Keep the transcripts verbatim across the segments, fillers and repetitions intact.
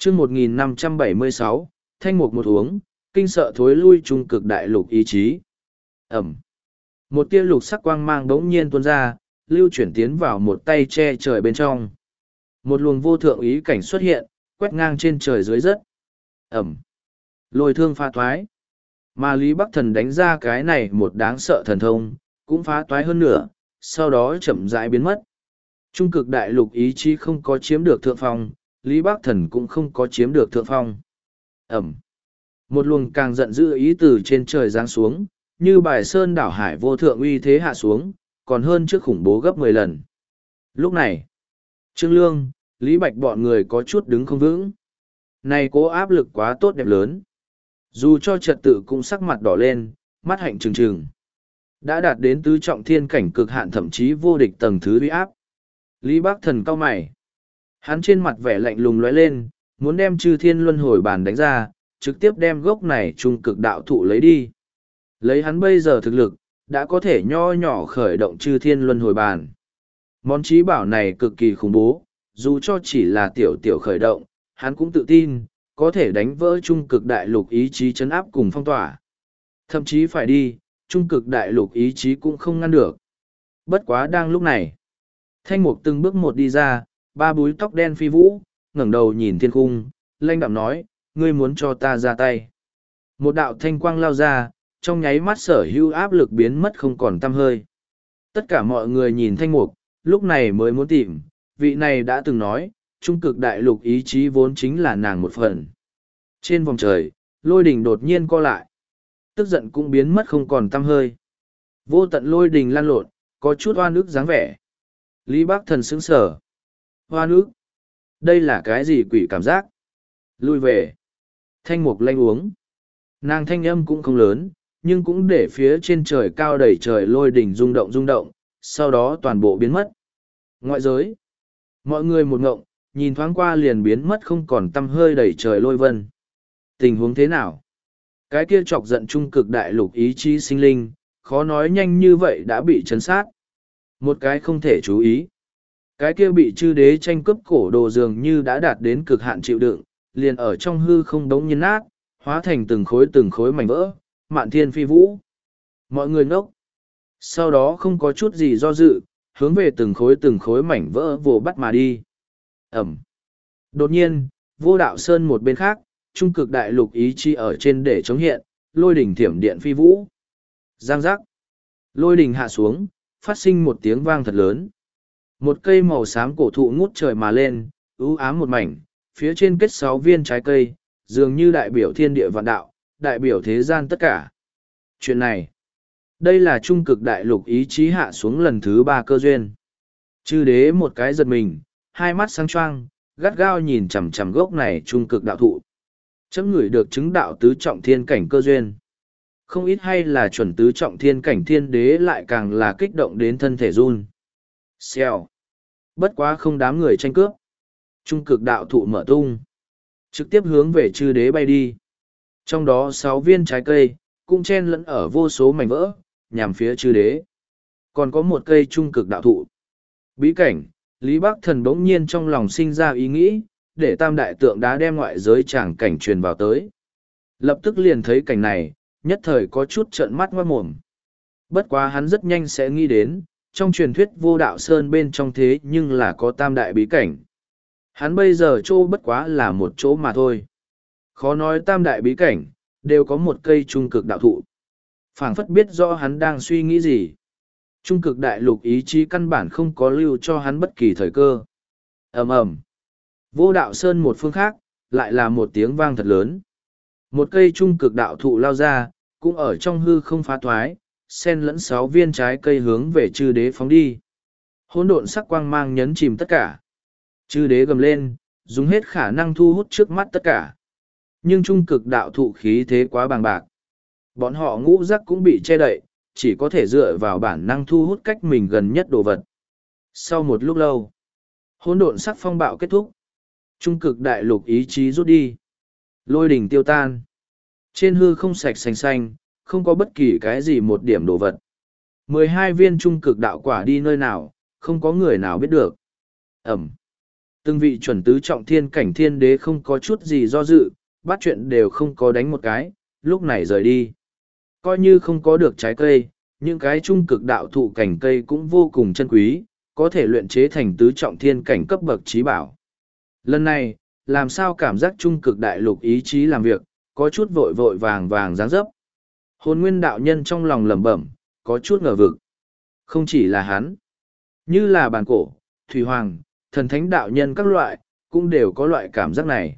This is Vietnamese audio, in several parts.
chương một nghìn năm trăm bảy mươi sáu, thanh mục một uống, kinh sợ thối lui trung cực đại lục ý chí. Ẩm. Một tia lục sắc quang mang bỗng nhiên tuôn ra, lưu chuyển tiến vào một tay che trời bên trong. Một luồng vô thượng ý cảnh xuất hiện, quét ngang trên trời dưới đất. Ẩm. Lôi thương phá thoái. Mà Lý Bắc Thần đánh ra cái này một đáng sợ thần thông, cũng phá toái hơn nữa, sau đó chậm rãi biến mất. Trung cực đại lục ý chí không có chiếm được thượng phong, Lý Bắc Thần cũng không có chiếm được thượng phong. Ẩm. Một luồng càng giận dữ ý từ trên trời giáng xuống, như bài sơn đảo hải vô thượng uy thế hạ xuống, còn hơn trước khủng bố gấp mười lần. Lúc này, Trương Lương, Lý Bạch bọn người có chút đứng không vững. Này cố áp lực quá tốt đẹp lớn. Dù cho trật tự cũng sắc mặt đỏ lên, mắt hạnh trừng trừng. Đã đạt đến tứ trọng thiên cảnh cực hạn thậm chí vô địch tầng thứ uy áp. Lý Bác Thần cau mày. Hắn trên mặt vẻ lạnh lùng lóe lên, muốn đem chư thiên luân hồi bàn đánh ra, trực tiếp đem gốc này trung cực đạo thụ lấy đi. Lấy hắn bây giờ thực lực, đã có thể nho nhỏ khởi động chư thiên luân hồi bàn. Món trí bảo này cực kỳ khủng bố, dù cho chỉ là tiểu tiểu khởi động, hắn cũng tự tin, có thể đánh vỡ trung cực đại lục ý chí chấn áp cùng phong tỏa. Thậm chí phải đi, trung cực đại lục ý chí cũng không ngăn được. Bất quá đang lúc này, Thanh Mục từng bước một đi ra, ba búi tóc đen phi vũ, ngẩng đầu nhìn thiên cung, lanh đạm nói, ngươi muốn cho ta ra tay. Một đạo thanh quang lao ra, trong nháy mắt sở hữu áp lực biến mất không còn tăm hơi. Tất cả mọi người nhìn Thanh Mục, lúc này mới muốn tìm, vị này đã từng nói, trung cực đại lục ý chí vốn chính là nàng một phần. Trên vòng trời, lôi đình đột nhiên co lại. Tức giận cũng biến mất không còn tăm hơi. Vô tận lôi đình lan lộn, có chút oan ức dáng vẻ. Lý Bác Thần sững sờ. Oan ức? Đây là cái gì quỷ cảm giác? Lui về. Thanh Mục lanh uống. Nàng thanh âm cũng không lớn, nhưng cũng để phía trên trời cao đầy trời lôi đỉnh rung động rung động, sau đó toàn bộ biến mất. Ngoại giới. Mọi người một ngộng, nhìn thoáng qua liền biến mất không còn tăm hơi đầy trời lôi vân. Tình huống thế nào? Cái kia chọc giận trung cực đại lục ý chí sinh linh, khó nói nhanh như vậy đã bị chấn sát. Một cái không thể chú ý. Cái kia bị chư đế tranh cướp cổ đồ dường như đã đạt đến cực hạn chịu đựng, liền ở trong hư không đống nhiên nát, hóa thành từng khối từng khối mảnh vỡ, mạn thiên phi vũ. Mọi người ngốc. Sau đó không có chút gì do dự, hướng về từng khối từng khối mảnh vỡ vồ bắt mà đi. Ẩm. Đột nhiên, vô đạo sơn một bên khác, trung cực đại lục ý chí ở trên để chống hiện, lôi đỉnh thiểm điện phi vũ. Giang giác. Lôi đỉnh hạ xuống, phát sinh một tiếng vang thật lớn. Một cây màu xám cổ thụ ngút trời mà lên, ưu ám một mảnh, phía trên kết sáu viên trái cây, dường như đại biểu thiên địa vạn đạo, đại biểu thế gian tất cả. Chuyện này, đây là trung cực đại lục ý chí hạ xuống lần thứ ba cơ duyên. Chư đế một cái giật mình, hai mắt sáng choang, gắt gao nhìn chằm chằm gốc này trung cực đạo thụ. Chấm ngửi được chứng đạo tứ trọng thiên cảnh cơ duyên. Không ít hay là chuẩn tứ trọng thiên cảnh thiên đế lại càng là kích động đến thân thể run. Xèo. Bất quá không đám người tranh cướp. Trung cực đạo thụ mở tung. Trực tiếp hướng về chư đế bay đi. Trong đó sáu viên trái cây, cũng chen lẫn ở vô số mảnh vỡ, nhằm phía chư đế. Còn có một cây trung cực đạo thụ. Bí cảnh, Lý Bắc Thần bỗng nhiên trong lòng sinh ra ý nghĩ, để tam đại tượng đá đem ngoại giới tràng cảnh truyền vào tới. Lập tức liền thấy cảnh này, nhất thời có chút trợn mắt ngoát mồm. Bất quá hắn rất nhanh sẽ nghĩ đến, trong truyền thuyết vô đạo sơn bên trong thế nhưng là có tam đại bí cảnh. Hắn bây giờ chỗ bất quá là một chỗ mà thôi. Khó nói tam đại bí cảnh, đều có một cây trung cực đạo thụ. Phảng phất biết rõ hắn đang suy nghĩ gì. Trung cực đại lục ý chí căn bản không có lưu cho hắn bất kỳ thời cơ. Ầm ầm. Vô đạo sơn một phương khác, lại là một tiếng vang thật lớn. Một cây trung cực đạo thụ lao ra, cũng ở trong hư không phá thoái, xen lẫn sáu viên trái cây hướng về chư đế phóng đi. Hỗn độn sắc quang mang nhấn chìm tất cả. Chư đế gầm lên, dùng hết khả năng thu hút trước mắt tất cả. Nhưng trung cực đạo thụ khí thế quá bàng bạc. Bọn họ ngũ giác cũng bị che đậy, chỉ có thể dựa vào bản năng thu hút cách mình gần nhất đồ vật. Sau một lúc lâu, hỗn độn sắc phong bạo kết thúc. Trung cực đại lục ý chí rút đi. Lôi đỉnh tiêu tan. Trên hư không sạch xanh xanh, không có bất kỳ cái gì một điểm đồ vật. Mười hai viên trung cực đạo quả đi nơi nào, không có người nào biết được. Ẩm. Từng vị chuẩn tứ trọng thiên cảnh thiên đế không có chút gì do dự, bắt chuyện đều không có đánh một cái, lúc này rời đi. Coi như không có được trái cây, những cái trung cực đạo thụ cảnh cây cũng vô cùng chân quý, có thể luyện chế thành tứ trọng thiên cảnh cấp bậc trí bảo. Lần này, làm sao cảm giác trung cực đại lục ý chí làm việc, có chút vội vội vàng vàng dáng dấp. Hồn nguyên đạo nhân trong lòng lẩm bẩm, có chút ngờ vực. Không chỉ là hắn, như là bàn cổ, thủy hoàng, thần thánh đạo nhân các loại, cũng đều có loại cảm giác này.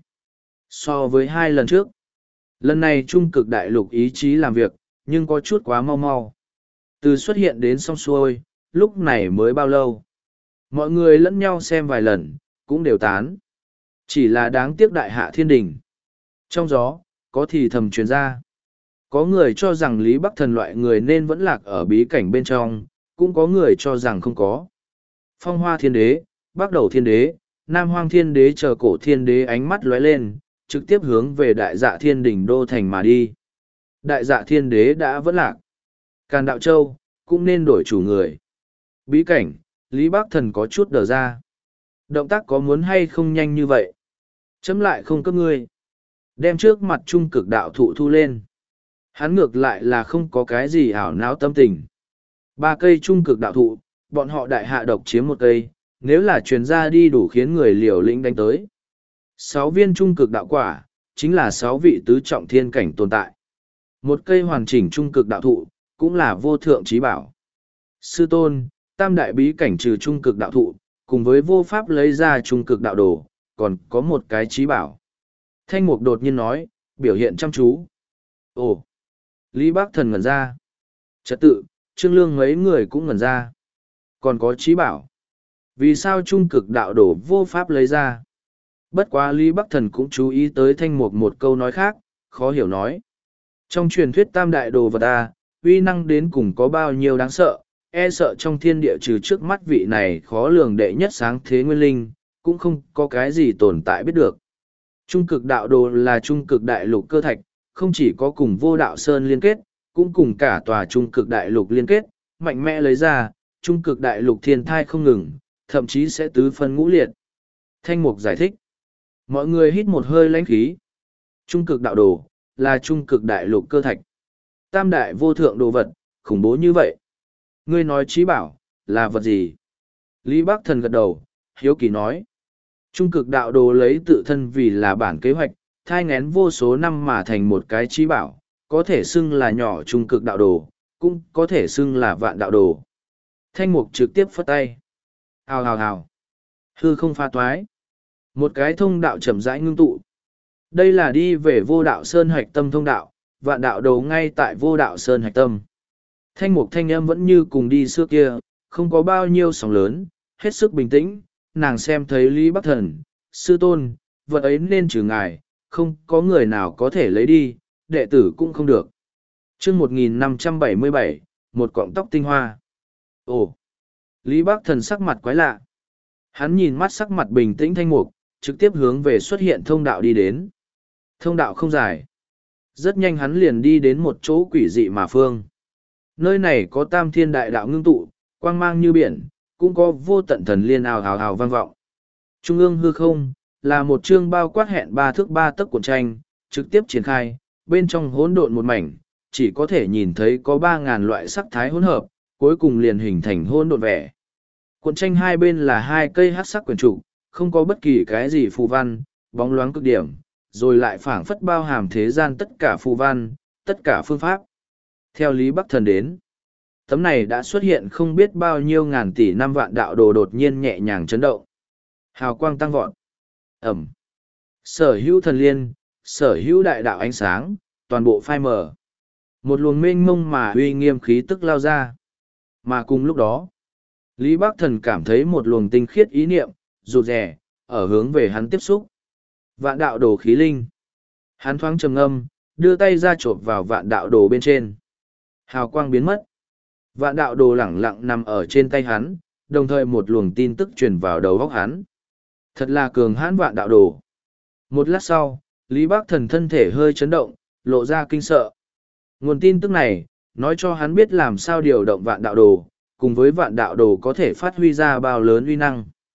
So với hai lần trước, lần này trung cực đại lục ý chí làm việc, nhưng có chút quá mau mau. Từ xuất hiện đến xong xuôi, lúc này mới bao lâu. Mọi người lẫn nhau xem vài lần, cũng đều tán. Chỉ là đáng tiếc đại hạ thiên đình. Trong gió, có thì thầm truyền ra. Có người cho rằng Lý Bắc Thần loại người nên vẫn lạc ở bí cảnh bên trong, cũng có người cho rằng không có. Phong Hoa Thiên Đế, Bắc Đầu Thiên Đế, Nam Hoang Thiên Đế chờ Cổ Thiên Đế ánh mắt lóe lên, trực tiếp hướng về Đại Dạ Thiên Đình Đô Thành mà đi. Đại Dạ Thiên Đế đã vẫn lạc. Càn Đạo Châu, cũng nên đổi chủ người. Bí cảnh, Lý Bắc Thần có chút đờ ra. Động tác có muốn hay không nhanh như vậy? Chấm lại không cấp ngươi. Đem trước mặt trung cực đạo thụ thu lên. Hắn ngược lại là không có cái gì ảo não tâm tình. Ba cây trung cực đạo thụ, bọn họ đại hạ độc chiếm một cây, nếu là truyền ra đi đủ khiến người liều lĩnh đánh tới. Sáu viên trung cực đạo quả, chính là sáu vị tứ trọng thiên cảnh tồn tại. Một cây hoàn chỉnh trung cực đạo thụ, cũng là vô thượng trí bảo. Sư tôn, tam đại bí cảnh trừ trung cực đạo thụ, cùng với vô pháp lấy ra trung cực đạo đồ, còn có một cái trí bảo. Thanh mục đột nhiên nói, biểu hiện chăm chú. Ồ! Lý Bác Thần ngẩn ra. Trật tự, Trương Lương mấy người cũng ngẩn ra. Còn có trí bảo. Vì sao trung cực đạo đồ vô pháp lấy ra? Bất quá Lý Bắc Thần cũng chú ý tới thanh mục một câu nói khác, khó hiểu nói. Trong truyền thuyết tam đại đồ vật ta, uy năng đến cùng có bao nhiêu đáng sợ, e sợ trong thiên địa trừ trước mắt vị này khó lường đệ nhất sáng thế nguyên linh, cũng không có cái gì tồn tại biết được. Trung cực đạo đồ là trung cực đại lục cơ thạch, không chỉ có cùng vô đạo sơn liên kết, cũng cùng cả tòa trung cực đại lục liên kết, mạnh mẽ lấy ra, trung cực đại lục thiên thai không ngừng, thậm chí sẽ tứ phân ngũ liệt. Thanh mục giải thích. Mọi người hít một hơi lãnh khí. Trung cực đạo đồ, là trung cực đại lục cơ thạch. Tam đại vô thượng đồ vật, khủng bố như vậy. Ngươi nói trí bảo, là vật gì? Lý Bắc Thần gật đầu, hiếu kỳ nói. Trung cực đạo đồ lấy tự thân vì là bản kế hoạch, thai ngén vô số năm mà thành một cái trí bảo, có thể xưng là nhỏ trung cực đạo đồ, cũng có thể xưng là vạn đạo đồ. Thanh mục trực tiếp phất tay. Hào hào hào. Hư không pha toái. Một cái thông đạo chậm rãi ngưng tụ. Đây là đi về vô đạo sơn hạch tâm thông đạo, vạn đạo đồ ngay tại vô đạo sơn hạch tâm. Thanh mục thanh âm vẫn như cùng đi xưa kia, không có bao nhiêu sóng lớn, hết sức bình tĩnh, nàng xem thấy Lý Bắc Thần, sư tôn, vật ấy nên trừ ngài, không có người nào có thể lấy đi, đệ tử cũng không được. chương một nghìn năm trăm bảy mươi bảy, một cọng tóc tinh hoa. Ồ! Lý Bắc Thần sắc mặt quái lạ. Hắn nhìn mắt sắc mặt bình tĩnh thanh mục, trực tiếp hướng về xuất hiện thông đạo đi đến. Thông đạo không dài. Rất nhanh hắn liền đi đến một chỗ quỷ dị mà phương. Nơi này có tam thiên đại đạo ngưng tụ, quang mang như biển, cũng có vô tận thần liên ào hào hào vang vọng. Trung ương hư không, là một chương bao quát hẹn ba thước ba tấc cuộn tranh, trực tiếp triển khai, bên trong hỗn độn một mảnh, chỉ có thể nhìn thấy có ba ngàn loại sắc thái hỗn hợp, cuối cùng liền hình thành hỗn độn vẻ. Cuộn tranh hai bên là hai cây hắc sắc quyển trụ, không có bất kỳ cái gì phù văn, bóng loáng cực điểm, rồi lại phảng phất bao hàm thế gian tất cả phù văn, tất cả phương pháp. Theo Lý Bắc Thần đến, tấm này đã xuất hiện không biết bao nhiêu ngàn tỷ năm vạn đạo đồ đột nhiên nhẹ nhàng chấn động. Hào quang tăng vọt. Ẩm. Sở hữu thần liên, sở hữu đại đạo ánh sáng, toàn bộ phai mờ. Một luồng mênh mông mà uy nghiêm khí tức lao ra. Mà cùng lúc đó, Lý Bắc Thần cảm thấy một luồng tinh khiết ý niệm, rụt rè, ở hướng về hắn tiếp xúc. Vạn đạo đồ khí linh. Hắn thoáng trầm ngâm, đưa tay ra chộp vào vạn đạo đồ bên trên. Hào quang biến mất. Vạn đạo đồ lẳng lặng nằm ở trên tay hắn, đồng thời một luồng tin tức truyền vào đầu óc hắn. Thật là cường hãn vạn đạo đồ. Một lát sau, Lý Bắc Thần thân thể hơi chấn động, lộ ra kinh sợ. Nguồn tin tức này, nói cho hắn biết làm sao điều động vạn đạo đồ, cùng với vạn đạo đồ có thể phát huy ra bao lớn uy năng.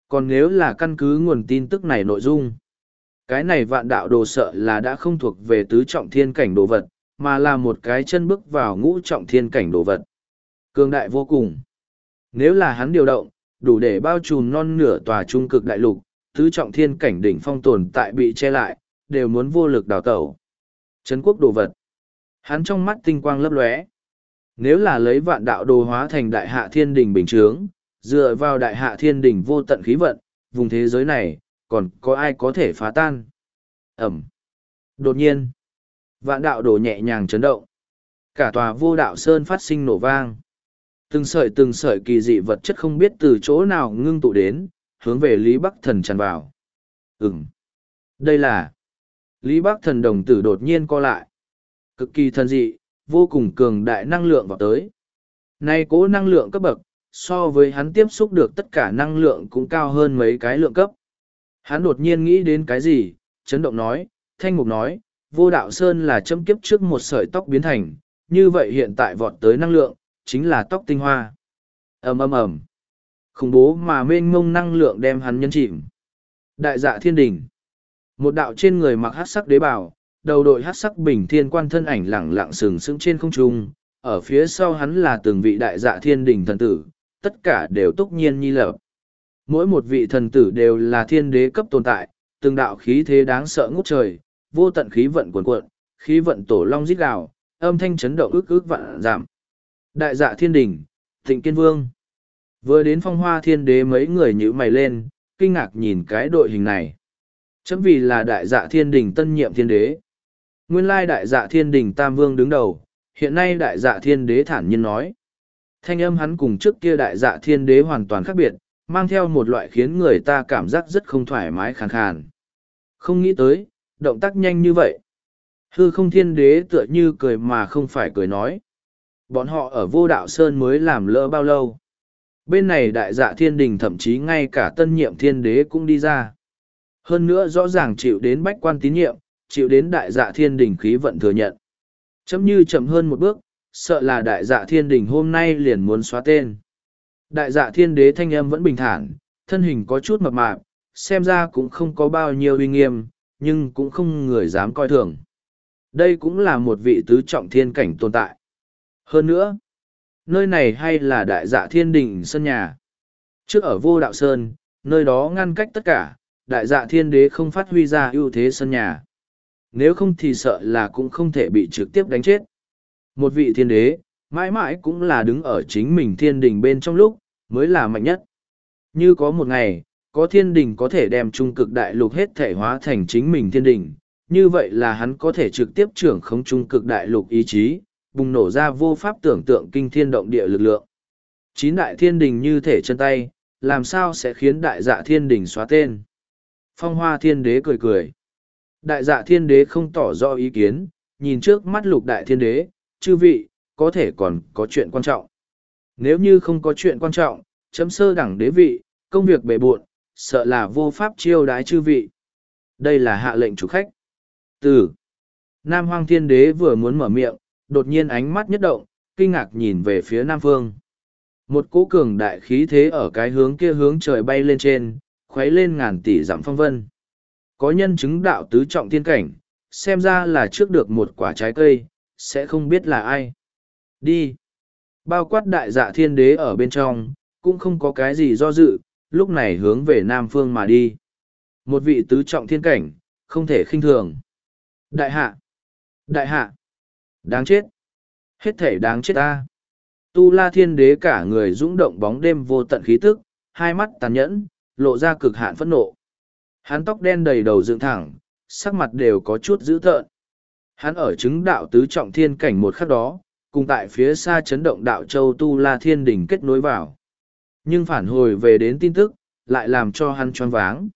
Còn nếu là căn cứ nguồn tin tức này nội dung, cái này vạn đạo đồ sợ là đã không thuộc về tứ trọng thiên cảnh đồ vật, mà là một cái chân bước vào ngũ trọng thiên cảnh đồ vật. Cường đại vô cùng. Nếu là hắn điều động, đủ để bao trùm non nửa tòa trung cực đại lục, tứ trọng thiên cảnh đỉnh phong tồn tại bị che lại, đều muốn vô lực đào tẩu. Trấn quốc đồ vật. Hắn trong mắt tinh quang lấp lóe. Nếu là lấy vạn đạo đồ hóa thành đại hạ thiên đỉnh bình chướng, dựa vào đại hạ thiên đỉnh vô tận khí vận, vùng thế giới này, còn có ai có thể phá tan? Ẩm. Đột nhiên, vạn đạo đồ nhẹ nhàng chấn động. Cả tòa vô đạo sơn phát sinh nổ vang. Từng sợi từng sợi kỳ dị vật chất không biết từ chỗ nào ngưng tụ đến, hướng về Lý Bắc Thần tràn vào. Ừm. Đây là... Lý Bắc Thần đồng tử đột nhiên co lại. Cực kỳ thần dị, vô cùng cường đại năng lượng vào tới. Nay cố năng lượng cấp bậc, so với hắn tiếp xúc được tất cả năng lượng cũng cao hơn mấy cái lượng cấp. Hắn đột nhiên nghĩ đến cái gì, chấn động nói, thanh mục nói, vô đạo sơn là châm kiếp trước một sợi tóc biến thành, như vậy hiện tại vọt tới năng lượng, chính là tóc tinh hoa. ầm ầm ầm, khủng bố mà mênh mông năng lượng đem hắn nhấn chìm. Đại dạ thiên đình, một đạo trên người mặc hắc sắc đế bào, đầu đội hắc sắc bình thiên quan thân ảnh lẳng lặng sừng sững trên không trung, ở phía sau hắn là từng vị đại dạ thiên đình thần tử, tất cả đều túc nhiên nhi lập. Mỗi một vị thần tử đều là thiên đế cấp tồn tại, từng đạo khí thế đáng sợ ngút trời, vô tận khí vận cuồn cuộn, khí vận tổ long rít gào, âm thanh chấn động ức ức vạn giảm. Đại dạ thiên đình, Thịnh Kiên Vương. Vừa đến phong hoa thiên đế mấy người nhíu mày lên, kinh ngạc nhìn cái đội hình này. Chấm vì là đại dạ thiên đình tân nhiệm thiên đế. Nguyên lai đại dạ thiên đình tam vương đứng đầu, hiện nay đại dạ thiên đế thản nhiên nói. Thanh âm hắn cùng trước kia đại dạ thiên đế hoàn toàn khác biệt, mang theo một loại khiến người ta cảm giác rất không thoải mái khàn khàn. Không nghĩ tới, động tác nhanh như vậy. Hư không thiên đế tựa như cười mà không phải cười nói. Bọn họ ở vô đạo sơn mới làm lỡ bao lâu. Bên này đại dạ thiên đình thậm chí ngay cả tân nhiệm thiên đế cũng đi ra. Hơn nữa rõ ràng chịu đến bách quan tín nhiệm, chịu đến đại dạ thiên đình khí vận thừa nhận. Chấm như chậm hơn một bước, sợ là đại dạ thiên đình hôm nay liền muốn xóa tên. Đại dạ thiên đế thanh âm vẫn bình thản, thân hình có chút mập mạp, xem ra cũng không có bao nhiêu uy nghiêm, nhưng cũng không người dám coi thường. Đây cũng là một vị tứ trọng thiên cảnh tồn tại. Hơn nữa, nơi này hay là đại dạ thiên đình sân nhà. Trước ở vô đạo sơn, nơi đó ngăn cách tất cả, đại dạ thiên đế không phát huy ra ưu thế sân nhà. Nếu không thì sợ là cũng không thể bị trực tiếp đánh chết. Một vị thiên đế, mãi mãi cũng là đứng ở chính mình thiên đình bên trong lúc, mới là mạnh nhất. Như có một ngày, có thiên đình có thể đem trung cực đại lục hết thể hóa thành chính mình thiên đình, như vậy là hắn có thể trực tiếp trưởng khống trung cực đại lục ý chí, bùng nổ ra vô pháp tưởng tượng kinh thiên động địa lực lượng. Chín đại thiên đình như thể chân tay, làm sao sẽ khiến đại dạ thiên đình xóa tên? Phong hoa thiên đế cười cười. Đại dạ thiên đế không tỏ rõ ý kiến, nhìn trước mắt lục đại thiên đế, chư vị, có thể còn có chuyện quan trọng. Nếu như không có chuyện quan trọng, chấm sơ đẳng đế vị, công việc bề bộn, sợ là vô pháp chiêu đái chư vị. Đây là hạ lệnh chủ khách. Từ Nam Hoang Thiên Đế vừa muốn mở miệng, đột nhiên ánh mắt nhất động, kinh ngạc nhìn về phía Nam Phương. Một cỗ cường đại khí thế ở cái hướng kia hướng trời bay lên trên, khuấy lên ngàn tỷ dặm phong vân. Có nhân chứng đạo tứ trọng thiên cảnh, xem ra là trước được một quả trái cây, sẽ không biết là ai. Đi. Bao quát đại dạ thiên đế ở bên trong, cũng không có cái gì do dự, lúc này hướng về Nam Phương mà đi. Một vị tứ trọng thiên cảnh, không thể khinh thường. Đại hạ! Đại hạ! Đáng chết! Hết thể đáng chết ta! Tu La Thiên Đế cả người dũng động bóng đêm vô tận khí tức, hai mắt tàn nhẫn, lộ ra cực hạn phẫn nộ. Hắn tóc đen đầy đầu dựng thẳng, sắc mặt đều có chút dữ tợn. Hắn ở chứng đạo tứ trọng thiên cảnh một khắc đó, cùng tại phía xa chấn động đạo châu Tu La Thiên Đỉnh kết nối vào. Nhưng phản hồi về đến tin tức, lại làm cho hắn choáng váng.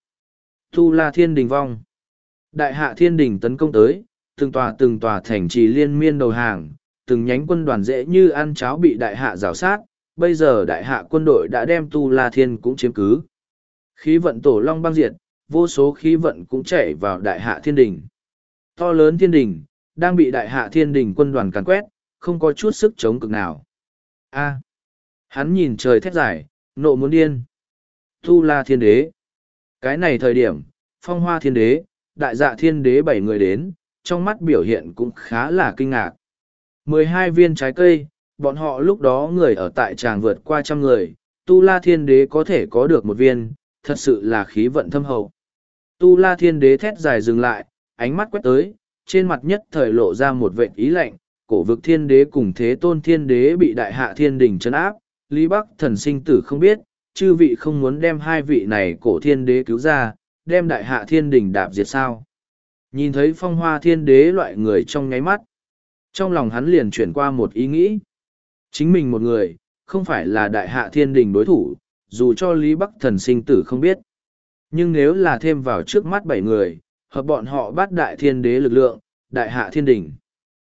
Tu La Thiên Đình vong. Đại hạ thiên đình tấn công tới, từng tòa từng tòa thành trì liên miên đầu hàng, từng nhánh quân đoàn dễ như ăn cháo bị đại hạ rào sát, bây giờ đại hạ quân đội đã đem Tu La Thiên cũng chiếm cứ. Khí vận tổ long băng diệt, vô số khí vận cũng chảy vào đại hạ thiên đình. To lớn thiên đình, đang bị đại hạ thiên đình quân đoàn càn quét, không có chút sức chống cực nào. A. Hắn nhìn trời thét dài, nộ muốn điên. Tu La Thiên Đế. Cái này thời điểm, Phong Hoa Thiên Đế, Đại Dạ Thiên Đế bảy người đến, trong mắt biểu hiện cũng khá là kinh ngạc. Mười hai viên trái cây, bọn họ lúc đó người ở tại tràng vượt qua trăm người, Tu La Thiên Đế có thể có được một viên, thật sự là khí vận thâm hậu. Tu La Thiên Đế thét dài dừng lại, ánh mắt quét tới, trên mặt nhất thời lộ ra một vệt ý lạnh, cổ vực Thiên Đế cùng Thế Tôn Thiên Đế bị Đại Hạ Thiên Đình trấn áp, Lý Bắc Thần sinh tử không biết, chư vị không muốn đem hai vị này cổ Thiên Đế cứu ra, đem Đại Hạ Thiên Đình đạp diệt sao. Nhìn thấy Phong Hoa Thiên Đế loại người trong nháy mắt, trong lòng hắn liền chuyển qua một ý nghĩ. Chính mình một người, không phải là Đại Hạ Thiên Đình đối thủ, dù cho Lý Bắc Thần sinh tử không biết. Nhưng nếu là thêm vào trước mắt bảy người, hợp bọn họ bắt Đại Thiên Đế lực lượng, Đại Hạ Thiên Đình,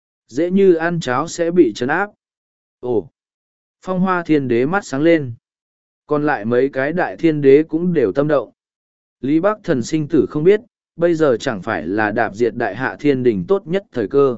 dễ như ăn cháo sẽ bị trấn áp. Ồ! Phong Hoa Thiên Đế mắt sáng lên. Còn lại mấy cái Đại Thiên Đế cũng đều tâm động. Lý Bắc Thần sinh tử không biết, bây giờ chẳng phải là đạp diệt Đại Hạ Thiên Đình tốt nhất thời cơ.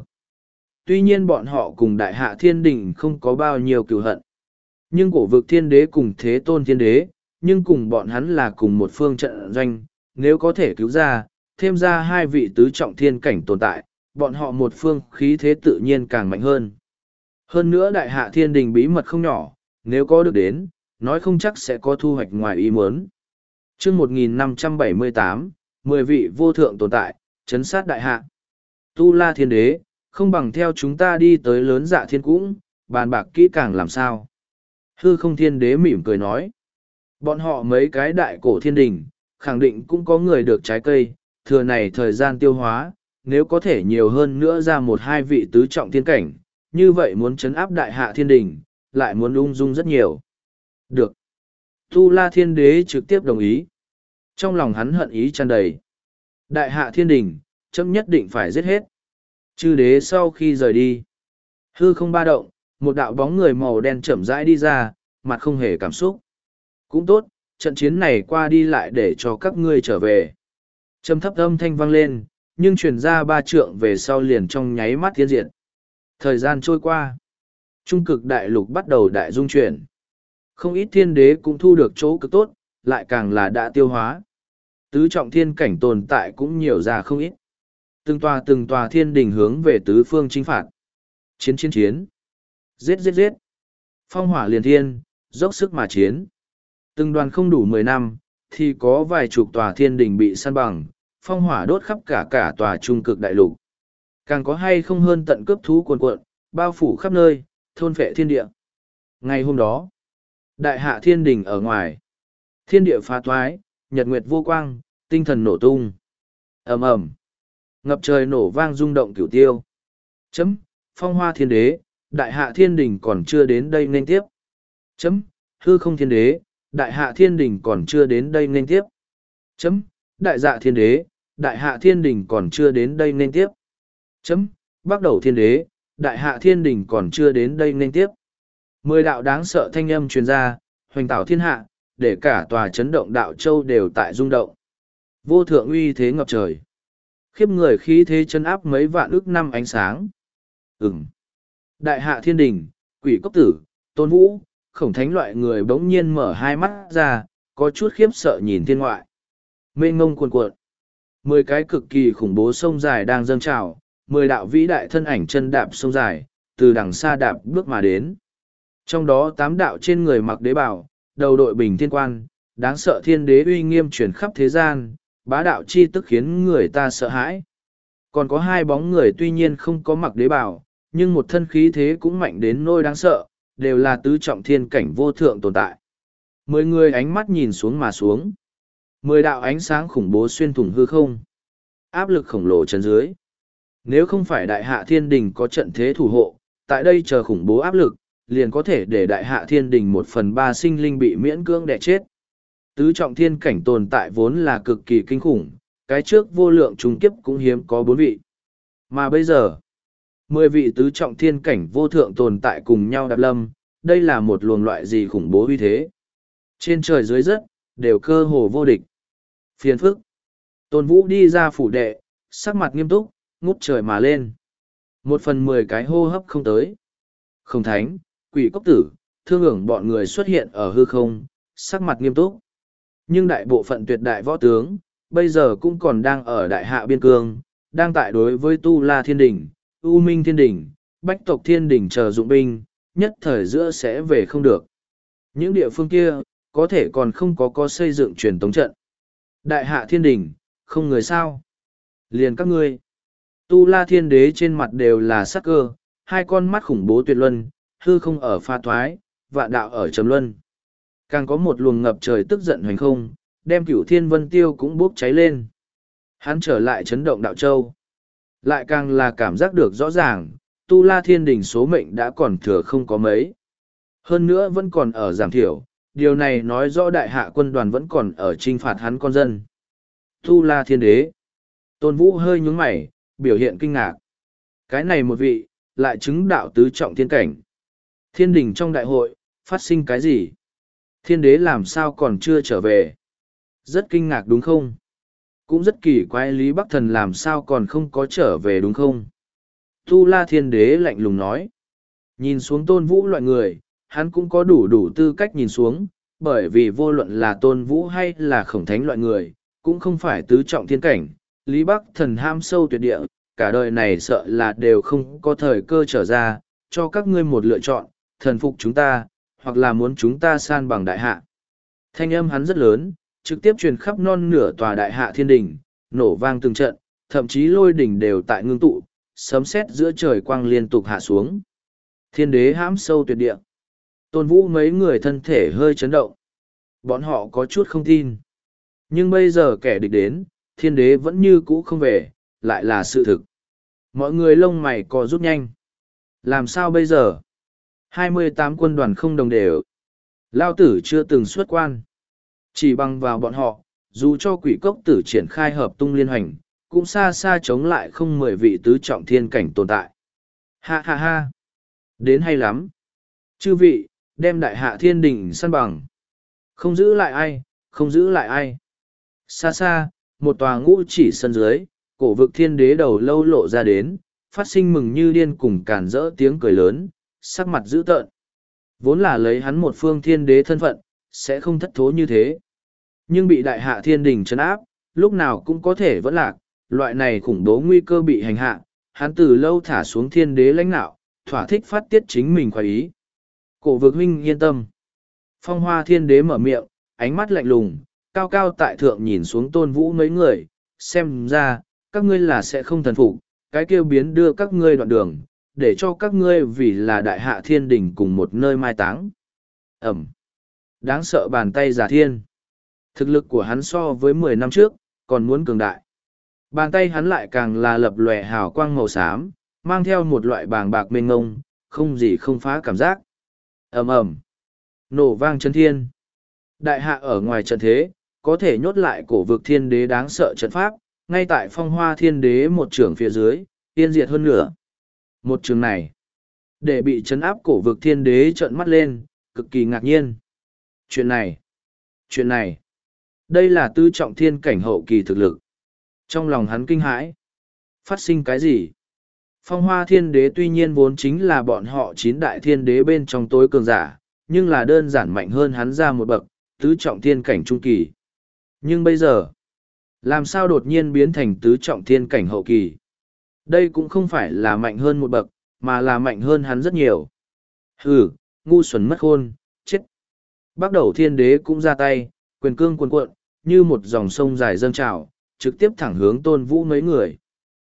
Tuy nhiên bọn họ cùng Đại Hạ Thiên Đình không có bao nhiêu cừu hận. Nhưng cổ vực Thiên Đế cùng Thế Tôn Thiên Đế, nhưng cùng bọn hắn là cùng một phương trận doanh, nếu có thể cứu ra, thêm ra hai vị tứ trọng thiên cảnh tồn tại, bọn họ một phương khí thế tự nhiên càng mạnh hơn. Hơn nữa Đại Hạ Thiên Đình bí mật không nhỏ, nếu có được đến, nói không chắc sẽ có thu hoạch ngoài ý muốn. Chương một nghìn năm trăm bảy mươi tám, mười vị vô thượng tồn tại, chấn sát Đại Hạ. Tu La Thiên Đế, không bằng theo chúng ta đi tới lớn Dạ Thiên Cũng, bàn bạc kỹ càng làm sao. Hư Không Thiên Đế mỉm cười nói. Bọn họ mấy cái đại cổ thiên đình, khẳng định cũng có người được trái cây, thừa này thời gian tiêu hóa, nếu có thể nhiều hơn nữa ra một hai vị tứ trọng thiên cảnh, như vậy muốn chấn áp Đại Hạ Thiên Đình, lại muốn ung dung rất nhiều. Được. Tu La Thiên Đế trực tiếp đồng ý. Trong lòng hắn hận ý tràn đầy. Đại Hạ Thiên Đình, chấm nhất định phải giết hết. Chư đế sau khi rời đi, hư không ba động, một đạo bóng người màu đen chậm rãi đi ra, mặt không hề cảm xúc. Cũng tốt, trận chiến này qua đi lại để cho các ngươi trở về. Trầm thấp âm thanh vang lên, nhưng truyền ra ba trượng về sau liền trong nháy mắt tiến diệt. Thời gian trôi qua, trung cực đại lục bắt đầu đại dung chuyển. Không ít thiên đế cũng thu được chỗ cực tốt, lại càng là đã tiêu hóa. Tứ trọng thiên cảnh tồn tại cũng nhiều ra không ít. Từng tòa từng tòa thiên đình hướng về tứ phương chinh phạt. Chiến chiến chiến. Giết giết giết. Phong hỏa liền thiên, dốc sức mà chiến. Từng đoàn không đủ mười năm, thì có vài chục tòa thiên đình bị săn bằng, phong hỏa đốt khắp cả cả tòa trung cực đại lục. Càng có hay không hơn tận cướp thú cuồn cuộn, bao phủ khắp nơi, thôn phệ thiên địa. Ngày hôm đó, Đại Hạ Thiên Đình ở ngoài, thiên địa phá thoái, nhật nguyệt vô quang, tinh thần nổ tung. Ầm ầm, ngập trời nổ vang rung động cửu tiêu. Chấm, Phong Hoa Thiên Đế, Đại Hạ Thiên Đình còn chưa đến đây nên tiếp. Chấm, Hư Không Thiên Đế, Đại Hạ Thiên Đình còn chưa đến đây nên tiếp. Chấm, Đại Dạ Thiên Đế, Đại Hạ Thiên Đình còn chưa đến đây nên tiếp. Chấm, Bắc Đầu Thiên Đế, Đại Hạ Thiên Đình còn chưa đến đây nên tiếp. Mười đạo đáng sợ thanh âm truyền ra, hoành tạo thiên hạ, để cả tòa chấn động đạo châu đều tại rung động. Vô thượng uy thế ngập trời. Khiếp người khí thế chân áp mấy vạn ước năm ánh sáng. Ừm. Đại Hạ Thiên Đình, Quỷ Cốc Tử, Tôn Vũ, Khổng Thánh loại người bỗng nhiên mở hai mắt ra, có chút khiếp sợ nhìn thiên ngoại. Mênh ngông cuồn cuộn. Mười cái cực kỳ khủng bố sông dài đang dâng trào, mười đạo vĩ đại thân ảnh chân đạp sông dài, từ đằng xa đạp bước mà đến. Trong đó tám đạo trên người mặc đế bào, đầu đội bình thiên quan, đáng sợ thiên đế uy nghiêm truyền khắp thế gian, bá đạo chi tức khiến người ta sợ hãi. Còn có hai bóng người tuy nhiên không có mặc đế bào, nhưng một thân khí thế cũng mạnh đến nỗi đáng sợ, đều là tứ trọng thiên cảnh vô thượng tồn tại. Mười người ánh mắt nhìn xuống mà xuống. Mười đạo ánh sáng khủng bố xuyên thủng hư không. Áp lực khổng lồ chân dưới. Nếu không phải Đại Hạ Thiên Đình có trận thế thủ hộ, tại đây chờ khủng bố áp lực, liền có thể để Đại Hạ Thiên Đình một phần ba sinh linh bị miễn cưỡng đè chết. Tứ trọng thiên cảnh tồn tại vốn là cực kỳ kinh khủng, cái trước vô lượng trùng kiếp cũng hiếm có bốn vị. Mà bây giờ, mười vị tứ trọng thiên cảnh vô thượng tồn tại cùng nhau đạp lâm, đây là một luồng loại gì khủng bố uy thế. Trên trời dưới đất, đều cơ hồ vô địch. Phiền phức. Tôn Vũ đi ra phủ đệ, sắc mặt nghiêm túc, ngút trời mà lên. Một phần mười cái hô hấp không tới. Không Thánh, Quỷ Cốc Tử, Thương Ưởng bọn người xuất hiện ở hư không, sắc mặt nghiêm túc. Nhưng đại bộ phận tuyệt đại võ tướng, bây giờ cũng còn đang ở đại hạ biên cương, đang tại đối với Tu La Thiên Đình, U Minh Thiên Đình, Bách tộc Thiên Đình chờ dụng binh, nhất thời giữa sẽ về không được. Những địa phương kia, có thể còn không có có xây dựng truyền tống trận. Đại hạ Thiên Đình, không người sao. Liền các ngươi. Tu La Thiên Đế trên mặt đều là sắc cơ, hai con mắt khủng bố tuyệt luân, hư không ở pha thoái, vạn đạo ở trầm luân. Càng có một luồng ngập trời tức giận hoành không, đem cửu thiên vân tiêu cũng bốc cháy lên. Hắn trở lại chấn động đạo châu. Lại càng là cảm giác được rõ ràng, Tu La Thiên Đình số mệnh đã còn thừa không có mấy. Hơn nữa vẫn còn ở giảm thiểu, điều này nói rõ đại hạ quân đoàn vẫn còn ở trinh phạt hắn con dân. Tu La Thiên Đế. Tôn Vũ hơi nhướng mày, biểu hiện kinh ngạc. Cái này một vị, lại chứng đạo tứ trọng thiên cảnh. Thiên đình trong đại hội, phát sinh cái gì? Thiên đế làm sao còn chưa trở về? Rất kinh ngạc đúng không? Cũng rất kỳ quái Lý Bắc Thần làm sao còn không có trở về đúng không? Tu La Thiên Đế lạnh lùng nói. Nhìn xuống Tôn Vũ loại người, hắn cũng có đủ đủ tư cách nhìn xuống, bởi vì vô luận là Tôn Vũ hay là Khổng Thánh loại người, cũng không phải tứ trọng thiên cảnh. Lý Bắc Thần ham sâu tuyệt địa, cả đời này sợ là đều không có thời cơ trở ra, cho các ngươi một lựa chọn, thần phục chúng ta, hoặc là muốn chúng ta san bằng đại hạ. Thanh âm hắn rất lớn, trực tiếp truyền khắp non nửa tòa đại hạ thiên đình, nổ vang từng trận, thậm chí lôi đỉnh đều tại ngưng tụ, sấm sét giữa trời quang liên tục hạ xuống. Thiên đế hãm sâu tuyệt địa. Tôn Vũ mấy người thân thể hơi chấn động. Bọn họ có chút không tin. Nhưng bây giờ kẻ địch đến, thiên đế vẫn như cũ không về, lại là sự thực. Mọi người lông mày co rút nhanh. Làm sao bây giờ? hai mươi tám quân đoàn không đồng đều. Lao tử chưa từng xuất quan. Chỉ bằng vào bọn họ, dù cho quỷ cốc tử triển khai hợp tung liên hoành, cũng xa xa chống lại không mười vị tứ trọng thiên cảnh tồn tại. Ha ha ha! Đến hay lắm! Chư vị, đem đại hạ thiên đình săn bằng. Không giữ lại ai, không giữ lại ai. Xa xa, một tòa ngũ chỉ sân dưới, cổ vực thiên đế đầu lâu lộ ra đến, phát sinh mừng như điên cùng càn rỡ tiếng cười lớn, sắc mặt dữ tợn. Vốn là lấy hắn một phương thiên đế thân phận, sẽ không thất thố như thế. Nhưng bị đại hạ thiên đình trấn áp, lúc nào cũng có thể vẫn lạc, loại này khủng bố nguy cơ bị hành hạ, hắn từ lâu thả xuống thiên đế lãnh nạo, thỏa thích phát tiết chính mình khoái ý. Cổ vực huynh yên tâm. Phong hoa thiên đế mở miệng, ánh mắt lạnh lùng, cao cao tại thượng nhìn xuống Tôn Vũ mấy người, xem ra, các ngươi là sẽ không thần phục, cái kêu biến đưa các ngươi đoạn đường, để cho các ngươi vì là đại hạ thiên đình cùng một nơi mai táng. Ẩm. Đáng sợ bàn tay giả thiên. Thực lực của hắn so với mười năm trước, còn muốn cường đại. Bàn tay hắn lại càng là lập lòe hào quang màu xám, mang theo một loại bàng bạc mênh ngông, không gì không phá cảm giác. Ầm ầm. Nổ vang chân thiên. Đại hạ ở ngoài trận thế, có thể nhốt lại cổ vực thiên đế đáng sợ trận pháp, ngay tại phong hoa thiên đế một trường phía dưới, tiên diệt hơn nửa. Một trường này, để bị chấn áp cổ vực thiên đế trợn mắt lên, cực kỳ ngạc nhiên. Chuyện này, chuyện này, đây là tư trọng thiên cảnh hậu kỳ thực lực. Trong lòng hắn kinh hãi. Phát sinh cái gì? Phong hoa thiên đế tuy nhiên vốn chính là bọn họ chín đại thiên đế bên trong tối cường giả, nhưng là đơn giản mạnh hơn hắn ra một bậc, tứ trọng thiên cảnh trung kỳ. Nhưng bây giờ, làm sao đột nhiên biến thành tứ trọng thiên cảnh hậu kỳ? Đây cũng không phải là mạnh hơn một bậc, mà là mạnh hơn hắn rất nhiều. Hừ, ngu xuẩn mất khôn, chết. Bắt đầu thiên đế cũng ra tay, quyền cương cuồn cuộn, như một dòng sông dài dâng trào, trực tiếp thẳng hướng Tôn Vũ mấy người.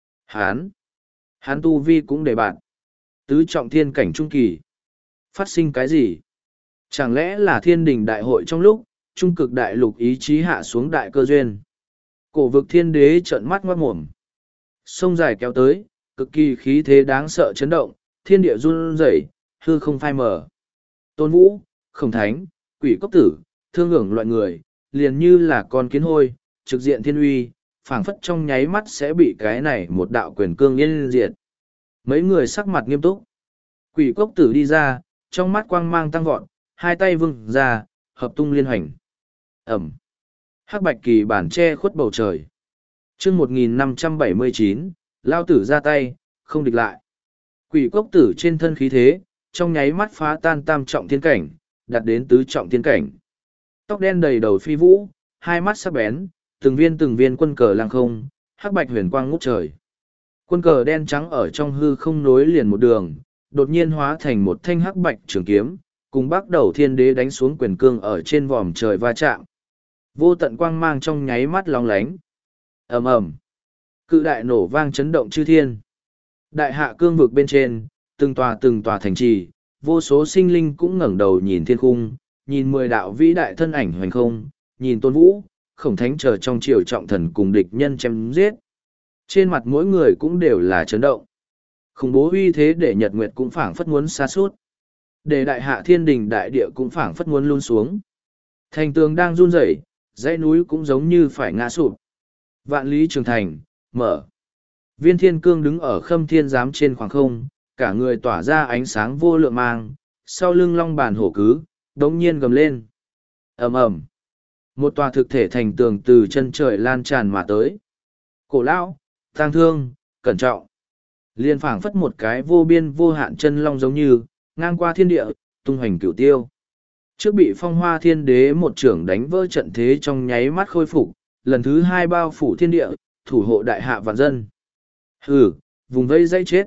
Hán, hán tu vi cũng để bạn. Tứ trọng thiên cảnh trung kỳ. Phát sinh cái gì? Chẳng lẽ là thiên đình đại hội trong lúc, trung cực đại lục ý chí hạ xuống đại cơ duyên? Cổ vực thiên đế trợn mắt ngoát mồm. Sông dài kéo tới, cực kỳ khí thế đáng sợ chấn động, thiên địa run rẩy, hư không phai mờ. Tôn Vũ, Khổng Thánh, Quỷ Cốc Tử, thương hưởng loại người, liền như là con kiến hôi, trực diện thiên uy, phảng phất trong nháy mắt sẽ bị cái này một đạo quyền cương yên diệt. Mấy người sắc mặt nghiêm túc. Quỷ Cốc Tử đi ra, trong mắt quang mang tăng vọt, hai tay vung ra, hợp tung liên hoành. Ẩm. Hắc bạch kỳ bản che khuất bầu trời. Chương một nghìn năm trăm bảy mươi chín, Lao Tử ra tay, không địch lại. Quỷ Cốc Tử trên thân khí thế, trong nháy mắt phá tan tam trọng thiên cảnh, đạt đến tứ trọng thiên cảnh. Tóc đen đầy đầu phi vũ, hai mắt sắc bén, từng viên từng viên quân cờ lăng không, hắc bạch huyền quang ngút trời. Quân cờ đen trắng ở trong hư không nối liền một đường, đột nhiên hóa thành một thanh hắc bạch trường kiếm, cùng bắt đầu thiên đế đánh xuống quyền cương ở trên vòm trời va chạm. Vô tận quang mang trong nháy mắt long lánh. Ầm ầm, cự đại nổ vang chấn động chư thiên. Đại hạ cương vực bên trên, từng tòa từng tòa thành trì, vô số sinh linh cũng ngẩng đầu nhìn thiên khung, nhìn mười đạo vĩ đại thân ảnh hoành không, nhìn tôn vũ, khổng thánh chờ trong triều trọng thần cùng địch nhân chém giết. Trên mặt mỗi người cũng đều là chấn động. Khủng bố uy thế để nhật nguyệt cũng phảng phất muốn xa suốt. Để đại hạ thiên đình đại địa cũng phảng phất muốn luôn xuống. Thành tường đang run rẩy, dãy núi cũng giống như phải ngã sụp. Vạn lý trường thành, mở. Viên thiên cương đứng ở khâm thiên giám trên khoảng không, cả người tỏa ra ánh sáng vô lượng mang, sau lưng long bàn hổ cứ, đống nhiên gầm lên. Ầm ầm. Một tòa thực thể thành tường từ chân trời lan tràn mà tới. Cổ lão, tang thương, cẩn trọng. Liên phảng phất một cái vô biên vô hạn chân long giống như, ngang qua thiên địa, tung hoành cửu tiêu. Trước bị phong hoa thiên đế một trưởng đánh vỡ trận thế trong nháy mắt khôi phục, lần thứ hai bao phủ thiên địa, thủ hộ đại hạ vạn dân. Hừ, vùng vây dây chết.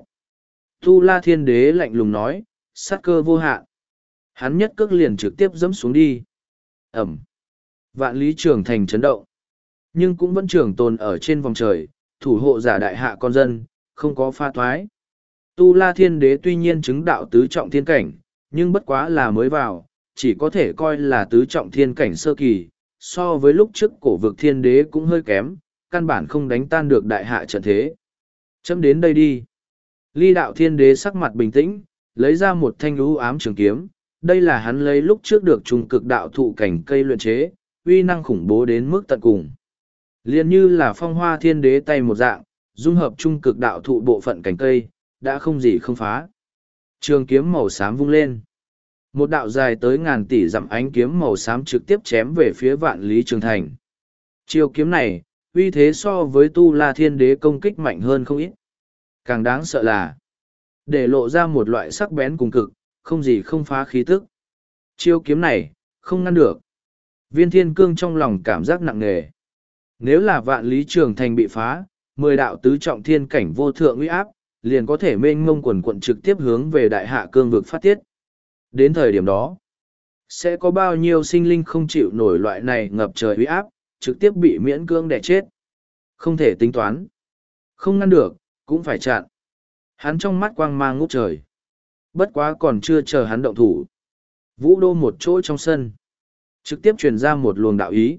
Tu La thiên đế lạnh lùng nói, sát cơ vô hạn. Hắn nhất cước liền trực tiếp dẫm xuống đi. Ẩm. Vạn lý trường thành chấn động. Nhưng cũng vẫn trường tồn ở trên vòng trời, thủ hộ giả đại hạ con dân, không có pha thoái. Tu La thiên đế tuy nhiên chứng đạo tứ trọng thiên cảnh, nhưng bất quá là mới vào, chỉ có thể coi là tứ trọng thiên cảnh sơ kỳ, so với lúc trước cổ vực thiên đế cũng hơi kém, căn bản không đánh tan được đại hạ trận thế. Chấm đến đây đi. Ly đạo thiên đế sắc mặt bình tĩnh, lấy ra một thanh lũ ám trường kiếm, đây là hắn lấy lúc trước được trùng cực đạo thụ cảnh cây luyện chế, uy năng khủng bố đến mức tận cùng. Liên như là phong hoa thiên đế tay một dạng, dung hợp trung cực đạo thụ bộ phận cành cây, đã không gì không phá. Trường kiếm màu xám vung lên. Một đạo dài tới ngàn tỷ dặm ánh kiếm màu xám trực tiếp chém về phía vạn lý trường thành. Chiêu kiếm này, uy thế so với tu la thiên đế công kích mạnh hơn không ít. Càng đáng sợ là, để lộ ra một loại sắc bén cùng cực, không gì không phá khí tức. Chiêu kiếm này, không ngăn được. Viên thiên cương trong lòng cảm giác nặng nề. Nếu là vạn lý trường thành bị phá, mười đạo tứ trọng thiên cảnh vô thượng uy áp, liền có thể mênh mông quần quận trực tiếp hướng về đại hạ cương vực phát tiết. Đến thời điểm đó, sẽ có bao nhiêu sinh linh không chịu nổi loại này ngập trời uy áp, trực tiếp bị miễn cưỡng đẻ chết. Không thể tính toán. Không ngăn được, cũng phải chặn. Hắn trong mắt quang mang ngút trời. Bất quá còn chưa chờ hắn động thủ. Vũ đô một chỗ trong sân. Trực tiếp truyền ra một luồng đạo ý.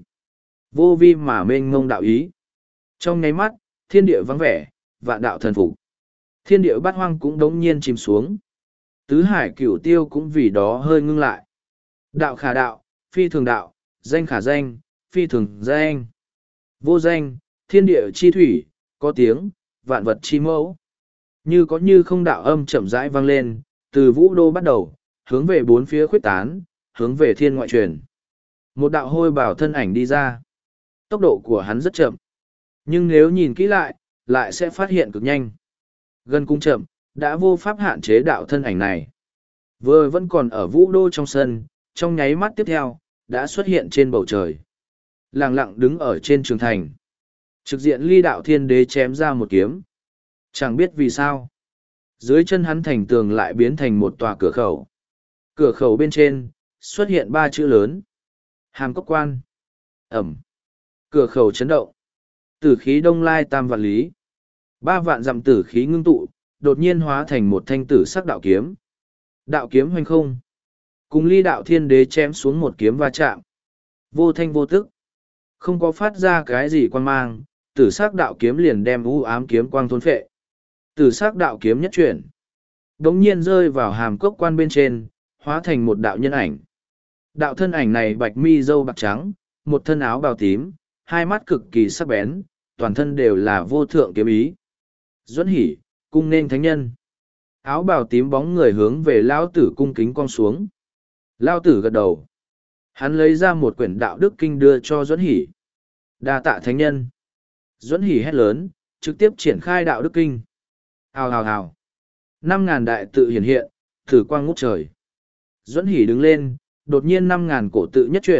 Vô vi mà mênh mông đạo ý. Trong nháy mắt, thiên địa vắng vẻ, vạn đạo thần phục. Thiên địa bát hoang cũng đống nhiên chìm xuống. Tứ hải cửu tiêu cũng vì đó hơi ngưng lại. Đạo khả đạo, phi thường đạo, danh khả danh, phi thường danh. Vô danh, thiên địa chi thủy, có tiếng, vạn vật chi mẫu. Như có như không đạo âm chậm rãi vang lên, từ vũ đô bắt đầu, hướng về bốn phía khuyết tán, hướng về thiên ngoại truyền. Một đạo hôi bảo thân ảnh đi ra. Tốc độ của hắn rất chậm. Nhưng nếu nhìn kỹ lại, lại sẽ phát hiện cực nhanh. Gần cung chậm, đã vô pháp hạn chế đạo thân ảnh này. Vừa vẫn còn ở vũ đô trong sân, trong nháy mắt tiếp theo, đã xuất hiện trên bầu trời. Lặng lặng đứng ở trên trường thành. Trực diện ly đạo thiên đế chém ra một kiếm. Chẳng biết vì sao. Dưới chân hắn thành tường lại biến thành một tòa cửa khẩu. Cửa khẩu bên trên, xuất hiện ba chữ lớn. Hàm cốc quan. Ẩm. Cửa khẩu chấn động. Tử khí đông lai tam vạn lý. Ba vạn dặm tử khí ngưng tụ, đột nhiên hóa thành một thanh tử sắc đạo kiếm. Đạo kiếm hoành không. Cùng ly đạo thiên đế chém xuống một kiếm va chạm. Vô thanh vô tức. Không có phát ra cái gì quan mang, tử sắc đạo kiếm liền đem u ám kiếm quang thôn phệ. Tử sắc đạo kiếm nhất chuyển. Đống nhiên rơi vào hàm cốc quan bên trên, hóa thành một đạo nhân ảnh. Đạo thân ảnh này bạch mi râu bạc trắng, một thân áo bào tím, hai mắt cực kỳ sắc bén, toàn thân đều là vô thượng kiếm ý. Duẫn hỉ, cung nên thánh nhân. Áo bào tím bóng người hướng về lão tử cung kính cong xuống. Lão tử gật đầu. Hắn lấy ra một quyển đạo đức kinh đưa cho Duẫn hỉ. Đa tạ thánh nhân. Duẫn hỉ hét lớn, trực tiếp triển khai đạo đức kinh. Hào hào hào. Năm ngàn đại tự hiển hiện, thử quang ngút trời. Duẫn hỉ đứng lên, đột nhiên năm ngàn cổ tự nhất chuyển,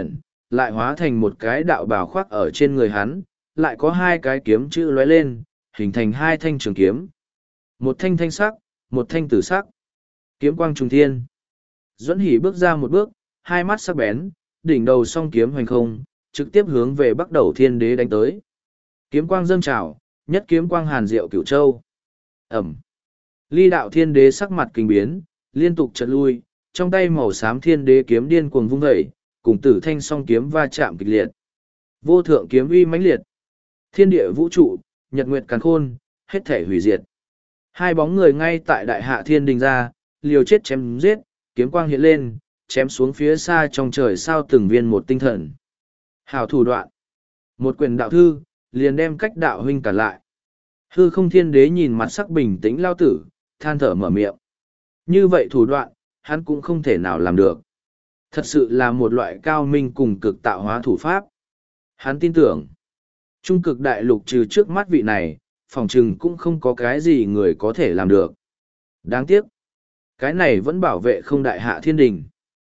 lại hóa thành một cái đạo bào khoác ở trên người hắn, lại có hai cái kiếm chữ lóe lên, hình thành hai thanh trường kiếm. Một thanh thanh sắc, một thanh tử sắc. Kiếm quang trùng thiên. Duẫn Hỷ bước ra một bước, hai mắt sắc bén, đỉnh đầu song kiếm hoành không, trực tiếp hướng về Bắc Đầu Thiên Đế đánh tới. Kiếm quang dâng trào, nhất kiếm quang hàn diệu cửu châu. Ẩm. Ly Đạo Thiên Đế sắc mặt kinh biến, liên tục chợt lui, trong tay màu xám Thiên Đế kiếm điên cuồng vung dậy, cùng Tử Thanh song kiếm va chạm kịch liệt. Vô thượng kiếm uy mãnh liệt. Thiên địa vũ trụ, nhật nguyệt càn khôn, hết thể hủy diệt. Hai bóng người ngay tại Đại Hạ Thiên Đình ra, liều chết chém giết, kiếm quang hiện lên, chém xuống phía xa trong trời sao từng viên một tinh thần. Hảo thủ đoạn. Một quyền đạo thư, liền đem cách đạo huynh cản lại. Hư Không Thiên Đế nhìn mặt sắc bình tĩnh lao tử, than thở mở miệng. Như vậy thủ đoạn, hắn cũng không thể nào làm được. Thật sự là một loại cao minh cùng cực tạo hóa thủ pháp. Hắn tin tưởng, trung cực đại lục trừ trước mắt vị này, phòng trừng cũng không có cái gì người có thể làm được. Đáng tiếc, cái này vẫn bảo vệ không Đại Hạ Thiên Đình.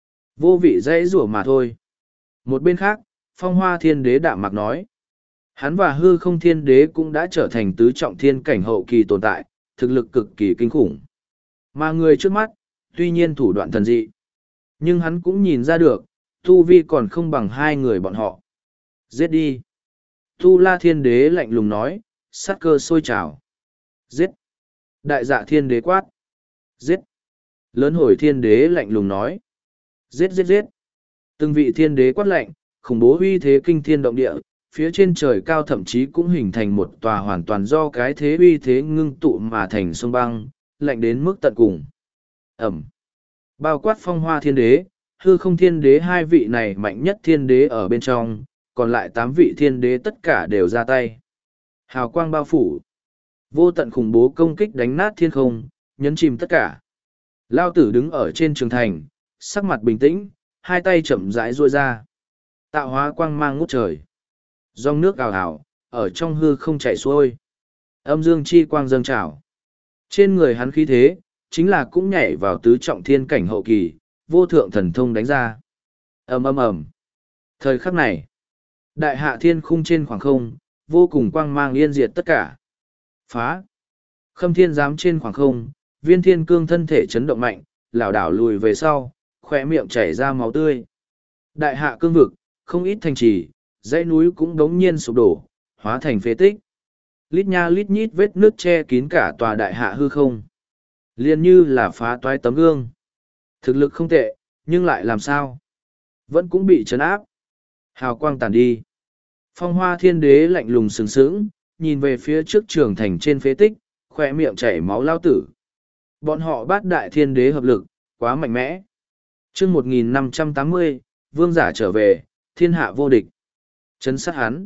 Vô vị dãy rủa mà thôi. Một bên khác, Phong Hoa Thiên Đế đạm mạc nói. Hắn và Hư Không Thiên Đế cũng đã trở thành tứ trọng thiên cảnh hậu kỳ tồn tại, thực lực cực kỳ kinh khủng. Mà người trước mắt, tuy nhiên thủ đoạn thần dị, nhưng hắn cũng nhìn ra được, tu vi còn không bằng hai người bọn họ. Giết đi. Tu La Thiên Đế lạnh lùng nói, sát cơ sôi trào. Giết. Đại Dạ Thiên Đế quát. Giết. Lớn Hồi Thiên Đế lạnh lùng nói. Giết giết giết. Từng vị thiên đế quát lạnh, khủng bố uy thế kinh thiên động địa, phía trên trời cao thậm chí cũng hình thành một tòa hoàn toàn do cái thế uy thế ngưng tụ mà thành sông băng, lạnh đến mức tận cùng. Ẩm. Bao quát Phong Hoa Thiên Đế, Hư Không Thiên Đế, hai vị này mạnh nhất thiên đế ở bên trong, còn lại tám vị thiên đế tất cả đều ra tay. Hào quang bao phủ. Vô tận khủng bố công kích đánh nát thiên không, nhấn chìm tất cả. Lao tử đứng ở trên trường thành, sắc mặt bình tĩnh, hai tay chậm rãi duỗi ra. Tạo hóa quang mang ngút trời. Dòng nước ào ào, ở trong hư không chảy xuôi. Âm dương chi quang dâng trào. Trên người hắn khí thế, chính là cũng nhảy vào tứ trọng thiên cảnh hậu kỳ, vô thượng thần thông đánh ra. Ầm ầm ầm. Thời khắc này, Đại Hạ Thiên khung trên khoảng không, vô cùng quang mang yên diệt tất cả. Phá. Khâm Thiên giám trên khoảng không, Viên Thiên Cương thân thể chấn động mạnh, lảo đảo lùi về sau, khỏe miệng chảy ra máu tươi. Đại Hạ cương vực, không ít thành trì, dãy núi cũng đống nhiên sụp đổ, hóa thành phế tích. Lít nha lít nhít vết nước che kín cả tòa Đại Hạ hư không. Liên như là phá toái tấm gương. Thực lực không tệ, nhưng lại làm sao? Vẫn cũng bị trấn áp. Hào quang tàn đi. Phong Hoa Thiên Đế lạnh lùng sừng sững, nhìn về phía trước trường thành trên phế tích, khỏe miệng chảy máu lao tử. Bọn họ bát đại thiên đế hợp lực, quá mạnh mẽ. chương một nghìn năm trăm tám mươi, vương giả trở về, thiên hạ vô địch. Chấn sát hắn.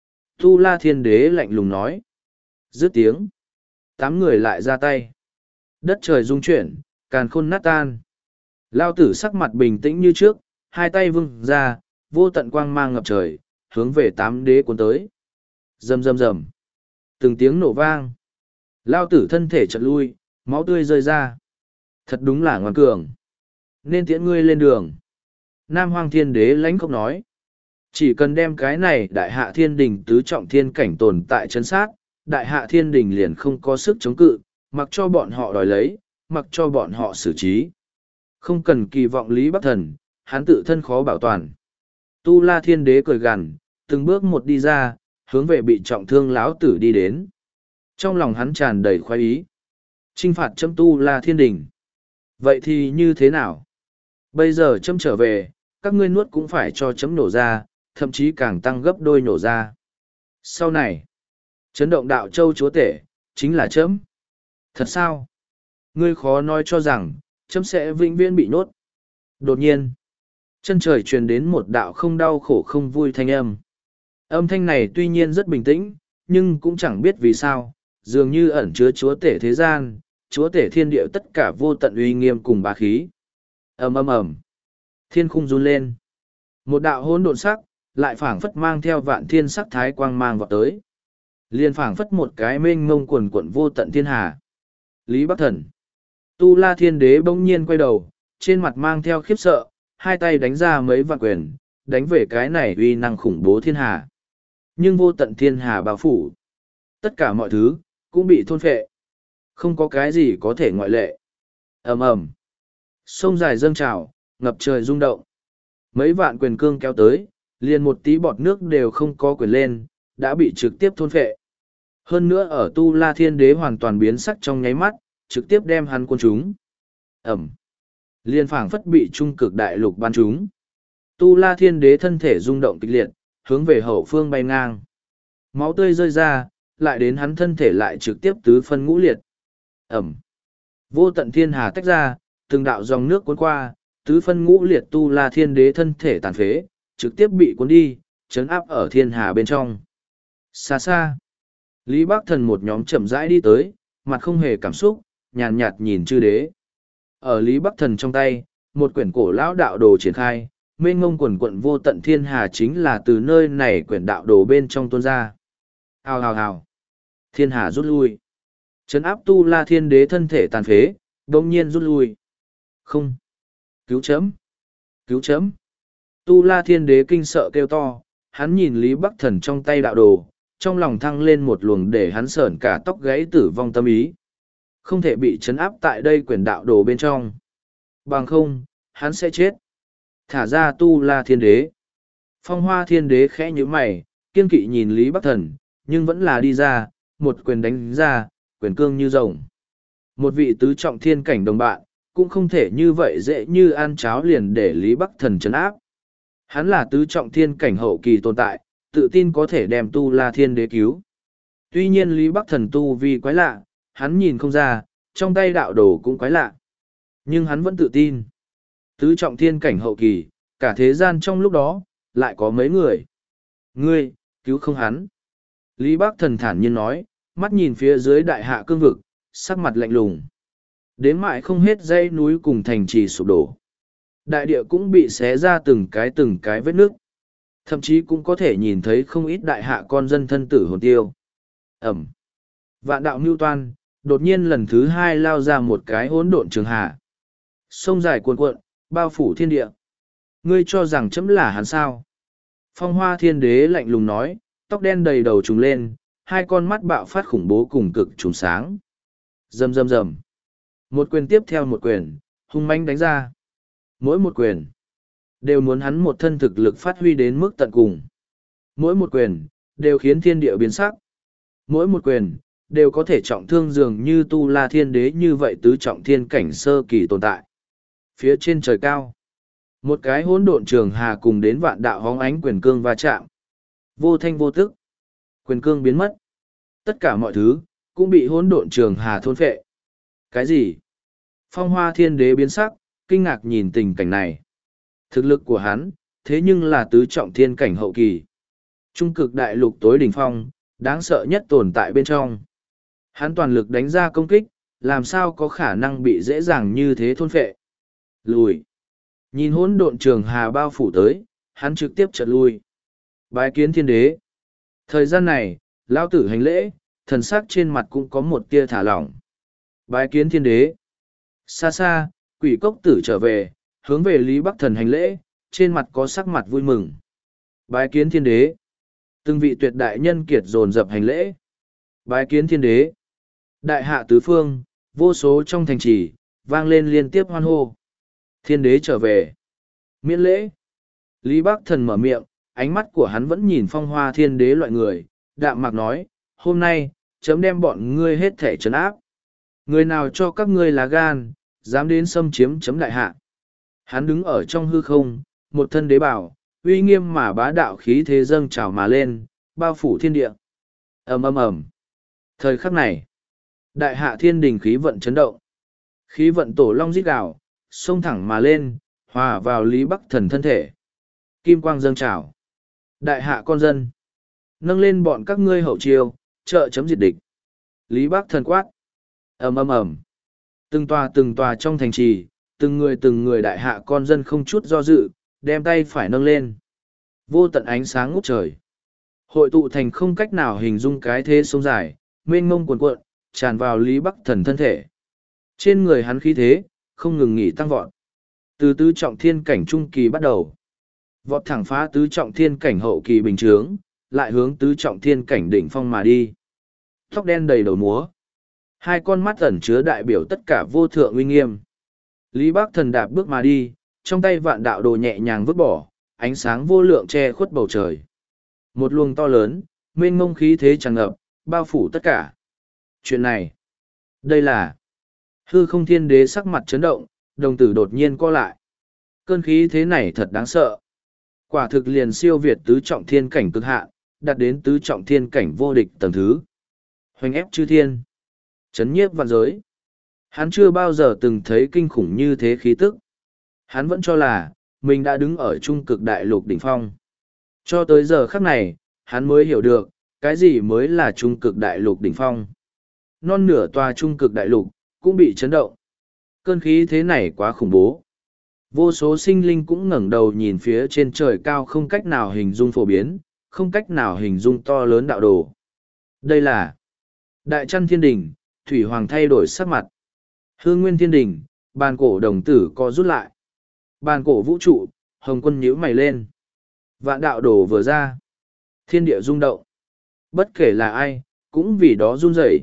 Tu La Thiên Đế lạnh lùng nói. Dứt tiếng. Tám người lại ra tay. Đất trời rung chuyển, càn khôn nát tan. Lao tử sắc mặt bình tĩnh như trước, hai tay vung ra, vô tận quang mang ngập trời, hướng về tám đế cuốn tới. Rầm rầm rầm. Từng tiếng nổ vang. Lao tử thân thể chật lui, máu tươi rơi ra. Thật đúng là ngoan cường. Nên tiễn ngươi lên đường. Nam Hoang Thiên Đế lãnh khốc nói. Chỉ cần đem cái này Đại Hạ Thiên Đình tứ trọng thiên cảnh tồn tại chân sát, Đại Hạ Thiên Đình liền không có sức chống cự, mặc cho bọn họ đòi lấy, mặc cho bọn họ xử trí. Không cần kỳ vọng Lý Bắc Thần, hắn tự thân khó bảo toàn. Tu La Thiên Đế cười gằn, từng bước một đi ra, hướng về bị trọng thương lão tử đi đến. Trong lòng hắn tràn đầy khoái ý. Chinh phạt chấm Tu La Thiên Đình. Vậy thì như thế nào? Bây giờ chấm trở về, các ngươi nuốt cũng phải cho chấm nổ ra, thậm chí càng tăng gấp đôi nổ ra. Sau này, chấn động đạo châu chúa tể, chính là chấm. Thật sao? Ngươi khó nói cho rằng, chấm sẽ vĩnh viễn bị nhốt. Đột nhiên, chân trời truyền đến một đạo không đau khổ không vui thanh âm. Âm thanh này tuy nhiên rất bình tĩnh, nhưng cũng chẳng biết vì sao, dường như ẩn chứa chúa tể thế gian, chúa tể thiên địa tất cả vô tận uy nghiêm cùng bá khí. Ầm ầm ầm, thiên khung run lên. Một đạo hỗn độn sắc, lại phảng phất mang theo vạn thiên sắc thái quang mang vào tới. Liên phảng phất một cái mênh mông quần quận vô tận thiên hà. Lý Bắc Thần. Tu La Thiên Đế bỗng nhiên quay đầu, trên mặt mang theo khiếp sợ, hai tay đánh ra mấy vạn quyền, đánh về cái này uy năng khủng bố thiên hà. Nhưng vô tận thiên hà bao phủ. Tất cả mọi thứ, cũng bị thôn phệ. Không có cái gì có thể ngoại lệ. ầm ầm, sông dài dâng trào, ngập trời rung động. Mấy vạn quyền cương kéo tới, liền một tí bọt nước đều không có quyền lên, đã bị trực tiếp thôn phệ. Hơn nữa ở Tu La Thiên Đế hoàn toàn biến sắc trong nháy mắt, trực tiếp đem hắn quân chúng. Ẩm. Liên phảng phất bị trung cực đại lục ban chúng. Tu La Thiên Đế thân thể rung động kịch liệt, hướng về hậu phương bay ngang. Máu tươi rơi ra, lại đến hắn thân thể lại trực tiếp tứ phân ngũ liệt. Ẩm. Vô tận thiên hà tách ra, từng đạo dòng nước cuốn qua, tứ phân ngũ liệt Tu La Thiên Đế thân thể tàn phế, trực tiếp bị cuốn đi, chấn áp ở thiên hà bên trong. Xa xa, Lý Bắc Thần một nhóm chậm rãi đi tới, mặt không hề cảm xúc, nhàn nhạt nhìn chư đế. Ở Lý Bắc Thần trong tay, một quyển cổ lão đạo đồ triển khai, mênh ngông quần quận vô tận thiên hà chính là từ nơi này quyển đạo đồ bên trong tuôn ra. Hào hào hào. Thiên hà rút lui. Trấn áp Tu La Thiên Đế thân thể tàn phế, đồng nhiên rút lui. Không. Cứu chấm. Cứu chấm. Tu La Thiên Đế kinh sợ kêu to, hắn nhìn Lý Bắc Thần trong tay đạo đồ, trong lòng thăng lên một luồng để hắn sởn cả tóc gáy tử vong tâm ý. Không thể bị trấn áp tại đây quyển đạo đồ bên trong. Bằng không, hắn sẽ chết. Thả ra Tu La Thiên Đế. Phong Hoa Thiên Đế khẽ nhíu mày, kiên kỵ nhìn Lý Bắc Thần, nhưng vẫn là đi ra, một quyền đánh ra, quyền cương như rồng. Một vị tứ trọng thiên cảnh đồng bạn, cũng không thể như vậy dễ như ăn cháo liền để Lý Bắc Thần trấn áp. Hắn là tứ trọng thiên cảnh hậu kỳ tồn tại, tự tin có thể đem Tu La Thiên Đế cứu. Tuy nhiên Lý Bắc Thần tu vi quái lạ, hắn nhìn không ra, trong tay đạo đồ cũng quái lạ. Nhưng hắn vẫn tự tin. Tứ trọng thiên cảnh hậu kỳ, cả thế gian trong lúc đó, lại có mấy người. Ngươi, cứu không hắn. Lý Bắc Thần thản nhiên nói, mắt nhìn phía dưới đại hạ cương vực, sắc mặt lạnh lùng. Đến mãi không hết dãy núi cùng thành trì sụp đổ. Đại địa cũng bị xé ra từng cái từng cái vết nước. Thậm chí cũng có thể nhìn thấy không ít đại hạ con dân thân tử hồn tiêu. Ẩm. Vạn đạo mưu toan, đột nhiên lần thứ hai lao ra một cái hỗn độn trường hà. Sông dài cuồn cuộn, bao phủ thiên địa. Ngươi cho rằng chấm là hắn sao? Phong Hoa Thiên Đế lạnh lùng nói, tóc đen đầy đầu trùng lên, hai con mắt bạo phát khủng bố cùng cực trùng sáng. Rầm rầm rầm. Một quyền tiếp theo một quyền, hung mãnh đánh ra. Mỗi một quyền, đều muốn hắn một thân thực lực phát huy đến mức tận cùng. Mỗi một quyền, đều khiến thiên địa biến sắc. Mỗi một quyền, đều có thể trọng thương dường như Tu La Thiên Đế như vậy tứ trọng thiên cảnh sơ kỳ tồn tại. Phía trên trời cao, một cái hỗn độn trường hà cùng đến vạn đạo hóng ánh quyền cương va chạm. Vô thanh vô tức, quyền cương biến mất. Tất cả mọi thứ, cũng bị hỗn độn trường hà thôn phệ. Cái gì? Phong Hoa Thiên Đế biến sắc, kinh ngạc nhìn tình cảnh này. Thực lực của hắn, thế nhưng là tứ trọng thiên cảnh hậu kỳ. Trung cực đại lục tối đỉnh phong, đáng sợ nhất tồn tại bên trong. Hắn toàn lực đánh ra công kích, làm sao có khả năng bị dễ dàng như thế thôn phệ. Lùi. Nhìn hỗn độn trường hà bao phủ tới, hắn trực tiếp chợt lui. Bái kiến thiên đế. Thời gian này, lão tử hành lễ, thần sắc trên mặt cũng có một tia thả lỏng. Bái kiến thiên đế. Xa xa, quỷ cốc tử trở về, hướng về Lý Bắc Thần hành lễ, trên mặt có sắc mặt vui mừng. Bái kiến thiên đế. Từng vị tuyệt đại nhân kiệt dồn dập hành lễ. Bái kiến thiên đế. Đại hạ tứ phương, vô số trong thành trì, vang lên liên tiếp hoan hô. Thiên đế trở về. Miễn lễ. Lý Bắc Thần mở miệng, ánh mắt của hắn vẫn nhìn Phong Hoa Thiên Đế loại người, đạm mạc nói, hôm nay, chấm đem bọn ngươi hết thể trấn áp. Người nào cho các ngươi là gan, dám đến xâm chiếm chấm đại hạ. Hắn đứng ở trong hư không, một thân đế bảo, uy nghiêm mà bá đạo khí thế dâng trào mà lên, bao phủ thiên địa. Ầm ầm ầm. Thời khắc này, đại hạ thiên đình khí vận chấn động. Khí vận tổ long rít gào, xông thẳng mà lên, hòa vào Lý Bắc Thần thân thể. Kim quang dâng trào. Đại hạ con dân, nâng lên bọn các ngươi hậu chiêu, trợ chấm diệt địch. Lý Bắc Thần quát. Ầm ầm ầm. Từng tòa từng tòa trong thành trì, từng người từng người đại hạ con dân không chút do dự, đem tay phải nâng lên. Vô tận ánh sáng ngút trời. Hội tụ thành không cách nào hình dung cái thế sông dài, mênh mông cuồn cuộn, tràn vào Lý Bắc Thần thân thể. Trên người hắn khí thế, không ngừng nghỉ tăng vọt. Từ tứ trọng thiên cảnh trung kỳ bắt đầu. Vọt thẳng phá tứ trọng thiên cảnh hậu kỳ bình chướng, lại hướng tứ trọng thiên cảnh đỉnh phong mà đi. Tóc đen đầy đầu múa. Hai con mắt ẩn chứa đại biểu tất cả vô thượng uy nghiêm. Lý Bác Thần đạp bước mà đi, trong tay vạn đạo đồ nhẹ nhàng vứt bỏ, ánh sáng vô lượng che khuất bầu trời. Một luồng to lớn, mênh mông khí thế tràn ngập, bao phủ tất cả. Chuyện này, đây là hư không thiên đế sắc mặt chấn động, đồng tử đột nhiên co lại. Cơn khí thế này thật đáng sợ. Quả thực liền siêu việt tứ trọng thiên cảnh cực hạn, đạt đến tứ trọng thiên cảnh vô địch tầng thứ. Hoành ép chư thiên, chấn nhiếp vạn giới. Hắn chưa bao giờ từng thấy kinh khủng như thế khí tức. Hắn vẫn cho là, mình đã đứng ở trung cực đại lục đỉnh phong. Cho tới giờ khắc này, hắn mới hiểu được, cái gì mới là trung cực đại lục đỉnh phong. Non nửa tòa trung cực đại lục, cũng bị chấn động. Cơn khí thế này quá khủng bố. Vô số sinh linh cũng ngẩng đầu nhìn phía trên trời cao không cách nào hình dung phổ biến, không cách nào hình dung to lớn đạo đồ. Đây là Đại Trăn Thiên Đình, Thủy Hoàng thay đổi sắc mặt. Hương Nguyên Thiên Đình, bàn cổ đồng tử co rút lại. Bàn cổ vũ trụ, Hồng Quân nhíu mày lên. Vạn đạo đồ vừa ra. Thiên địa rung động. Bất kể là ai, cũng vì đó run rẩy.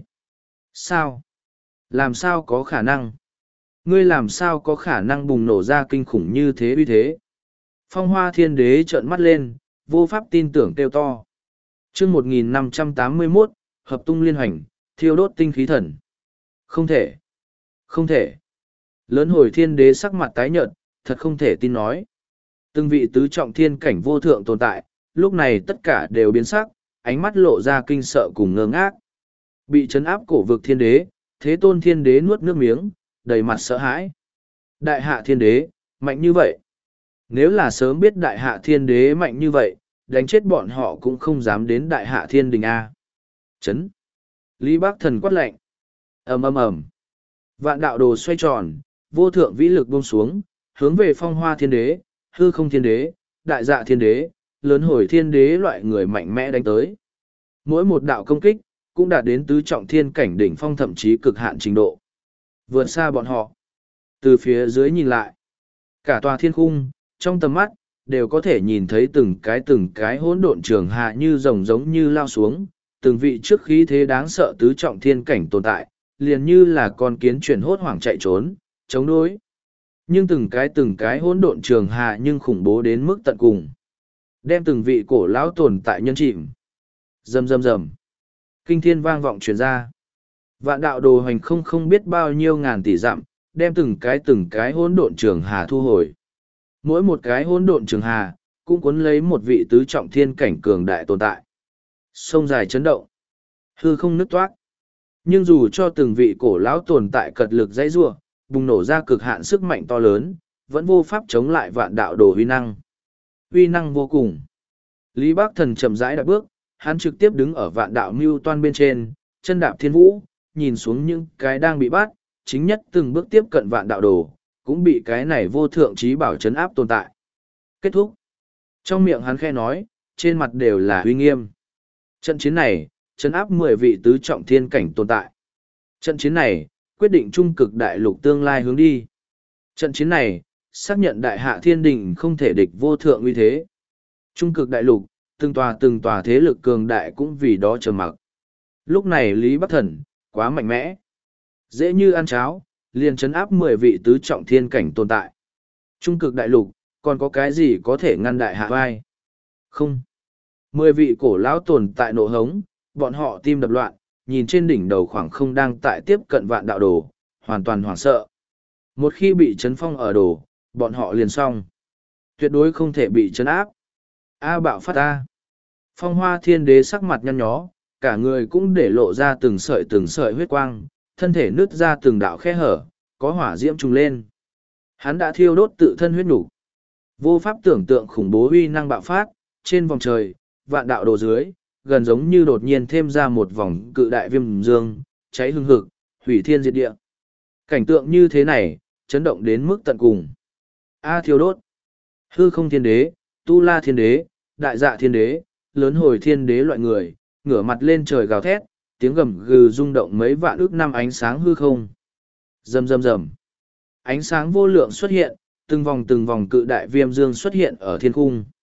Sao? Làm sao có khả năng? Ngươi làm sao có khả năng bùng nổ ra kinh khủng như thế uy thế? Phong Hoa Thiên Đế trợn mắt lên, vô pháp tin tưởng kêu to. Chương một nghìn năm trăm tám mươi mốt, hợp tung liên hoành, thiêu đốt tinh khí thần. Không thể. Không thể. Lớn hồi Thiên Đế sắc mặt tái nhợt, thật không thể tin nói. Từng vị tứ trọng thiên cảnh vô thượng tồn tại, lúc này tất cả đều biến sắc, ánh mắt lộ ra kinh sợ cùng ngơ ngác. Bị trấn áp cổ vực Thiên Đế, Thế Tôn Thiên Đế nuốt nước miếng, đầy mặt sợ hãi. Đại Hạ Thiên Đế, mạnh như vậy. Nếu là sớm biết Đại Hạ Thiên Đế mạnh như vậy, đánh chết bọn họ cũng không dám đến Đại Hạ Thiên Đình A. Chấn. Lý Bác Thần quát lạnh. ầm ầm ầm. Vạn đạo đồ xoay tròn, vô thượng vĩ lực buông xuống, hướng về Phong Hoa Thiên Đế, Hư Không Thiên Đế, Đại Dạ Thiên Đế, Lớn Hồi Thiên Đế loại người mạnh mẽ đánh tới. Mỗi một đạo công kích, cũng đạt đến tứ trọng thiên cảnh đỉnh phong thậm chí cực hạn trình độ. Vượt xa bọn họ. Từ phía dưới nhìn lại, cả tòa thiên khung, trong tầm mắt, đều có thể nhìn thấy từng cái từng cái hỗn độn trường hạ như rồng giống như lao xuống, từng vị trước khí thế đáng sợ tứ trọng thiên cảnh tồn tại, liền như là con kiến chuyển hốt hoảng chạy trốn, chống đối. Nhưng từng cái từng cái hỗn độn trường hạ nhưng khủng bố đến mức tận cùng. Đem từng vị cổ lão tồn tại nhân chìm. Rầm rầm rầm. Kinh thiên vang vọng truyền ra. Vạn đạo đồ hành không không biết bao nhiêu ngàn tỷ dặm, đem từng cái từng cái hỗn độn trường hà thu hồi. Mỗi một cái hỗn độn trường hà, cũng cuốn lấy một vị tứ trọng thiên cảnh cường đại tồn tại. Sông dài chấn động, hư không nứt toát. Nhưng dù cho từng vị cổ lão tồn tại cật lực dãy giụa, bùng nổ ra cực hạn sức mạnh to lớn, vẫn vô pháp chống lại vạn đạo đồ huy năng. Huy năng vô cùng. Lý Bác Thần chậm rãi đạp bước, hắn trực tiếp đứng ở vạn đạo mưu toan bên trên, chân đạp thiên vũ, nhìn xuống những cái đang bị bắt, chính nhất từng bước tiếp cận vạn đạo đồ, cũng bị cái này vô thượng trí bảo chấn áp tồn tại. Kết thúc. Trong miệng hắn khe nói, trên mặt đều là uy nghiêm. Trận chiến này, chấn áp mười vị tứ trọng thiên cảnh tồn tại. Trận chiến này, quyết định trung cực đại lục tương lai hướng đi. Trận chiến này, xác nhận đại hạ thiên đình không thể địch vô thượng uy thế. Trung cực đại lục, từng tòa từng tòa thế lực cường đại cũng vì đó trầm mặc. Lúc này Lý Bắc Thần, quá mạnh mẽ. Dễ như ăn cháo, liền chấn áp mười vị tứ trọng thiên cảnh tồn tại. Trung cực đại lục, còn có cái gì có thể ngăn đại hạ vai? Không. Mười vị cổ lão tồn tại nộ hống, bọn họ tim đập loạn, nhìn trên đỉnh đầu khoảng không đang tại tiếp cận vạn đạo đồ, hoàn toàn hoảng sợ. Một khi bị chấn phong ở đồ, bọn họ liền xong. Tuyệt đối không thể bị chấn áp. A bạo phát A. Phong Hoa Thiên Đế sắc mặt nhăn nhó, cả người cũng để lộ ra từng sợi từng sợi huyết quang, thân thể nứt ra từng đạo khe hở, có hỏa diễm trùng lên. Hắn đã thiêu đốt tự thân huyết nục. Vô pháp tưởng tượng khủng bố uy năng bạo phát, trên vòng trời, vạn đạo đồ dưới, gần giống như đột nhiên thêm ra một vòng cự đại viêm dương, cháy hương hực, hủy thiên diệt địa. Cảnh tượng như thế này, chấn động đến mức tận cùng. A thiêu đốt. Hư Không Thiên Đế, Tu La Thiên Đế, Đại Dạ Thiên Đế, Lớn Hồi Thiên Đế loại người, ngửa mặt lên trời gào thét, tiếng gầm gừ rung động mấy vạn ước năm ánh sáng hư không. Rầm rầm rầm. Ánh sáng vô lượng xuất hiện, từng vòng từng vòng cự đại viêm dương xuất hiện ở thiên cung.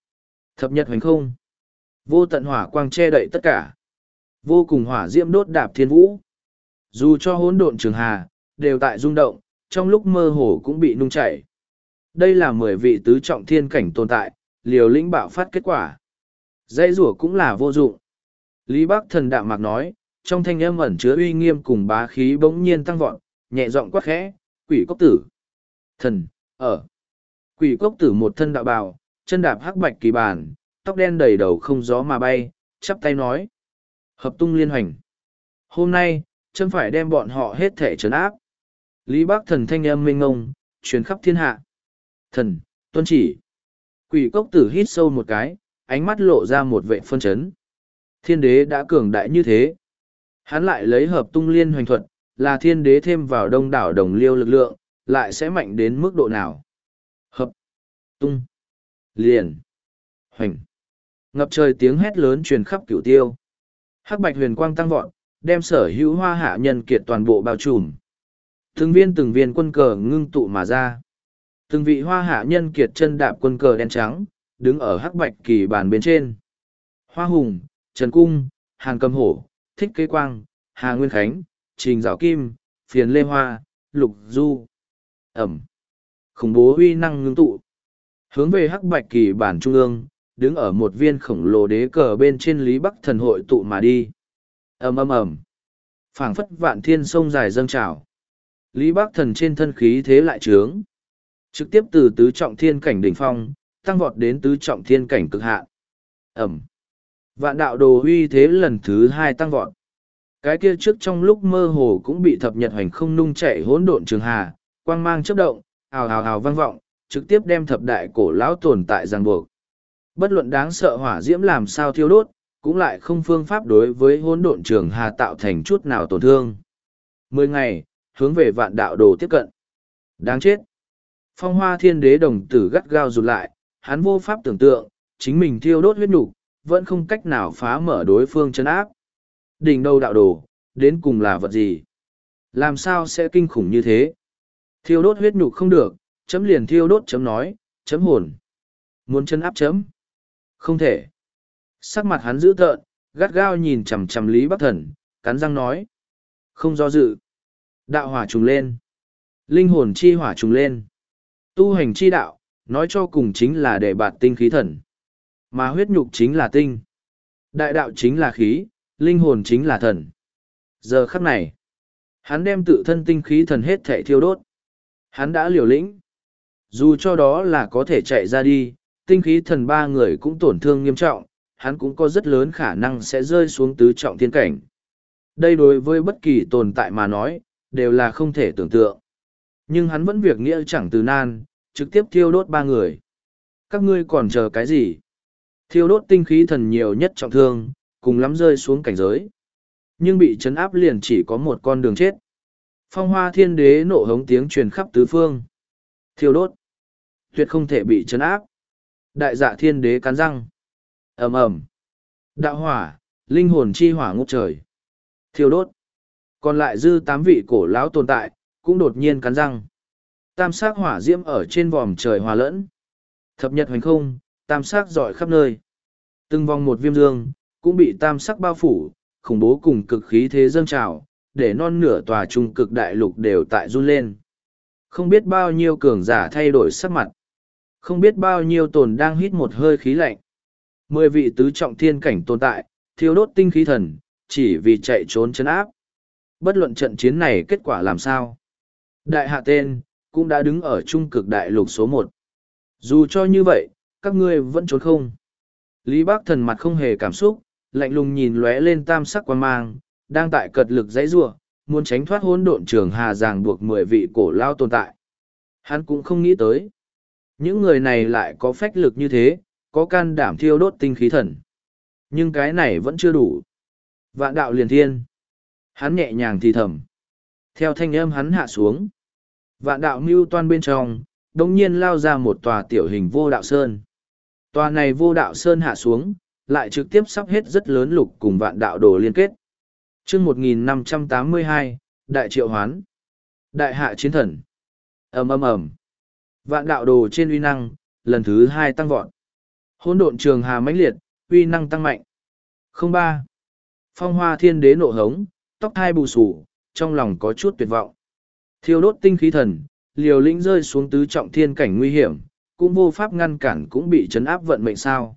Thập nhật hoành không. Vô tận hỏa quang che đậy tất cả. Vô cùng hỏa diễm đốt đạp thiên vũ. Dù cho hỗn độn trường hà, đều tại rung động, trong lúc mơ hồ cũng bị nung chảy. Đây là mười vị tứ trọng thiên cảnh tồn tại, liều lĩnh bạo phát kết quả. Dãy rủa cũng là vô dụng. Lý Bắc Thần đạm mạc nói, trong thanh âm ẩn chứa uy nghiêm cùng bá khí bỗng nhiên tăng vọt, nhẹ giọng quát khẽ, quỷ cốc tử. Thần, ở. Quỷ cốc tử một thân đạo bào, chân đạp hắc bạch kỳ bàn, tóc đen đầy đầu không gió mà bay, chắp tay nói. Hợp tung liên hoành. Hôm nay, chân phải đem bọn họ hết thể trấn áp. Lý Bắc Thần thanh âm mênh ngông, truyền khắp thiên hạ. Thần, tuân chỉ. Quỷ cốc tử hít sâu một cái, ánh mắt lộ ra một vệ phân chấn. Thiên đế đã cường đại như thế. Hắn lại lấy hợp tung liên hoành thuật, là thiên đế thêm vào đông đảo đồng liêu lực lượng, lại sẽ mạnh đến mức độ nào. Hợp, tung, liền, hoành. Ngập trời tiếng hét lớn truyền khắp cửu tiêu. Hắc bạch huyền quang tăng vọt, đem sở hữu hoa hạ nhân kiệt toàn bộ bao trùm. Từng viên từng viên quân cờ ngưng tụ mà ra. Từng vị hoa hạ nhân kiệt chân đạp quân cờ đen trắng, đứng ở hắc bạch kỳ bàn bên trên. Hoa Hùng, Trần Cung, Hàn Cầm Hổ, Thích Kế Quang, Hà Nguyên Khánh, Trình Giảo Kim, Phiền Lê Hoa, Lục Du. Ẩm. Khủng bố uy năng ngưng tụ. Hướng về hắc bạch kỳ bản trung ương, đứng ở một viên khổng lồ đế cờ bên trên Lý Bắc Thần hội tụ mà đi. Ầm ầm ầm. Phảng phất vạn thiên sông dài dâng trào. Lý Bắc Thần trên thân khí thế lại trướng. Trực tiếp từ tứ trọng thiên cảnh đỉnh phong, tăng vọt đến tứ trọng thiên cảnh cực hạn. Ẩm. Vạn đạo đồ uy thế lần thứ hai tăng vọt. Cái kia trước trong lúc mơ hồ cũng bị thập nhật hoành không nung chạy hỗn độn trường hà, quang mang chớp động, ào ào ào vang vọng, trực tiếp đem thập đại cổ lão tồn tại ràng buộc. Bất luận đáng sợ hỏa diễm làm sao thiêu đốt, cũng lại không phương pháp đối với hỗn độn trường hà tạo thành chút nào tổn thương. Mười ngày, hướng về vạn đạo đồ tiếp cận. Đáng chết. Phong Hoa Thiên Đế đồng tử gắt gao rụt lại, hắn vô pháp tưởng tượng, chính mình thiêu đốt huyết nhục, vẫn không cách nào phá mở đối phương chân áp. Đỉnh đầu đạo đồ, đến cùng là vật gì? Làm sao sẽ kinh khủng như thế? Thiêu đốt huyết nhục không được, chấm liền thiêu đốt chấm nói, chấm hồn. Muốn chân áp chấm? Không thể. Sắc mặt hắn dữ tợn, gắt gao nhìn chằm chằm Lý Bắc Thần, cắn răng nói. Không do dự. Đạo hỏa trùng lên. Linh hồn chi hỏa trùng lên. Tu hành chi đạo, nói cho cùng chính là để bạt tinh khí thần. Mà huyết nhục chính là tinh. Đại đạo chính là khí, linh hồn chính là thần. Giờ khắc này, hắn đem tự thân tinh khí thần hết thể thiêu đốt. Hắn đã liều lĩnh. Dù cho đó là có thể chạy ra đi, tinh khí thần ba người cũng tổn thương nghiêm trọng, hắn cũng có rất lớn khả năng sẽ rơi xuống tứ trọng thiên cảnh. Đây đối với bất kỳ tồn tại mà nói, đều là không thể tưởng tượng. Nhưng hắn vẫn việc nghĩa chẳng từ nan, trực tiếp thiêu đốt ba người. Các ngươi còn chờ cái gì? Thiêu đốt tinh khí thần nhiều nhất trọng thương, cùng lắm rơi xuống cảnh giới. Nhưng bị chấn áp liền chỉ có một con đường chết. Phong Hoa Thiên Đế nộ hống tiếng truyền khắp tứ phương. Thiêu đốt. Tuyệt không thể bị chấn áp. Đại dạ Thiên Đế cắn răng. Ầm ầm. Đạo hỏa, linh hồn chi hỏa ngút trời. Thiêu đốt. Còn lại dư tám vị cổ lão tồn tại, cũng đột nhiên cắn răng. Tam sắc hỏa diễm ở trên vòm trời hòa lẫn. Thập nhật hoành không, tam sắc rọi khắp nơi. Từng vòng một viêm dương, cũng bị tam sắc bao phủ, khủng bố cùng cực khí thế dâng trào, để non nửa tòa trung cực đại lục đều tại run lên. Không biết bao nhiêu cường giả thay đổi sắc mặt. Không biết bao nhiêu tồn đang hít một hơi khí lạnh. Mười vị tứ trọng thiên cảnh tồn tại, thiêu đốt tinh khí thần, chỉ vì chạy trốn chân áp. Bất luận trận chiến này kết quả làm sao. Đại hạ tên, cũng đã đứng ở trung cực đại lục số một. Dù cho như vậy, các ngươi vẫn trốn không. Lý Bắc Thần mặt không hề cảm xúc, lạnh lùng nhìn lóe lên tam sắc quang mang, đang tại cật lực dãy rủa, muốn tránh thoát hỗn độn trường hà ràng buộc mười vị cổ lao tồn tại. Hắn cũng không nghĩ tới. Những người này lại có phách lực như thế, có can đảm thiêu đốt tinh khí thần. Nhưng cái này vẫn chưa đủ. Vạn đạo liền thiên. Hắn nhẹ nhàng thì thầm. Theo thanh âm hắn hạ xuống. Vạn đạo mưu toan bên trong, đồng nhiên lao ra một tòa tiểu hình vô đạo sơn. Tòa này vô đạo sơn hạ xuống, lại trực tiếp sắp hết rất lớn lục cùng vạn đạo đồ liên kết. chương một nghìn năm trăm tám mươi hai, Đại Triệu Hoán. Đại hạ chiến thần. ầm ầm ầm. Vạn đạo đồ trên uy năng, lần thứ hai tăng vọt. Hỗn độn trường hà mãnh liệt, uy năng tăng mạnh. Không ba. Phong hoa thiên đế nộ hống, tóc thai bù sù, trong lòng có chút tuyệt vọng. Thiêu đốt tinh khí thần, liều lĩnh rơi xuống tứ trọng thiên cảnh nguy hiểm, cũng vô pháp ngăn cản cũng bị chấn áp vận mệnh sao.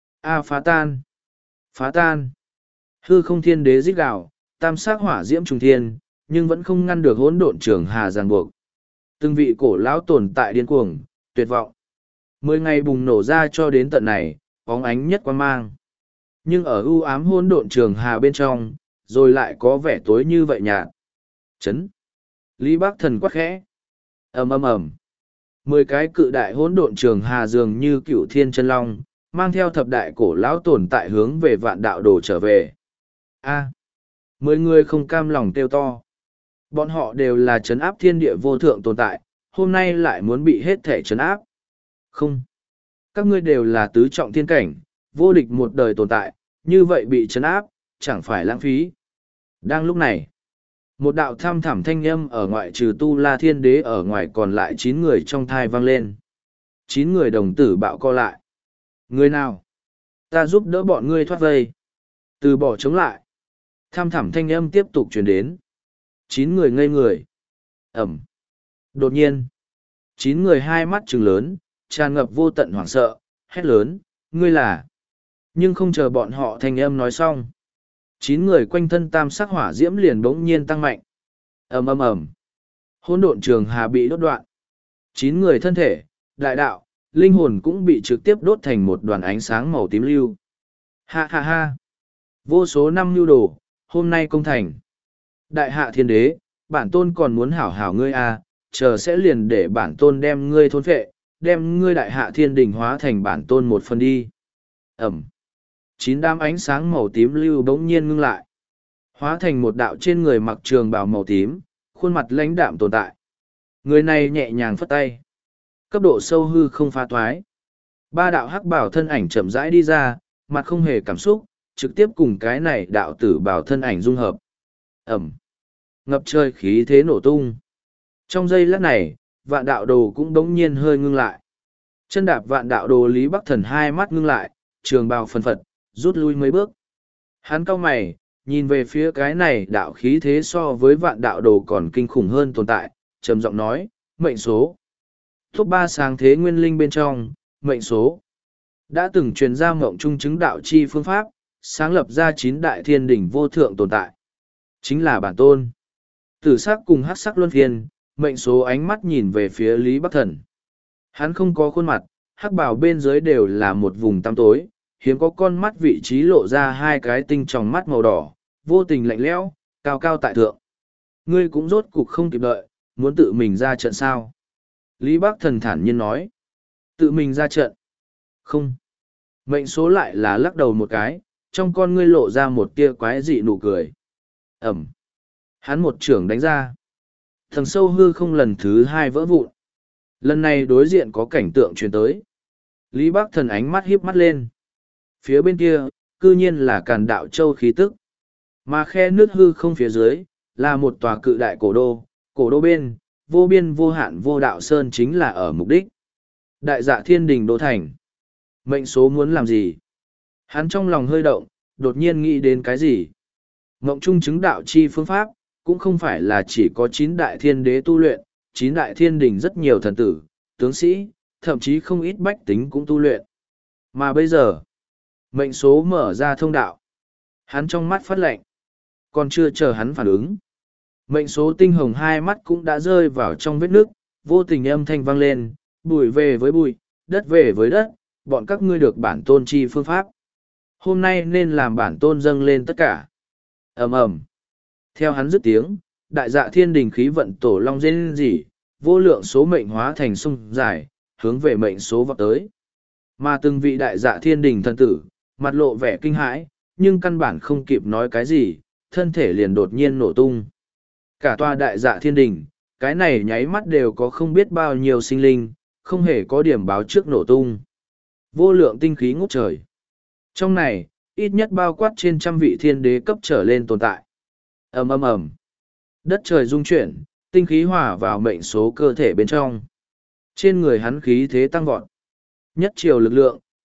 A phá tan! Phá tan! Hư không thiên đế rít gào, tam sát hỏa diễm trùng thiên, nhưng vẫn không ngăn được hỗn độn trường hà ràng buộc. Từng vị cổ lão tồn tại điên cuồng, tuyệt vọng. Mười ngày bùng nổ ra cho đến tận này, bóng ánh nhất quan mang. Nhưng ở u ám hỗn độn trường hà bên trong, rồi lại có vẻ tối như vậy nhạt. Chấn! Lý Bác Thần quát khẽ. Ầm ầm ầm. Mười cái cự đại hỗn độn trường hà dường như cựu thiên chân long, mang theo thập đại cổ lão tồn tại hướng về vạn đạo đồ trở về. A. Mười người không cam lòng kêu to. Bọn họ đều là trấn áp thiên địa vô thượng tồn tại, hôm nay lại muốn bị hết thể trấn áp. Không. Các ngươi đều là tứ trọng thiên cảnh, vô địch một đời tồn tại, như vậy bị trấn áp, chẳng phải lãng phí. Đang lúc này, một đạo thăm thẳm thanh âm ở ngoại trừ Tu La Thiên Đế ở ngoài còn lại chín người trong thai vang lên. Chín người đồng tử bạo co lại. Người nào? Ta giúp đỡ bọn ngươi thoát vây. Từ bỏ chống lại. Thăm thẳm thanh âm tiếp tục truyền đến. Chín người ngây người. Ẩm. Đột nhiên. Chín người hai mắt trừng lớn, tràn ngập vô tận hoảng sợ, hét lớn, ngươi là. Nhưng không chờ bọn họ thanh âm nói xong. Chín người quanh thân tam sắc hỏa diễm liền bỗng nhiên tăng mạnh. Ầm ầm ầm. Hỗn độn trường hà bị đốt đoạn. Chín người thân thể, đại đạo, linh hồn cũng bị trực tiếp đốt thành một đoàn ánh sáng màu tím lưu. Ha ha ha. Vô số năm lưu đồ, hôm nay công thành. Đại hạ thiên đế, bản tôn còn muốn hảo hảo ngươi à, chờ sẽ liền để bản tôn đem ngươi thôn phệ, đem ngươi đại hạ thiên đình hóa thành bản tôn một phần đi. Ẩm. Chín đám ánh sáng màu tím lưu bỗng nhiên ngưng lại. Hóa thành một đạo trên người mặc trường bào màu tím, khuôn mặt lãnh đạm tồn tại. Người này nhẹ nhàng phất tay. Cấp độ sâu hư không phá toái. Ba đạo hắc bảo thân ảnh chậm rãi đi ra, mặt không hề cảm xúc, trực tiếp cùng cái này đạo tử bảo thân ảnh dung hợp. Ẩm. Ngập trời khí thế nổ tung. Trong giây lát này, vạn đạo đồ cũng đống nhiên hơi ngưng lại. Chân đạp vạn đạo đồ Lý Bắc Thần hai mắt ngưng lại, trường bào phân phật, rút lui mấy bước. Hắn cau mày, nhìn về phía cái này đạo khí thế so với vạn đạo đồ còn kinh khủng hơn tồn tại, trầm giọng nói, mệnh số. Top ba sáng thế nguyên linh bên trong, mệnh số. Đã từng truyền ra mộng trung chứng đạo chi phương pháp, sáng lập ra chín đại thiên đỉnh vô thượng tồn tại. Chính là bản tôn. Tử sắc cùng hắc sắc luân phiên, mệnh số ánh mắt nhìn về phía Lý Bắc Thần. Hắn không có khuôn mặt, hắc bào bên dưới đều là một vùng tăm tối, hiếm có con mắt vị trí lộ ra hai cái tinh tròng mắt màu đỏ, vô tình lạnh lẽo, cao cao tại thượng. Ngươi cũng rốt cục không kịp đợi, muốn tự mình ra trận sao? Lý Bắc Thần thản nhiên nói. Tự mình ra trận? Không. Mệnh số lại là lắc đầu một cái, trong con ngươi lộ ra một tia quái dị nụ cười. Ẩm. Hắn một trưởng đánh ra. Thần sâu hư không lần thứ hai vỡ vụn. Lần này đối diện có cảnh tượng truyền tới. Lý Bắc Thần ánh mắt híp mắt lên. Phía bên kia, cư nhiên là Càn Đạo Châu khí tức. Mà khe nước hư không phía dưới, là một tòa cự đại cổ đô. Cổ đô bên, vô biên vô hạn vô đạo sơn chính là ở mục đích. Đại dạ thiên đình đô thành. Mệnh số muốn làm gì? Hắn trong lòng hơi động, đột nhiên nghĩ đến cái gì? Ngộng trung chứng đạo chi phương pháp, cũng không phải là chỉ có chín đại thiên đế tu luyện, chín đại thiên đình rất nhiều thần tử, tướng sĩ, thậm chí không ít bách tính cũng tu luyện. Mà bây giờ, mệnh số mở ra thông đạo. Hắn trong mắt phát lạnh. Còn chưa chờ hắn phản ứng. Mệnh số tinh hồng hai mắt cũng đã rơi vào trong vết nước, vô tình âm thanh vang lên, bụi về với bụi, đất về với đất, bọn các ngươi được bản tôn chi phương pháp. Hôm nay nên làm bản tôn dâng lên tất cả. Ầm ầm. Theo hắn dứt tiếng, đại dạ thiên đình khí vận tổ long rên rỉ, vô lượng số mệnh hóa thành sông dài, hướng về mệnh số vọt tới. Mà từng vị đại dạ thiên đình thần tử, mặt lộ vẻ kinh hãi, nhưng căn bản không kịp nói cái gì, thân thể liền đột nhiên nổ tung. Cả tòa đại dạ thiên đình, cái này nháy mắt đều có không biết bao nhiêu sinh linh, không hề có điểm báo trước nổ tung. Vô lượng tinh khí ngút trời. Trong này, ít nhất bao quát trên trăm vị thiên đế cấp trở lên tồn tại. Ầm ầm ầm. Đất trời rung chuyển, tinh khí hòa vào mệnh số cơ thể bên trong. Trên người hắn khí thế tăng vọt. Nhất chiều lực lượng,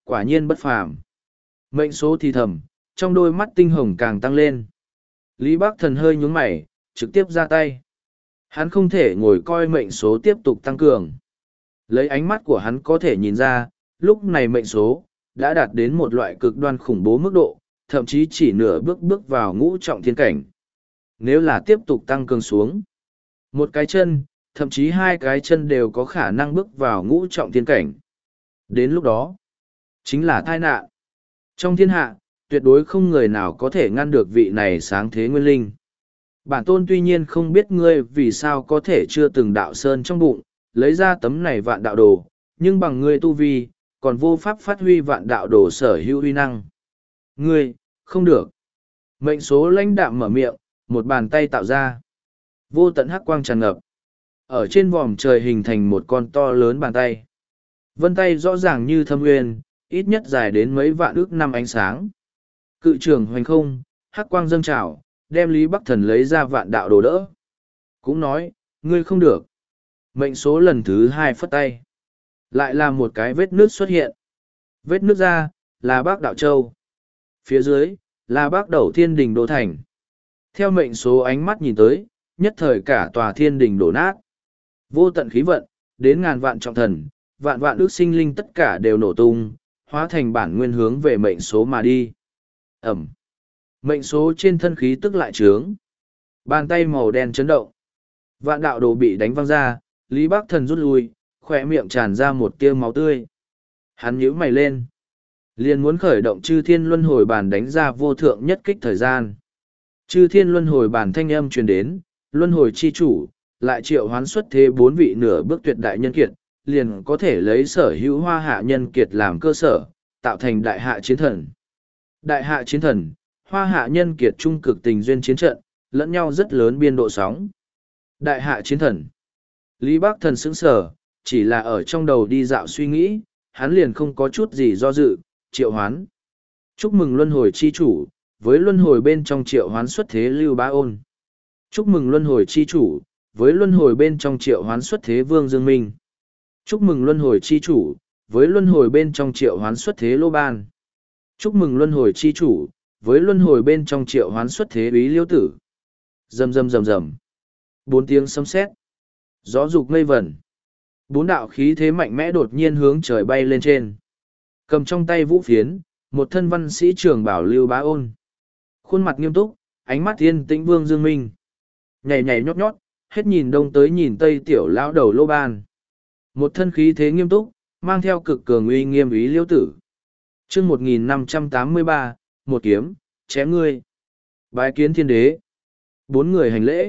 quả nhiên bất phàm. Mệnh số thì thầm, trong đôi mắt tinh hồng càng tăng lên. Lý Bắc Thần hơi nhún mày, trực tiếp ra tay. Hắn không thể ngồi coi mệnh số tiếp tục tăng cường. Lấy ánh mắt của hắn có thể nhìn ra, lúc này mệnh số đã đạt đến một loại cực đoan khủng bố mức độ, thậm chí chỉ nửa bước bước vào ngũ trọng thiên cảnh. Nếu là tiếp tục tăng cường xuống, một cái chân, thậm chí hai cái chân đều có khả năng bước vào ngũ trọng thiên cảnh. Đến lúc đó, chính là tai nạn. Trong thiên hạ, tuyệt đối không người nào có thể ngăn được vị này sáng thế nguyên linh. Bản tôn tuy nhiên không biết ngươi vì sao có thể chưa từng đạo sơn trong bụng, lấy ra tấm này vạn đạo đồ, nhưng bằng ngươi tu vi, còn vô pháp phát huy vạn đạo đồ sở hữu uy năng. Ngươi, không được. Mệnh số lãnh đạm mở miệng, một bàn tay tạo ra. Vô tận hắc quang tràn ngập. Ở trên vòm trời hình thành một con to lớn bàn tay. Vân tay rõ ràng như thâm nguyên, ít nhất dài đến mấy vạn ước năm ánh sáng. Cự trường hoành không, hắc quang dâng trào, đem Lý Bắc Thần lấy ra vạn đạo đồ đỡ. Cũng nói, ngươi không được. Mệnh số lần thứ hai phất tay. Lại là một cái vết nước xuất hiện. Vết nước ra, là Bác Đạo Châu. Phía dưới, là Bác Đầu Thiên Đình Đô Thành. Theo mệnh số ánh mắt nhìn tới, nhất thời cả tòa thiên đình đổ nát. Vô tận khí vận, đến ngàn vạn trọng thần, vạn vạn ước sinh linh tất cả đều nổ tung, hóa thành bản nguyên hướng về mệnh số mà đi. Ẩm. Mệnh số trên thân khí tức lại trướng. Bàn tay màu đen chấn động. Vạn đạo đồ bị đánh văng ra, Lý Bắc Thần rút lui, khỏe miệng tràn ra một tia máu tươi. Hắn nhíu mày lên. Liền muốn khởi động chư thiên luân hồi bàn đánh ra vô thượng nhất kích thời gian. Chư thiên luân hồi bàn thanh âm truyền đến, luân hồi chi chủ, lại triệu hoán xuất thế bốn vị nửa bước tuyệt đại nhân kiệt, liền có thể lấy sở hữu hoa hạ nhân kiệt làm cơ sở, tạo thành đại hạ chiến thần. Đại hạ chiến thần, hoa hạ nhân kiệt trung cực tình duyên chiến trận, lẫn nhau rất lớn biên độ sóng. Đại hạ chiến thần. Lý Bắc Thần sững sờ, chỉ là ở trong đầu đi dạo suy nghĩ, hắn liền không có chút gì do dự, triệu hoán. Chúc mừng luân hồi chi chủ, với luân hồi bên trong triệu hoán xuất thế Lưu Bá Ôn. Chúc mừng luân hồi chi chủ, với luân hồi bên trong triệu hoán xuất thế Vương Dương Minh. Chúc mừng luân hồi chi chủ, với luân hồi bên trong triệu hoán xuất thế Lô Ban. Chúc mừng luân hồi chi chủ, với luân hồi bên trong triệu hoán xuất thế Úy Liêu Tử. Rầm rầm rầm rầm. Bốn tiếng sấm sét. Gió dục mây vẩn. Bốn đạo khí thế mạnh mẽ đột nhiên hướng trời bay lên trên. Cầm trong tay vũ phiến, một thân văn sĩ trường bảo Lưu Bá Ôn. Khuôn mặt nghiêm túc, ánh mắt yên tĩnh Vương Dương Minh. Nhảy nhảy nhót nhót, hết nhìn đông tới nhìn tây tiểu lão đầu Lô Ban. Một thân khí thế nghiêm túc, mang theo cực cường uy nghiêm Úy Liêu Tử. Chương một nghìn năm trăm tám mươi ba, một kiếm, chém ngươi. Bái kiến thiên đế. Bốn người hành lễ.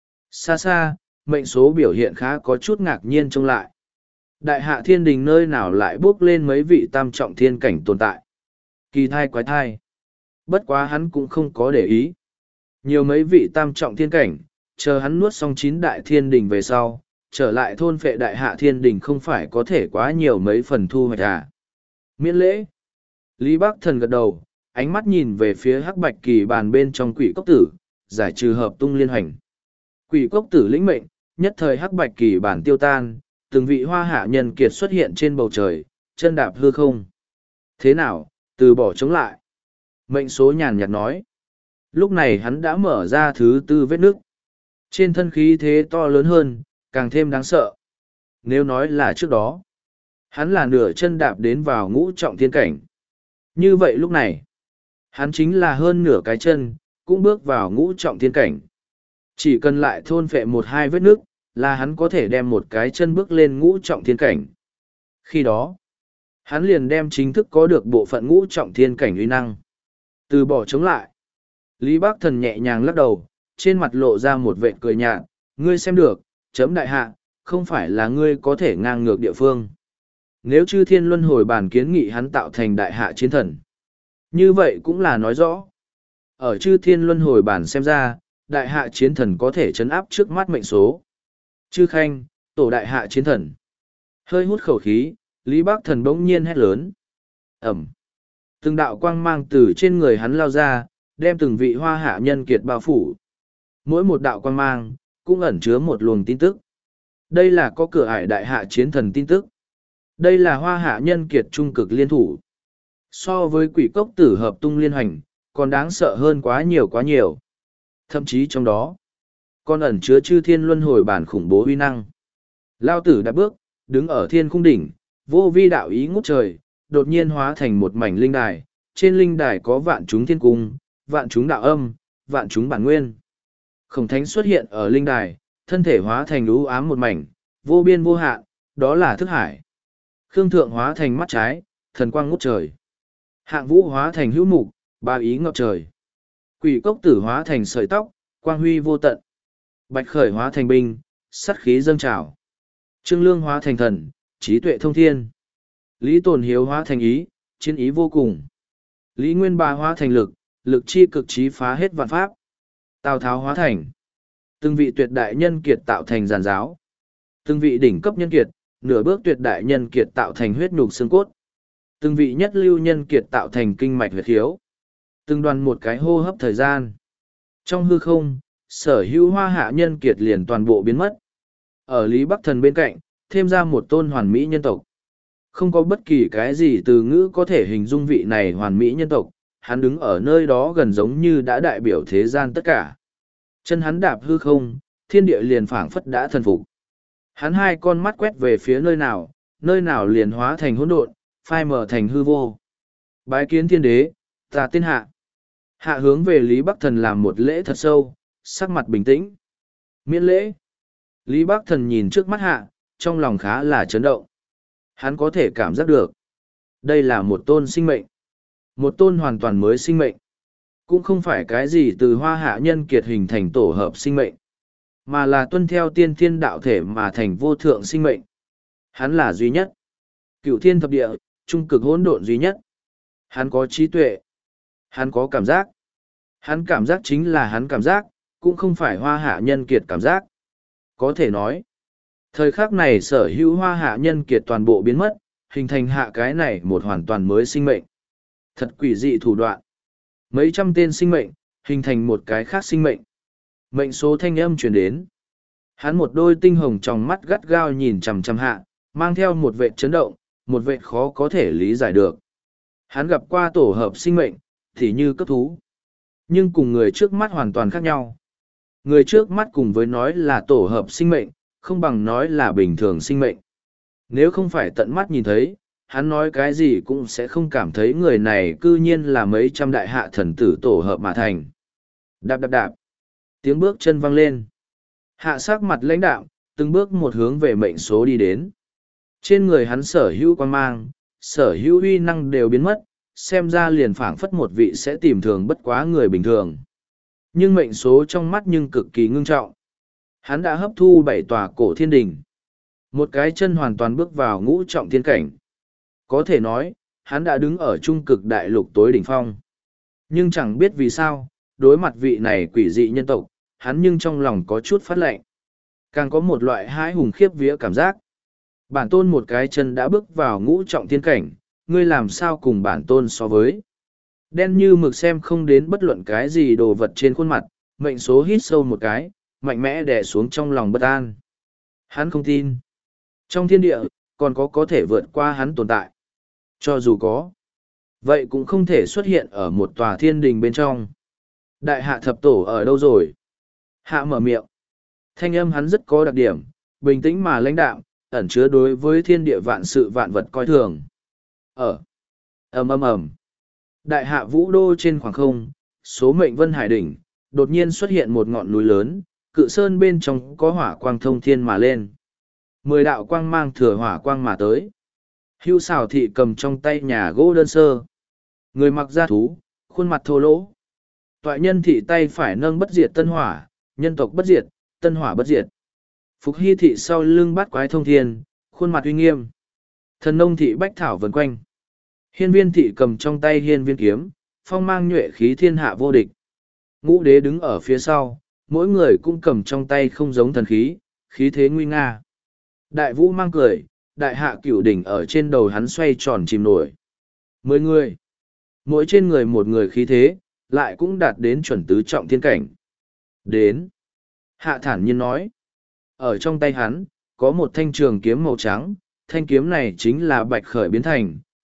Xa xa, mệnh số biểu hiện khá có chút ngạc nhiên trông lại. Đại hạ thiên đình nơi nào lại bước lên mấy vị tam trọng thiên cảnh tồn tại. Kỳ thai quái thai. Bất quá hắn cũng không có để ý. Nhiều mấy vị tam trọng thiên cảnh, chờ hắn nuốt xong chín đại thiên đình về sau, trở lại thôn phệ đại hạ thiên đình không phải có thể quá nhiều mấy phần thu hoạch à. Miễn lễ. Lý Bắc Thần gật đầu, ánh mắt nhìn về phía hắc bạch kỳ bàn bên trong quỷ cốc tử, giải trừ hợp tung liên hoành. Quỷ cốc tử lĩnh mệnh, nhất thời hắc bạch kỳ bản tiêu tan, từng vị hoa hạ nhân kiệt xuất hiện trên bầu trời, chân đạp hư không. Thế nào, từ bỏ chống lại. Mệnh số nhàn nhạt nói. Lúc này hắn đã mở ra thứ tư vết nước. Trên thân khí thế to lớn hơn, càng thêm đáng sợ. Nếu nói là trước đó, hắn là nửa chân đạp đến vào ngũ trọng thiên cảnh. Như vậy lúc này, hắn chính là hơn nửa cái chân, cũng bước vào ngũ trọng thiên cảnh. Chỉ cần lại thôn phệ một hai vết nước, là hắn có thể đem một cái chân bước lên ngũ trọng thiên cảnh. Khi đó, hắn liền đem chính thức có được bộ phận ngũ trọng thiên cảnh uy năng. Từ bỏ chống lại. Lý Bắc Thần nhẹ nhàng lắc đầu, trên mặt lộ ra một vệt cười nhạt, ngươi xem được, chấm đại hạ, không phải là ngươi có thể ngang ngược địa phương. Nếu chư thiên luân hồi bản kiến nghị hắn tạo thành đại hạ chiến thần, như vậy cũng là nói rõ. Ở chư thiên luân hồi bản xem ra, đại hạ chiến thần có thể chấn áp trước mắt mệnh số. Chư khanh, tổ đại hạ chiến thần. Hơi hút khẩu khí, Lý Bắc Thần bỗng nhiên hét lớn. Ẩm. Từng đạo quang mang từ trên người hắn lao ra, đem từng vị hoa hạ nhân kiệt bao phủ. Mỗi một đạo quang mang, cũng ẩn chứa một luồng tin tức. Đây là có cửa ải đại hạ chiến thần tin tức. Đây là hoa hạ nhân kiệt trung cực liên thủ. So với quỷ cốc tử hợp tung liên hành, còn đáng sợ hơn quá nhiều quá nhiều. Thậm chí trong đó, còn ẩn chứa chư thiên luân hồi bản khủng bố uy năng. Lao tử đã bước, đứng ở thiên khung đỉnh, vô vi đạo ý ngút trời, đột nhiên hóa thành một mảnh linh đài. Trên linh đài có vạn chúng thiên cung, vạn chúng đạo âm, vạn chúng bản nguyên. Khổng thánh xuất hiện ở linh đài, thân thể hóa thành lũ ám một mảnh, vô biên vô hạn, đó là thức hải. Khương thượng hóa thành mắt trái, thần quang ngút trời. Hạng vũ hóa thành hữu mục, ba ý ngập trời. Quỷ cốc tử hóa thành sợi tóc, quang huy vô tận. Bạch khởi hóa thành binh, sắt khí dâng trào. Trương lương hóa thành thần, trí tuệ thông thiên. Lý tồn hiếu hóa thành ý, chiến ý vô cùng. Lý nguyên ba hóa thành lực, lực chi cực trí phá hết vạn pháp. Tào tháo hóa thành từng vị tuyệt đại nhân kiệt tạo thành giàn giáo. Từng vị đỉnh cấp nhân kiệt, nửa bước tuyệt đại nhân kiệt tạo thành huyết nhục xương cốt. Từng vị nhất lưu nhân kiệt tạo thành kinh mạch huyệt khiếu. Từng đoàn một cái hô hấp thời gian. Trong hư không, sở hữu hoa hạ nhân kiệt liền toàn bộ biến mất. Ở Lý Bắc Thần bên cạnh, thêm ra một tôn hoàn mỹ nhân tộc. Không có bất kỳ cái gì từ ngữ có thể hình dung vị này hoàn mỹ nhân tộc, hắn đứng ở nơi đó gần giống như đã đại biểu thế gian tất cả. Chân hắn đạp hư không, thiên địa liền phảng phất đã thần phục. Hắn hai con mắt quét về phía nơi nào, nơi nào liền hóa thành hỗn độn, phai mờ thành hư vô. Bái kiến thiên đế, ta tên Hạ. Hạ hướng về Lý Bắc Thần làm một lễ thật sâu, sắc mặt bình tĩnh. Miễn lễ. Lý Bắc Thần nhìn trước mắt Hạ, trong lòng khá là chấn động. Hắn có thể cảm giác được. Đây là một tôn sinh mệnh. Một tôn hoàn toàn mới sinh mệnh. Cũng không phải cái gì từ hoa hạ nhân kiệt hình thành tổ hợp sinh mệnh, mà là tuân theo tiên thiên đạo thể mà thành vô thượng sinh mệnh. Hắn là duy nhất. Cửu thiên thập địa, trung cực hỗn độn duy nhất. Hắn có trí tuệ. Hắn có cảm giác. Hắn cảm giác chính là hắn cảm giác, cũng không phải hoa hạ nhân kiệt cảm giác. Có thể nói, thời khắc này sở hữu hoa hạ nhân kiệt toàn bộ biến mất, hình thành hạ cái này một hoàn toàn mới sinh mệnh. Thật quỷ dị thủ đoạn. Mấy trăm tên sinh mệnh, hình thành một cái khác sinh mệnh. Mệnh số thanh âm truyền đến. Hắn một đôi tinh hồng trong mắt gắt gao nhìn chằm chằm Hạ, mang theo một vệ chấn động, một vệ khó có thể lý giải được. Hắn gặp qua tổ hợp sinh mệnh, thì như cấp thú. Nhưng cùng người trước mắt hoàn toàn khác nhau. Người trước mắt cùng với nói là tổ hợp sinh mệnh, không bằng nói là bình thường sinh mệnh. Nếu không phải tận mắt nhìn thấy, hắn nói cái gì cũng sẽ không cảm thấy người này cư nhiên là mấy trăm đại hạ thần tử tổ hợp mà thành. Đạp đạp đạp. Tiếng bước chân vang lên. Hạ sắc mặt lãnh đạm, từng bước một hướng về mệnh số đi đến. Trên người hắn sở hữu quan mang, sở hữu uy năng đều biến mất, xem ra liền phảng phất một vị sẽ tìm thường bất quá người bình thường. Nhưng mệnh số trong mắt nhưng cực kỳ ngưng trọng. Hắn đã hấp thu bảy tòa cổ thiên đình. Một cái chân hoàn toàn bước vào ngũ trọng thiên cảnh. Có thể nói, hắn đã đứng ở trung cực đại lục tối đỉnh phong. Nhưng chẳng biết vì sao, đối mặt vị này quỷ dị nhân tộc, hắn nhưng trong lòng có chút phát lệnh. Càng có một loại hãi hùng khiếp vía cảm giác. Bản tôn một cái chân đã bước vào ngũ trọng thiên cảnh, ngươi làm sao cùng bản tôn so với. Đen như mực xem không đến bất luận cái gì đồ vật trên khuôn mặt, mệnh số hít sâu một cái, mạnh mẽ đè xuống trong lòng bất an. Hắn không tin. Trong thiên địa, còn có có thể vượt qua hắn tồn tại. Cho dù có, vậy cũng không thể xuất hiện ở một tòa thiên đình bên trong. Đại hạ thập tổ ở đâu rồi? Hạ mở miệng. Thanh âm hắn rất có đặc điểm, bình tĩnh mà lãnh đạm, ẩn chứa đối với thiên địa vạn sự vạn vật coi thường. Ở. ầm ầm ầm. Đại hạ vũ đô trên khoảng không, số mệnh vân hải đỉnh, đột nhiên xuất hiện một ngọn núi lớn, cự sơn bên trong có hỏa quang thông thiên mà lên. Mười đạo quang mang thừa hỏa quang mà tới. Hưu xào thị cầm trong tay nhà gỗ đơn sơ. Người mặc da thú, khuôn mặt thô lỗ. Toại nhân thị tay phải nâng bất diệt tân hỏa, nhân tộc bất diệt, tân hỏa bất diệt. Phục hy thị sau lưng bát quái thông thiên, khuôn mặt uy nghiêm. Thần nông thị bách thảo vần quanh. Hiên viên thị cầm trong tay hiên viên kiếm, phong mang nhuệ khí thiên hạ vô địch. Ngũ đế đứng ở phía sau, mỗi người cũng cầm trong tay không giống thần khí, khí thế nguy nga. Đại vũ mang cười, đại hạ cửu đỉnh ở trên đầu hắn xoay tròn chìm nổi. Mười người. Mỗi trên người một người khí thế, lại cũng đạt đến chuẩn tứ trọng thiên cảnh. Đến. Hạ thản nhiên nói. Ở trong tay hắn, có một thanh trường kiếm màu trắng, thanh kiếm này chính là bạch khởi biến thành,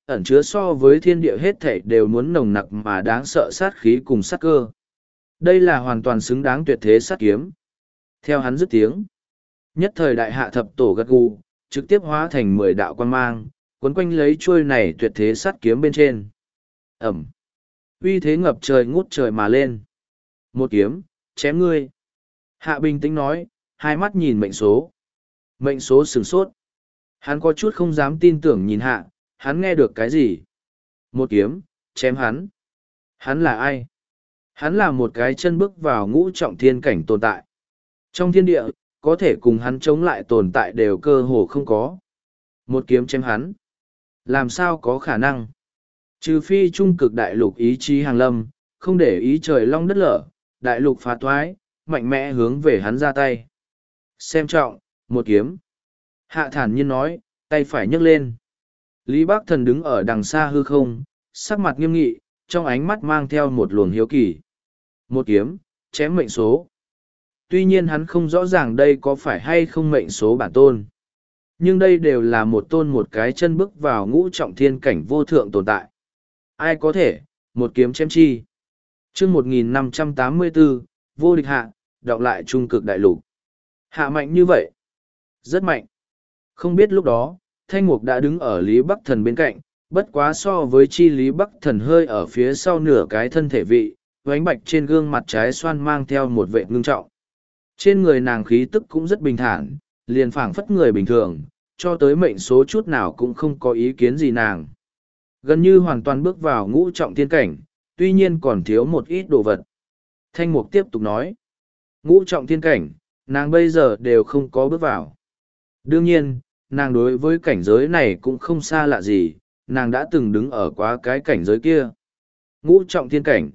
ẩn chứa so với thiên địa hết thảy đều muốn nồng nặc mà đáng sợ sát khí cùng sát cơ. Đây là hoàn toàn xứng đáng tuyệt thế sát kiếm. Theo hắn dứt tiếng, nhất thời đại hạ thập tổ gật gù, trực tiếp hóa thành mười đạo quan mang, quấn quanh lấy chuôi này tuyệt thế sát kiếm bên trên. Ẩm. Uy thế ngập trời ngút trời mà lên. Một kiếm, chém ngươi. Hạ bình tĩnh nói, hai mắt nhìn mệnh số. Mệnh số sửng sốt. Hắn có chút không dám tin tưởng nhìn hạ, hắn nghe được cái gì? Một kiếm, chém hắn. Hắn là ai? Hắn là một cái chân bước vào ngũ trọng thiên cảnh tồn tại. Trong thiên địa, có thể cùng hắn chống lại tồn tại đều cơ hồ không có. Một kiếm chém hắn. Làm sao có khả năng? Trừ phi trung cực đại lục ý chí hàng lâm, không để ý trời long đất lở, đại lục phá thoái, mạnh mẽ hướng về hắn ra tay. Xem trọng, một kiếm. Hạ thản nhiên nói, tay phải nhấc lên. Lý Bác Thần đứng ở đằng xa hư không, sắc mặt nghiêm nghị, trong ánh mắt mang theo một luồng hiếu kỳ. Một kiếm, chém mệnh số. Tuy nhiên hắn không rõ ràng đây có phải hay không mệnh số bản tôn. Nhưng đây đều là một tôn một cái chân bước vào ngũ trọng thiên cảnh vô thượng tồn tại. Ai có thể, một kiếm chém chi. chương một nghìn năm trăm tám mươi bốn, vô địch hạ, đọc lại trung cực đại lục. Hạ mạnh như vậy. Rất mạnh. Không biết lúc đó, Thanh Mục đã đứng ở Lý Bắc Thần bên cạnh, bất quá so với chi Lý Bắc Thần hơi ở phía sau nửa cái thân thể vị, vánh bạch trên gương mặt trái xoan mang theo một vệ ngưng trọng. Trên người nàng khí tức cũng rất bình thản, liền phảng phất người bình thường, cho tới mệnh số chút nào cũng không có ý kiến gì nàng. Gần như hoàn toàn bước vào ngũ trọng thiên cảnh, tuy nhiên còn thiếu một ít đồ vật. Thanh Mục tiếp tục nói, ngũ trọng thiên cảnh, nàng bây giờ đều không có bước vào. Đương nhiên, nàng đối với cảnh giới này cũng không xa lạ gì, nàng đã từng đứng ở quá cái cảnh giới kia. Ngũ trọng thiên cảnh.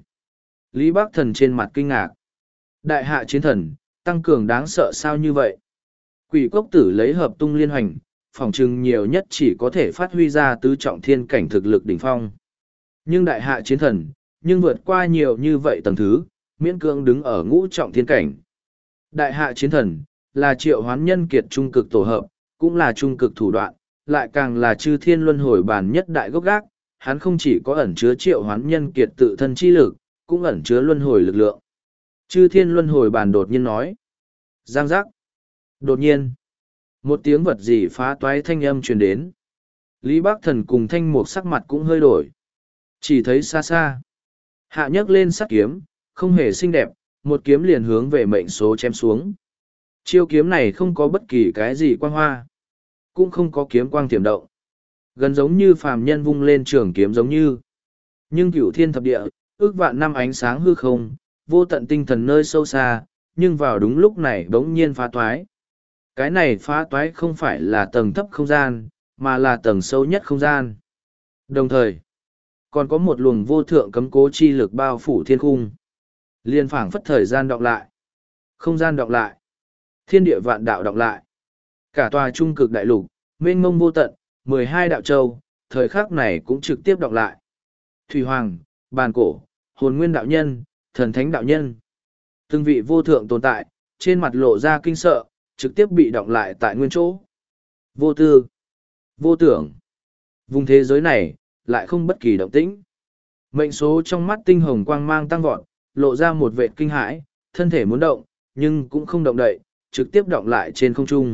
Lý Bác Thần trên mặt kinh ngạc. Đại hạ chiến thần, tăng cường đáng sợ sao như vậy? Quỷ cốc tử lấy hợp tung liên hoành, phòng trừng nhiều nhất chỉ có thể phát huy ra tứ trọng thiên cảnh thực lực đỉnh phong. Nhưng đại hạ chiến thần, nhưng vượt qua nhiều như vậy tầng thứ, miễn cưỡng đứng ở ngũ trọng thiên cảnh. Đại hạ chiến thần, là triệu hoán nhân kiệt trung cực tổ hợp, cũng là trung cực thủ đoạn, lại càng là chư thiên luân hồi bản nhất đại gốc gác, hắn không chỉ có ẩn chứa triệu hoán nhân kiệt tự thân chi lực, cũng ẩn chứa luân hồi lực lượng. Chư thiên luân hồi bản đột nhiên nói. Giang giác. Đột nhiên. Một tiếng vật gì phá toái thanh âm truyền đến. Lý Bác Thần cùng Thanh Mục sắc mặt cũng hơi đổi. Chỉ thấy xa xa. Hạ nhấc lên sắt kiếm, không hề xinh đẹp, một kiếm liền hướng về mệnh số chém xuống. Chiêu kiếm này không có bất kỳ cái gì quang hoa. Cũng không có kiếm quang tiềm động. Gần giống như phàm nhân vung lên trường kiếm giống như. Nhưng cửu thiên thập địa, ước vạn năm ánh sáng hư không, vô tận tinh thần nơi sâu xa, nhưng vào đúng lúc này bỗng nhiên phá toái. Cái này phá toái không phải là tầng thấp không gian, mà là tầng sâu nhất không gian. Đồng thời, còn có một luồng vô thượng cấm cố chi lực bao phủ thiên khung. Liên phảng phất thời gian đọng lại. Không gian đọng lại. Thiên địa vạn đạo đọng lại. Cả tòa trung cực đại lục, mênh mông vô tận, mười hai đạo châu, thời khắc này cũng trực tiếp đọng lại. Thủy Hoàng, Bàn Cổ, Hồn Nguyên đạo nhân, Thần Thánh đạo nhân. Từng vị vô thượng tồn tại, trên mặt lộ ra kinh sợ, trực tiếp bị đọng lại tại nguyên chỗ. Vô tư, vô tưởng. Vùng thế giới này, lại không bất kỳ động tĩnh. Mệnh số trong mắt tinh hồng quang mang tăng vọt, lộ ra một vệ kinh hãi, thân thể muốn động, nhưng cũng không động đậy, trực tiếp đọng lại trên không trung.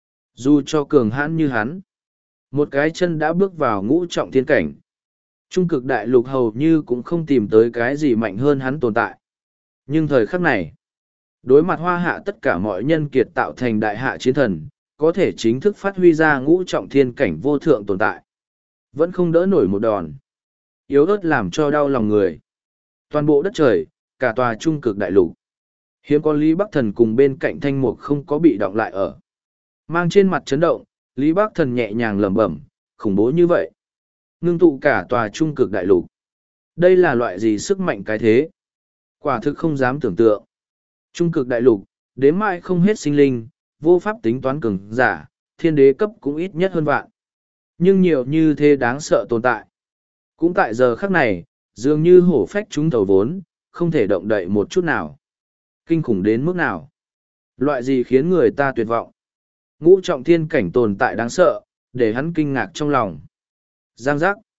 Dù cho cường hãn như hắn, một cái chân đã bước vào ngũ trọng thiên cảnh. Trung cực đại lục hầu như cũng không tìm tới cái gì mạnh hơn hắn tồn tại. Nhưng thời khắc này, đối mặt hoa hạ tất cả mọi nhân kiệt tạo thành đại hạ chiến thần, có thể chính thức phát huy ra ngũ trọng thiên cảnh vô thượng tồn tại. Vẫn không đỡ nổi một đòn. Yếu ớt làm cho đau lòng người. Toàn bộ đất trời, cả tòa trung cực đại lục. Hiếm có Lý Bắc Thần cùng bên cạnh Thanh Mục không có bị động lại ở. Mang trên mặt chấn động, Lý Bắc Thần nhẹ nhàng lẩm bẩm, khủng bố như vậy. Ngưng tụ cả tòa trung cực đại lục. Đây là loại gì sức mạnh cái thế? Quả thực không dám tưởng tượng. Trung cực đại lục, đếm mãi không hết sinh linh, vô pháp tính toán cường giả, thiên đế cấp cũng ít nhất hơn vạn. Nhưng nhiều như thế đáng sợ tồn tại. Cũng tại giờ khắc này, dường như hổ phách chúng thầu vốn, không thể động đậy một chút nào. Kinh khủng đến mức nào? Loại gì khiến người ta tuyệt vọng? Ngũ trọng thiên cảnh tồn tại đáng sợ, để hắn kinh ngạc trong lòng. Giang giác.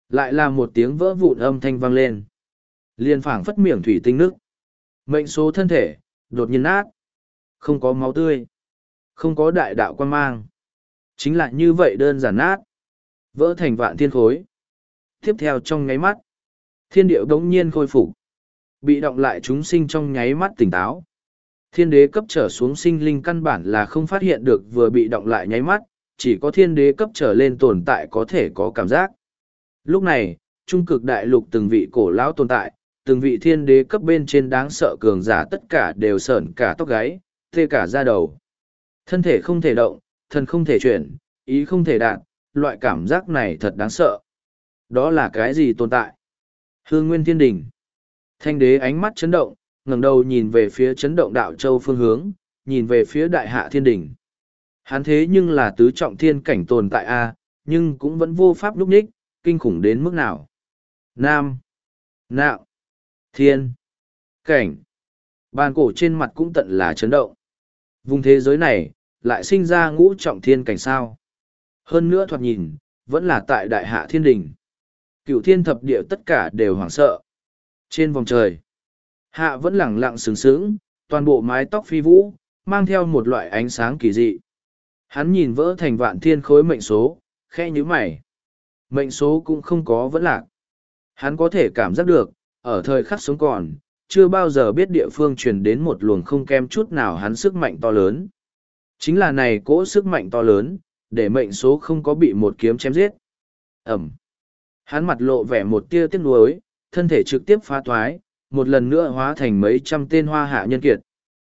Lại là một tiếng vỡ vụn âm thanh vang lên. Liên phảng phất miệng thủy tinh nước. Mệnh số thân thể, đột nhiên nát. Không có máu tươi. Không có đại đạo quan mang. Chính là như vậy đơn giản nát. Vỡ thành vạn thiên khối. Tiếp theo trong nháy mắt. Thiên điệu đống nhiên khôi phục. Bị động lại chúng sinh trong nháy mắt tỉnh táo. Thiên đế cấp trở xuống sinh linh căn bản là không phát hiện được vừa bị động lại nháy mắt, chỉ có thiên đế cấp trở lên tồn tại có thể có cảm giác. Lúc này, trung cực đại lục từng vị cổ lão tồn tại, từng vị thiên đế cấp bên trên đáng sợ cường giả tất cả đều sởn cả tóc gáy, tê cả da đầu. Thân thể không thể động, thần không thể chuyển, ý không thể đạt, loại cảm giác này thật đáng sợ. Đó là cái gì tồn tại? Hương Nguyên Thiên Đình. Thanh đế ánh mắt chấn động, ngẩng đầu nhìn về phía chấn động đạo châu phương hướng, nhìn về phía đại hạ thiên đỉnh. Hắn thế nhưng là tứ trọng thiên cảnh tồn tại A, nhưng cũng vẫn vô pháp lúc ních, kinh khủng đến mức nào. Nam, nạo, thiên, cảnh. Bàn cổ trên mặt cũng tận là chấn động. Vùng thế giới này, lại sinh ra ngũ trọng thiên cảnh sao. Hơn nữa thoạt nhìn, vẫn là tại đại hạ thiên đỉnh. Cựu thiên thập địa tất cả đều hoảng sợ. Trên vòng trời, hạ vẫn lẳng lặng sướng sướng, toàn bộ mái tóc phi vũ, mang theo một loại ánh sáng kỳ dị. Hắn nhìn vỡ thành vạn thiên khối mệnh số, khẽ nhíu mày. Mệnh số cũng không có vẫn lạc. Hắn có thể cảm giác được, ở thời khắc sống còn, chưa bao giờ biết địa phương truyền đến một luồng không kém chút nào hắn sức mạnh to lớn. Chính là này cỗ sức mạnh to lớn, để mệnh số không có bị một kiếm chém giết. Ẩm. Hắn mặt lộ vẻ một tia tiếc nuối, thân thể trực tiếp phá thoái, một lần nữa hóa thành mấy trăm tên hoa hạ nhân kiệt.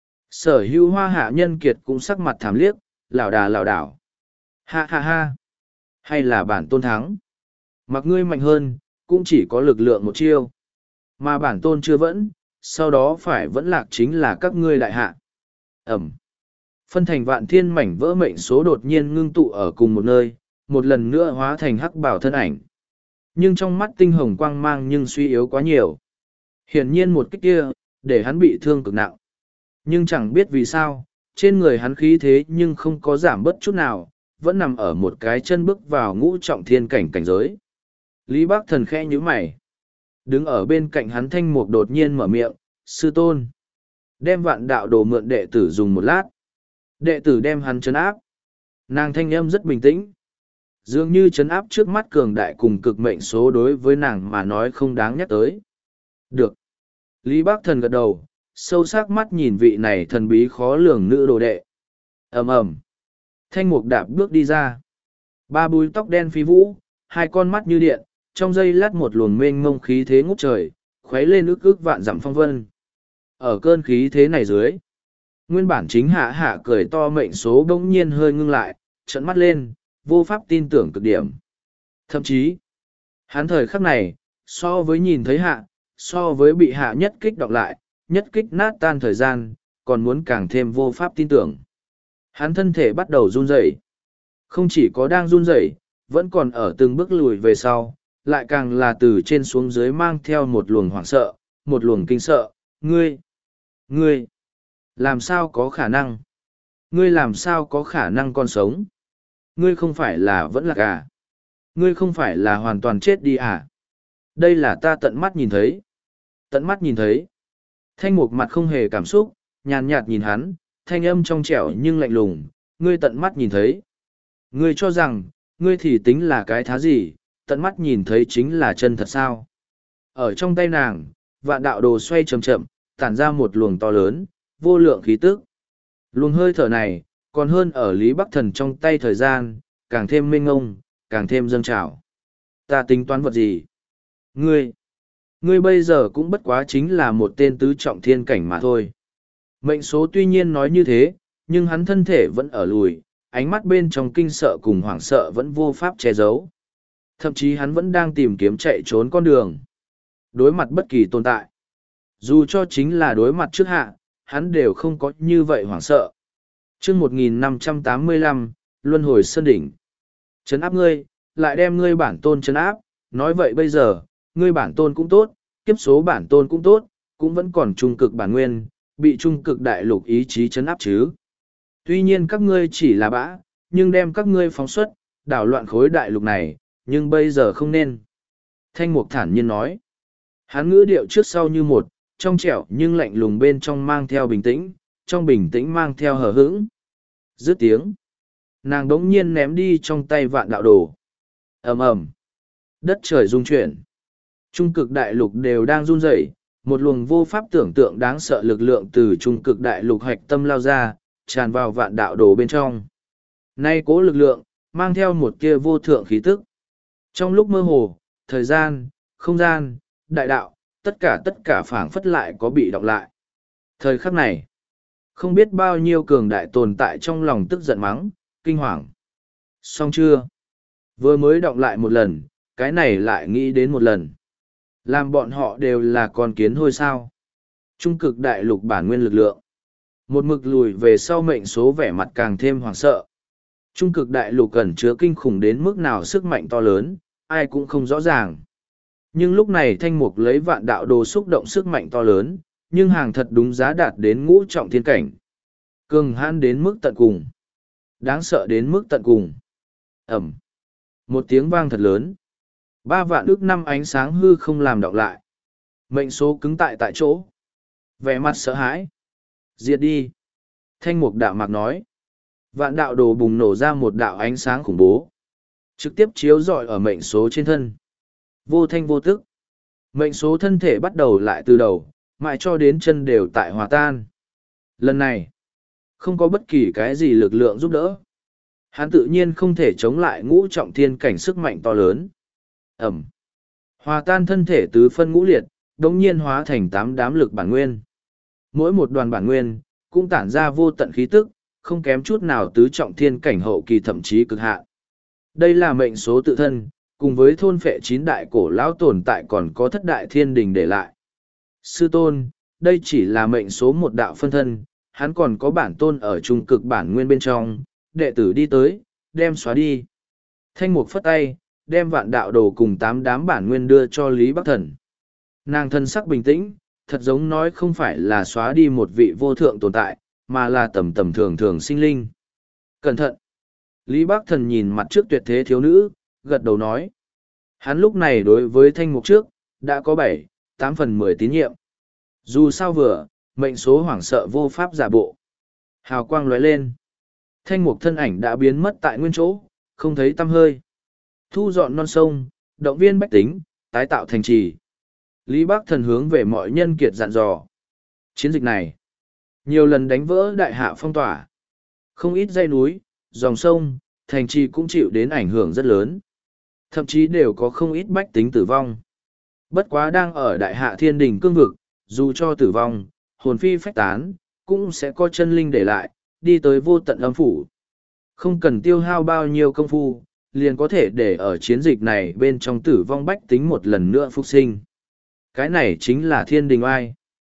Sở hữu hoa hạ nhân kiệt cũng sắc mặt thảm liếc, lảo đà lảo đảo. Ha ha ha. Hay là bản tôn thắng. Mặc ngươi mạnh hơn, cũng chỉ có lực lượng một chiêu. Mà bản tôn chưa vẫn, sau đó phải vẫn lạc chính là các ngươi đại hạ. Ẩm. Phân thành vạn thiên mảnh vỡ mệnh số đột nhiên ngưng tụ ở cùng một nơi, một lần nữa hóa thành hắc bảo thân ảnh. Nhưng trong mắt tinh hồng quang mang nhưng suy yếu quá nhiều. Hiển nhiên một kích kia, để hắn bị thương cực nặng. Nhưng chẳng biết vì sao, trên người hắn khí thế nhưng không có giảm bớt chút nào, vẫn nằm ở một cái chân bước vào ngũ trọng thiên cảnh cảnh giới. Lý Bác Thần khẽ nhíu mày. Đứng ở bên cạnh hắn Thanh Mục đột nhiên mở miệng, sư tôn. Đem vạn đạo đồ mượn đệ tử dùng một lát. Đệ tử đem hắn trấn áp. Nàng thanh âm rất bình tĩnh. Dường như trấn áp trước mắt cường đại cùng cực mệnh số đối với nàng mà nói không đáng nhắc tới. Được. Lý Bác Thần gật đầu, sâu sắc mắt nhìn vị này thần bí khó lường nữ đồ đệ. ầm ầm. Thanh Mục đạp bước đi ra. Ba búi tóc đen phi vũ, hai con mắt như điện, trong giây lát một luồng mênh mông khí thế ngút trời, khuấy lên ức ức vạn dặm phong vân. Ở cơn khí thế này dưới, nguyên bản chính hạ hạ cười to mệnh số bỗng nhiên hơi ngưng lại, trợn mắt lên, vô pháp tin tưởng cực điểm. Thậm chí, hắn thời khắc này, so với nhìn thấy hạ, so với bị hạ nhất kích đọc lại, nhất kích nát tan thời gian, còn muốn càng thêm vô pháp tin tưởng. Hắn thân thể bắt đầu run rẩy, không chỉ có đang run rẩy, vẫn còn ở từng bước lùi về sau, lại càng là từ trên xuống dưới mang theo một luồng hoảng sợ, một luồng kinh sợ. Ngươi, ngươi, làm sao có khả năng? Ngươi làm sao có khả năng còn sống? Ngươi không phải là vẫn lạc à? Ngươi không phải là hoàn toàn chết đi à? Đây là ta tận mắt nhìn thấy. Tận mắt nhìn thấy. Thanh Mục mặt không hề cảm xúc, nhàn nhạt nhìn hắn, thanh âm trong trẻo nhưng lạnh lùng. Ngươi tận mắt nhìn thấy. Ngươi cho rằng, ngươi thì tính là cái thá gì, tận mắt nhìn thấy chính là chân thật sao? Ở trong tay nàng, vạn đạo đồ xoay chậm chậm, tản ra một luồng to lớn, vô lượng khí tức. Luồng hơi thở này, còn hơn ở Lý Bắc Thần trong tay thời gian, càng thêm mênh ngông, càng thêm dâng trào. Ta tính toán vật gì? Ngươi, ngươi bây giờ cũng bất quá chính là một tên tứ trọng thiên cảnh mà thôi. Mệnh số tuy nhiên nói như thế, nhưng hắn thân thể vẫn ở lùi, ánh mắt bên trong kinh sợ cùng hoảng sợ vẫn vô pháp che giấu. Thậm chí hắn vẫn đang tìm kiếm chạy trốn con đường. Đối mặt bất kỳ tồn tại. Dù cho chính là đối mặt trước hạ, hắn đều không có như vậy hoảng sợ. chương một nghìn năm trăm tám mươi lăm, Luân hồi Sơn Đỉnh. Trấn áp ngươi, lại đem ngươi bản tôn trấn áp. Nói vậy bây giờ, ngươi bản tôn cũng tốt, kiếp số bản tôn cũng tốt, cũng vẫn còn trung cực bản nguyên, bị trung cực đại lục ý chí trấn áp chứ. Tuy nhiên các ngươi chỉ là bã, nhưng đem các ngươi phóng xuất, đảo loạn khối đại lục này, nhưng bây giờ không nên. Thanh mục thản nhiên nói. Hắn ngữ điệu trước sau như một, trong trẻo nhưng lạnh lùng bên trong mang theo bình tĩnh, trong bình tĩnh mang theo hờ hững. Dứt tiếng. Nàng đống nhiên ném đi trong tay vạn đạo đồ. ầm ầm, đất trời rung chuyển. Trung cực đại lục đều đang run rẩy, một luồng vô pháp tưởng tượng đáng sợ lực lượng từ trung cực đại lục hạch tâm lao ra, tràn vào vạn đạo đồ bên trong. Nay cố lực lượng, mang theo một kia vô thượng khí tức. Trong lúc mơ hồ, thời gian, không gian, đại đạo, tất cả tất cả phảng phất lại có bị đọc lại. Thời khắc này, không biết bao nhiêu cường đại tồn tại trong lòng tức giận mắng, kinh hoàng. Xong chưa? Vừa mới đọc lại một lần, cái này lại nghĩ đến một lần. Làm bọn họ đều là con kiến thôi sao? Trung cực đại lục bản nguyên lực lượng. Một mực lùi về sau mệnh số vẻ mặt càng thêm hoảng sợ. Trung cực đại lục ẩn chứa kinh khủng đến mức nào sức mạnh to lớn, ai cũng không rõ ràng. Nhưng lúc này thanh mục lấy vạn đạo đồ xúc động sức mạnh to lớn, nhưng hàng thật đúng giá đạt đến ngũ trọng thiên cảnh. Cường hãn đến mức tận cùng. Đáng sợ đến mức tận cùng. Ẩm. Một tiếng vang thật lớn. Ba vạn ước năm ánh sáng hư không làm đọc lại. Mệnh số cứng tại tại chỗ. Vẻ mặt sợ hãi. Diệt đi. Thanh mục đạo mạc nói. Vạn đạo đồ bùng nổ ra một đạo ánh sáng khủng bố. Trực tiếp chiếu rọi ở mệnh số trên thân. Vô thanh vô tức. Mệnh số thân thể bắt đầu lại từ đầu, mãi cho đến chân đều tại hòa tan. Lần này, không có bất kỳ cái gì lực lượng giúp đỡ. Hắn tự nhiên không thể chống lại ngũ trọng thiên cảnh sức mạnh to lớn. Ẩm. Hòa tan thân thể tứ phân ngũ liệt, đống nhiên hóa thành tám đám lực bản nguyên. Mỗi một đoàn bản nguyên, cũng tản ra vô tận khí tức, không kém chút nào tứ trọng thiên cảnh hậu kỳ thậm chí cực hạn. Đây là mệnh số tự thân, cùng với thôn phệ chín đại cổ lão tồn tại còn có thất đại thiên đình để lại. Sư tôn, đây chỉ là mệnh số một đạo phân thân, hắn còn có bản tôn ở trung cực bản nguyên bên trong, đệ tử đi tới, đem xóa đi. Thanh mục phất tay, đem vạn đạo đồ cùng tám đám bản nguyên đưa cho Lý Bắc Thần. Nàng thân sắc bình tĩnh, thật giống nói không phải là xóa đi một vị vô thượng tồn tại, mà là tầm tầm thường thường sinh linh. Cẩn thận! Lý Bắc Thần nhìn mặt trước tuyệt thế thiếu nữ, gật đầu nói. Hắn lúc này đối với thanh mục trước, đã có bảy, tám phần mười tín nhiệm. Dù sao vừa, mệnh số hoảng sợ vô pháp giả bộ. Hào quang lóe lên. Thanh mục thân ảnh đã biến mất tại nguyên chỗ, không thấy tăm hơi. Thu dọn non sông, động viên bách tính, tái tạo thành trì. Lý Bắc Thần hướng về mọi nhân kiệt dặn dò. Chiến dịch này, nhiều lần đánh vỡ đại hạ phong tỏa. Không ít dãy núi, dòng sông, thành trì cũng chịu đến ảnh hưởng rất lớn. Thậm chí đều có không ít bách tính tử vong. Bất quá đang ở đại hạ thiên đình cương vực, dù cho tử vong, hồn phi phách tán, cũng sẽ có chân linh để lại, đi tới vô tận âm phủ. Không cần tiêu hao bao nhiêu công phu, liền có thể để ở chiến dịch này bên trong tử vong bách tính một lần nữa phục sinh. Cái này chính là thiên đình oai.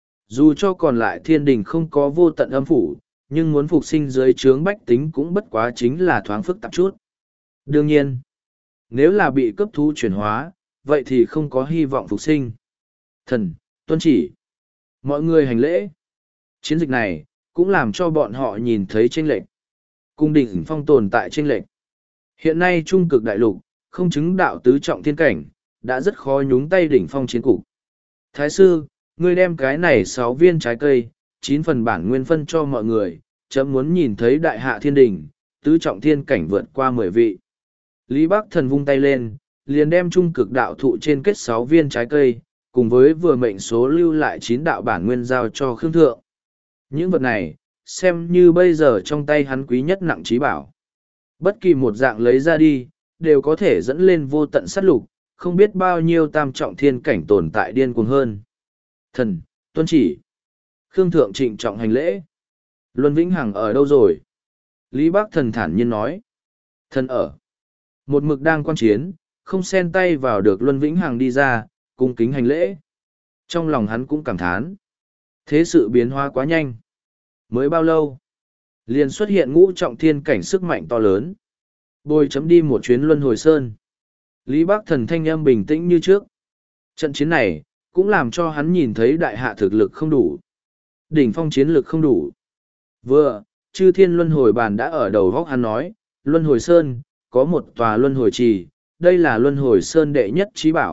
Dù cho còn lại thiên đình không có vô tận âm phủ, nhưng muốn phục sinh dưới trướng bách tính cũng bất quá chính là thoáng phức tạp chút. Đương nhiên, nếu là bị cấp thú chuyển hóa, vậy thì không có hy vọng phục sinh. Thần, tuân chỉ. Mọi người hành lễ. Chiến dịch này, cũng làm cho bọn họ nhìn thấy chênh lệch. Cung đỉnh phong tồn tại chênh lệch. Hiện nay trung cực đại lục, không chứng đạo tứ trọng thiên cảnh, đã rất khó nhúng tay đỉnh phong chiến cục. Thái sư, ngươi đem cái này sáu viên trái cây, chín phần bản nguyên phân cho mọi người, chấm muốn nhìn thấy đại hạ thiên đình, tứ trọng thiên cảnh vượt qua mười vị. Lý Bắc Thần vung tay lên, liền đem trung cực đạo thụ trên kết sáu viên trái cây, cùng với vừa mệnh số lưu lại chín đạo bản nguyên giao cho Khương Thượng. Những vật này, xem như bây giờ trong tay hắn quý nhất nặng trí bảo. Bất kỳ một dạng lấy ra đi, đều có thể dẫn lên vô tận sát lục, không biết bao nhiêu tam trọng thiên cảnh tồn tại điên cuồng hơn. Thần, tuân chỉ. Khương Thượng trịnh trọng hành lễ. Luân Vĩnh Hằng ở đâu rồi? Lý Bắc Thần thản nhiên nói. Thần ở. Một mực đang quan chiến, không xen tay vào được Luân Vĩnh Hằng đi ra, cung kính hành lễ. Trong lòng hắn cũng cảm thán. Thế sự biến hóa quá nhanh. Mới bao lâu? Liền xuất hiện ngũ trọng thiên cảnh sức mạnh to lớn. Bồi chấm đi một chuyến Luân Hồi Sơn. Lý Bắc Thần thanh âm bình tĩnh như trước. Trận chiến này, cũng làm cho hắn nhìn thấy đại hạ thực lực không đủ. Đỉnh phong chiến lực không đủ. Vừa, chư thiên Luân Hồi bàn đã ở đầu góc hắn nói, Luân Hồi Sơn, có một tòa Luân Hồi trì, đây là Luân Hồi Sơn đệ nhất trí bảo,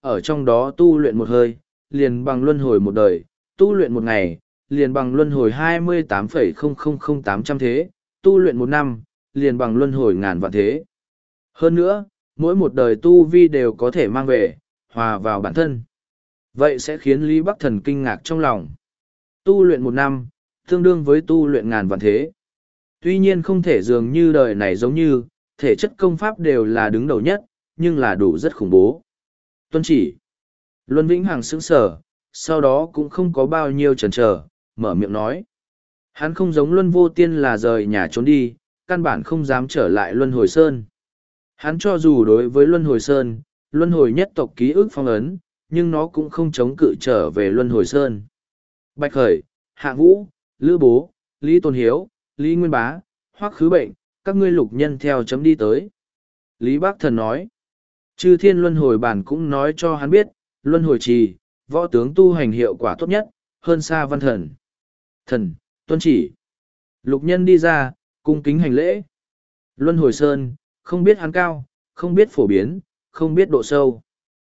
ở trong đó tu luyện một hơi, liền bằng luân hồi một đời, tu luyện một ngày, liền bằng luân hồi hai mươi tám phẩy không không không tám trăm thế, tu luyện một năm, liền bằng luân hồi ngàn vạn thế. Hơn nữa, mỗi một đời tu vi đều có thể mang về, hòa vào bản thân. Vậy sẽ khiến Lý Bắc Thần kinh ngạc trong lòng. Tu luyện một năm, tương đương với tu luyện ngàn vạn thế. Tuy nhiên không thể dường như đời này giống như, thể chất công pháp đều là đứng đầu nhất, nhưng là đủ rất khủng bố. Tuân chỉ. Luân Vĩnh Hằng sững sờ, sau đó cũng không có bao nhiêu chần chờ, mở miệng nói. Hắn không giống Luân Vô Tiên là rời nhà trốn đi, căn bản không dám trở lại Luân Hồi Sơn. Hắn cho dù đối với Luân Hồi Sơn, Luân Hồi nhất tộc ký ức phong ấn, nhưng nó cũng không chống cự trở về Luân Hồi Sơn. Bạch Khởi, Hạng Vũ, Lữ Bố, Lý Tôn Hiếu, Lý Nguyên Bá, Hoắc Khứ Bệnh, các ngươi lục nhân theo chấm đi tới. Lý Bác Thần nói. Chư Thiên Luân Hồi Bản cũng nói cho hắn biết, Luân Hồi Trì, võ tướng tu hành hiệu quả tốt nhất, hơn xa văn thần. Thần, tuân chỉ. Lục nhân đi ra, cung kính hành lễ. Luân Hồi Sơn, không biết hắn cao, không biết phổ biến, không biết độ sâu.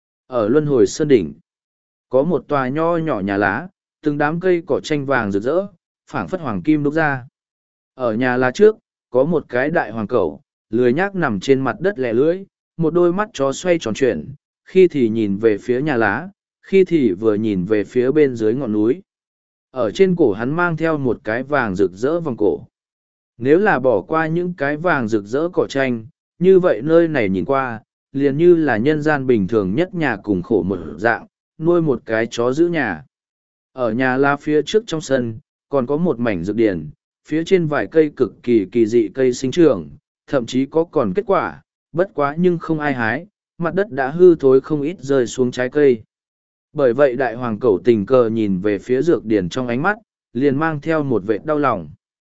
Ở Luân Hồi Sơn đỉnh, có một tòa nho nhỏ nhà lá, từng đám cây cỏ tranh vàng rực rỡ, phảng phất hoàng kim đúc ra. Ở nhà lá trước, có một cái đại hoàng cẩu, lười nhác nằm trên mặt đất lẻ lưỡi, một đôi mắt chó xoay tròn chuyển, khi thì nhìn về phía nhà lá, khi thì vừa nhìn về phía bên dưới ngọn núi. Ở trên cổ hắn mang theo một cái vàng rực rỡ vòng cổ. Nếu là bỏ qua những cái vàng rực rỡ cỏ tranh, như vậy nơi này nhìn qua, liền như là nhân gian bình thường nhất nhà cùng khổ một dạng, nuôi một cái chó giữ nhà. Ở nhà lá phía trước trong sân, còn có một mảnh dược điển, phía trên vài cây cực kỳ kỳ dị cây sinh trưởng, thậm chí có còn kết quả, bất quá nhưng không ai hái, mặt đất đã hư thối không ít rơi xuống trái cây. Bởi vậy đại hoàng cẩu tình cờ nhìn về phía dược điển trong ánh mắt, liền mang theo một vệt đau lòng.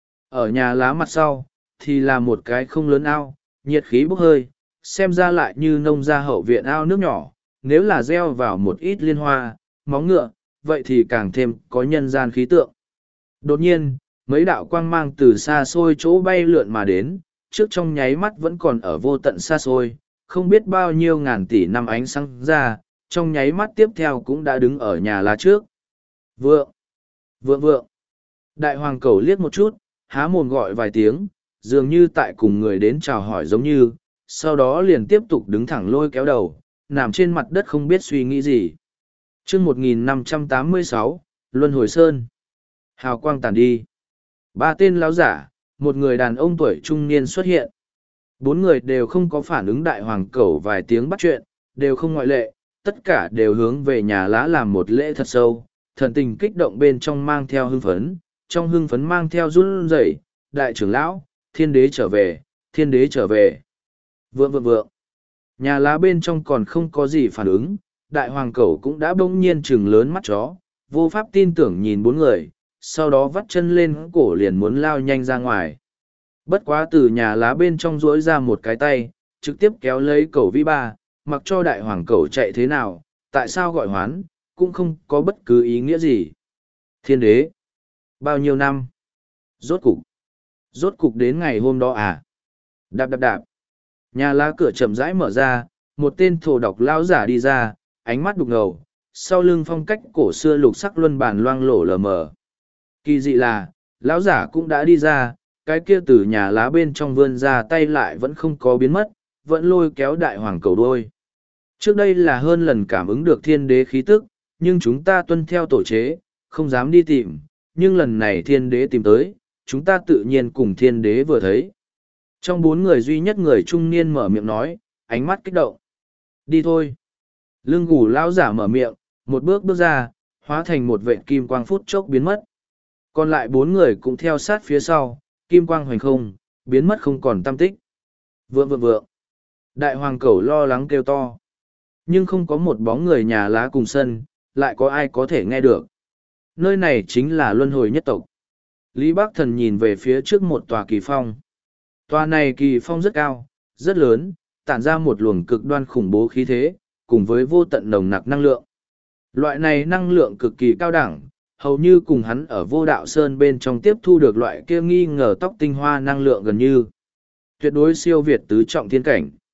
Ở nhà lá mặt sau, thì là một cái không lớn ao, nhiệt khí bốc hơi, xem ra lại như nông gia hậu viện ao nước nhỏ, nếu là gieo vào một ít liên hoa, móng ngựa, vậy thì càng thêm có nhân gian khí tượng. Đột nhiên, mấy đạo quang mang từ xa xôi chỗ bay lượn mà đến, trước trong nháy mắt vẫn còn ở vô tận xa xôi, không biết bao nhiêu ngàn tỷ năm ánh sáng ra, trong nháy mắt tiếp theo cũng đã đứng ở nhà lá trước. Vượng! Vượng vượng! Đại hoàng cẩu liếc một chút, há mồm gọi vài tiếng, dường như tại cùng người đến chào hỏi giống như, sau đó liền tiếp tục đứng thẳng lôi kéo đầu, nằm trên mặt đất không biết suy nghĩ gì. chương một nghìn năm trăm tám mươi sáu, Luân Hồi Sơn. Hào quang tàn đi. Ba tên lão giả, một người đàn ông tuổi trung niên xuất hiện. Bốn người đều không có phản ứng đại hoàng cẩu vài tiếng bắt chuyện, đều không ngoại lệ, tất cả đều hướng về nhà lá làm một lễ thật sâu, thần tình kích động bên trong mang theo hưng phấn, trong hưng phấn mang theo run rẩy. Đại trưởng lão, thiên đế trở về, thiên đế trở về. Vượng vượng vượng. Nhà lá bên trong còn không có gì phản ứng, đại hoàng cẩu cũng đã bỗng nhiên trừng lớn mắt chó, vô pháp tin tưởng nhìn bốn người, sau đó vắt chân lên cổ liền muốn lao nhanh ra ngoài. Bất quá từ nhà lá bên trong duỗi ra một cái tay, trực tiếp kéo lấy cẩu vi ba, mặc cho đại hoàng cẩu chạy thế nào, tại sao gọi hoán, cũng không có bất cứ ý nghĩa gì. Thiên đế. Bao nhiêu năm? Rốt cục. Rốt cục đến ngày hôm đó à? Đạp đạp đạp. Nhà lá cửa chậm rãi mở ra, một tên thổ độc lão giả đi ra, ánh mắt đục ngầu, sau lưng phong cách cổ xưa lục sắc luân bản loang lổ lờ mờ. Kỳ dị là, lão giả cũng đã đi ra, cái kia từ nhà lá bên trong vươn ra tay lại vẫn không có biến mất, vẫn lôi kéo đại hoàng cầu đôi. Trước đây là hơn lần cảm ứng được thiên đế khí tức, nhưng chúng ta tuân theo tổ chế, không dám đi tìm, nhưng lần này thiên đế tìm tới, chúng ta tự nhiên cùng thiên đế vừa thấy. Trong bốn người duy nhất người trung niên mở miệng nói, ánh mắt kích động. Đi thôi. Lưng gù lão giả mở miệng, một bước bước ra, hóa thành một vệt kim quang phút chốc biến mất. Còn lại bốn người cũng theo sát phía sau, kim quang hoành không, biến mất không còn tăm tích. Vượng vượng vượng. Đại hoàng cẩu lo lắng kêu to. Nhưng không có một bóng người nhà lá cùng sân, lại có ai có thể nghe được. Nơi này chính là luân hồi nhất tộc. Lý Bác Thần nhìn về phía trước một tòa kỳ phong. Tòa này kỳ phong rất cao, rất lớn, tản ra một luồng cực đoan khủng bố khí thế, cùng với vô tận nồng nặc năng lượng. Loại này năng lượng cực kỳ cao đẳng, hầu như cùng hắn ở vô đạo sơn bên trong tiếp thu được loại kia nghi ngờ tóc tinh hoa năng lượng gần như. Tuyệt đối siêu việt tứ trọng thiên cảnh.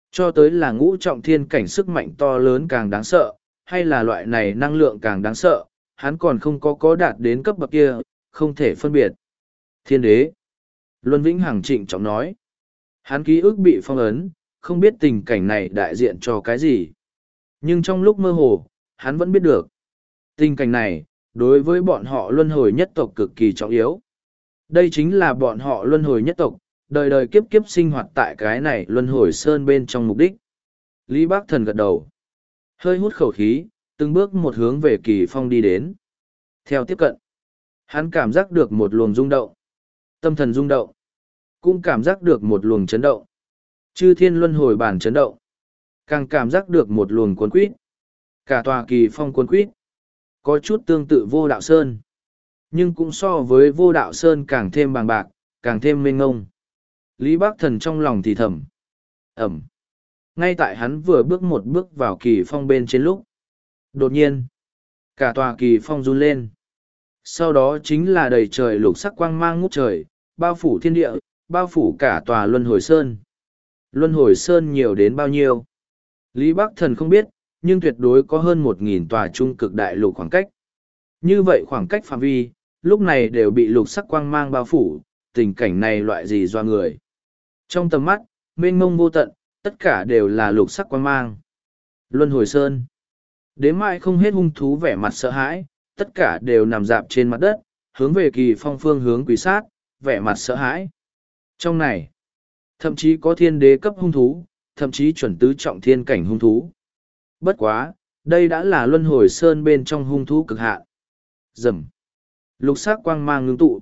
Cho tới là ngũ trọng thiên cảnh sức mạnh to lớn càng đáng sợ, hay là loại này năng lượng càng đáng sợ, hắn còn không có có đạt đến cấp bậc kia, không thể phân biệt. Thiên đế. Luân Vĩnh Hằng trịnh trọng nói. Hắn ký ức bị phong ấn, không biết tình cảnh này đại diện cho cái gì. Nhưng trong lúc mơ hồ, hắn vẫn biết được. Tình cảnh này, đối với bọn họ luân hồi nhất tộc cực kỳ trọng yếu. Đây chính là bọn họ luân hồi nhất tộc, đời đời kiếp kiếp sinh hoạt tại cái này luân hồi sơn bên trong mục đích. Lý Bác Thần gật đầu. Hơi hút khẩu khí, từng bước một hướng về Kỳ Phong đi đến. Theo tiếp cận, hắn cảm giác được một luồng rung động. Tâm thần rung động. Cũng cảm giác được một luồng chấn động. Chư thiên luân hồi bản chấn động. Càng cảm giác được một luồng cuốn quýt. Cả tòa Kỳ Phong cuốn quýt. Có chút tương tự Vô Đạo Sơn. Nhưng cũng so với Vô Đạo Sơn càng thêm bằng bạc, càng thêm mênh ngông. Lý Bác Thần trong lòng thì thầm. Ẩm. Ngay tại hắn vừa bước một bước vào Kỳ Phong bên trên lúc. Đột nhiên, cả tòa Kỳ Phong run lên. Sau đó chính là đầy trời lục sắc quang mang ngút trời, bao phủ thiên địa, bao phủ cả tòa Luân Hồi Sơn. Luân Hồi Sơn nhiều đến bao nhiêu? Lý Bác Thần không biết, nhưng tuyệt đối có hơn một nghìn tòa trung cực đại lục khoảng cách. Như vậy khoảng cách phạm vi, lúc này đều bị lục sắc quang mang bao phủ, tình cảnh này loại gì doa người. Trong tầm mắt, mênh mông vô tận, tất cả đều là lục sắc quang mang. Luân Hồi Sơn. Đến mãi không hết hung thú vẻ mặt sợ hãi, tất cả đều nằm dạp trên mặt đất, hướng về Kỳ Phong phương hướng quỳ sát, vẻ mặt sợ hãi. Trong này, thậm chí có thiên đế cấp hung thú, thậm chí chuẩn tứ trọng thiên cảnh hung thú. Bất quá, đây đã là Luân Hồi Sơn bên trong hung thú cực hạn. Rầm. Lục sắc quang mang ngưng tụ.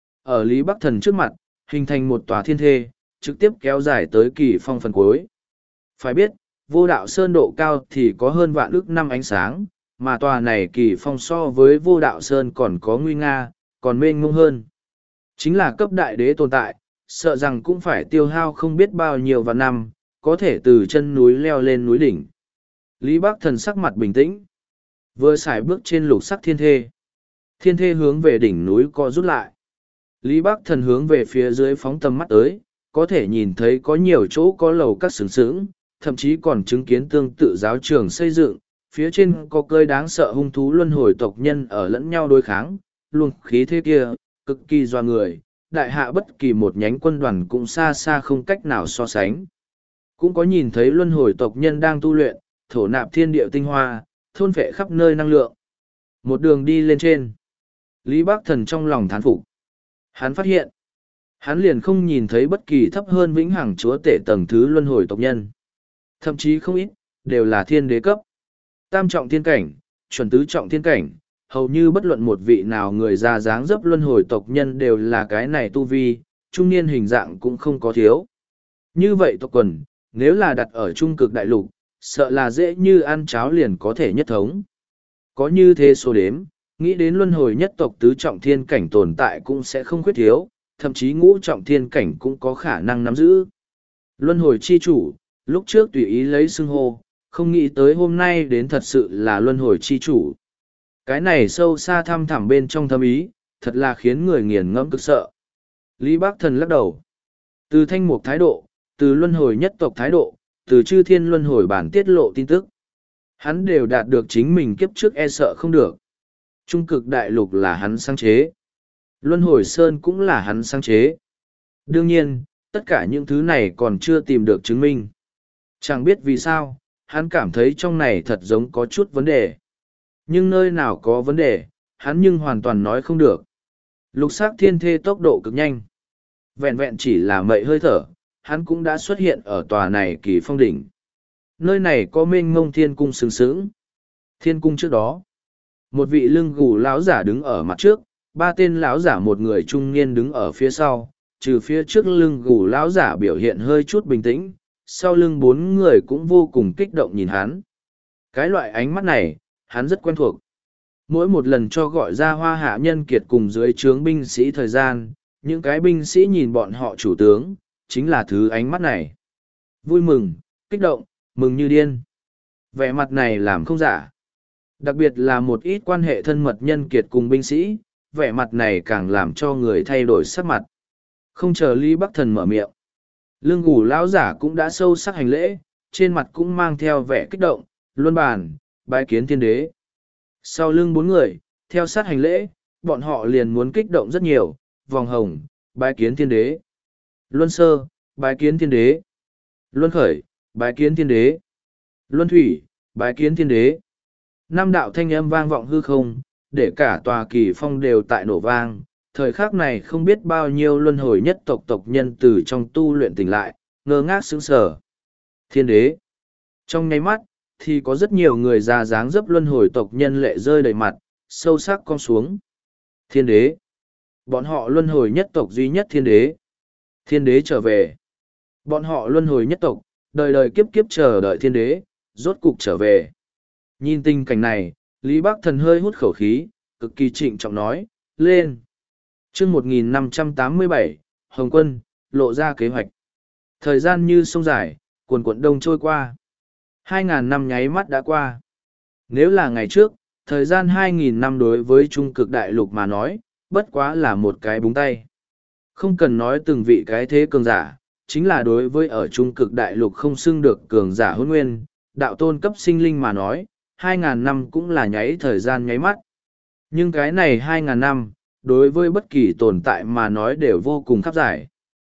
Ở Lý Bắc Thần trước mặt, hình thành một tòa thiên thê, trực tiếp kéo dài tới Kỳ Phong phần cuối. Phải biết, Vô Đạo Sơn độ cao thì có hơn vạn ức năm ánh sáng, mà tòa này Kỳ Phong so với Vô Đạo Sơn còn có nguy nga, còn mênh mông hơn. Chính là cấp đại đế tồn tại, sợ rằng cũng phải tiêu hao không biết bao nhiêu vạn năm, có thể từ chân núi leo lên núi đỉnh. Lý Bác Thần sắc mặt bình tĩnh, vừa xài bước trên lục sắc thiên thê. Thiên thê hướng về đỉnh núi co rút lại. Lý Bác Thần hướng về phía dưới phóng tầm mắt tới, có thể nhìn thấy có nhiều chỗ có lầu các sướng sướng, thậm chí còn chứng kiến tương tự giáo trường xây dựng, phía trên có cơi đáng sợ hung thú luân hồi tộc nhân ở lẫn nhau đối kháng, luồng khí thế kia, cực kỳ doa người, đại hạ bất kỳ một nhánh quân đoàn cũng xa xa không cách nào so sánh. Cũng có nhìn thấy luân hồi tộc nhân đang tu luyện, thổ nạp thiên địa tinh hoa, thôn phệ khắp nơi năng lượng. Một đường đi lên trên. Lý Bác Thần trong lòng thán phục. Hắn phát hiện, hắn liền không nhìn thấy bất kỳ thấp hơn vĩnh hằng chúa tể tầng thứ luân hồi tộc nhân. Thậm chí không ít, đều là thiên đế cấp. Tam trọng thiên cảnh, chuẩn tứ trọng thiên cảnh, hầu như bất luận một vị nào người già dáng dấp luân hồi tộc nhân đều là cái này tu vi, trung niên hình dạng cũng không có thiếu. Như vậy tộc quần, nếu là đặt ở trung cực đại lục, sợ là dễ như ăn cháo liền có thể nhất thống. Có như thế số đếm, nghĩ đến luân hồi nhất tộc tứ trọng thiên cảnh tồn tại cũng sẽ không khuyết thiếu, thậm chí ngũ trọng thiên cảnh cũng có khả năng nắm giữ. Luân hồi chi chủ, lúc trước tùy ý lấy xưng hô, không nghĩ tới hôm nay đến thật sự là luân hồi chi chủ. Cái này sâu xa thăm thẳm bên trong thâm ý, thật là khiến người nghiền ngẫm cực sợ. Lý Bác Thần lắc đầu. Từ thanh mục thái độ, từ luân hồi nhất tộc thái độ, từ chư thiên luân hồi bản tiết lộ tin tức. Hắn đều đạt được chính mình kiếp trước e sợ không được. Trung cực đại lục là hắn sáng chế. Luân hồi sơn cũng là hắn sáng chế. Đương nhiên, tất cả những thứ này còn chưa tìm được chứng minh. Chẳng biết vì sao, hắn cảm thấy trong này thật giống có chút vấn đề. Nhưng nơi nào có vấn đề, hắn nhưng hoàn toàn nói không được. Lục sắc thiên thê tốc độ cực nhanh. Vẹn vẹn chỉ là mậy hơi thở, hắn cũng đã xuất hiện ở tòa này Kỳ Phong đỉnh. Nơi này có mênh mông thiên cung sướng sướng. Thiên cung trước đó, một vị lưng gù lão giả đứng ở mặt trước, ba tên lão giả một người trung niên đứng ở phía sau, trừ phía trước lưng gù lão giả biểu hiện hơi chút bình tĩnh, sau lưng bốn người cũng vô cùng kích động nhìn hắn. Cái loại ánh mắt này, hắn rất quen thuộc. Mỗi một lần cho gọi ra hoa hạ nhân kiệt cùng dưới trướng binh sĩ thời gian, những cái binh sĩ nhìn bọn họ chủ tướng, chính là thứ ánh mắt này. Vui mừng, kích động, mừng như điên. Vẻ mặt này làm không giả. Đặc biệt là một ít quan hệ thân mật nhân kiệt cùng binh sĩ, vẻ mặt này càng làm cho người thay đổi sắc mặt. Không chờ Lý Bắc Thần mở miệng. Lương gù lão giả cũng đã sâu sắc hành lễ, trên mặt cũng mang theo vẻ kích động, luân bàn, bái kiến thiên đế. Sau lưng bốn người, theo sát hành lễ, bọn họ liền muốn kích động rất nhiều, vòng hồng, bái kiến thiên đế. Luân sơ, bái kiến thiên đế. Luân khởi, bái kiến thiên đế. Luân thủy, bái kiến thiên đế. Năm đạo thanh âm vang vọng hư không, để cả tòa kỳ phong đều tại nổ vang. Thời khắc này không biết bao nhiêu luân hồi nhất tộc tộc nhân từ trong tu luyện tỉnh lại, ngơ ngác sững sờ. Thiên đế. Trong nháy mắt, thì có rất nhiều người già dáng dấp luân hồi tộc nhân lệ rơi đầy mặt, sâu sắc cong xuống. Thiên đế. Bọn họ luân hồi nhất tộc duy nhất thiên đế. Thiên đế trở về. Bọn họ luân hồi nhất tộc, đời đời kiếp kiếp chờ đợi thiên đế, rốt cục trở về. Nhìn tình cảnh này, Lý Bắc Thần hơi hút khẩu khí, cực kỳ trịnh trọng nói, lên. chương một nghìn năm trăm tám mươi bảy, Hồng Quân, lộ ra kế hoạch. Thời gian như sông dài, cuồn cuộn đông trôi qua. Hai ngàn năm nháy mắt đã qua. Nếu là ngày trước, thời gian hai nghìn năm đối với trung cực đại lục mà nói, bất quá là một cái búng tay. Không cần nói từng vị cái thế cường giả, chính là đối với ở trung cực đại lục không xưng được cường giả hôn nguyên, đạo tôn cấp sinh linh mà nói, hai ngàn năm cũng là nháy thời gian nháy mắt. Nhưng cái này hai ngàn năm, đối với bất kỳ tồn tại mà nói đều vô cùng khắp giải.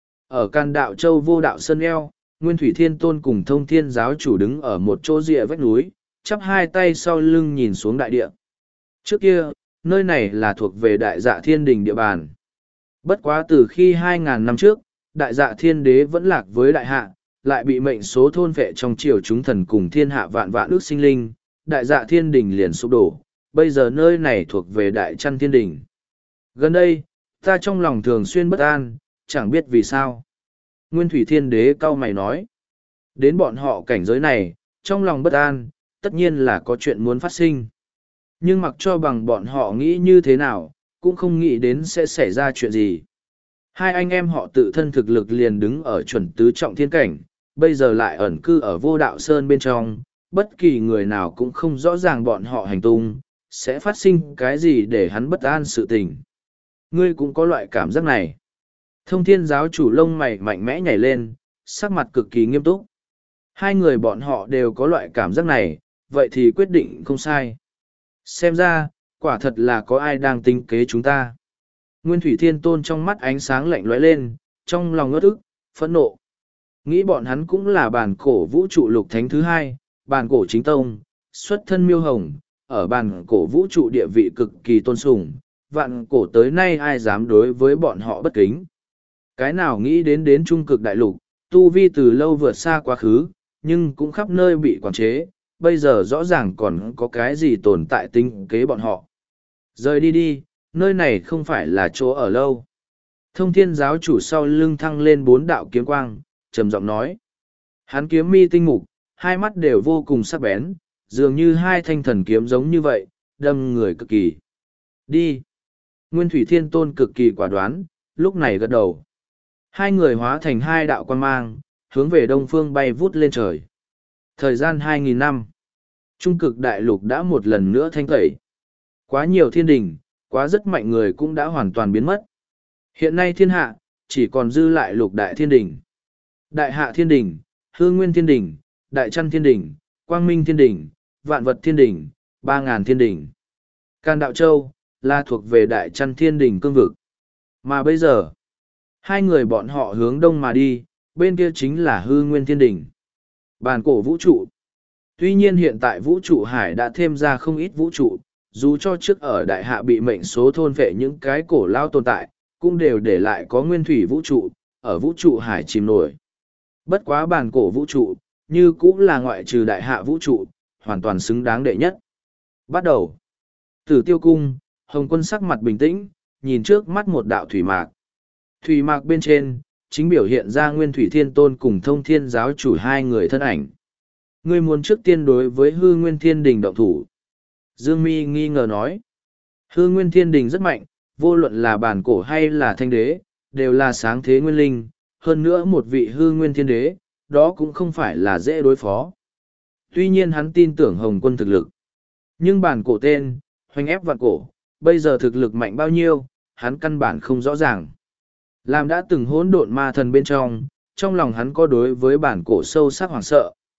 Ở Can Đạo Châu Vô Đạo Sơn Eo, Nguyên Thủy Thiên Tôn cùng Thông Thiên Giáo chủ đứng ở một chỗ rìa vách núi, chắp hai tay sau lưng nhìn xuống đại địa. Trước kia, nơi này là thuộc về Đại Dạ Thiên Đình địa bàn. Bất quá từ khi hai ngàn năm trước, Đại Dạ Thiên Đế vẫn lạc với Đại Hạ, lại bị mệnh số thôn vệ trong triều chúng thần cùng thiên hạ vạn vạn ước sinh linh, Đại Dạ Thiên Đình liền sụp đổ, bây giờ nơi này thuộc về Đại Chăn Thiên Đình. Gần đây, ta trong lòng thường xuyên bất an, chẳng biết vì sao. Nguyên Thủy Thiên Đế cau mày nói. Đến bọn họ cảnh giới này, trong lòng bất an, tất nhiên là có chuyện muốn phát sinh. Nhưng mặc cho bằng bọn họ nghĩ như thế nào, cũng không nghĩ đến sẽ xảy ra chuyện gì. Hai anh em họ tự thân thực lực liền đứng ở chuẩn tứ trọng thiên cảnh, bây giờ lại ẩn cư ở Vô Đạo Sơn bên trong, bất kỳ người nào cũng không rõ ràng bọn họ hành tung, sẽ phát sinh cái gì để hắn bất an sự tình. Ngươi cũng có loại cảm giác này. Thông Thiên Giáo chủ lông mày mạnh mẽ nhảy lên, sắc mặt cực kỳ nghiêm túc. Hai người bọn họ đều có loại cảm giác này, vậy thì quyết định không sai. Xem ra, quả thật là có ai đang tính kế chúng ta. Nguyên Thủy Thiên Tôn trong mắt ánh sáng lạnh lóe lên, trong lòng ngất ức, phẫn nộ. Nghĩ bọn hắn cũng là bản cổ vũ trụ lục thánh thứ hai, bản cổ chính tông, xuất thân miêu hồng, ở bản cổ vũ trụ địa vị cực kỳ tôn sùng, vạn cổ tới nay ai dám đối với bọn họ bất kính. Cái nào nghĩ đến đến trung cực đại lục, tu vi từ lâu vượt xa quá khứ, nhưng cũng khắp nơi bị quản chế, bây giờ rõ ràng còn có cái gì tồn tại tính kế bọn họ. Rời đi đi, nơi này không phải là chỗ ở lâu. Thông Thiên Giáo chủ sau lưng thăng lên bốn đạo kiếm quang, trầm giọng nói. Hắn kiếm mi tinh mục, hai mắt đều vô cùng sắc bén, dường như hai thanh thần kiếm giống như vậy, đâm người cực kỳ. Đi. Nguyên Thủy Thiên Tôn cực kỳ quả đoán, lúc này gật đầu. Hai người hóa thành hai đạo quan mang, hướng về đông phương bay vút lên trời. Thời gian hai nghìn năm, trung cực đại lục đã một lần nữa thanh tẩy. Quá nhiều thiên đình, quá rất mạnh người cũng đã hoàn toàn biến mất. Hiện nay thiên hạ, chỉ còn dư lại lục đại thiên đình. Đại hạ thiên đình, hương nguyên thiên đình, đại trăn thiên đình, quang minh thiên đình, vạn vật thiên đình, ba ngàn thiên đình. Can Đạo Châu, là thuộc về đại trăn thiên đình cương vực. Mà bây giờ, hai người bọn họ hướng đông mà đi, bên kia chính là hư nguyên thiên đình. Bàn cổ vũ trụ. Tuy nhiên hiện tại vũ trụ hải đã thêm ra không ít vũ trụ, dù cho trước ở đại hạ bị mệnh số thôn vệ những cái cổ lao tồn tại, cũng đều để lại có nguyên thủy vũ trụ, ở vũ trụ hải chìm nổi. Bất quá bàn cổ vũ trụ, như cũng là ngoại trừ đại hạ vũ trụ, hoàn toàn xứng đáng đệ nhất. Bắt đầu. Tử Tiêu Cung, Hồng Quân sắc mặt bình tĩnh, nhìn trước mắt một đạo thủy mạc. Thủy mạc bên trên, chính biểu hiện ra Nguyên Thủy Thiên Tôn cùng Thông Thiên Giáo chủ hai người thân ảnh. Ngươi muốn trước tiên đối với hư Nguyên Thiên Đình động thủ. Dương Mi nghi ngờ nói. Hư Nguyên Thiên Đình rất mạnh, vô luận là bản cổ hay là thanh đế, đều là sáng thế nguyên linh, hơn nữa một vị hư Nguyên Thiên Đế, đó cũng không phải là dễ đối phó. Tuy nhiên hắn tin tưởng Hồng Quân thực lực. Nhưng bản cổ tên, hoành ép vạn cổ, bây giờ thực lực mạnh bao nhiêu, hắn căn bản không rõ ràng. Làm đã từng hỗn độn ma thần bên trong, trong lòng hắn có đối với bản cổ sâu sắc hoảng sợ.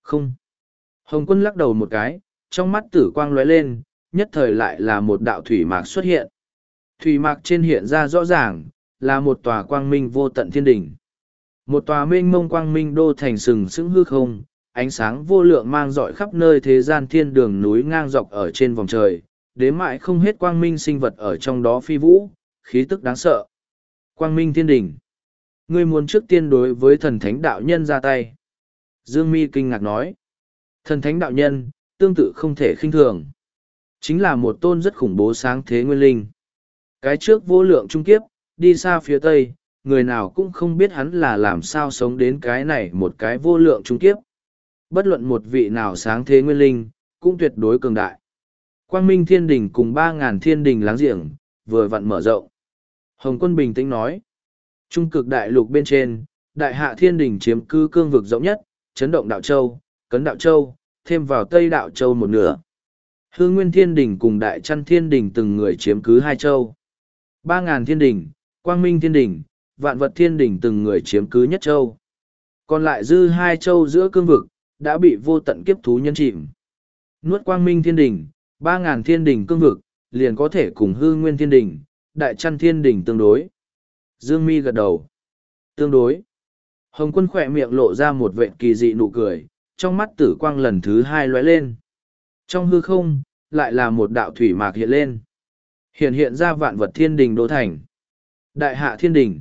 Không. Hồng Quân lắc đầu một cái, trong mắt tử quang lóe lên, nhất thời lại là một đạo thủy mạc xuất hiện. Thủy mạc trên hiện ra rõ ràng, là một tòa quang minh vô tận thiên đỉnh. Một tòa mênh mông quang minh đô thành sừng sững hư không, ánh sáng vô lượng mang rọi khắp nơi thế gian thiên đường núi ngang dọc ở trên vòng trời, đến mãi không hết quang minh sinh vật ở trong đó phi vũ, khí tức đáng sợ. Quang minh thiên đỉnh. Ngươi muốn trước tiên đối với thần thánh đạo nhân ra tay. Dương Mi kinh ngạc nói. Thần thánh đạo nhân, tương tự không thể khinh thường. Chính là một tôn rất khủng bố sáng thế nguyên linh. Cái trước vô lượng trung kiếp, đi xa phía tây, người nào cũng không biết hắn là làm sao sống đến cái này một cái vô lượng trung kiếp. Bất luận một vị nào sáng thế nguyên linh, cũng tuyệt đối cường đại. Quang Minh Thiên Đình cùng ba ngàn thiên đình láng giềng, vừa vặn mở rộng. Hồng Quân bình tĩnh nói. Trung cực đại lục bên trên, đại hạ thiên đình chiếm cư cương vực rộng nhất, chấn động đạo châu, cấn đạo châu, thêm vào tây đạo châu một nửa. Hư Nguyên Thiên Đình cùng Đại Chăn Thiên Đình từng người chiếm cứ hai châu. Ba ngàn thiên đình, Quang Minh Thiên Đình, Vạn Vật Thiên Đình từng người chiếm cứ nhất châu. Còn lại dư hai châu giữa cương vực, đã bị vô tận kiếp thú nhân chìm. Nuốt Quang Minh Thiên Đình, ba ngàn thiên đình cương vực, liền có thể cùng Hư Nguyên Thiên Đình, Đại Chăn Thiên Đình tương đối. Dương Mi gật đầu. Tương đối. Hồng Quân khỏe miệng lộ ra một vệt kỳ dị nụ cười, trong mắt tử quang lần thứ hai lóe lên. Trong hư không, lại là một đạo thủy mạc hiện lên. Hiện hiện ra vạn vật thiên đình đô thành. Đại hạ thiên đình.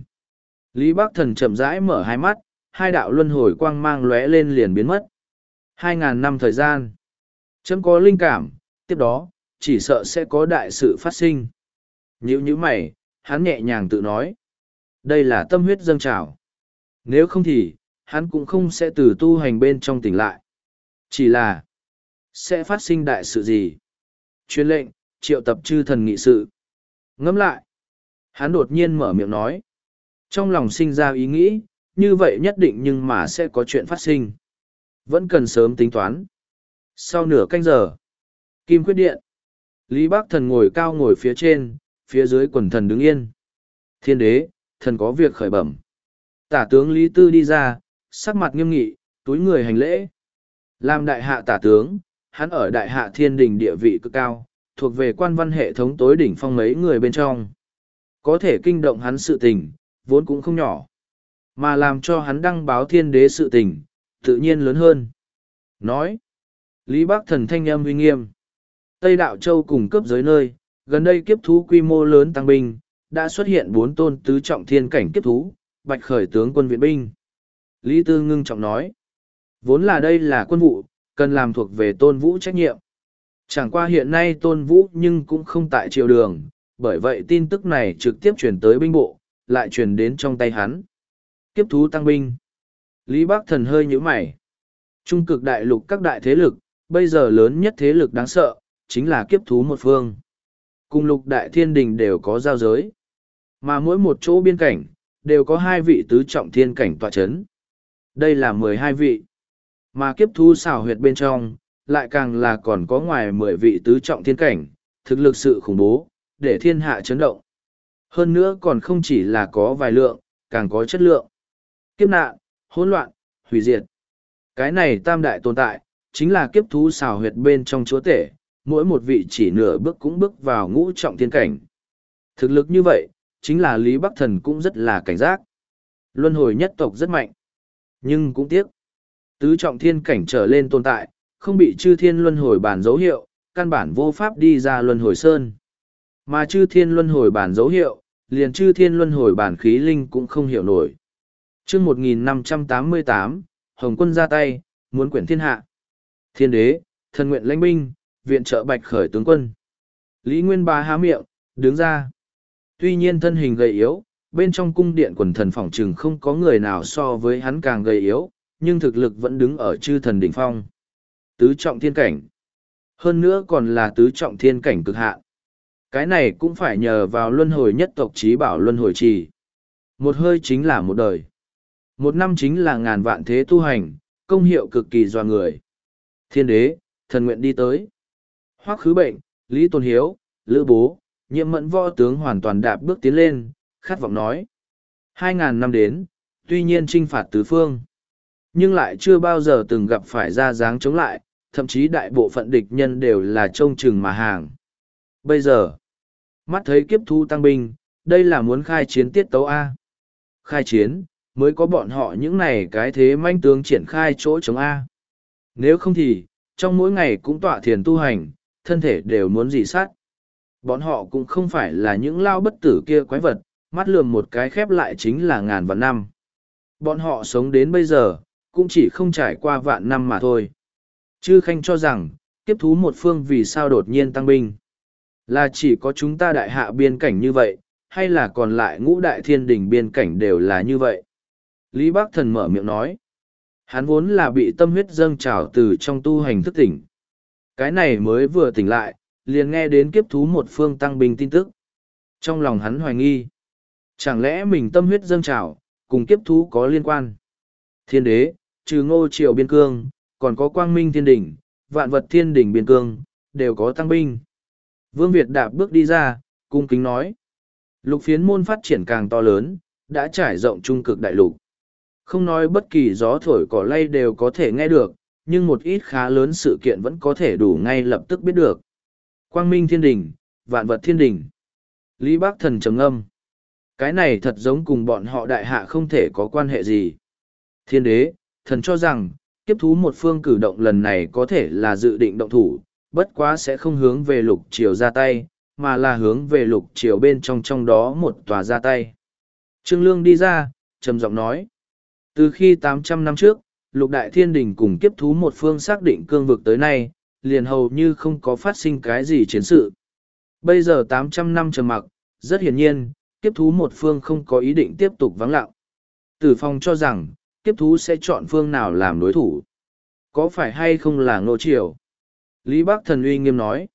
Lý Bắc Thần chậm rãi mở hai mắt, hai đạo luân hồi quang mang lóe lên liền biến mất. Hai ngàn năm thời gian. Chấm có linh cảm, tiếp đó, chỉ sợ sẽ có đại sự phát sinh. Nhữ như mày, hắn nhẹ nhàng tự nói. Đây là tâm huyết dâng trào. Nếu không thì, hắn cũng không sẽ từ tu hành bên trong tỉnh lại. Chỉ là, sẽ phát sinh đại sự gì? Chuyên lệnh, triệu tập chư thần nghị sự. Ngẫm lại. Hắn đột nhiên mở miệng nói. Trong lòng sinh ra ý nghĩ, như vậy nhất định nhưng mà sẽ có chuyện phát sinh. Vẫn cần sớm tính toán. Sau nửa canh giờ, Kim Quyết Điện. Lý Bắc Thần ngồi cao ngồi phía trên, phía dưới quần thần đứng yên. Thiên đế, thần có việc khởi bẩm. Tả tướng Lý Tư đi ra, sắc mặt nghiêm nghị, túi người hành lễ. Làm đại hạ tả tướng, hắn ở đại hạ thiên đình địa vị cực cao, thuộc về quan văn hệ thống tối đỉnh phong mấy người bên trong. Có thể kinh động hắn sự tình, vốn cũng không nhỏ. Mà làm cho hắn đăng báo thiên đế sự tình, tự nhiên lớn hơn. Nói. Lý Bắc Thần thanh âm uy nghiêm. Tây Đạo Châu cùng cướp giới nơi, gần đây kiếp thú quy mô lớn tăng binh, đã xuất hiện bốn tôn tứ trọng thiên cảnh kiếp thú, bạch khởi tướng quân viện binh. Lý Tư ngưng trọng nói. Vốn là đây là quân vụ, cần làm thuộc về tôn vũ trách nhiệm. Chẳng qua hiện nay tôn vũ nhưng cũng không tại triều đường, bởi vậy tin tức này trực tiếp chuyển tới binh bộ, lại chuyển đến trong tay hắn. Kiếp thú tăng binh. Lý Bắc Thần hơi nhíu mày. Trung cực đại lục các đại thế lực, bây giờ lớn nhất thế lực đáng sợ, chính là kiếp thú một phương. Cùng lục đại thiên đình đều có giao giới. Mà mỗi một chỗ biên cảnh, đều có hai vị tứ trọng thiên cảnh tọa chấn. Đây là mười hai vị. Mà kiếp thú xảo huyệt bên trong, lại càng là còn có ngoài mười vị tứ trọng thiên cảnh, thực lực sự khủng bố, để thiên hạ chấn động. Hơn nữa còn không chỉ là có vài lượng, càng có chất lượng. Kiếp nạn, hỗn loạn, hủy diệt. Cái này tam đại tồn tại, chính là kiếp thú xảo huyệt bên trong chúa tể, mỗi một vị chỉ nửa bước cũng bước vào ngũ trọng thiên cảnh. Thực lực như vậy, chính là Lý Bắc Thần cũng rất là cảnh giác. Luân hồi nhất tộc rất mạnh. Nhưng cũng tiếc. Tứ trọng thiên cảnh trở lên tồn tại, không bị chư thiên luân hồi bản dấu hiệu, căn bản vô pháp đi ra luân hồi sơn. Mà chư thiên luân hồi bản dấu hiệu, liền chư thiên luân hồi bản khí linh cũng không hiểu nổi. chương một nghìn năm trăm tám mươi tám, Hồng Quân ra tay, muốn quyển thiên hạ. Thiên đế, thần nguyện lãnh binh, viện trợ bạch khởi tướng quân. Lý Nguyên Bá há miệng, đứng ra. Tuy nhiên thân hình gầy yếu, bên trong cung điện quần thần phỏng trừng không có người nào so với hắn càng gầy yếu, nhưng thực lực vẫn đứng ở chư thần đỉnh phong. Tứ trọng thiên cảnh. Hơn nữa còn là tứ trọng thiên cảnh cực hạn. Cái này cũng phải nhờ vào luân hồi nhất tộc trí bảo luân hồi trì. Một hơi chính là một đời. Một năm chính là ngàn vạn thế tu hành, công hiệu cực kỳ doa người. Thiên đế, thần nguyện đi tới. Hoắc Khứ Bệnh, Lý Tôn Hiếu, Lữ Bố, Nhiệm Mẫn võ tướng hoàn toàn đạp bước tiến lên, khát vọng nói. Hai ngàn năm đến, tuy nhiên trinh phạt tứ phương. Nhưng lại chưa bao giờ từng gặp phải ra dáng chống lại, thậm chí đại bộ phận địch nhân đều là trông chừng mà hàng. Bây giờ, mắt thấy kiếp thú tăng binh, đây là muốn khai chiến tiết tấu A. Khai chiến, mới có bọn họ những này cái thế manh tướng triển khai chỗ chống A. Nếu không thì, trong mỗi ngày cũng tọa thiền tu hành, thân thể đều muốn dị sát. Bọn họ cũng không phải là những lao bất tử kia quái vật, mắt lườm một cái khép lại chính là ngàn vạn năm. Bọn họ sống đến bây giờ, cũng chỉ không trải qua vạn năm mà thôi. Chư Khanh cho rằng, kiếp thú một phương vì sao đột nhiên tăng binh. Là chỉ có chúng ta đại hạ biên cảnh như vậy, hay là còn lại ngũ đại thiên đình biên cảnh đều là như vậy? Lý Bác Thần mở miệng nói. Hắn vốn là bị tâm huyết dâng trào từ trong tu hành thức tỉnh. Cái này mới vừa tỉnh lại, liền nghe đến kiếp thú một phương tăng binh tin tức. Trong lòng hắn hoài nghi. Chẳng lẽ mình tâm huyết dâng trào, cùng kiếp thú có liên quan? Thiên đế, trừ Ngô Triều biên cương, còn có Quang Minh thiên đỉnh, vạn vật thiên đỉnh biên cương, đều có tăng binh. Vương Việt đạp bước đi ra, cung kính nói. Lục phiến môn phát triển càng to lớn, đã trải rộng trung cực đại lục. Không nói bất kỳ gió thổi cỏ lay đều có thể nghe được, nhưng một ít khá lớn sự kiện vẫn có thể đủ ngay lập tức biết được. Quang Minh thiên đỉnh, vạn vật thiên đỉnh. Lý Bác Thần trầm ngâm. Cái này thật giống cùng bọn họ đại hạ không thể có quan hệ gì. Thiên đế, thần cho rằng, kiếp thú một phương cử động lần này có thể là dự định động thủ, bất quá sẽ không hướng về lục triều ra tay, mà là hướng về lục triều bên trong trong đó một tòa ra tay. Trương Lương đi ra, trầm giọng nói. Từ khi tám trăm năm trước, lục đại thiên đình cùng kiếp thú một phương xác định cương vực tới nay, liền hầu như không có phát sinh cái gì chiến sự. Bây giờ tám trăm năm trầm mặc, rất hiển nhiên, kiếp thú một phương không có ý định tiếp tục vắng lặng. Tử Phong cho rằng, kiếp thú sẽ chọn phương nào làm đối thủ. Có phải hay không là Ngô Triều? Lý Bác Thần uy nghiêm nói.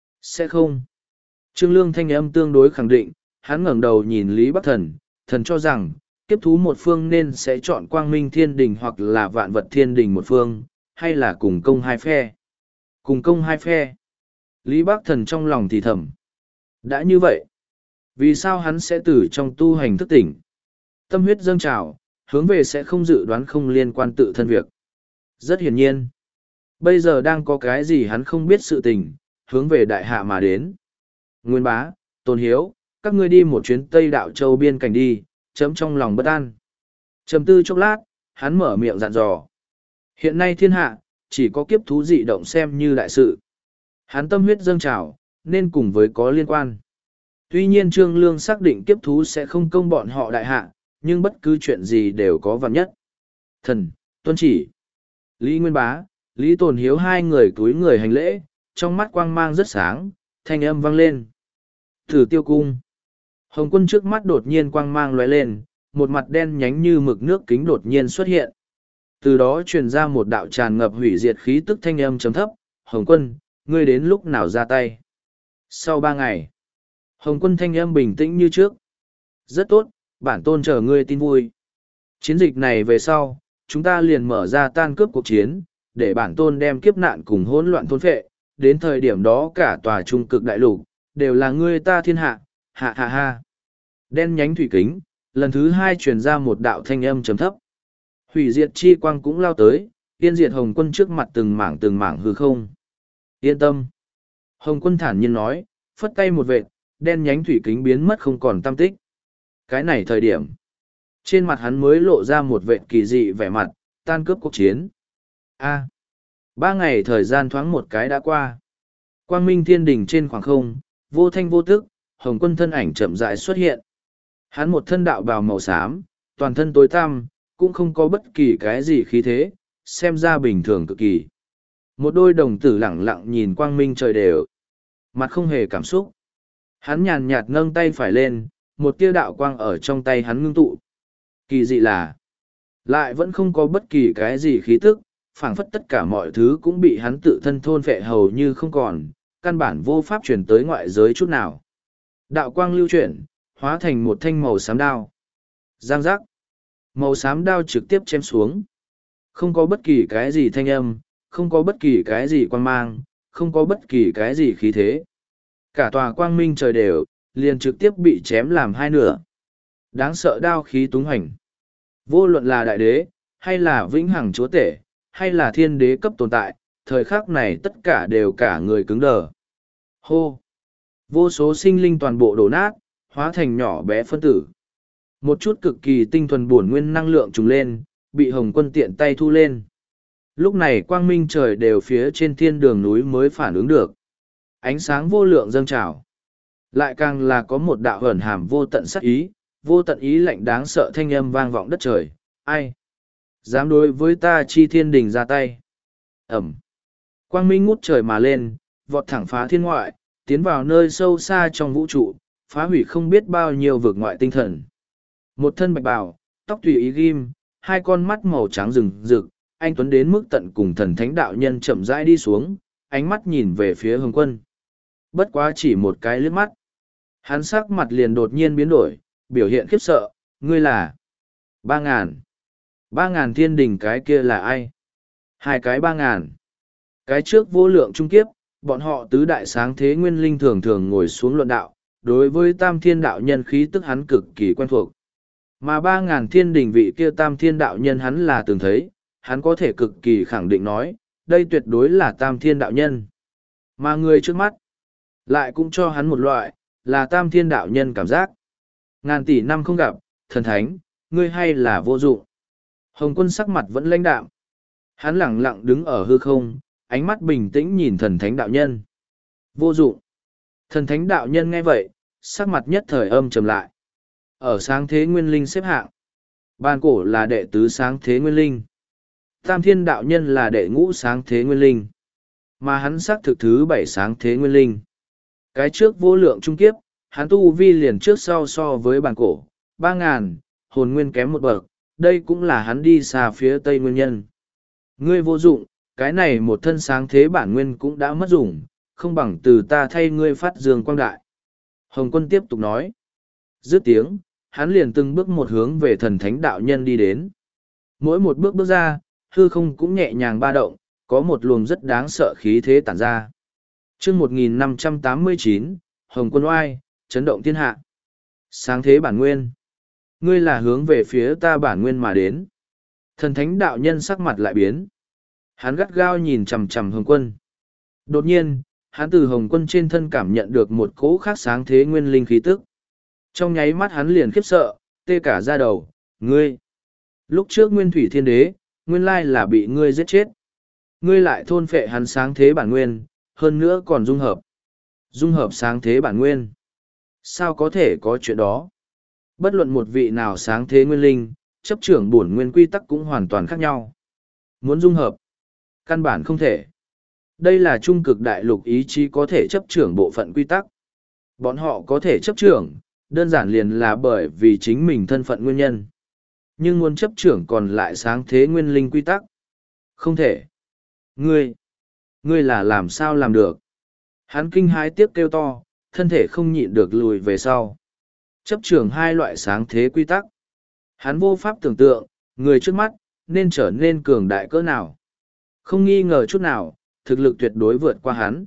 Sẽ không. Trương Lương thanh âm tương đối khẳng định, hắn ngẩng đầu nhìn Lý Bác Thần, thần cho rằng, kiếp thú một phương nên sẽ chọn Quang Minh thiên đình hoặc là vạn vật thiên đình một phương, hay là cùng công hai phe. Cùng công hai phe. Lý Bác Thần trong lòng thì thầm. Đã như vậy, vì sao hắn sẽ từ trong tu hành thức tỉnh? Tâm huyết dâng trào, hướng về sẽ không dự đoán không liên quan tự thân việc. Rất hiển nhiên. Bây giờ đang có cái gì hắn không biết sự tình, hướng về đại hạ mà đến. Nguyên Bá, Tôn Hiếu, các ngươi đi một chuyến Tây Đạo Châu biên cảnh đi, chấm trong lòng bất an. Trầm tư chốc lát, hắn mở miệng dặn dò. Hiện nay thiên hạ, chỉ có kiếp thú dị động xem như đại sự. Hắn tâm huyết dâng trào, nên cùng với có liên quan. Tuy nhiên Trương Lương xác định kiếp thú sẽ không công bọn họ đại hạ, nhưng bất cứ chuyện gì đều có vạn nhất. Thần, tuân chỉ. Lý Nguyên Bá, Lý Tồn Hiếu hai người túi người hành lễ, trong mắt quang mang rất sáng, thanh âm vang lên. Thử tiêu cung. Hồng Quân trước mắt đột nhiên quang mang lóe lên, một mặt đen nhánh như mực nước kính đột nhiên xuất hiện. Từ đó truyền ra một đạo tràn ngập hủy diệt khí tức thanh âm trầm thấp. Hồng Quân, ngươi đến lúc nào ra tay? Sau ba ngày, Hồng Quân thanh âm bình tĩnh như trước. Rất tốt, bản tôn chờ ngươi tin vui. Chiến dịch này về sau, chúng ta liền mở ra tan cướp cuộc chiến, để bản tôn đem kiếp nạn cùng hỗn loạn thôn phệ. Đến thời điểm đó cả tòa trung cực đại lục, đều là ngươi ta thiên hạ, hạ hạ ha. Đen nhánh thủy kính, lần thứ hai truyền ra một đạo thanh âm trầm thấp. Hủy diệt chi quang cũng lao tới, tiên diệt Hồng Quân trước mặt từng mảng từng mảng hư không. Yên tâm. Hồng Quân thản nhiên nói, phất tay một vệt, đen nhánh thủy kính biến mất không còn tăm tích. Cái này thời điểm, trên mặt hắn mới lộ ra một vệt kỳ dị vẻ mặt, tan cướp cuộc chiến. A. Ba ngày thời gian thoáng một cái đã qua. Quang Minh thiên đình trên khoảng không, vô thanh vô tức, Hồng Quân thân ảnh chậm rãi xuất hiện. Hắn một thân đạo bào màu xám, toàn thân tối tăm, cũng không có bất kỳ cái gì khí thế, xem ra bình thường cực kỳ. Một đôi đồng tử lẳng lặng nhìn quang minh trời đều, mặt không hề cảm xúc. Hắn nhàn nhạt nâng tay phải lên, một tia đạo quang ở trong tay hắn ngưng tụ. Kỳ dị là, lại vẫn không có bất kỳ cái gì khí tức, phảng phất tất cả mọi thứ cũng bị hắn tự thân thôn phệ hầu như không còn, căn bản vô pháp truyền tới ngoại giới chút nào. Đạo quang lưu chuyển, hóa thành một thanh màu xám đao. Giang giác. Màu xám đao trực tiếp chém xuống. Không có bất kỳ cái gì thanh âm, không có bất kỳ cái gì quang mang, không có bất kỳ cái gì khí thế. Cả tòa quang minh trời đều, liền trực tiếp bị chém làm hai nửa. Đáng sợ đao khí túng hành. Vô luận là đại đế, hay là vĩnh hằng chúa tể, hay là thiên đế cấp tồn tại, thời khắc này tất cả đều cả người cứng đờ. Hô! Vô số sinh linh toàn bộ đổ nát, hóa thành nhỏ bé phân tử. Một chút cực kỳ tinh thuần bổn nguyên năng lượng trùng lên, bị Hồng Quân tiện tay thu lên. Lúc này quang minh trời đều phía trên thiên đường núi mới phản ứng được. Ánh sáng vô lượng dâng trào. Lại càng là có một đạo hẩn hàm vô tận sắc ý, vô tận ý lạnh đáng sợ thanh âm vang vọng đất trời. Ai? Dám đối với ta chi thiên đình ra tay. Ẩm. Quang minh ngút trời mà lên, vọt thẳng phá thiên ngoại, tiến vào nơi sâu xa trong vũ trụ, phá hủy không biết bao nhiêu vực ngoại tinh thần. Một thân bạch bào, tóc tùy ý ghim, hai con mắt màu trắng rừng rực, anh Tuấn đến mức tận cùng thần thánh đạo nhân chậm rãi đi xuống, ánh mắt nhìn về phía Hồng Quân. Bất quá chỉ một cái liếc mắt. Hắn sắc mặt liền đột nhiên biến đổi, biểu hiện khiếp sợ, ngươi là ba ngàn. Ba ngàn thiên đình cái kia là ai? Hai cái ba ngàn. Cái trước vô lượng trung kiếp, bọn họ tứ đại sáng thế nguyên linh thường thường ngồi xuống luận đạo, đối với tam thiên đạo nhân khí tức hắn cực kỳ quen thuộc. Mà ba ngàn thiên đình vị kia tam thiên đạo nhân hắn là từng thấy, hắn có thể cực kỳ khẳng định nói, đây tuyệt đối là tam thiên đạo nhân. Mà người trước mắt, lại cũng cho hắn một loại, là tam thiên đạo nhân cảm giác. Ngàn tỷ năm không gặp, thần thánh, ngươi hay là vô dụng. Hồng Quân sắc mặt vẫn lãnh đạm. Hắn lẳng lặng đứng ở hư không, ánh mắt bình tĩnh nhìn thần thánh đạo nhân. Vô dụng. Thần thánh đạo nhân nghe vậy, sắc mặt nhất thời âm trầm lại. Ở sáng thế nguyên linh xếp hạng. Bàn cổ là đệ tứ sáng thế nguyên linh. Tam thiên đạo nhân là đệ ngũ sáng thế nguyên linh. Mà hắn xác thực thứ bảy sáng thế nguyên linh. Cái trước vô lượng trung kiếp, hắn tu vi liền trước sau so với bàn cổ, ba ngàn, hồn nguyên kém một bậc, đây cũng là hắn đi xa phía tây nguyên nhân. Ngươi vô dụng, cái này một thân sáng thế bản nguyên cũng đã mất dùng, không bằng từ ta thay ngươi phát dương quang đại. Hồng Quân tiếp tục nói. Dứt tiếng, hắn liền từng bước một hướng về thần thánh đạo nhân đi đến. Mỗi một bước bước ra, hư không cũng nhẹ nhàng ba động, có một luồng rất đáng sợ khí thế tản ra. Chương một nghìn năm trăm tám mươi chín, Hồng Quân oai, chấn động thiên hạ. Sáng thế bản nguyên. Ngươi là hướng về phía ta bản nguyên mà đến. Thần thánh đạo nhân sắc mặt lại biến. Hắn gắt gao nhìn chằm chằm Hồng Quân. Đột nhiên, hắn từ Hồng Quân trên thân cảm nhận được một cỗ khác sáng thế nguyên linh khí tức. Trong nháy mắt hắn liền khiếp sợ, tê cả da đầu, ngươi. Lúc trước Nguyên Thủy Thiên Đế, nguyên lai là bị ngươi giết chết. Ngươi lại thôn phệ hắn sáng thế bản nguyên, hơn nữa còn dung hợp. Dung hợp sáng thế bản nguyên. Sao có thể có chuyện đó? Bất luận một vị nào sáng thế nguyên linh, chấp trưởng bổn nguyên quy tắc cũng hoàn toàn khác nhau. Muốn dung hợp, căn bản không thể. Đây là trung cực đại lục ý chí có thể chấp trưởng bộ phận quy tắc. Bọn họ có thể chấp trưởng, đơn giản liền là bởi vì chính mình thân phận nguyên nhân. Nhưng muốn chấp trưởng còn lại sáng thế nguyên linh quy tắc. Không thể. Ngươi, ngươi là làm sao làm được? Hắn kinh hãi tiếc kêu to, thân thể không nhịn được lùi về sau. Chấp trưởng hai loại sáng thế quy tắc. Hắn vô pháp tưởng tượng, người trước mắt, nên trở nên cường đại cỡ nào. Không nghi ngờ chút nào, thực lực tuyệt đối vượt qua hắn.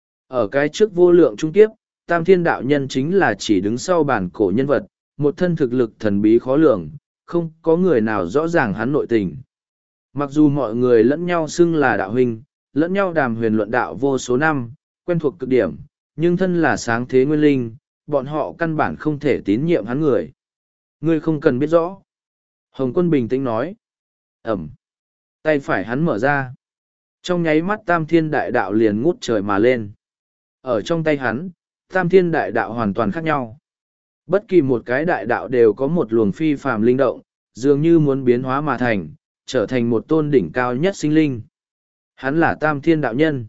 Ở cái trước vô lượng trung kiếp, Tam Thiên Đạo Nhân chính là chỉ đứng sau bản cổ nhân vật, một thân thực lực thần bí khó lường, không có người nào rõ ràng hắn nội tình. Mặc dù mọi người lẫn nhau xưng là đạo huynh, lẫn nhau đàm huyền luận đạo vô số năm, quen thuộc cực điểm, nhưng thân là sáng thế nguyên linh, bọn họ căn bản không thể tín nhiệm hắn người. Ngươi không cần biết rõ. Hồng Quân bình tĩnh nói. Ẩm. Tay phải hắn mở ra. Trong nháy mắt Tam Thiên Đại Đạo liền ngút trời mà lên. Ở trong tay hắn, Tam Thiên Đại Đạo hoàn toàn khác nhau. Bất kỳ một cái đại đạo đều có một luồng phi phàm linh động, dường như muốn biến hóa mà thành, trở thành một tôn đỉnh cao nhất sinh linh. Hắn là Tam Thiên Đạo Nhân.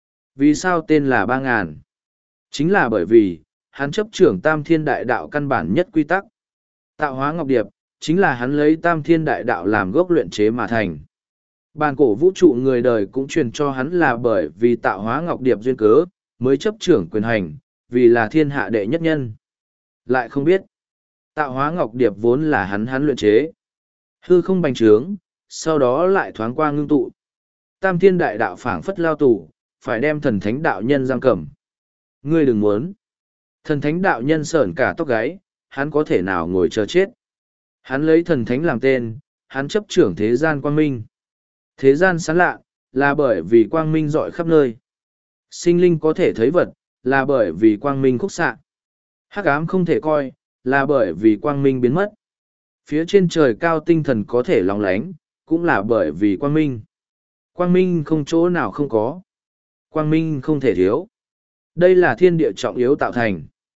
Vì sao tên là ba ngàn? Chính là bởi vì, hắn chấp trưởng Tam Thiên Đại Đạo căn bản nhất quy tắc. Tạo hóa ngọc điệp, chính là hắn lấy Tam Thiên Đại Đạo làm gốc luyện chế mà thành. Bàn cổ vũ trụ người đời cũng truyền cho hắn là bởi vì tạo hóa ngọc điệp duyên cớ, mới chấp trưởng quyền hành, vì là thiên hạ đệ nhất nhân. Lại không biết, tạo hóa ngọc điệp vốn là hắn hắn luyện chế. Hư không bành trướng, sau đó lại thoáng qua ngưng tụ. Tam Thiên Đại Đạo phảng phất lao tù, phải đem thần thánh đạo nhân giam cầm. Ngươi đừng muốn. Thần thánh đạo nhân sởn cả tóc gáy, hắn có thể nào ngồi chờ chết. Hắn lấy thần thánh làm tên, hắn chấp trưởng thế gian quang minh. Thế gian sáng lạ, là bởi vì quang minh rọi khắp nơi. Sinh linh có thể thấy vật, là bởi vì quang minh khúc xạ. Hắc ám không thể coi, là bởi vì quang minh biến mất. Phía trên trời cao tinh thần có thể lóng lánh, cũng là bởi vì quang minh. Quang minh không chỗ nào không có. Quang minh không thể thiếu. Đây là thiên địa trọng yếu tạo thành.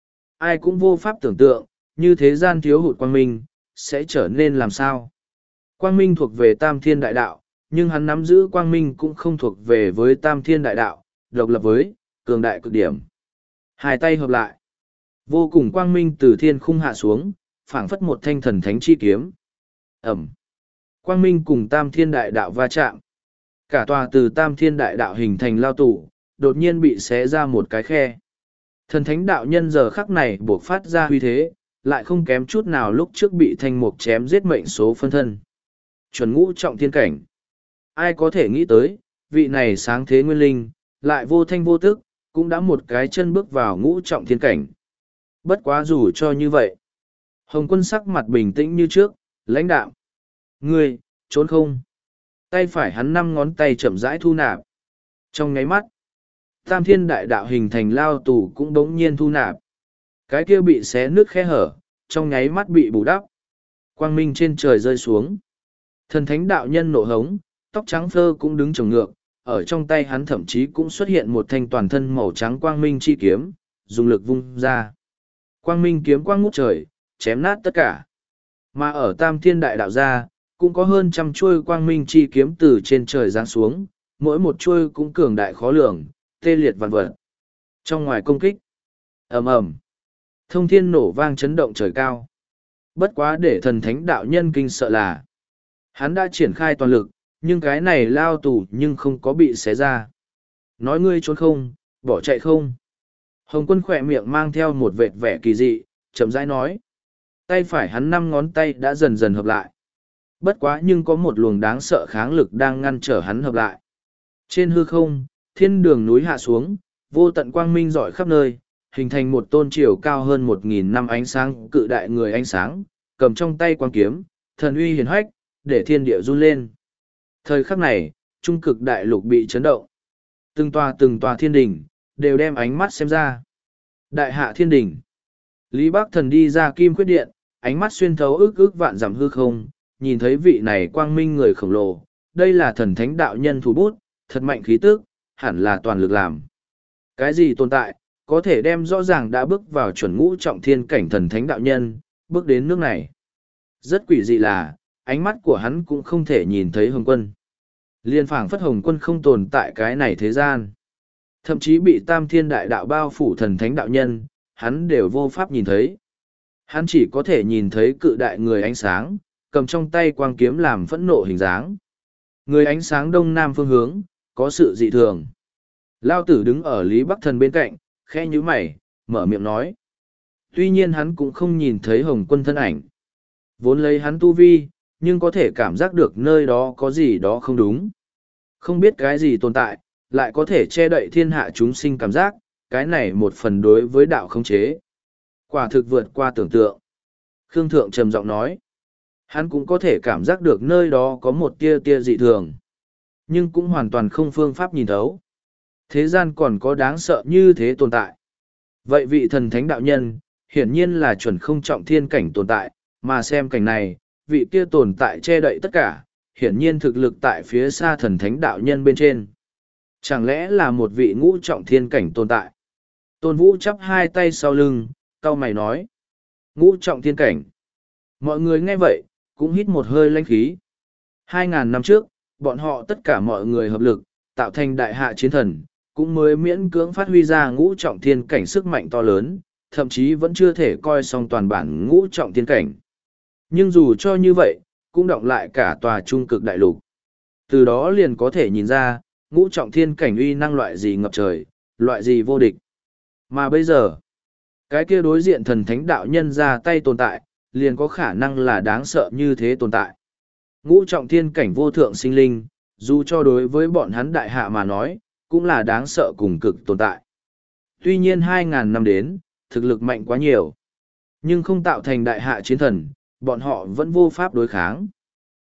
Ai cũng vô pháp tưởng tượng, như thế gian thiếu hụt quang minh, sẽ trở nên làm sao. Quang minh thuộc về tam thiên đại đạo, nhưng hắn nắm giữ quang minh cũng không thuộc về với tam thiên đại đạo, độc lập với, cường đại cực điểm. Hai tay hợp lại. Vô cùng quang minh từ thiên khung hạ xuống, phảng phất một thanh thần thánh chi kiếm. Ẩm. Quang minh cùng tam thiên đại đạo va chạm. Cả tòa từ tam thiên đại đạo hình thành lao tủ, đột nhiên bị xé ra một cái khe. Thần thánh đạo nhân giờ khắc này buộc phát ra huy thế, lại không kém chút nào lúc trước bị thanh mục chém giết mệnh số phân thân. Chuẩn ngũ trọng thiên cảnh. Ai có thể nghĩ tới, vị này sáng thế nguyên linh, lại vô thanh vô tức, cũng đã một cái chân bước vào ngũ trọng thiên cảnh. Bất quá dù cho như vậy. Hồng Quân sắc mặt bình tĩnh như trước, lãnh đạm. Ngươi, trốn không? Tay phải hắn năm ngón tay chậm rãi thu nạp. Trong nháy mắt, tam thiên đại đạo hình thành lao tù cũng đống nhiên thu nạp. Cái kia bị xé nước khe hở, trong nháy mắt bị bù đắp. Quang minh trên trời rơi xuống. Thần thánh đạo nhân nộ hống, tóc trắng phơ cũng đứng trồng ngược, ở trong tay hắn thậm chí cũng xuất hiện một thanh toàn thân màu trắng quang minh chi kiếm, dùng lực vung ra. Quang minh kiếm quang ngút trời, chém nát tất cả. Mà ở tam thiên đại đạo gia, cũng có hơn trăm chuôi quang minh chi kiếm từ trên trời giáng xuống, mỗi một chuôi cũng cường đại khó lường, tê liệt vạn vật. Trong ngoài công kích, ầm ầm, thông thiên nổ vang chấn động trời cao. Bất quá để thần thánh đạo nhân kinh sợ là, hắn đã triển khai toàn lực, nhưng cái này lao tù nhưng không có bị xé ra. Nói ngươi trốn không, bỏ chạy không. Hồng Quân khỏe miệng mang theo một vệt vẻ kỳ dị, chậm rãi nói. Tay phải hắn năm ngón tay đã dần dần hợp lại. Bất quá nhưng có một luồng đáng sợ kháng lực đang ngăn trở hắn hợp lại. Trên hư không, thiên đường núi hạ xuống, vô tận quang minh rọi khắp nơi, hình thành một tôn triều cao hơn một nghìn năm ánh sáng cự đại người ánh sáng, cầm trong tay quang kiếm, thần uy hiển hách, để thiên địa run lên. Thời khắc này, trung cực đại lục bị chấn động. Từng tòa từng tòa thiên đỉnh, đều đem ánh mắt xem ra. Đại hạ thiên đỉnh. Lý Bắc Thần đi ra kim khuyết điện, ánh mắt xuyên thấu ước ước vạn dặm hư không, nhìn thấy vị này quang minh người khổng lồ. Đây là thần thánh đạo nhân thủ bút, thật mạnh khí tức, hẳn là toàn lực làm. Cái gì tồn tại, có thể đem rõ ràng đã bước vào chuẩn ngũ trọng thiên cảnh thần thánh đạo nhân, bước đến nước này. Rất quỷ dị là, ánh mắt của hắn cũng không thể nhìn thấy Hồng Quân. Liên phảng phất Hồng Quân không tồn tại cái này thế gian. Thậm chí bị tam thiên đại đạo bao phủ thần thánh đạo nhân, hắn đều vô pháp nhìn thấy. Hắn chỉ có thể nhìn thấy cự đại người ánh sáng, cầm trong tay quang kiếm làm phẫn nộ hình dáng. Người ánh sáng đông nam phương hướng, có sự dị thường. Lao tử đứng ở Lý Bắc Thần bên cạnh, khẽ nhíu mày, mở miệng nói. Tuy nhiên hắn cũng không nhìn thấy Hồng Quân thân ảnh. Vốn lấy hắn tu vi, nhưng có thể cảm giác được nơi đó có gì đó không đúng. Không biết cái gì tồn tại, lại có thể che đậy thiên hạ chúng sinh cảm giác, cái này một phần đối với đạo khống chế. Quả thực vượt qua tưởng tượng. Khương Thượng trầm giọng nói. Hắn cũng có thể cảm giác được nơi đó có một tia tia dị thường. Nhưng cũng hoàn toàn không phương pháp nhìn thấu. Thế gian còn có đáng sợ như thế tồn tại. Vậy vị thần thánh đạo nhân, hiển nhiên là chuẩn không trọng thiên cảnh tồn tại, mà xem cảnh này, vị kia tồn tại che đậy tất cả, hiển nhiên thực lực tại phía xa thần thánh đạo nhân bên trên. Chẳng lẽ là một vị ngũ trọng thiên cảnh tồn tại? Tôn Vũ chắp hai tay sau lưng, cau mày nói. Ngũ trọng thiên cảnh. Mọi người nghe vậy, cũng hít một hơi lãnh khí. Hai ngàn năm trước, bọn họ tất cả mọi người hợp lực, tạo thành đại hạ chiến thần, cũng mới miễn cưỡng phát huy ra ngũ trọng thiên cảnh sức mạnh to lớn, thậm chí vẫn chưa thể coi xong toàn bản ngũ trọng thiên cảnh. Nhưng dù cho như vậy, cũng đọng lại cả tòa trung cực đại lục. Từ đó liền có thể nhìn ra, ngũ trọng thiên cảnh uy năng loại gì ngập trời, loại gì vô địch. Mà bây giờ, cái kia đối diện thần thánh đạo nhân ra tay tồn tại, liền có khả năng là đáng sợ như thế tồn tại. Ngũ trọng thiên cảnh vô thượng sinh linh, dù cho đối với bọn hắn đại hạ mà nói, cũng là đáng sợ cùng cực tồn tại. Tuy nhiên hai ngàn năm đến, thực lực mạnh quá nhiều, nhưng không tạo thành đại hạ chiến thần, bọn họ vẫn vô pháp đối kháng.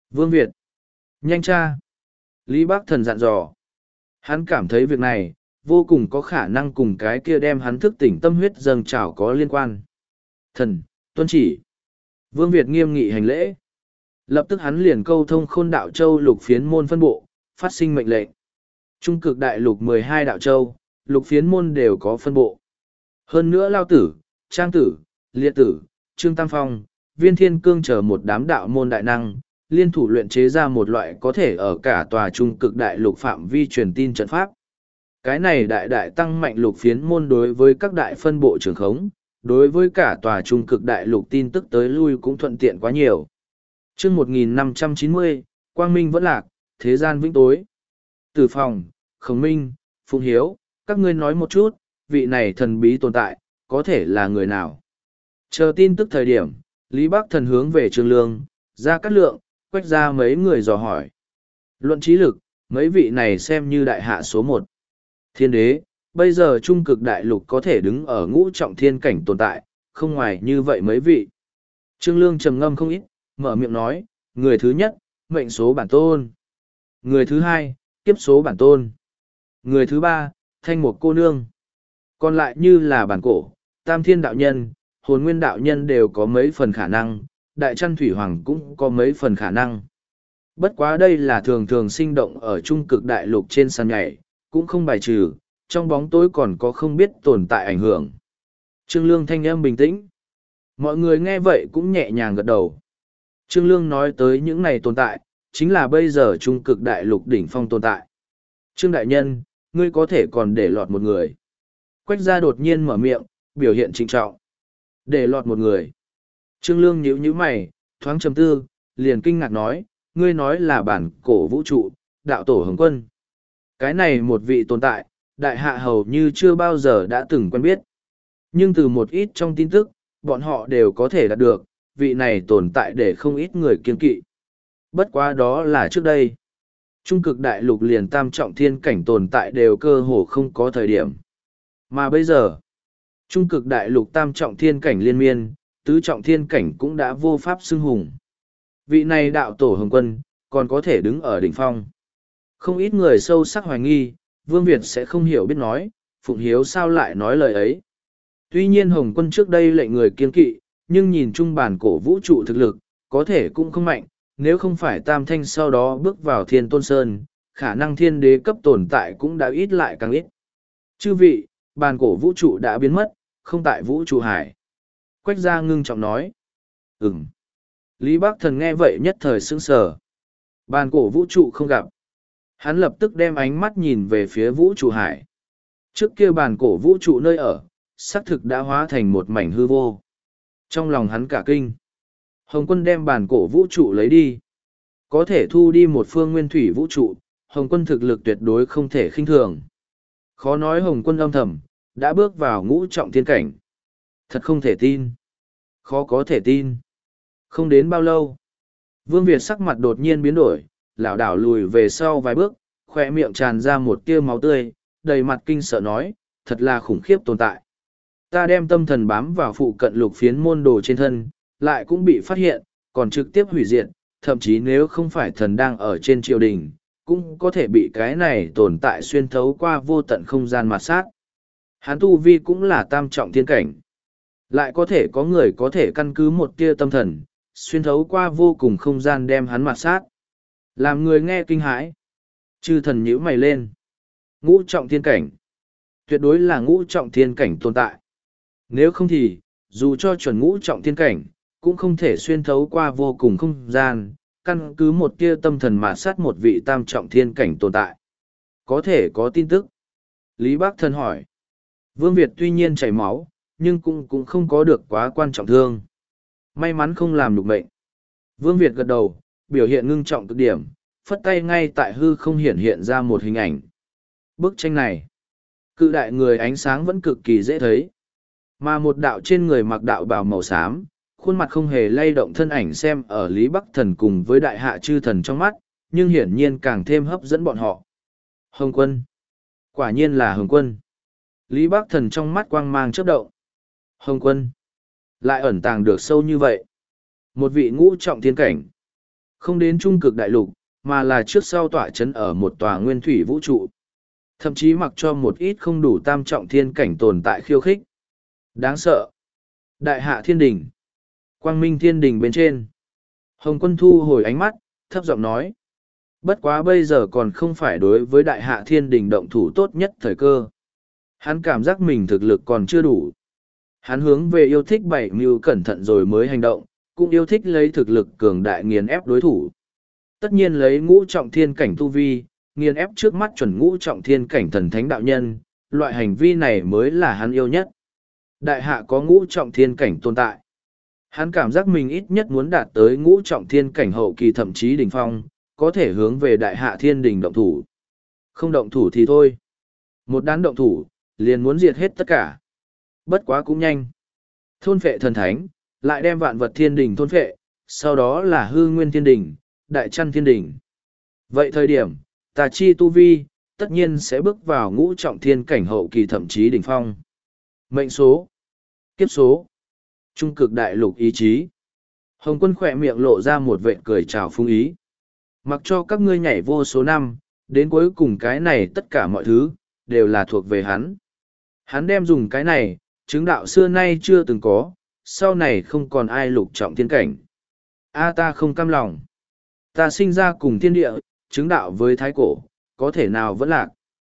Vương Việt. Nhanh cha. Lý Bác Thần dặn dò. Hắn cảm thấy việc này, vô cùng có khả năng cùng cái kia đem hắn thức tỉnh tâm huyết dâng trào có liên quan. Thần, tuân chỉ. Vương Việt nghiêm nghị hành lễ. Lập tức hắn liền câu thông khôn đạo châu lục phiến môn phân bộ, phát sinh mệnh lệnh. Trung cực đại lục mười hai đạo châu, lục phiến môn đều có phân bộ. Hơn nữa Lao Tử, Trang Tử, Liệt Tử, Trương Tam Phong, Viên Thiên Cương chờ một đám đạo môn đại năng, liên thủ luyện chế ra một loại có thể ở cả tòa trung cực đại lục phạm vi truyền tin trận pháp. Cái này đại đại tăng mạnh lục phiến môn đối với các đại phân bộ trường khống, đối với cả tòa trung cực đại lục tin tức tới lui cũng thuận tiện quá nhiều. Chương một nghìn năm trăm chín mươi, Quang Minh vẫn lạc, thế gian vĩnh tối. Từ phòng, Khổng Minh, Phụng Hiếu, các ngươi nói một chút, vị này thần bí tồn tại, có thể là người nào? Chờ tin tức thời điểm, Lý Bắc Thần hướng về Trương Lương, Gia Cát Lượng, Quách ra mấy người dò hỏi. Luận trí lực, mấy vị này xem như đại hạ số một. Thiên đế, bây giờ trung cực đại lục có thể đứng ở ngũ trọng thiên cảnh tồn tại, không ngoài như vậy mấy vị. Trương Lương trầm ngâm không ít, mở miệng nói, người thứ nhất, mệnh số bản tôn. Người thứ hai, kiếp số bản tôn. Người thứ ba, thanh một cô nương. Còn lại như là bản cổ, tam thiên đạo nhân, hồn nguyên đạo nhân đều có mấy phần khả năng, đại trăn thủy hoàng cũng có mấy phần khả năng. Bất quá đây là thường thường sinh động ở trung cực đại lục trên sàn nhảy, cũng không bài trừ, trong bóng tối còn có không biết tồn tại ảnh hưởng. Trương Lương thanh âm bình tĩnh. Mọi người nghe vậy cũng nhẹ nhàng gật đầu. Trương Lương nói tới những này tồn tại, chính là bây giờ trung cực đại lục đỉnh phong tồn tại. Trương Đại Nhân, ngươi có thể còn để lọt một người. Quách gia đột nhiên mở miệng, biểu hiện trịnh trọng. Để lọt một người. Trương Lương nhíu nhíu mày, thoáng trầm tư, liền kinh ngạc nói, ngươi nói là bản cổ vũ trụ, đạo tổ Hồng Quân. Cái này một vị tồn tại, đại hạ hầu như chưa bao giờ đã từng quen biết. Nhưng từ một ít trong tin tức, bọn họ đều có thể đạt được, vị này tồn tại để không ít người kiên kỵ. Bất quá đó là trước đây. Trung cực đại lục liền tam trọng thiên cảnh tồn tại đều cơ hồ không có thời điểm. Mà bây giờ, trung cực đại lục tam trọng thiên cảnh liên miên, tứ trọng thiên cảnh cũng đã vô pháp xưng hùng. Vị này đạo tổ Hồng Quân, còn có thể đứng ở đỉnh phong. Không ít người sâu sắc hoài nghi, Vương Việt sẽ không hiểu biết nói, Phụng Hiếu sao lại nói lời ấy. Tuy nhiên Hồng Quân trước đây lệnh người kiên kỵ, nhưng nhìn chung bản cổ vũ trụ thực lực, có thể cũng không mạnh, nếu không phải Tam Thanh sau đó bước vào Thiên Tôn Sơn, khả năng thiên đế cấp tồn tại cũng đã ít lại càng ít. Chư vị, bản cổ vũ trụ đã biến mất, không tại vũ trụ hải. Quách gia ngưng trọng nói. Ừm. Lý Bắc Thần nghe vậy nhất thời sững sờ. Bản cổ vũ trụ không gặp. Hắn lập tức đem ánh mắt nhìn về phía vũ trụ hải. Trước kia bản cổ vũ trụ nơi ở, xác thực đã hóa thành một mảnh hư vô. Trong lòng hắn cả kinh. Hồng Quân đem bản cổ vũ trụ lấy đi. Có thể thu đi một phương nguyên thủy vũ trụ, Hồng Quân thực lực tuyệt đối không thể khinh thường. Khó nói Hồng Quân âm thầm, đã bước vào ngũ trọng thiên cảnh. Thật không thể tin. Khó có thể tin. Không đến bao lâu. Vương Việt sắc mặt đột nhiên biến đổi, lảo đảo lùi về sau vài bước, khoe miệng tràn ra một tia máu tươi, đầy mặt kinh sợ nói, thật là khủng khiếp tồn tại. Ta đem tâm thần bám vào phụ cận lục phiến môn đồ trên thân, lại cũng bị phát hiện, còn trực tiếp hủy diệt, thậm chí nếu không phải thần đang ở trên triều đình, cũng có thể bị cái này tồn tại xuyên thấu qua vô tận không gian mạt sát. Hán tu vi cũng là tam trọng thiên cảnh. Lại có thể có người có thể căn cứ một tia tâm thần, xuyên thấu qua vô cùng không gian đem hắn mạt sát. Làm người nghe kinh hãi. Chư thần nhíu mày lên. Ngũ trọng thiên cảnh. Tuyệt đối là ngũ trọng thiên cảnh tồn tại. Nếu không thì, dù cho chuẩn ngũ trọng thiên cảnh, cũng không thể xuyên thấu qua vô cùng không gian, căn cứ một tia tâm thần mà sát một vị tam trọng thiên cảnh tồn tại. Có thể có tin tức. Lý Bác Thần hỏi. Vương Việt tuy nhiên chảy máu, nhưng cũng cũng không có được quá quan trọng thương. May mắn không làm nhục mệnh. Vương Việt gật đầu, biểu hiện ngưng trọng cực điểm, phất tay ngay tại hư không hiện hiện ra một hình ảnh. Bức tranh này, cự đại người ánh sáng vẫn cực kỳ dễ thấy. Mà một đạo trên người mặc đạo bào màu xám, khuôn mặt không hề lay động thân ảnh xem ở Lý Bắc Thần cùng với đại hạ chư thần trong mắt, nhưng hiển nhiên càng thêm hấp dẫn bọn họ. Hồng Quân. Quả nhiên là Hồng Quân. Lý Bắc Thần trong mắt quang mang chớp động. Hồng Quân. Lại ẩn tàng được sâu như vậy. Một vị ngũ trọng thiên cảnh. Không đến trung cực đại lục, mà là trước sau tỏa chấn ở một tòa nguyên thủy vũ trụ. Thậm chí mặc cho một ít không đủ tam trọng thiên cảnh tồn tại khiêu khích. Đáng sợ. Đại hạ thiên đình. Quang minh thiên đình bên trên. Hồng Quân thu hồi ánh mắt, thấp giọng nói. Bất quá bây giờ còn không phải đối với đại hạ thiên đình động thủ tốt nhất thời cơ. Hắn cảm giác mình thực lực còn chưa đủ. Hắn hướng về yêu thích bảy mưu cẩn thận rồi mới hành động, cũng yêu thích lấy thực lực cường đại nghiền ép đối thủ. Tất nhiên lấy ngũ trọng thiên cảnh tu vi, nghiền ép trước mắt chuẩn ngũ trọng thiên cảnh thần thánh đạo nhân, loại hành vi này mới là hắn yêu nhất. Đại hạ có ngũ trọng thiên cảnh tồn tại. Hắn cảm giác mình ít nhất muốn đạt tới ngũ trọng thiên cảnh hậu kỳ thậm chí đỉnh phong, có thể hướng về đại hạ thiên đình động thủ. Không động thủ thì thôi. Một đám động thủ, liền muốn diệt hết tất cả. Bất quá cũng nhanh. Thôn phệ thần thánh, lại đem vạn vật thiên đình thôn phệ, sau đó là hư nguyên thiên đình, đại chăn thiên đình. Vậy thời điểm, tà chi tu vi, tất nhiên sẽ bước vào ngũ trọng thiên cảnh hậu kỳ thậm chí đỉnh phong. Mệnh số, kiếp số, trung cực đại lục ý chí. Hồng Quân khỏe miệng lộ ra một vệt cười chào phung ý. Mặc cho các ngươi nhảy vô số năm, đến cuối cùng cái này tất cả mọi thứ, đều là thuộc về hắn. Hắn đem dùng cái này, chứng đạo xưa nay chưa từng có, sau này không còn ai lục trọng thiên cảnh. A ta không cam lòng. Ta sinh ra cùng thiên địa, chứng đạo với thái cổ, có thể nào vẫn lạc?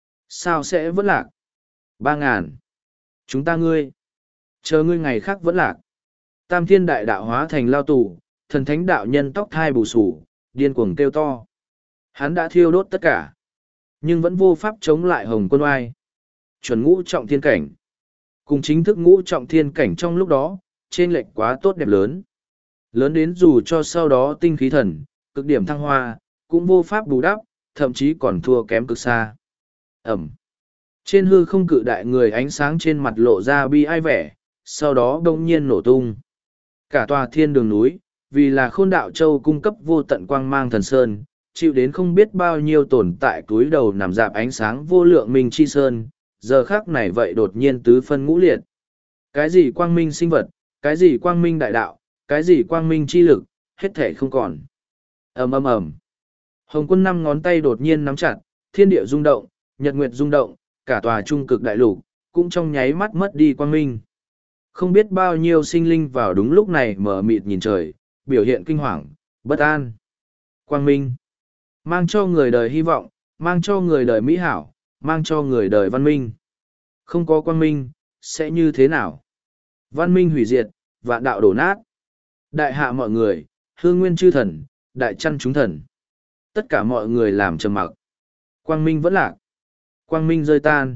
Sao sẽ vẫn lạc? Ba ngàn. Chúng ta ngươi. Chờ ngươi ngày khác vẫn lạc. Tam thiên đại đạo hóa thành lao tù, thần thánh đạo nhân tóc thai bù sù, điên cuồng kêu to. Hắn đã thiêu đốt tất cả, nhưng vẫn vô pháp chống lại Hồng Quân oai. Chuẩn ngũ trọng thiên cảnh. Cùng chính thức ngũ trọng thiên cảnh trong lúc đó, trên lệch quá tốt đẹp lớn. Lớn đến dù cho sau đó tinh khí thần, cực điểm thăng hoa, cũng vô pháp bù đắp, thậm chí còn thua kém cực xa. Ẩm. Trên hư không cự đại người ánh sáng trên mặt lộ ra bi ai vẻ, sau đó đông nhiên nổ tung. Cả tòa thiên đường núi, vì là khôn đạo châu cung cấp vô tận quang mang thần sơn, chịu đến không biết bao nhiêu tồn tại túi đầu nằm dạp ánh sáng vô lượng minh chi sơn, giờ khác này vậy đột nhiên tứ phân ngũ liệt. Cái gì quang minh sinh vật, cái gì quang minh đại đạo, cái gì quang minh chi lực, hết thể không còn. Ầm ầm ầm. Hồng Quân năm ngón tay đột nhiên nắm chặt, thiên địa rung động, nhật nguyệt rung động, cả tòa trung cực đại lục cũng trong nháy mắt mất đi quang minh. Không biết bao nhiêu sinh linh vào đúng lúc này mở mịt nhìn trời, biểu hiện kinh hoàng, bất an. Quang minh, mang cho người đời hy vọng, mang cho người đời mỹ hảo, mang cho người đời văn minh. Không có quang minh, sẽ như thế nào? Văn minh hủy diệt, vạn đạo đổ nát. Đại hạ mọi người, hương nguyên chư thần, đại chăn chúng thần. Tất cả mọi người làm trầm mặc. Quang minh vẫn lạc. Quang minh rơi tan.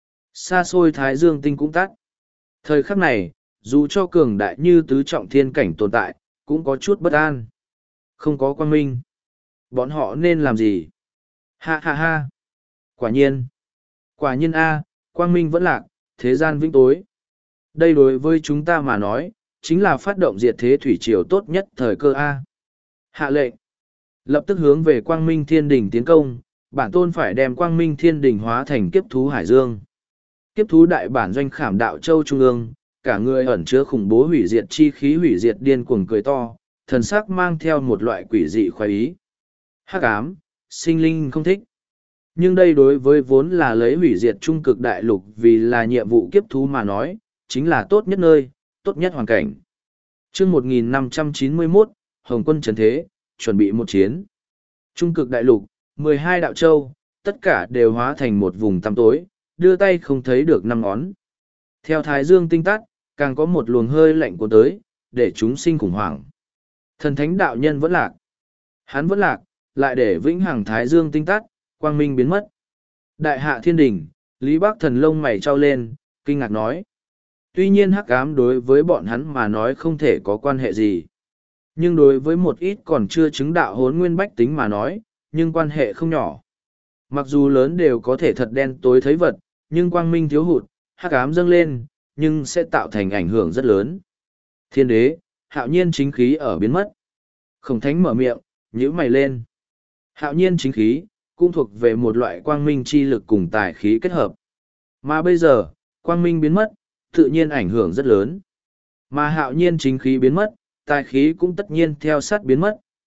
Xa xôi thái dương tinh cũng tắt. Thời khắc này, dù cho cường đại như tứ trọng thiên cảnh tồn tại, cũng có chút bất an. Không có quang minh. Bọn họ nên làm gì? Ha ha ha. Quả nhiên. Quả nhiên A, quang minh vẫn lạc, thế gian vĩnh tối. Đây đối với chúng ta mà nói, chính là phát động diệt thế thủy triều tốt nhất thời cơ A. Hạ lệnh. Lập tức hướng về quang minh thiên đình tiến công, bản tôn phải đem quang minh thiên đình hóa thành kiếp thú hải dương. Kiếp thú đại bản doanh khảm đạo châu trung ương, cả người ẩn chứa khủng bố hủy diệt chi khí hủy diệt điên cuồng cười to, thần sắc mang theo một loại quỷ dị khoái ý. Hắc ám, sinh linh không thích. Nhưng đây đối với vốn là lấy hủy diệt trung cực đại lục vì là nhiệm vụ kiếp thú mà nói, chính là tốt nhất nơi, tốt nhất hoàn cảnh. Chương một nghìn năm trăm chín mươi mốt, Hồng Quân trấn thế, chuẩn bị một chiến. Trung cực đại lục, mười hai đạo châu, tất cả đều hóa thành một vùng tăm tối, đưa tay không thấy được năm ngón. Theo thái dương tinh tắt, càng có một luồng hơi lạnh của tới, để chúng sinh khủng hoảng. Thần thánh đạo nhân vẫn lạc. Hắn vẫn lạc, lại để vĩnh hằng thái dương tinh tắt, quang minh biến mất. Đại hạ thiên đình, Lý Bắc Thần lông mày trao lên, kinh ngạc nói. Tuy nhiên hắc ám đối với bọn hắn mà nói không thể có quan hệ gì. Nhưng đối với một ít còn chưa chứng đạo hốn nguyên bách tính mà nói, nhưng quan hệ không nhỏ. Mặc dù lớn đều có thể thật đen tối thấy vật, nhưng quang minh thiếu hụt, hắc ám dâng lên, nhưng sẽ tạo thành ảnh hưởng rất lớn. Thiên đế, hạo nhiên chính khí ở biến mất. Khổng thánh mở miệng, nhíu mày lên. Hạo nhiên chính khí, cũng thuộc về một loại quang minh chi lực cùng tài khí kết hợp. Mà bây giờ, quang minh biến mất, tự nhiên ảnh hưởng rất lớn. Mà hạo nhiên chính khí biến mất, tài khí cũng tất nhiên theo sát biến mất,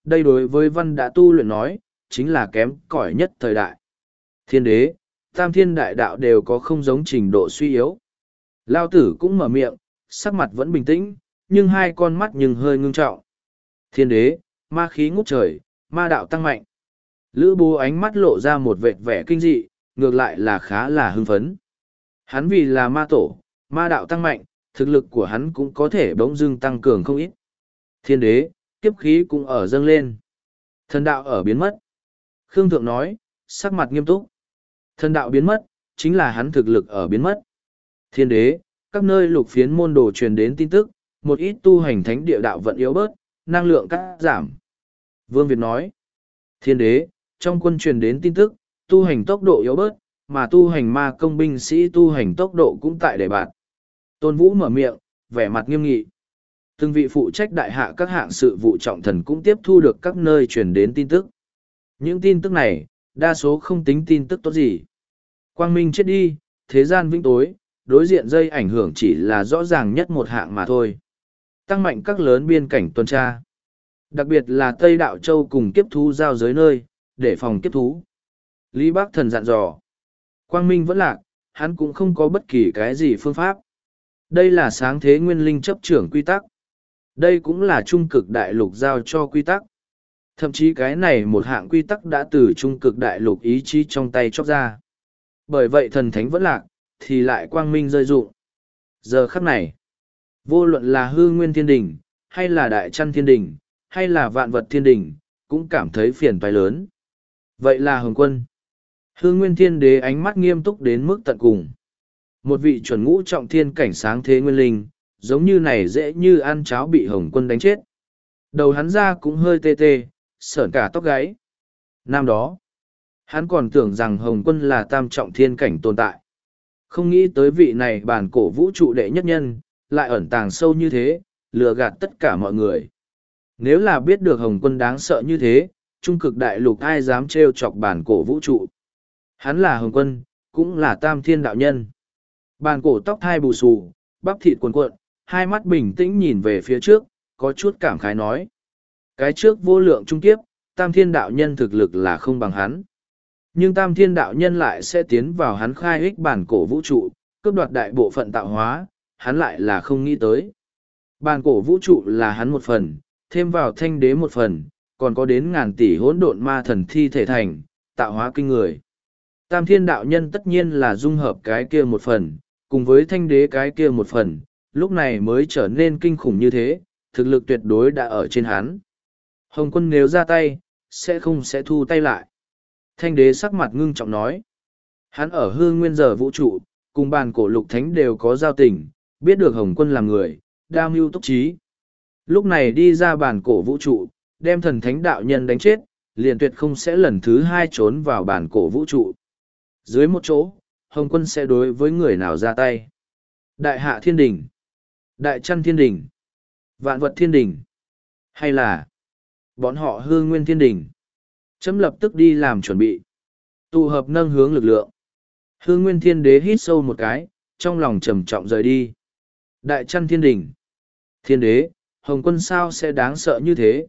Đây đối với văn đã tu luyện nói, chính là kém cỏi nhất thời đại. Thiên đế, tam thiên đại đạo đều có không giống trình độ suy yếu. Lao tử cũng mở miệng, sắc mặt vẫn bình tĩnh, nhưng hai con mắt nhưng hơi ngưng trọng. Thiên đế, ma khí ngút trời, ma đạo tăng mạnh. Lữ bố ánh mắt lộ ra một vệt vẻ kinh dị, ngược lại là khá là hưng phấn. Hắn vì là ma tổ, ma đạo tăng mạnh, thực lực của hắn cũng có thể bỗng dưng tăng cường không ít. Thiên đế, kiếp khí cũng ở dâng lên. Thần đạo ở biến mất. Khương Thượng nói, sắc mặt nghiêm túc. Thần đạo biến mất, chính là hắn thực lực ở biến mất. Thiên đế, các nơi lục phiến môn đồ truyền đến tin tức, một ít tu hành thánh địa đạo vận yếu bớt, năng lượng cắt giảm. Vương Việt nói, thiên đế, trong quân truyền đến tin tức, tu hành tốc độ yếu bớt, mà tu hành ma công binh sĩ tu hành tốc độ cũng tại đề bạt. Tôn Vũ mở miệng, vẻ mặt nghiêm nghị. Từng vị phụ trách đại hạ các hạng sự vụ trọng thần cũng tiếp thu được các nơi truyền đến tin tức. Những tin tức này, đa số không tính tin tức tốt gì. Quang minh chết đi, thế gian vĩnh tối, đối diện dây ảnh hưởng chỉ là rõ ràng nhất một hạng mà thôi. Tăng mạnh các lớn biên cảnh tuần tra. Đặc biệt là Tây Đạo Châu cùng kiếp thú giao giới nơi, để phòng kiếp thú. Lý Bác Thần dặn dò. Quang minh vẫn lạc, hắn cũng không có bất kỳ cái gì phương pháp. Đây là sáng thế nguyên linh chấp trưởng quy tắc. Đây cũng là trung cực đại lục giao cho quy tắc. Thậm chí cái này một hạng quy tắc đã từ trung cực đại lục ý chí trong tay chóc ra. Bởi vậy thần thánh vẫn lạc, thì lại quang minh rơi dụng. Giờ khắc này, vô luận là hư nguyên thiên đình, hay là đại chăn thiên đình, hay là vạn vật thiên đình, cũng cảm thấy phiền toái lớn. Vậy là Hồng Quân. Hư nguyên thiên đế ánh mắt nghiêm túc đến mức tận cùng. Một vị chuẩn ngũ trọng thiên cảnh sáng thế nguyên linh, giống như này dễ như ăn cháo bị Hồng Quân đánh chết. Đầu hắn ra cũng hơi tê tê, sởn cả tóc gáy. Năm đó, hắn còn tưởng rằng Hồng Quân là tam trọng thiên cảnh tồn tại. Không nghĩ tới vị này bản cổ vũ trụ đệ nhất nhân, lại ẩn tàng sâu như thế, lừa gạt tất cả mọi người. Nếu là biết được Hồng Quân đáng sợ như thế, trung cực đại lục ai dám trêu chọc bản cổ vũ trụ. Hắn là Hồng Quân, cũng là tam thiên đạo nhân. Bản cổ tóc thai bù xù, bắp thịt cuồn cuộn, hai mắt bình tĩnh nhìn về phía trước, có chút cảm khái nói. Cái trước vô lượng trung kiếp, tam thiên đạo nhân thực lực là không bằng hắn. Nhưng tam thiên đạo nhân lại sẽ tiến vào hắn khai ích bản cổ vũ trụ, cướp đoạt đại bộ phận tạo hóa, hắn lại là không nghĩ tới. Bản cổ vũ trụ là hắn một phần, thêm vào thanh đế một phần, còn có đến ngàn tỷ hỗn độn ma thần thi thể thành, tạo hóa kinh người. Tam thiên đạo nhân tất nhiên là dung hợp cái kia một phần, cùng với thanh đế cái kia một phần, lúc này mới trở nên kinh khủng như thế, thực lực tuyệt đối đã ở trên hắn. Hồng Quân nếu ra tay, sẽ không sẽ thu tay lại. Thanh đế sắc mặt ngưng trọng nói. Hắn ở hư nguyên giờ vũ trụ, cùng bàn cổ lục thánh đều có giao tình, biết được Hồng Quân là người, đa mưu túc trí. Lúc này đi ra bàn cổ vũ trụ, đem thần thánh đạo nhân đánh chết, liền tuyệt không sẽ lần thứ hai trốn vào bàn cổ vũ trụ. Dưới một chỗ, Hồng Quân sẽ đối với người nào ra tay. Đại hạ thiên đình, đại chăn thiên đình, vạn vật thiên đình, hay là bọn họ hư nguyên thiên đình. Chấm lập tức đi làm chuẩn bị. Tụ hợp nâng hướng lực lượng. Hư nguyên thiên đế hít sâu một cái, trong lòng trầm trọng rời đi. Đại chăn thiên đình. Thiên đế, Hồng Quân sao sẽ đáng sợ như thế?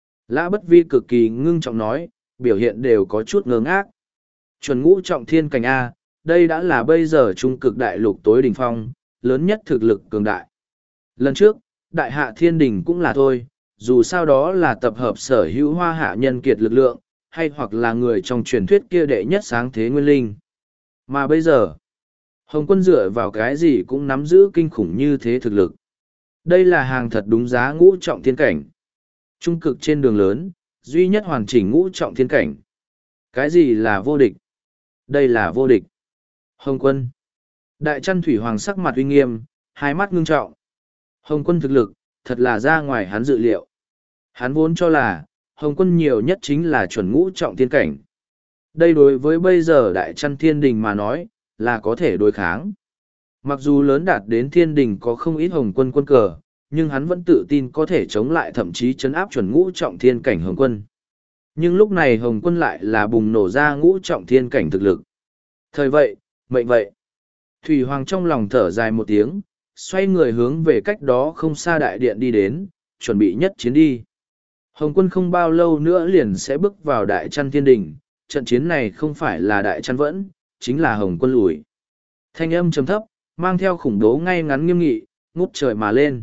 Lã Bất Vi cực kỳ ngưng trọng nói, biểu hiện đều có chút ngơ ngác. Chuẩn ngũ trọng thiên cảnh A, đây đã là bây giờ trung cực đại lục tối đỉnh phong, lớn nhất thực lực cường đại. Lần trước, đại hạ thiên đình cũng là thôi, dù sao đó là tập hợp sở hữu hoa hạ nhân kiệt lực lượng, hay hoặc là người trong truyền thuyết kia đệ nhất sáng thế nguyên linh. Mà bây giờ, Hồng Quân dựa vào cái gì cũng nắm giữ kinh khủng như thế thực lực. Đây là hàng thật đúng giá ngũ trọng thiên cảnh. Trung cực trên đường lớn, duy nhất hoàn chỉnh ngũ trọng thiên cảnh. Cái gì là vô địch? Đây là vô địch. Hồng Quân. Đại chăn thủy hoàng sắc mặt uy nghiêm, hai mắt ngưng trọng. Hồng Quân thực lực, thật là ra ngoài hắn dự liệu. Hắn vốn cho là, Hồng Quân nhiều nhất chính là chuẩn ngũ trọng thiên cảnh. Đây đối với bây giờ đại chăn thiên đình mà nói, là có thể đối kháng. Mặc dù lớn đạt đến thiên đình có không ít Hồng Quân quân cờ, nhưng hắn vẫn tự tin có thể chống lại thậm chí chấn áp chuẩn ngũ trọng thiên cảnh Hồng Quân. Nhưng lúc này Hồng Quân lại là bùng nổ ra ngũ trọng thiên cảnh thực lực. Thời vậy, mệnh vậy. Thủy Hoàng trong lòng thở dài một tiếng, xoay người hướng về cách đó không xa đại điện đi đến, chuẩn bị nhất chiến đi. Hồng quân không bao lâu nữa liền sẽ bước vào đại trăn thiên đình, trận chiến này không phải là đại trăn vẫn, chính là Hồng quân lùi. Thanh âm trầm thấp, mang theo khủng bố ngay ngắn nghiêm nghị, ngút trời mà lên.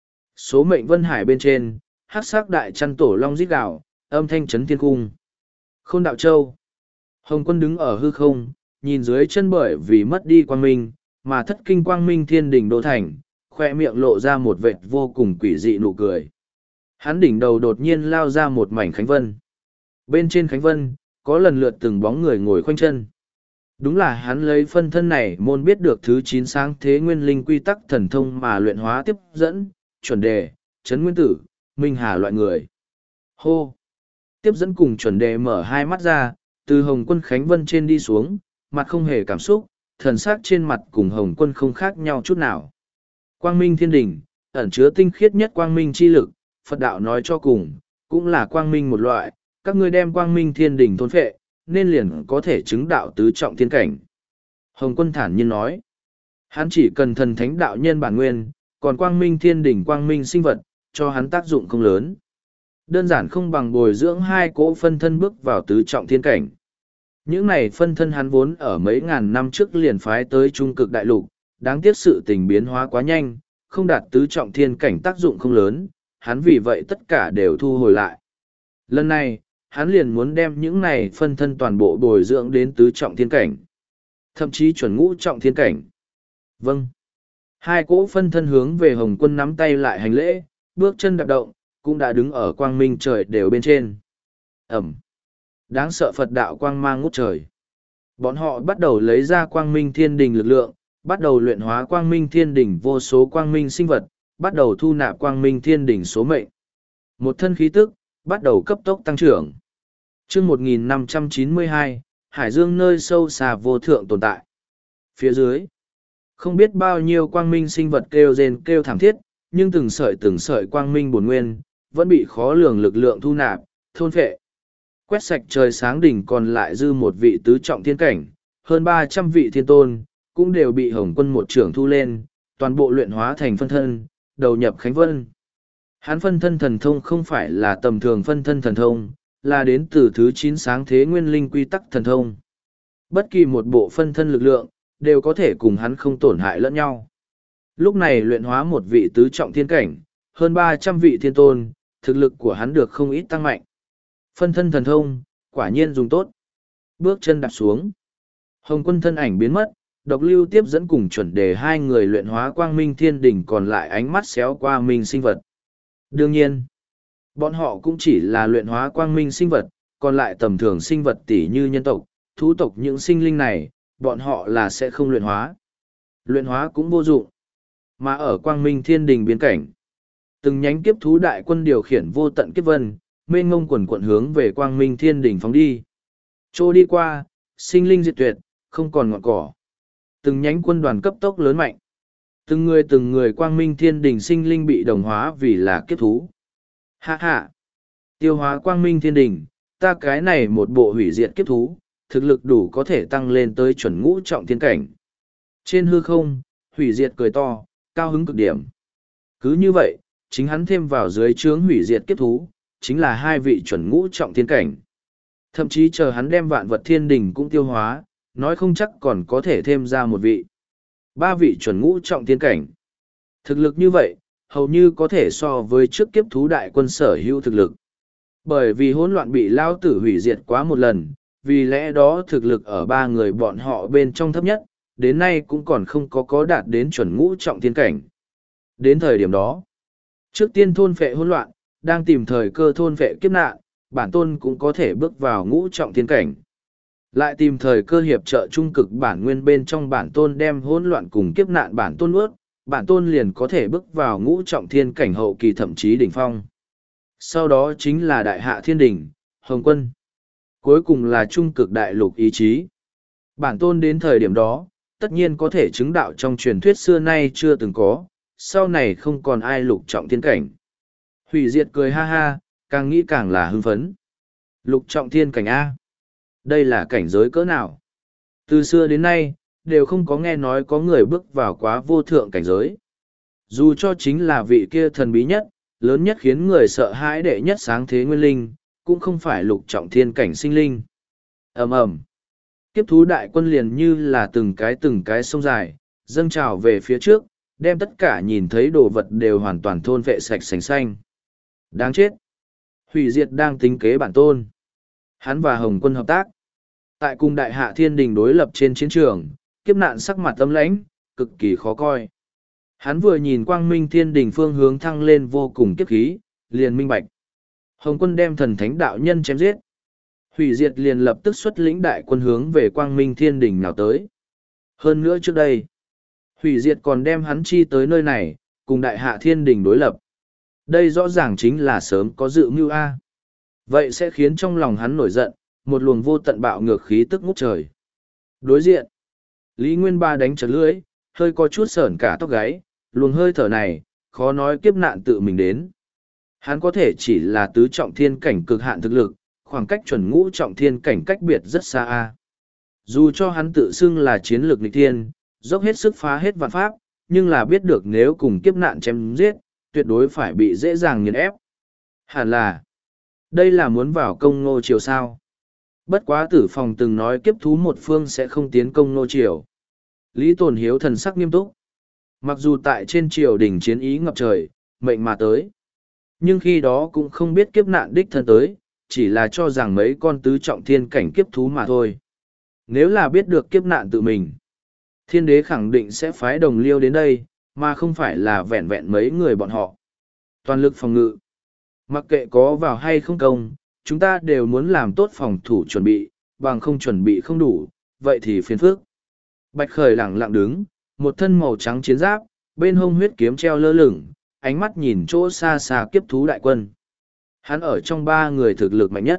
Số mệnh vân hải bên trên, hắc sắc đại trăn tổ long rít gào, âm thanh chấn thiên cung. Khôn đạo châu. Hồng quân đứng ở hư không, nhìn dưới chân bởi vì mất đi quang minh, mà thất kinh quang minh thiên đỉnh đô thành, khoe miệng lộ ra một vệt vô cùng quỷ dị nụ cười. Hắn đỉnh đầu đột nhiên lao ra một mảnh khánh vân. Bên trên khánh vân, có lần lượt từng bóng người ngồi khoanh chân. Đúng là hắn lấy phân thân này môn biết được thứ chín sáng thế nguyên linh quy tắc thần thông mà luyện hóa tiếp dẫn, chuẩn đề, chấn nguyên tử, minh hà loại người. Hô! Tiếp dẫn cùng chuẩn đề mở hai mắt ra, từ hồng quân khánh vân trên đi xuống, mặt không hề cảm xúc, thần sắc trên mặt cùng hồng quân không khác nhau chút nào. Quang minh thiên đỉnh, ẩn chứa tinh khiết nhất quang minh chi lực, Phật đạo nói cho cùng, cũng là quang minh một loại, các ngươi đem quang minh thiên đỉnh thôn phệ, nên liền có thể chứng đạo tứ trọng thiên cảnh. Hồng quân thản nhiên nói, hắn chỉ cần thần thánh đạo nhân bản nguyên, còn quang minh thiên đỉnh quang minh sinh vật, cho hắn tác dụng không lớn. Đơn giản không bằng bồi dưỡng hai cỗ phân thân bước vào tứ trọng thiên cảnh. Những này phân thân hắn vốn ở mấy ngàn năm trước liền phái tới trung cực đại lục, đáng tiếc sự tình biến hóa quá nhanh, không đạt tứ trọng thiên cảnh tác dụng không lớn, hắn vì vậy tất cả đều thu hồi lại. Lần này, hắn liền muốn đem những này phân thân toàn bộ bồi dưỡng đến tứ trọng thiên cảnh. Thậm chí chuẩn ngũ trọng thiên cảnh. Vâng. Hai cỗ phân thân hướng về Hồng quân nắm tay lại hành lễ, bước chân đạp động, cũng đã đứng ở quang minh trời đều bên trên. Ẩm. Đáng sợ Phật đạo quang mang ngút trời. Bọn họ bắt đầu lấy ra quang minh thiên đình lực lượng, bắt đầu luyện hóa quang minh thiên đình vô số quang minh sinh vật, bắt đầu thu nạp quang minh thiên đình số mệnh. Một thân khí tức, bắt đầu cấp tốc tăng trưởng. chương một nghìn năm trăm chín mươi hai, Hải Dương nơi sâu xa vô thượng tồn tại. Phía dưới, không biết bao nhiêu quang minh sinh vật kêu rên kêu thảm thiết, nhưng từng sợi từng sợi quang minh bổn nguyên, vẫn bị khó lường lực lượng thu nạp, thôn phệ. Quét sạch trời sáng đỉnh còn lại dư một vị tứ trọng thiên cảnh, hơn ba trăm vị thiên tôn, cũng đều bị Hồng quân một trưởng thu lên, toàn bộ luyện hóa thành phân thân, đầu nhập khánh vân. Hắn phân thân thần thông không phải là tầm thường phân thân thần thông, là đến từ thứ chín sáng thế nguyên linh quy tắc thần thông. Bất kỳ một bộ phân thân lực lượng, đều có thể cùng hắn không tổn hại lẫn nhau. Lúc này luyện hóa một vị tứ trọng thiên cảnh, hơn ba trăm vị thiên tôn, thực lực của hắn được không ít tăng mạnh. Phân thân thần thông, quả nhiên dùng tốt. Bước chân đạp xuống. Hồng quân thân ảnh biến mất, độc lưu tiếp dẫn cùng chuẩn đề hai người luyện hóa quang minh thiên đỉnh còn lại ánh mắt xéo qua minh sinh vật. Đương nhiên, bọn họ cũng chỉ là luyện hóa quang minh sinh vật, còn lại tầm thường sinh vật tỉ như nhân tộc, thú tộc những sinh linh này, bọn họ là sẽ không luyện hóa. Luyện hóa cũng vô dụng. Mà ở quang minh thiên đình biên cảnh, từng nhánh kiếp thú đại quân điều khiển vô tận kiếp vân, mênh ngông quần quận hướng về quang minh thiên đình phóng đi. Trô đi qua, sinh linh diệt tuyệt, không còn ngọn cỏ. Từng nhánh quân đoàn cấp tốc lớn mạnh. Từng người từng người quang minh thiên đình sinh linh bị đồng hóa vì là kiếp thú. Hạ hạ! Tiêu hóa quang minh thiên đình, ta cái này một bộ hủy diệt kiếp thú, thực lực đủ có thể tăng lên tới chuẩn ngũ trọng thiên cảnh. Trên hư không, hủy diệt cười to, cao hứng cực điểm. Cứ như vậy, chính hắn thêm vào dưới trướng hủy diệt kiếp thú, chính là hai vị chuẩn ngũ trọng thiên cảnh. Thậm chí chờ hắn đem vạn vật thiên đình cũng tiêu hóa, nói không chắc còn có thể thêm ra một vị. Ba vị chuẩn ngũ trọng thiên cảnh. Thực lực như vậy, hầu như có thể so với trước kiếp thú đại quân sở hữu thực lực. Bởi vì hỗn loạn bị lao tử hủy diệt quá một lần, vì lẽ đó thực lực ở ba người bọn họ bên trong thấp nhất, đến nay cũng còn không có có đạt đến chuẩn ngũ trọng thiên cảnh. Đến thời điểm đó, trước tiên thôn phệ hỗn loạn, đang tìm thời cơ thôn phệ kiếp nạn, bản tôn cũng có thể bước vào ngũ trọng thiên cảnh. Lại tìm thời cơ hiệp trợ trung cực bản nguyên bên trong bản tôn đem hỗn loạn cùng kiếp nạn bản tôn ướt, bản tôn liền có thể bước vào ngũ trọng thiên cảnh hậu kỳ thậm chí đỉnh phong. Sau đó chính là đại hạ thiên đỉnh, Hồng quân. Cuối cùng là trung cực đại lục ý chí. Bản tôn đến thời điểm đó, tất nhiên có thể chứng đạo trong truyền thuyết xưa nay chưa từng có, sau này không còn ai lục trọng thiên cảnh. Hủy diệt cười ha ha, càng nghĩ càng là hưng phấn. Lục trọng thiên cảnh A. Đây là cảnh giới cỡ nào? Từ xưa đến nay, đều không có nghe nói có người bước vào quá vô thượng cảnh giới. Dù cho chính là vị kia thần bí nhất, lớn nhất khiến người sợ hãi đệ nhất sáng thế nguyên linh, cũng không phải lục trọng thiên cảnh sinh linh. ầm ầm, kiếp thú đại quân liền như là từng cái từng cái sông dài, dâng trào về phía trước, đem tất cả nhìn thấy đồ vật đều hoàn toàn thôn vệ sạch sành xanh. Đáng chết! Hủy diệt đang tính kế bản tôn. Hắn và Hồng Quân hợp tác. Tại cùng đại hạ thiên đình đối lập trên chiến trường, kiếp nạn sắc mặt âm lãnh, cực kỳ khó coi. Hắn vừa nhìn quang minh thiên đình phương hướng thăng lên vô cùng kiếp khí, liền minh bạch. Hồng Quân đem thần thánh đạo nhân chém giết. Hủy diệt liền lập tức xuất lĩnh đại quân hướng về quang minh thiên đình nào tới. Hơn nữa trước đây, hủy diệt còn đem hắn chi tới nơi này, cùng đại hạ thiên đình đối lập. Đây rõ ràng chính là sớm có dự mưu A. Vậy sẽ khiến trong lòng hắn nổi giận, một luồng vô tận bạo ngược khí tức ngút trời. Đối diện, Lý Nguyên Ba đánh chật lưỡi, hơi có chút sởn cả tóc gáy, luồng hơi thở này, khó nói kiếp nạn tự mình đến. Hắn có thể chỉ là tứ trọng thiên cảnh cực hạn thực lực, khoảng cách chuẩn ngũ trọng thiên cảnh cách biệt rất xa A. Dù cho hắn tự xưng là chiến lược nghịch thiên, dốc hết sức phá hết vạn pháp, nhưng là biết được nếu cùng kiếp nạn chém giết, tuyệt đối phải bị dễ dàng nghiền ép. Hẳn là, đây là muốn vào công ngô triều sao. Bất quá tử phòng từng nói kiếp thú một phương sẽ không tiến công ngô triều. Lý Tồn Hiếu thần sắc nghiêm túc. Mặc dù tại trên triều đình chiến ý ngập trời, mệnh mà tới. Nhưng khi đó cũng không biết kiếp nạn đích thân tới, chỉ là cho rằng mấy con tứ trọng thiên cảnh kiếp thú mà thôi. Nếu là biết được kiếp nạn tự mình, thiên đế khẳng định sẽ phái đồng liêu đến đây, mà không phải là vẹn vẹn mấy người bọn họ. Toàn lực phòng ngự. Mặc kệ có vào hay không công, chúng ta đều muốn làm tốt phòng thủ chuẩn bị, bằng không chuẩn bị không đủ, vậy thì phiền phức. Bạch Khởi lẳng lặng đứng, một thân màu trắng chiến giáp, bên hông huyết kiếm treo lơ lửng, ánh mắt nhìn chỗ xa xa kiếp thú đại quân. Hắn ở trong ba người thực lực mạnh nhất,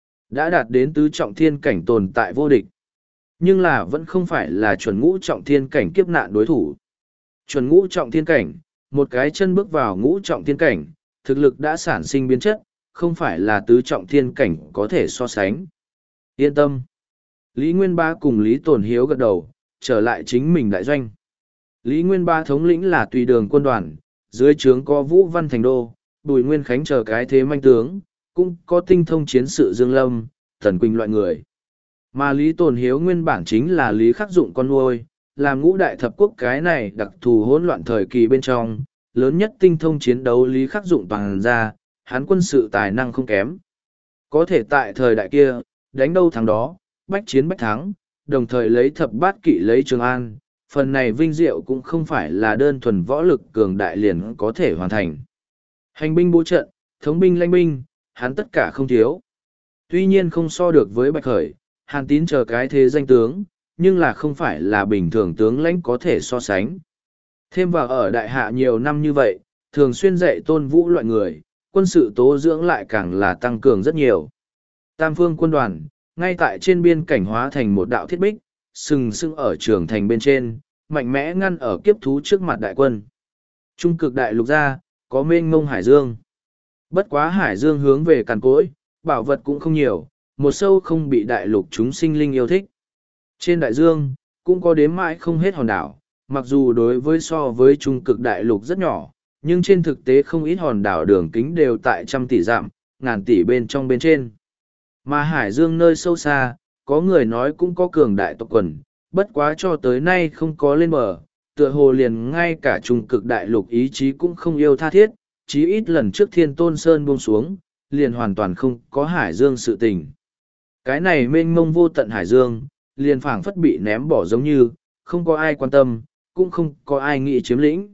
đã đạt đến tứ trọng thiên cảnh tồn tại vô địch. Nhưng là vẫn không phải là chuẩn ngũ trọng thiên cảnh kiếp nạn đối thủ. Chuẩn ngũ trọng thiên cảnh, một cái chân bước vào ngũ trọng thiên cảnh, thực lực đã sản sinh biến chất, không phải là tứ trọng thiên cảnh có thể so sánh. Yên tâm. Lý Nguyên Ba cùng Lý Tồn Hiếu gật đầu, trở lại chính mình đại doanh. Lý Nguyên Ba thống lĩnh là tùy đường quân đoàn, dưới trướng có Vũ Văn Thành Đô, Bùi Nguyên Khánh chờ cái thế manh tướng, cũng có tinh thông chiến sự Dương Lâm, Thần Quỳnh loại người. Mà Lý Tồn Hiếu nguyên bản chính là Lý Khắc Dụng con nuôi, làm ngũ đại thập quốc cái này đặc thù hỗn loạn thời kỳ bên trong, lớn nhất tinh thông chiến đấu Lý Khắc Dụng toàn ra, hắn quân sự tài năng không kém. Có thể tại thời đại kia, đánh đâu thắng đó, bách chiến bách thắng, đồng thời lấy thập bát kỵ lấy Trường An, phần này vinh diệu cũng không phải là đơn thuần võ lực cường đại liền có thể hoàn thành. Hành binh bố trận, thống binh lãnh binh, hắn tất cả không thiếu. Tuy nhiên không so được với Bạch Khởi, Hàn Tín chờ cái thế danh tướng, nhưng là không phải là bình thường tướng lãnh có thể so sánh. Thêm vào ở đại hạ nhiều năm như vậy, thường xuyên dạy tôn vũ loại người, quân sự tố dưỡng lại càng là tăng cường rất nhiều. Tam phương quân đoàn, ngay tại trên biên cảnh hóa thành một đạo thiết bích, sừng sững ở trường thành bên trên, mạnh mẽ ngăn ở kiếp thú trước mặt đại quân. Trung cực đại lục ra, có mênh mông hải dương. Bất quá hải dương hướng về càn cối, bảo vật cũng không nhiều, một sâu không bị đại lục chúng sinh linh yêu thích. Trên đại dương, cũng có đếm mãi không hết hòn đảo, mặc dù đối với so với trung cực đại lục rất nhỏ, nhưng trên thực tế không ít hòn đảo đường kính đều tại trăm tỷ dặm, ngàn tỷ bên trong bên trên. Mà hải dương nơi sâu xa, có người nói cũng có cường đại tộc quần, bất quá cho tới nay không có lên bờ, tựa hồ liền ngay cả trung cực đại lục ý chí cũng không yêu tha thiết, chí ít lần trước Thiên Tôn Sơn buông xuống, liền hoàn toàn không có hải dương sự tình. Cái này mênh mông vô tận hải dương, liền phảng phất bị ném bỏ giống như, không có ai quan tâm, cũng không có ai nghĩ chiếm lĩnh.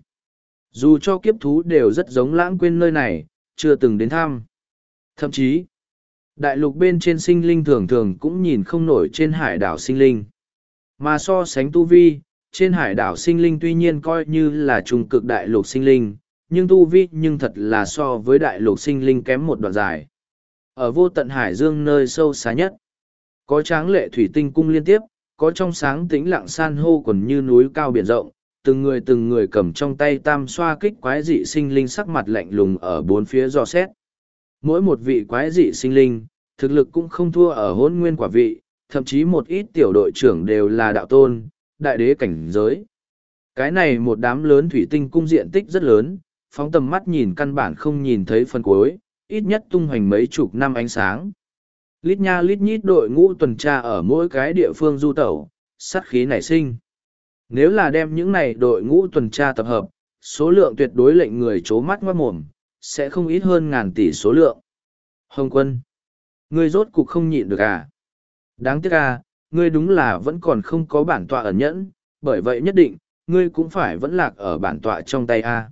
Dù cho kiếp thú đều rất giống lãng quên nơi này, chưa từng đến thăm. Thậm chí, đại lục bên trên sinh linh thường thường cũng nhìn không nổi trên hải đảo sinh linh. Mà so sánh tu vi, trên hải đảo sinh linh tuy nhiên coi như là trung cực đại lục sinh linh, nhưng tu vi nhưng thật là so với đại lục sinh linh kém một đoạn dài. Ở vô tận hải dương nơi sâu xa nhất, có tráng lệ thủy tinh cung liên tiếp, có trong sáng tĩnh lặng san hô quần như núi cao biển rộng, từng người từng người cầm trong tay tam xoa kích quái dị sinh linh sắc mặt lạnh lùng ở bốn phía dò xét. Mỗi một vị quái dị sinh linh, thực lực cũng không thua ở hôn nguyên quả vị, thậm chí một ít tiểu đội trưởng đều là đạo tôn, đại đế cảnh giới. Cái này một đám lớn thủy tinh cung diện tích rất lớn, phóng tầm mắt nhìn căn bản không nhìn thấy phần cuối, ít nhất tung hoành mấy chục năm ánh sáng. Lít nha lít nhít đội ngũ tuần tra ở mỗi cái địa phương du tẩu, sát khí nảy sinh. Nếu là đem những này đội ngũ tuần tra tập hợp, số lượng tuyệt đối lệnh người chố mắt ngoát mồm, sẽ không ít hơn ngàn tỷ số lượng. Hồng Quân, ngươi rốt cục không nhịn được à? Đáng tiếc à, ngươi đúng là vẫn còn không có bản tọa ẩn nhẫn, bởi vậy nhất định, ngươi cũng phải vẫn lạc ở bản tọa trong tay a.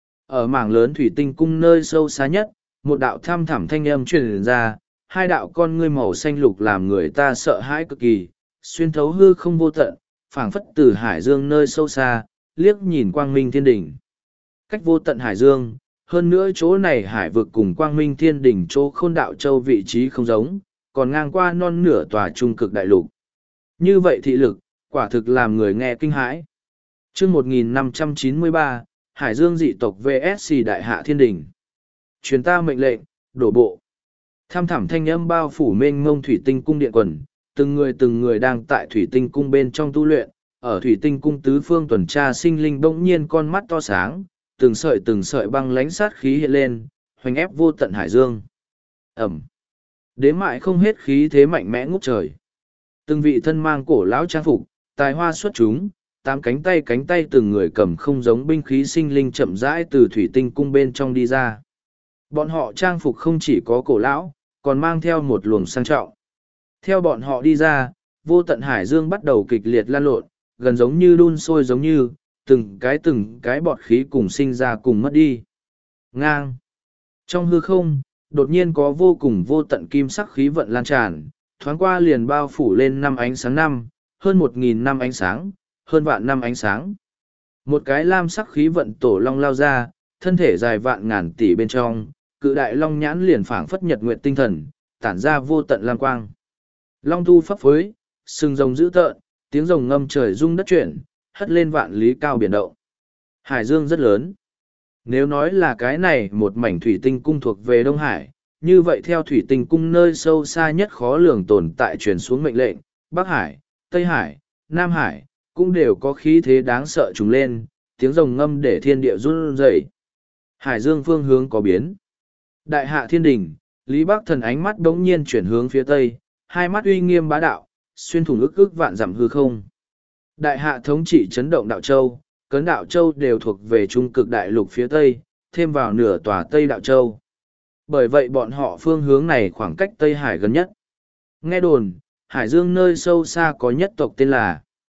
Ở mảng lớn thủy tinh cung nơi sâu xa nhất, một đạo tham thẳm thanh âm truyền ra, hai đạo con ngươi màu xanh lục làm người ta sợ hãi cực kỳ, xuyên thấu hư không vô tận, phảng phất từ hải dương nơi sâu xa, liếc nhìn quang minh thiên đỉnh. Cách vô tận hải dương, hơn nữa chỗ này hải vực cùng quang minh thiên đỉnh chỗ khôn đạo châu vị trí không giống, còn ngang qua non nửa tòa trung cực đại lục. Như vậy thị lực, quả thực làm người nghe kinh hãi. Chương một nghìn năm trăm chín mươi ba, Hải Dương dị tộc vê ét xê Đại Hạ Thiên Đình. Truyền ta mệnh lệnh, đổ bộ. Tham thẳm thanh âm bao phủ mênh mông thủy tinh cung điện quần, từng người từng người đang tại thủy tinh cung bên trong tu luyện, ở thủy tinh cung tứ phương tuần tra sinh linh bỗng nhiên con mắt to sáng, từng sợi từng sợi băng lánh sát khí hiện lên, hoành ép vô tận hải dương. Ẩm. Đến mại không hết khí thế mạnh mẽ ngút trời. Từng vị thân mang cổ lão trang phục, tài hoa xuất chúng, tám cánh tay cánh tay từng người cầm không giống binh khí sinh linh chậm rãi từ thủy tinh cung bên trong đi ra. Bọn họ trang phục không chỉ có cổ lão, còn mang theo một luồng sang trọng. Theo bọn họ đi ra, vô tận hải dương bắt đầu kịch liệt lan lộn, gần giống như đun sôi giống như, từng cái từng cái bọt khí cùng sinh ra cùng mất đi. Ngang. Trong hư không, đột nhiên có vô cùng vô tận kim sắc khí vận lan tràn, thoáng qua liền bao phủ lên năm ánh sáng năm, hơn một nghìn năm ánh sáng, hơn vạn năm ánh sáng. Một cái lam sắc khí vận tổ long lao ra, thân thể dài vạn ngàn tỷ bên trong, cự đại long nhãn liền phảng phất nhật nguyện tinh thần, tản ra vô tận lam quang. Long tu phấp phới, sừng rồng dữ tợn, tiếng rồng ngâm trời rung đất chuyển, hất lên vạn lý cao biển động. Hải dương rất lớn. Nếu nói là cái này một mảnh thủy tinh cung thuộc về Đông Hải, như vậy theo thủy tinh cung nơi sâu xa nhất khó lường tồn tại truyền xuống mệnh lệnh, Bắc Hải, Tây Hải, Nam Hải, cũng đều có khí thế đáng sợ trùng lên, tiếng rồng ngâm để thiên địa run rẩy. Hải dương phương hướng có biến. Đại Hạ Thiên Đình, Lý Bắc Thần ánh mắt đống nhiên chuyển hướng phía Tây, hai mắt uy nghiêm bá đạo, xuyên thủng ức ức vạn dặm hư không. Đại Hạ thống trị chấn động đạo châu, cấn đạo châu đều thuộc về trung cực đại lục phía Tây, thêm vào nửa tòa Tây đạo châu. Bởi vậy bọn họ phương hướng này khoảng cách Tây Hải gần nhất. Nghe đồn, Hải Dương nơi sâu xa có nhất tộc tên là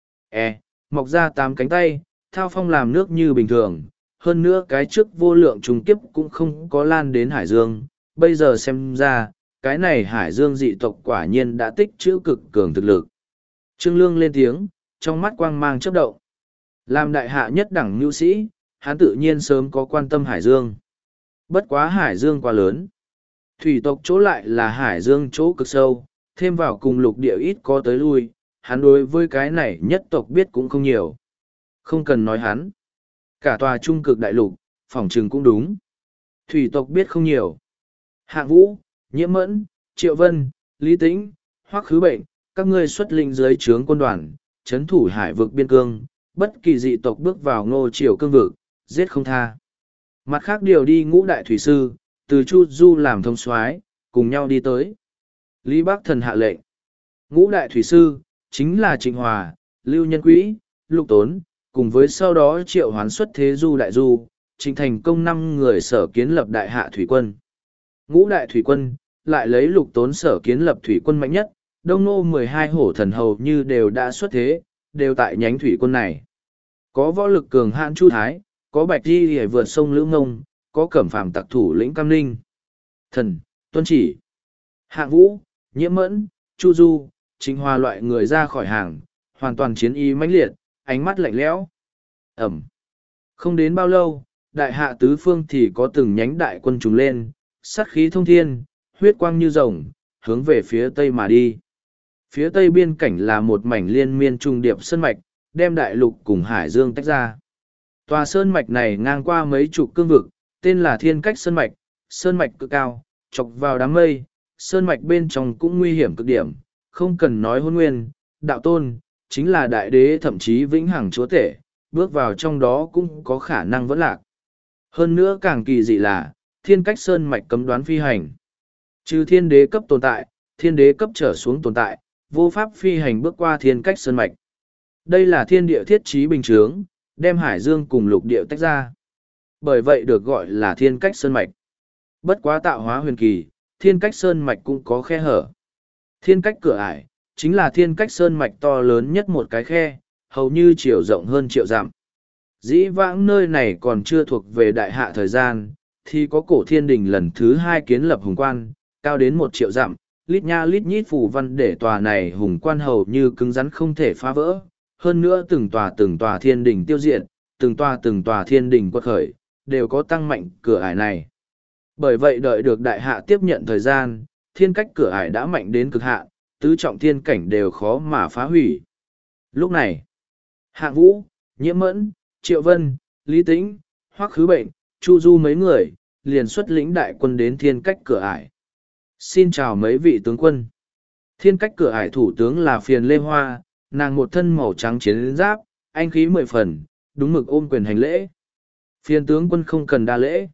E, mọc ra tám cánh tay, thao phong làm nước như bình thường. Hơn nữa cái trước vô lượng trùng kiếp cũng không có lan đến Hải Dương. Bây giờ xem ra, cái này Hải Dương dị tộc quả nhiên đã tích trữ cực cường thực lực. Trương Lương lên tiếng, trong mắt quang mang chớp động. Làm đại hạ nhất đẳng nhu sĩ, hắn tự nhiên sớm có quan tâm Hải Dương. Bất quá Hải Dương quá lớn. Thủy tộc chỗ lại là Hải Dương chỗ cực sâu, thêm vào cùng lục địa ít có tới lui, hắn đối với cái này nhất tộc biết cũng không nhiều. Không cần nói hắn. Cả tòa trung cực đại lục, phỏng trừng cũng đúng. Thủy tộc biết không nhiều. Hạng Vũ, Nhiễm Mẫn, Triệu Vân, Lý Tĩnh, Hoắc Khứ Bệnh, các ngươi xuất linh dưới trướng quân đoàn, chấn thủ hải vực biên cương, bất kỳ dị tộc bước vào ngô triều cương vực, giết không tha. Mặt khác điều đi ngũ đại thủy sư, từ Chu Du làm thông soái, cùng nhau đi tới. Lý Bắc Thần hạ lệnh. Ngũ đại thủy sư, chính là Trịnh Hòa, Lưu Nhân Quý, Lục Tốn, cùng với sau đó triệu hoán xuất thế Du đại du, trình thành công năm người sở kiến lập đại hạ thủy quân. Ngũ đại thủy quân, lại lấy Lục Tốn sở kiến lập thủy quân mạnh nhất, đông nô mười hai hổ thần hầu như đều đã xuất thế, đều tại nhánh thủy quân này. Có võ lực cường hãn Chu Thái, có bạch di hề vượt sông Lữ Ngông, có cẩm phàm tặc thủ lĩnh Cam Ninh. Thần, tuân chỉ. Hạng Vũ, Nhiễm Mẫn, Chu Du, Trịnh Hòa loại người ra khỏi hàng, hoàn toàn chiến y mãnh liệt, ánh mắt lạnh lẽo. Ẩm. Không đến bao lâu, đại hạ tứ phương thì có từng nhánh đại quân trùng lên, sát khí thông thiên, huyết quang như rồng, hướng về phía tây mà đi. Phía tây biên cảnh là một mảnh liên miên trung điệp sơn mạch, đem đại lục cùng hải dương tách ra. Tòa sơn mạch này ngang qua mấy chục cương vực, tên là Thiên Cách Sơn Mạch, sơn mạch cực cao, chọc vào đám mây, sơn mạch bên trong cũng nguy hiểm cực điểm, không cần nói hôn nguyên, đạo tôn, chính là đại đế thậm chí vĩnh hằng chúa tể, bước vào trong đó cũng có khả năng vẫn lạc. Hơn nữa càng kỳ dị là, thiên cách sơn mạch cấm đoán phi hành. Trừ thiên đế cấp tồn tại, thiên đế cấp trở xuống tồn tại, vô pháp phi hành bước qua thiên cách sơn mạch. Đây là thiên địa thiết trí bình chướng, đem hải dương cùng lục địa tách ra. Bởi vậy được gọi là thiên cách sơn mạch. Bất quá tạo hóa huyền kỳ, thiên cách sơn mạch cũng có khe hở. Thiên cách cửa ải, chính là thiên cách sơn mạch to lớn nhất một cái khe, hầu như chiều rộng hơn triệu dặm. Dĩ vãng nơi này còn chưa thuộc về đại hạ thời gian, thì có cổ thiên đình lần thứ hai kiến lập hùng quan, cao đến một triệu dặm, lít nha lít nhít phù văn để tòa này hùng quan hầu như cứng rắn không thể phá vỡ. Hơn nữa từng tòa từng tòa thiên đình tiêu diệt, từng tòa từng tòa thiên đình quật khởi, đều có tăng mạnh cửa ải này. Bởi vậy đợi được đại hạ tiếp nhận thời gian, thiên cách cửa ải đã mạnh đến cực hạn, tứ trọng thiên cảnh đều khó mà phá hủy. Lúc này, Hạng Vũ, Nhiễm Mẫn, Triệu Vân, Lý Tĩnh, Hoắc Khứ Bệnh, Chu Du mấy người, liền xuất lĩnh đại quân đến thiên cách cửa ải. Xin chào mấy vị tướng quân. Thiên cách cửa ải thủ tướng là Phiền Lê Hoa, nàng một thân màu trắng chiến giáp, anh khí mười phần, đúng mực ôm quyền hành lễ. Phiền tướng quân không cần đa lễ.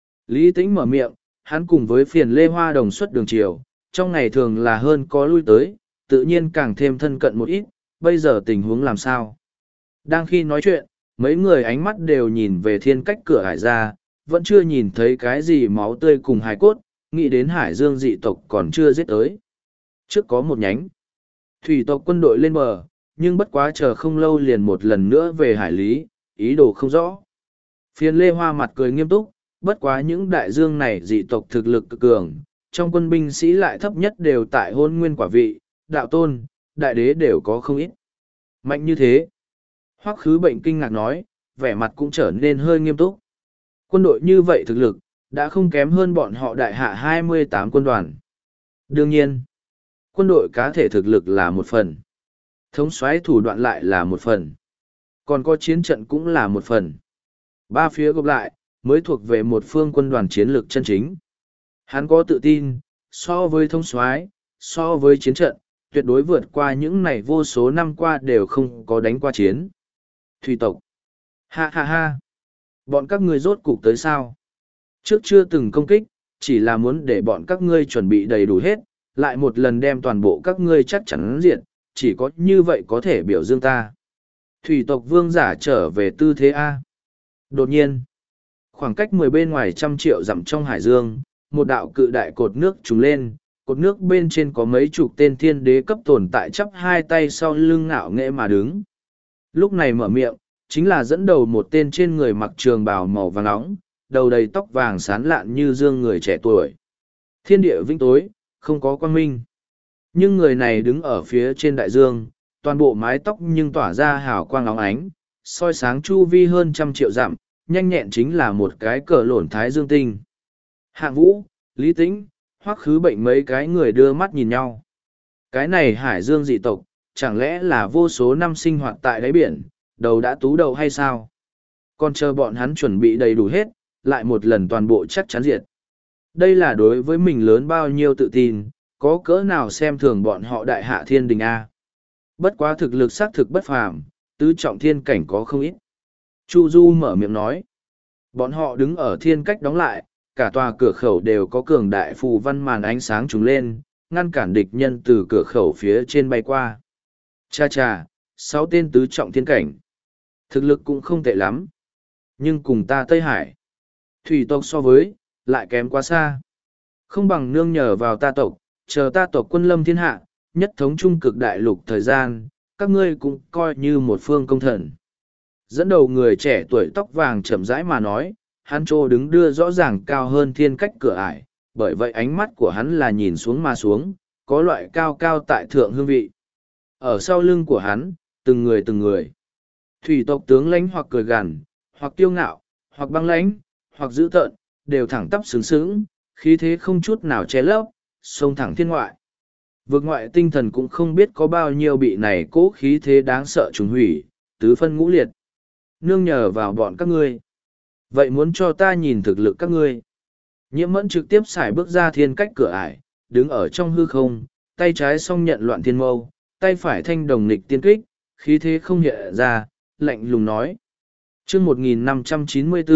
Lý Tĩnh mở miệng, hắn cùng với Phiền Lê Hoa đồng xuất đường chiều, trong ngày thường là hơn có lui tới, tự nhiên càng thêm thân cận một ít, bây giờ tình huống làm sao. Đang khi nói chuyện, mấy người ánh mắt đều nhìn về thiên cách cửa ải ra, vẫn chưa nhìn thấy cái gì máu tươi cùng hài cốt, nghĩ đến hải dương dị tộc còn chưa giết tới. Trước có một nhánh thủy tộc quân đội lên bờ, nhưng bất quá chờ không lâu liền một lần nữa về hải lý, ý đồ không rõ. Phiền Lê Hoa mặt cười nghiêm túc, bất quá những đại dương này dị tộc thực lực cực cường, trong quân binh sĩ lại thấp nhất đều tại hôn nguyên quả vị, đạo tôn, đại đế đều có không ít. Mạnh như thế. Hoắc Khứ Bệnh kinh ngạc nói, vẻ mặt cũng trở nên hơi nghiêm túc. Quân đội như vậy thực lực, đã không kém hơn bọn họ đại hạ hai mươi tám quân đoàn. Đương nhiên, quân đội cá thể thực lực là một phần. Thống soái thủ đoạn lại là một phần. Còn có chiến trận cũng là một phần. Ba phía gộp lại, mới thuộc về một phương quân đoàn chiến lược chân chính. Hắn có tự tin, so với thống soái, so với chiến trận, tuyệt đối vượt qua những này vô số năm qua đều không có đánh qua chiến. Thủy tộc. Ha ha ha. Bọn các ngươi rốt cục tới sao? Trước chưa từng công kích, chỉ là muốn để bọn các ngươi chuẩn bị đầy đủ hết, lại một lần đem toàn bộ các ngươi chắc chắn diệt, chỉ có như vậy có thể biểu dương ta. Thủy tộc vương giả trở về tư thế A. Đột nhiên, khoảng cách mười bên ngoài trăm triệu dặm trong hải dương, một đạo cự đại cột nước trùng lên, cột nước bên trên có mấy chục tên thiên đế cấp tồn tại chắp hai tay sau lưng ngạo nghễ mà đứng. Lúc này mở miệng, chính là dẫn đầu một tên trên người mặc trường bào màu vàng nóng, đầu đầy tóc vàng sán lạn như dương người trẻ tuổi. Thiên địa vĩnh tối, không có quang minh. Nhưng người này đứng ở phía trên đại dương, toàn bộ mái tóc nhưng tỏa ra hào quang óng ánh, soi sáng chu vi hơn trăm triệu dặm, nhanh nhẹn chính là một cái cờ lổn thái dương tinh. Hạng Vũ, Lý Tĩnh, Hoắc Khứ Bệnh mấy cái người đưa mắt nhìn nhau. Cái này hải dương dị tộc, chẳng lẽ là vô số năm sinh hoạt tại đáy biển, đầu đã tú đầu hay sao? Còn chờ bọn hắn chuẩn bị đầy đủ hết, lại một lần toàn bộ chắc chắn diệt. Đây là đối với mình lớn bao nhiêu tự tin, có cỡ nào xem thường bọn họ đại hạ thiên đình A. Bất quá thực lực xác thực bất phàm, tứ trọng thiên cảnh có không ít. Chu Du mở miệng nói. Bọn họ đứng ở thiên cách đóng lại, cả tòa cửa khẩu đều có cường đại phù văn màn ánh sáng trùng lên, ngăn cản địch nhân từ cửa khẩu phía trên bay qua. Cha cha, sáu tên tứ trọng thiên cảnh. Thực lực cũng không tệ lắm. Nhưng cùng ta Tây Hải, thủy tộc so với, lại kém quá xa. Không bằng nương nhờ vào ta tộc, chờ ta tộc quân lâm thiên hạ, nhất thống trung cực đại lục thời gian, các ngươi cũng coi như một phương công thần. Dẫn đầu người trẻ tuổi tóc vàng chậm rãi mà nói, hắn trô đứng đưa rõ ràng cao hơn thiên cách cửa ải, bởi vậy ánh mắt của hắn là nhìn xuống mà xuống, có loại cao cao tại thượng hương vị. Ở sau lưng của hắn, từng người từng người. Thủy tộc tướng lãnh hoặc cười gằn, hoặc kiêu ngạo, hoặc băng lãnh, hoặc dữ tợn, đều thẳng tắp sướng sướng, khí thế không chút nào che lấp, xông thẳng thiên ngoại. Vực ngoại tinh thần cũng không biết có bao nhiêu bị này cố khí thế đáng sợ trùng hủy, tứ phân ngũ liệt. Nương nhờ vào bọn các ngươi. Vậy muốn cho ta nhìn thực lực các ngươi. Nhiễm Mẫn trực tiếp xài bước ra thiên cách cửa ải, đứng ở trong hư không, tay trái song nhận loạn thiên mâu, tay phải thanh đồng nghịch tiên kích, khí thế không hiện ra, lạnh lùng nói. chương một nghìn năm trăm chín mươi bốn,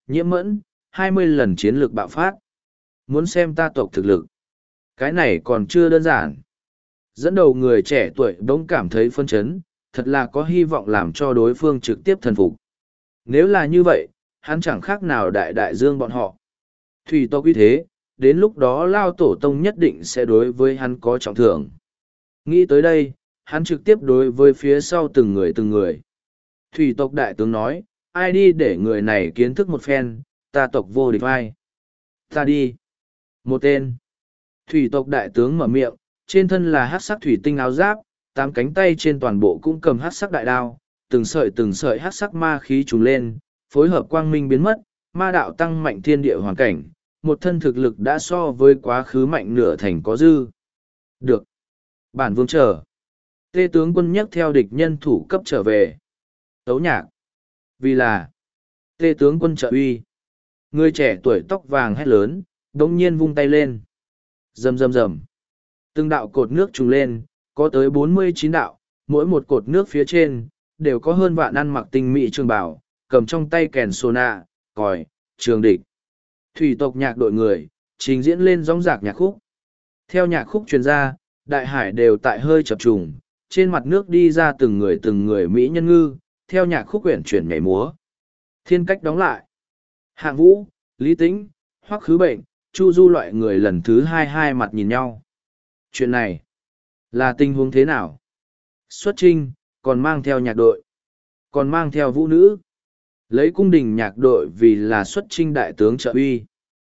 nhiễm mẫn, hai mươi lần chiến lược bạo phát. Muốn xem ta tộc thực lực. Cái này còn chưa đơn giản. Dẫn đầu người trẻ tuổi bỗng cảm thấy phân chấn, thật là có hy vọng làm cho đối phương trực tiếp thần phục. Nếu là như vậy, hắn chẳng khác nào đại đại dương bọn họ. Thủy tộc uy thế, đến lúc đó Lao Tổ Tông nhất định sẽ đối với hắn có trọng thưởng. Nghĩ tới đây, hắn trực tiếp đối với phía sau từng người từng người. Thủy tộc đại tướng nói, ai đi để người này kiến thức một phen, ta tộc vô địch vai. Ta đi. Một tên. Thủy tộc đại tướng mở miệng, trên thân là hắc sắc thủy tinh áo giáp, tám cánh tay trên toàn bộ cũng cầm hắc sắc đại đao, từng sợi từng sợi hắc sắc ma khí trùng lên, phối hợp quang minh biến mất, ma đạo tăng mạnh thiên địa hoàn cảnh, một thân thực lực đã so với quá khứ mạnh nửa thành có dư. Được. Bản vương chờ. Tê tướng quân nhắc theo địch nhân thủ cấp trở về. Tấu nhạc. Vì là. Tê tướng quân trợ uy. Người trẻ tuổi tóc vàng hét lớn, đống nhiên vung tay lên. Rầm rầm rầm. Từng đạo cột nước trùng lên, có tới bốn mươi chín đạo, mỗi một cột nước phía trên, đều có hơn vạn ăn mặc tinh mỹ trường bảo, cầm trong tay kèn sô nạ, còi, trường địch. Thủy tộc nhạc đội người, trình diễn lên gióng giạc nhạc khúc. Theo nhạc khúc truyền ra, đại hải đều tại hơi chập trùng, trên mặt nước đi ra từng người từng người Mỹ nhân ngư, theo nhạc khúc quyển chuyển nhảy múa. Thiên cách đóng lại. Hạng Vũ, Lý Tĩnh, Hoắc Khứ Bệnh, Chu Du loại người lần thứ hai hai mặt nhìn nhau. Chuyện này, là tình huống thế nào? Xuất trinh, còn mang theo nhạc đội, còn mang theo vũ nữ. Lấy cung đình nhạc đội vì là xuất trinh đại tướng trợ uy.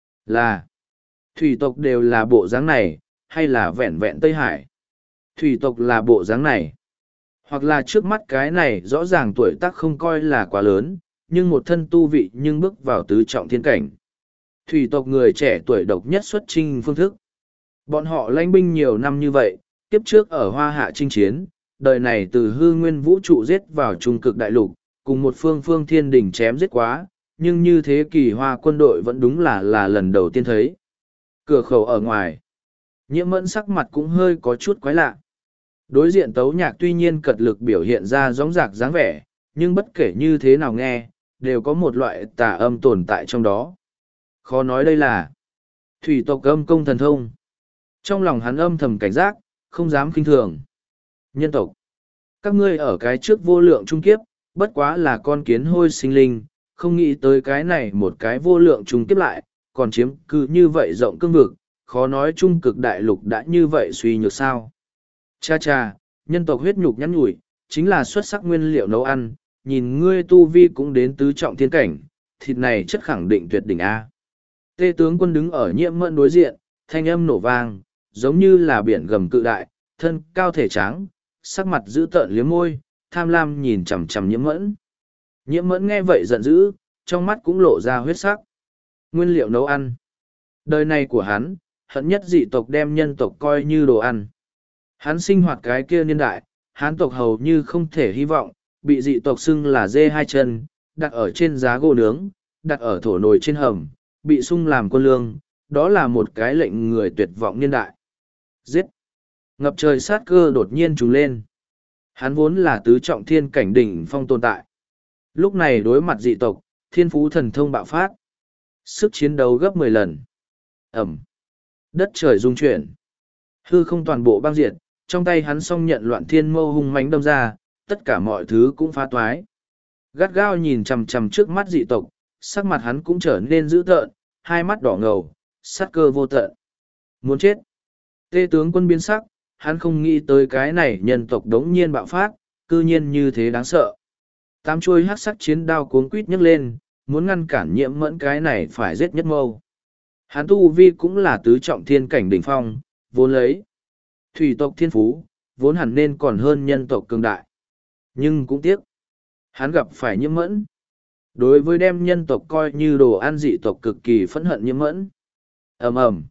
Là, thủy tộc đều là bộ dáng này, hay là vẹn vẹn Tây Hải? Thủy tộc là bộ dáng này. Hoặc là trước mắt cái này rõ ràng tuổi tác không coi là quá lớn, nhưng một thân tu vị nhưng bước vào tứ trọng thiên cảnh. Thủy tộc người trẻ tuổi độc nhất xuất trinh phương thức. Bọn họ lãnh binh nhiều năm như vậy, tiếp trước ở Hoa Hạ chinh chiến, đời này từ hư nguyên vũ trụ giết vào trung cực đại lục, cùng một phương phương thiên đình chém giết quá, nhưng như thế kỳ hoa quân đội vẫn đúng là là lần đầu tiên thấy. Cửa khẩu ở ngoài, nhiễm mẫn sắc mặt cũng hơi có chút quái lạ. Đối diện tấu nhạc tuy nhiên cật lực biểu hiện ra gióng giạc dáng vẻ, nhưng bất kể như thế nào nghe, đều có một loại tà âm tồn tại trong đó. Khó nói đây là thủy tộc âm công thần thông. Trong lòng hắn âm thầm cảnh giác, không dám khinh thường. Nhân tộc, các ngươi ở cái trước vô lượng trung kiếp, bất quá là con kiến hôi sinh linh, không nghĩ tới cái này một cái vô lượng trung kiếp lại, còn chiếm cứ như vậy rộng cương vực, khó nói trung cực đại lục đã như vậy suy nhược sao. Cha cha, nhân tộc huyết nhục nhắn nhủi, chính là xuất sắc nguyên liệu nấu ăn, nhìn ngươi tu vi cũng đến tứ trọng thiên cảnh, thịt này chất khẳng định tuyệt đỉnh A. Tê tướng quân đứng ở nhiễm mẫn đối diện, thanh âm nổ vang, giống như là biển gầm cự đại, thân cao thể tráng, sắc mặt dữ tợn liếm môi, tham lam nhìn chằm chằm nhiễm mẫn. Nhiễm mẫn nghe vậy giận dữ, trong mắt cũng lộ ra huyết sắc. Nguyên liệu nấu ăn. Đời này của hắn, hận nhất dị tộc đem nhân tộc coi như đồ ăn. Hắn sinh hoạt cái kia niên đại, hán tộc hầu như không thể hy vọng, bị dị tộc xưng là dê hai chân, đặt ở trên giá gỗ nướng, đặt ở thổ nồi trên hầm, bị sung làm quân lương, đó là một cái lệnh người tuyệt vọng niên đại. Giết! Ngập trời sát cơ đột nhiên trùng lên. Hắn vốn là tứ trọng thiên cảnh đỉnh phong tồn tại. Lúc này đối mặt dị tộc, thiên phú thần thông bạo phát. Sức chiến đấu gấp mười lần. Ẩm! Đất trời rung chuyển. Hư không toàn bộ băng diệt, trong tay hắn song nhận loạn thiên mâu hung mãnh đâm ra, tất cả mọi thứ cũng phá toái. Gắt gao nhìn chằm chằm trước mắt dị tộc, sắc mặt hắn cũng trở nên dữ tợn, hai mắt đỏ ngầu, sát cơ vô tận. Muốn chết. Tê tướng quân biến sắc, hắn không nghĩ tới cái này nhân tộc đống nhiên bạo phát, cư nhiên như thế đáng sợ. Tám chuôi hắc sắc chiến đao cuống quít nhấc lên, muốn ngăn cản nhiễm mẫn cái này phải giết nhất mâu. Hắn tu vi cũng là tứ trọng thiên cảnh đỉnh phong, vốn lấy. Thủy tộc thiên phú, vốn hẳn nên còn hơn nhân tộc cường đại. Nhưng cũng tiếc. Hắn gặp phải nhiễm mẫn. Đối với đem nhân tộc coi như đồ ăn dị tộc cực kỳ phẫn hận nhiễm mẫn. ầm ầm,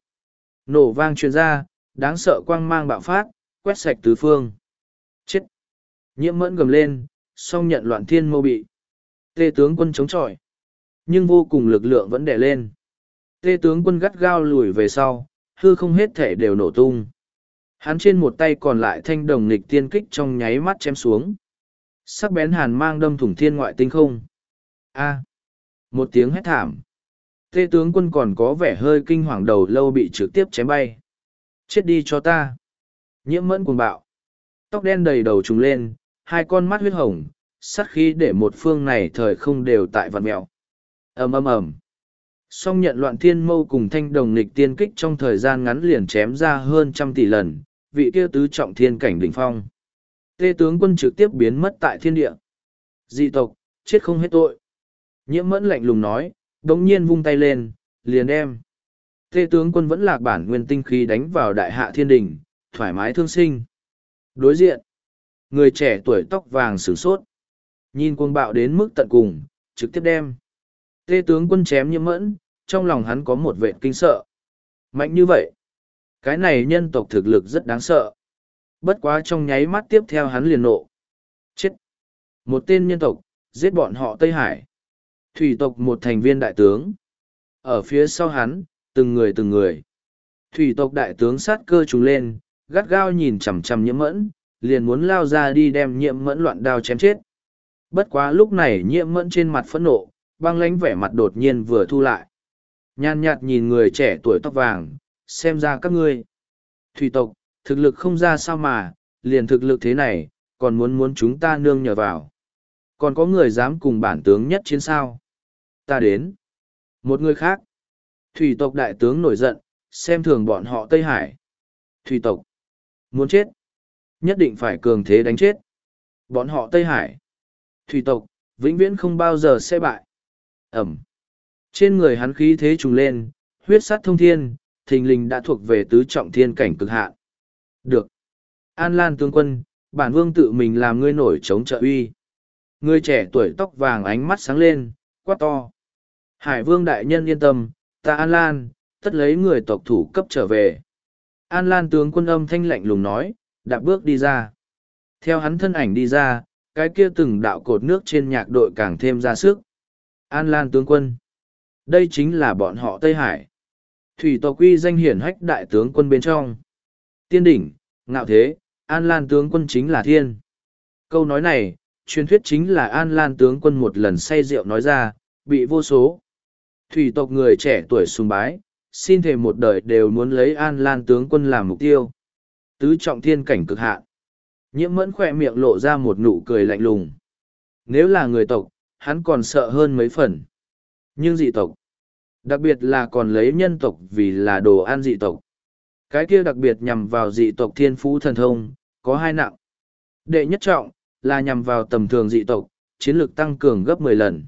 nổ vang truyền ra, đáng sợ quang mang bạo phát, quét sạch tứ phương. Chết! Nhiễm mẫn gầm lên, song nhận loạn thiên mâu bị. Tê tướng quân chống chọi. Nhưng vô cùng lực lượng vẫn đè lên. Tê tướng quân gắt gao lùi về sau, hư không hết thể đều nổ tung. Hắn trên một tay còn lại thanh đồng nghịch tiên kích trong nháy mắt chém xuống. Sắc bén hàn mang đâm thủng thiên ngoại tinh không. A! Một tiếng hét thảm. Tê tướng quân còn có vẻ hơi kinh hoàng, đầu lâu bị trực tiếp chém bay. Chết đi cho ta. Nhiễm mẫn cuồng bạo. Tóc đen đầy đầu trùng lên, hai con mắt huyết hồng, sát khí để một phương này thời không đều tại vạn mẹo. ầm ầm ầm. Song nhận loạn thiên mâu cùng thanh đồng nghịch tiên kích trong thời gian ngắn liền chém ra hơn trăm tỷ lần, vị kia tứ trọng thiên cảnh đỉnh phong. Tê tướng quân trực tiếp biến mất tại thiên địa. Dị tộc, chết không hết tội. Nhiễm mẫn lạnh lùng nói, đống nhiên vung tay lên, liền đem. Tê tướng quân vẫn lạc bản nguyên tinh khí đánh vào đại hạ thiên đình, thoải mái thương sinh. Đối diện, người trẻ tuổi tóc vàng sửng sốt. Nhìn cuồng bạo đến mức tận cùng, trực tiếp đem. Tê tướng quân chém nhiễm mẫn, trong lòng hắn có một vệ kinh sợ. Mạnh như vậy. Cái này nhân tộc thực lực rất đáng sợ. Bất quá trong nháy mắt tiếp theo hắn liền nộ. Chết. Một tên nhân tộc, giết bọn họ Tây Hải. Thủy tộc một thành viên đại tướng. Ở phía sau hắn, từng người từng người. Thủy tộc đại tướng sát cơ trùng lên, gắt gao nhìn chằm chằm nhiễm mẫn, liền muốn lao ra đi đem nhiễm mẫn loạn đao chém chết. Bất quá lúc này nhiễm mẫn trên mặt phẫn nộ, băng lánh vẻ mặt đột nhiên vừa thu lại. Nhàn nhạt nhìn người trẻ tuổi tóc vàng, xem ra các ngươi. Thủy tộc, thực lực không ra sao mà, liền thực lực thế này, còn muốn muốn chúng ta nương nhờ vào. Còn có người dám cùng bản tướng nhất chiến sao? Ta đến. Một người khác. Thủy tộc đại tướng nổi giận, xem thường bọn họ Tây Hải. Thủy tộc. Muốn chết. Nhất định phải cường thế đánh chết. Bọn họ Tây Hải. Thủy tộc, vĩnh viễn không bao giờ sẽ bại. Ẩm. Trên người hắn khí thế trùng lên, huyết sát thông thiên, thình lình đã thuộc về tứ trọng thiên cảnh cực hạn. Được. An Lan tướng quân, bản vương tự mình làm ngươi nổi chống trợ uy. Người trẻ tuổi tóc vàng ánh mắt sáng lên, quát to. Hải vương đại nhân yên tâm, ta An Lan, tất lấy người tộc thủ cấp trở về. An Lan tướng quân âm thanh lạnh lùng nói, đạp bước đi ra. Theo hắn thân ảnh đi ra, cái kia từng đạo cột nước trên nhạc đội càng thêm ra sức. An Lan tướng quân. Đây chính là bọn họ Tây Hải. Thủy tộc uy danh hiển hách đại tướng quân bên trong. Tiên đỉnh, ngạo thế, An Lan tướng quân chính là thiên. Câu nói này, truyền thuyết chính là An Lan tướng quân một lần say rượu nói ra, bị vô số. Thủy tộc người trẻ tuổi sùng bái, xin thề một đời đều muốn lấy An Lan tướng quân làm mục tiêu. Tứ trọng thiên cảnh cực hạn. Nhiễm mẫn khỏe miệng lộ ra một nụ cười lạnh lùng. Nếu là người tộc, hắn còn sợ hơn mấy phần. Nhưng dị tộc, đặc biệt là còn lấy nhân tộc vì là đồ ăn dị tộc. Cái kia đặc biệt nhằm vào dị tộc thiên phú thần thông, có hai nặng. Đệ nhất trọng, là nhằm vào tầm thường dị tộc, chiến lược tăng cường gấp mười lần.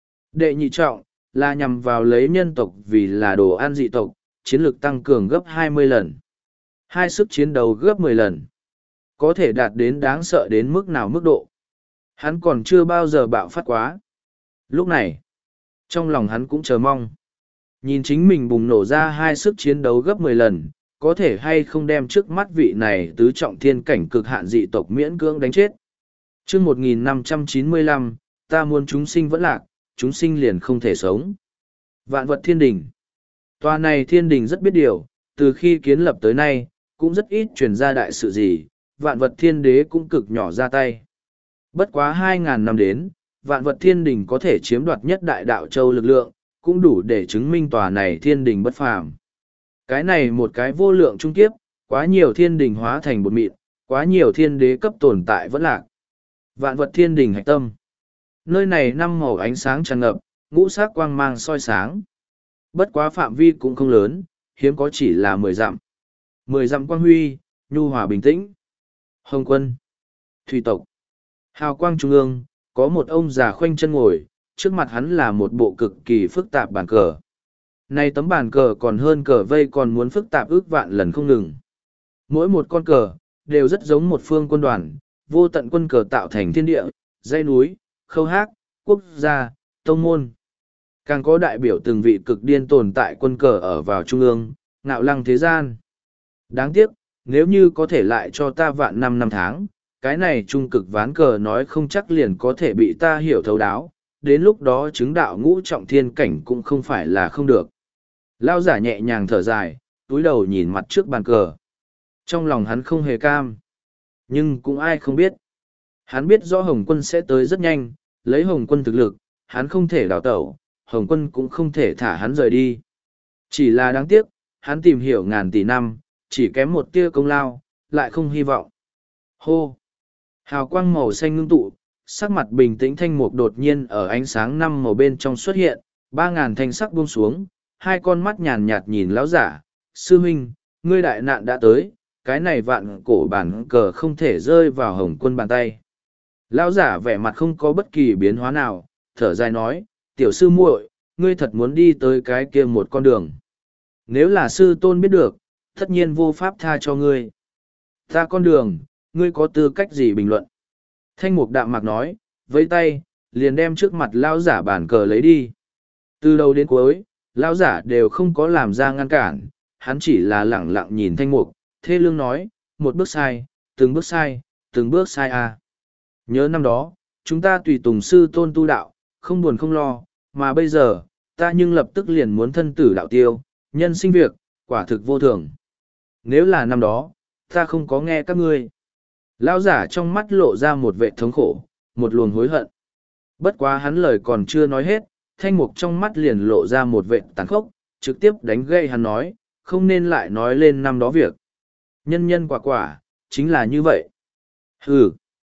Đệ nhị trọng, là nhằm vào lấy nhân tộc vì là đồ ăn dị tộc, chiến lược tăng cường gấp hai mươi lần. Hai sức chiến đấu gấp mười lần. Có thể đạt đến đáng sợ đến mức nào mức độ. Hắn còn chưa bao giờ bạo phát quá. Lúc này, trong lòng hắn cũng chờ mong. Nhìn chính mình bùng nổ ra hai sức chiến đấu gấp mười lần, có thể hay không đem trước mắt vị này tứ trọng thiên cảnh cực hạn dị tộc miễn cưỡng đánh chết. Trước một nghìn năm trăm chín mươi lăm, ta muốn chúng sinh vẫn lạc, chúng sinh liền không thể sống. Vạn vật thiên đình. Tòa này thiên đình rất biết điều, từ khi kiến lập tới nay, cũng rất ít truyền ra đại sự gì, vạn vật thiên đế cũng cực nhỏ ra tay. Bất quá hai ngàn năm đến, vạn vật thiên đình có thể chiếm đoạt nhất đại đạo châu lực lượng, cũng đủ để chứng minh tòa này thiên đình bất phàm. Cái này một cái vô lượng trung kiếp, quá nhiều thiên đình hóa thành bột mịn, quá nhiều thiên đế cấp tồn tại vẫn lạc. Vạn vật thiên đình hạch tâm. Nơi này năm màu ánh sáng tràn ngập, ngũ sắc quang mang soi sáng. Bất quá phạm vi cũng không lớn, hiếm có chỉ là mười dặm. Mười dặm quang huy, nhu hòa bình tĩnh. Hồng quân. Thủy tộc. Hào quang trung ương, có một ông già khoanh chân ngồi, trước mặt hắn là một bộ cực kỳ phức tạp bàn cờ. Này tấm bàn cờ còn hơn cờ vây còn muốn phức tạp ước vạn lần không ngừng. Mỗi một con cờ, đều rất giống một phương quân đoàn, vô tận quân cờ tạo thành thiên địa, dãy núi, khâu hát, quốc gia, tông môn. Càng có đại biểu từng vị cực điên tồn tại quân cờ ở vào trung ương, ngạo lăng thế gian. Đáng tiếc, nếu như có thể lại cho ta vạn năm năm tháng, cái này trung cực ván cờ nói không chắc liền có thể bị ta hiểu thấu đáo, đến lúc đó chứng đạo ngũ trọng thiên cảnh cũng không phải là không được. Lao giả nhẹ nhàng thở dài, túi đầu nhìn mặt trước bàn cờ. Trong lòng hắn không hề cam. Nhưng cũng ai không biết. Hắn biết rõ Hồng quân sẽ tới rất nhanh, lấy Hồng quân thực lực, hắn không thể đào tẩu, Hồng Quân cũng không thể thả hắn rời đi. Chỉ là đáng tiếc, hắn tìm hiểu ngàn tỷ năm, chỉ kém một tia công lao, lại không hy vọng. Hô! Hào quang màu xanh ngưng tụ, sắc mặt bình tĩnh thanh mục đột nhiên ở ánh sáng năm màu bên trong xuất hiện, ba ngàn thanh sắc buông xuống, hai con mắt nhàn nhạt nhìn lão giả. Sư huynh, ngươi đại nạn đã tới, cái này vạn cổ bản cờ không thể rơi vào Hồng Quân bàn tay. Lão giả vẻ mặt không có bất kỳ biến hóa nào, thở dài nói, tiểu sư muội, ngươi thật muốn đi tới cái kia một con đường. Nếu là sư tôn biết được, tất nhiên vô pháp tha cho ngươi. Ta con đường, ngươi có tư cách gì bình luận? Thanh mục đạm mạc nói, với tay, liền đem trước mặt lão giả bản cờ lấy đi. Từ đầu đến cuối, lão giả đều không có làm ra ngăn cản, hắn chỉ là lẳng lặng nhìn thanh mục, thê lương nói, một bước sai, từng bước sai, từng bước sai à. Nhớ năm đó, chúng ta tùy tùng sư tôn tu đạo, không buồn không lo, mà bây giờ, ta nhưng lập tức liền muốn thân tử đạo tiêu, nhân sinh việc, quả thực vô thường. Nếu là năm đó, ta không có nghe các ngươi. Lão giả trong mắt lộ ra một vệ thống khổ, một luồng hối hận. Bất quá hắn lời còn chưa nói hết, thanh mục trong mắt liền lộ ra một vệ tàn khốc, trực tiếp đánh gây hắn nói, không nên lại nói lên năm đó việc. Nhân nhân quả quả, chính là như vậy. Hừ.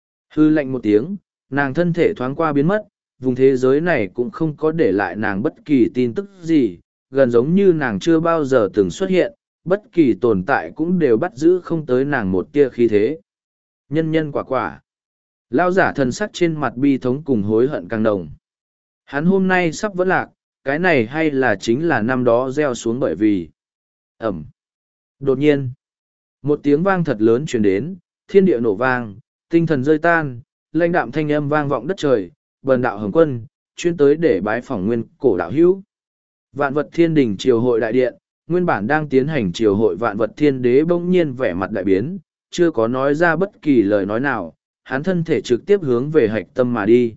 Hư lạnh một tiếng, nàng thân thể thoáng qua biến mất, vùng thế giới này cũng không có để lại nàng bất kỳ tin tức gì, gần giống như nàng chưa bao giờ từng xuất hiện, bất kỳ tồn tại cũng đều bắt giữ không tới nàng một tia khí thế. Nhân nhân quả quả. Lao giả thần sắc trên mặt bi thống cùng hối hận càng đồng. Hắn hôm nay sắp vẫn lạc, cái này hay là chính là năm đó gieo xuống bởi vì. Ẩm. Đột nhiên, một tiếng vang thật lớn truyền đến, thiên địa nổ vang, tinh thần rơi tan, lãnh đạm thanh âm vang vọng đất trời, bần đạo Hồng Quân, chuyên tới để bái phỏng nguyên cổ đạo hữu. Vạn vật thiên đình triều hội đại điện, nguyên bản đang tiến hành triều hội vạn vật thiên đế bỗng nhiên vẻ mặt đại biến, chưa có nói ra bất kỳ lời nói nào, hắn thân thể trực tiếp hướng về hạch tâm mà đi.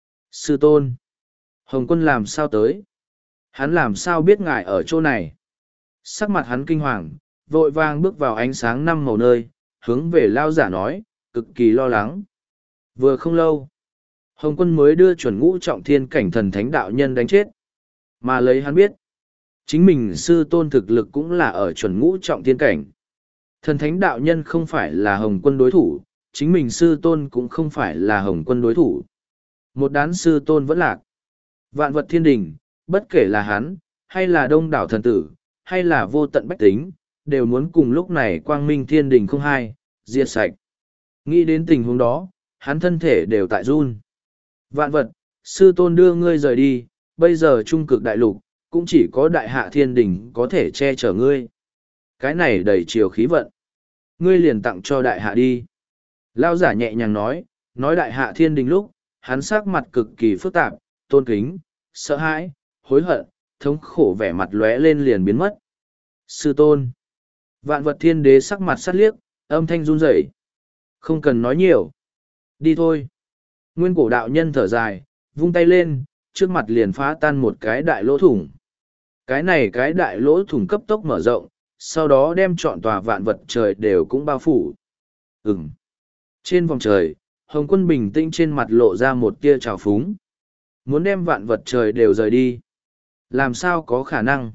Sư tôn, Hồng Quân làm sao tới? Hắn làm sao biết ngài ở chỗ này? Sắc mặt hắn kinh hoàng, vội vàng bước vào ánh sáng năm màu nơi, hướng về lao giả nói, cực kỳ lo lắng. Vừa không lâu, Hồng Quân mới đưa chuẩn ngũ trọng thiên cảnh thần thánh đạo nhân đánh chết. Mà lấy hắn biết, chính mình sư tôn thực lực cũng là ở chuẩn ngũ trọng thiên cảnh. Thần thánh đạo nhân không phải là Hồng Quân đối thủ, chính mình sư tôn cũng không phải là Hồng Quân đối thủ. Một đán sư tôn vẫn lạc. Vạn vật thiên đình, bất kể là hắn, hay là đông đảo thần tử, hay là vô tận bách tính, đều muốn cùng lúc này quang minh thiên đình không hai, diệt sạch. Nghĩ đến tình huống đó, hắn thân thể đều tại run. Vạn vật, sư tôn đưa ngươi rời đi, bây giờ trung cực đại lục, cũng chỉ có đại hạ thiên đình có thể che chở ngươi. Cái này đầy chiều khí vận. Ngươi liền tặng cho đại hạ đi. Lao giả nhẹ nhàng nói, nói đại hạ thiên đình lúc, hắn sắc mặt cực kỳ phức tạp, tôn kính, sợ hãi, hối hận, thống khổ vẻ mặt lóe lên liền biến mất. Sư tôn. Vạn vật thiên đế sắc mặt sát liếc, âm thanh run rẩy. Không cần nói nhiều. Đi thôi. Nguyên cổ đạo nhân thở dài, vung tay lên, trước mặt liền phá tan một cái đại lỗ thủng. Cái này cái đại lỗ thủng cấp tốc mở rộng, sau đó đem trọn tòa vạn vật trời đều cũng bao phủ. Ừm. Trên vòng trời, Hồng Quân bình tĩnh trên mặt lộ ra một tia trào phúng. Muốn đem vạn vật trời đều rời đi. Làm sao có khả năng?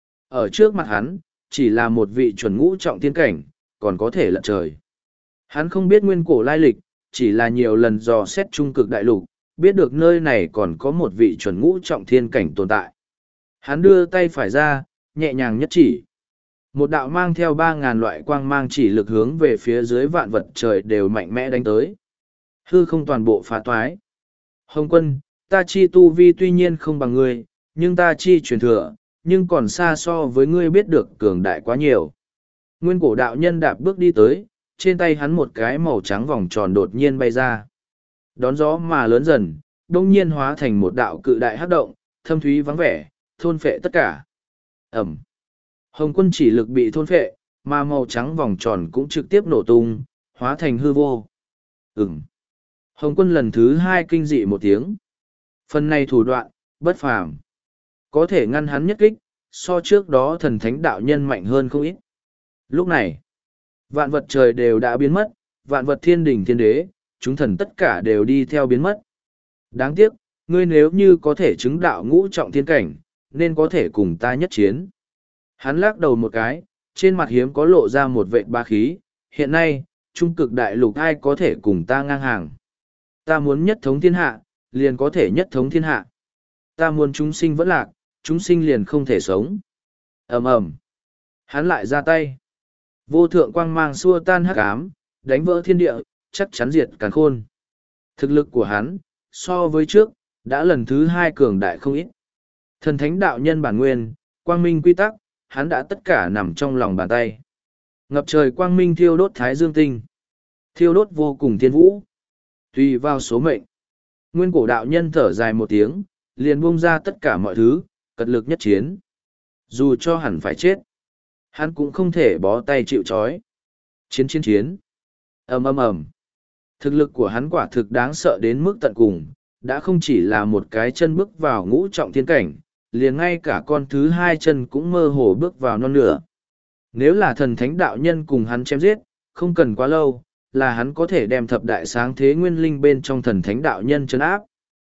Ở trước mặt hắn, chỉ là một vị chuẩn ngũ trọng tiên cảnh, còn có thể lật trời. Hắn không biết nguyên cổ lai lịch, chỉ là nhiều lần dò xét trung cực đại lục, biết được nơi này còn có một vị chuẩn ngũ trọng thiên cảnh tồn tại. Hắn đưa tay phải ra, nhẹ nhàng nhất chỉ. Một đạo mang theo ba ngàn loại quang mang chỉ lực hướng về phía dưới vạn vật trời đều mạnh mẽ đánh tới. Hư không toàn bộ phá toái. Hồng Quân, ta chi tu vi tuy nhiên không bằng ngươi, nhưng ta chi truyền thừa, nhưng còn xa so với ngươi biết được cường đại quá nhiều. Nguyên cổ đạo nhân đạp bước đi tới, trên tay hắn một cái màu trắng vòng tròn đột nhiên bay ra. Đón gió mà lớn dần, đông nhiên hóa thành một đạo cự đại hắc động, thâm thúy vắng vẻ, thôn phệ tất cả. Ẩm. Hồng Quân chỉ lực bị thôn phệ, mà màu trắng vòng tròn cũng trực tiếp nổ tung, hóa thành hư vô. Ừm. Hồng Quân lần thứ hai kinh dị một tiếng. Phần này thủ đoạn, bất phàm. Có thể ngăn hắn nhất kích, so trước đó thần thánh đạo nhân mạnh hơn không ít. Lúc này, vạn vật trời đều đã biến mất, vạn vật thiên đình thiên đế, chúng thần tất cả đều đi theo biến mất. Đáng tiếc, ngươi nếu như có thể chứng đạo ngũ trọng thiên cảnh, nên có thể cùng ta nhất chiến. Hắn lắc đầu một cái, trên mặt hiếm có lộ ra một vệt ba khí, hiện nay, trung cực đại lục ai có thể cùng ta ngang hàng. Ta muốn nhất thống thiên hạ, liền có thể nhất thống thiên hạ. Ta muốn chúng sinh vẫn lạc, chúng sinh liền không thể sống. ầm ầm, hắn lại ra tay. Vô thượng quang mang xua tan hắc ám, đánh vỡ thiên địa, chắc chắn diệt càn khôn. Thực lực của hắn, so với trước, đã lần thứ hai cường đại không ít. Thần thánh đạo nhân bản nguyên, quang minh quy tắc, hắn đã tất cả nằm trong lòng bàn tay. Ngập trời quang minh thiêu đốt thái dương tinh. Thiêu đốt vô cùng thiên vũ. Tùy vào số mệnh. Nguyên cổ đạo nhân thở dài một tiếng, liền buông ra tất cả mọi thứ, cật lực nhất chiến. Dù cho hẳn phải chết, hắn cũng không thể bó tay chịu trói. Chiến chiến chiến. ầm ầm ầm. Thực lực của hắn quả thực đáng sợ đến mức tận cùng, đã không chỉ là một cái chân bước vào ngũ trọng thiên cảnh, liền ngay cả con thứ hai chân cũng mơ hồ bước vào non nửa. Nếu là thần thánh đạo nhân cùng hắn chém giết, không cần quá lâu, là hắn có thể đem thập đại sáng thế nguyên linh bên trong thần thánh đạo nhân chấn áp.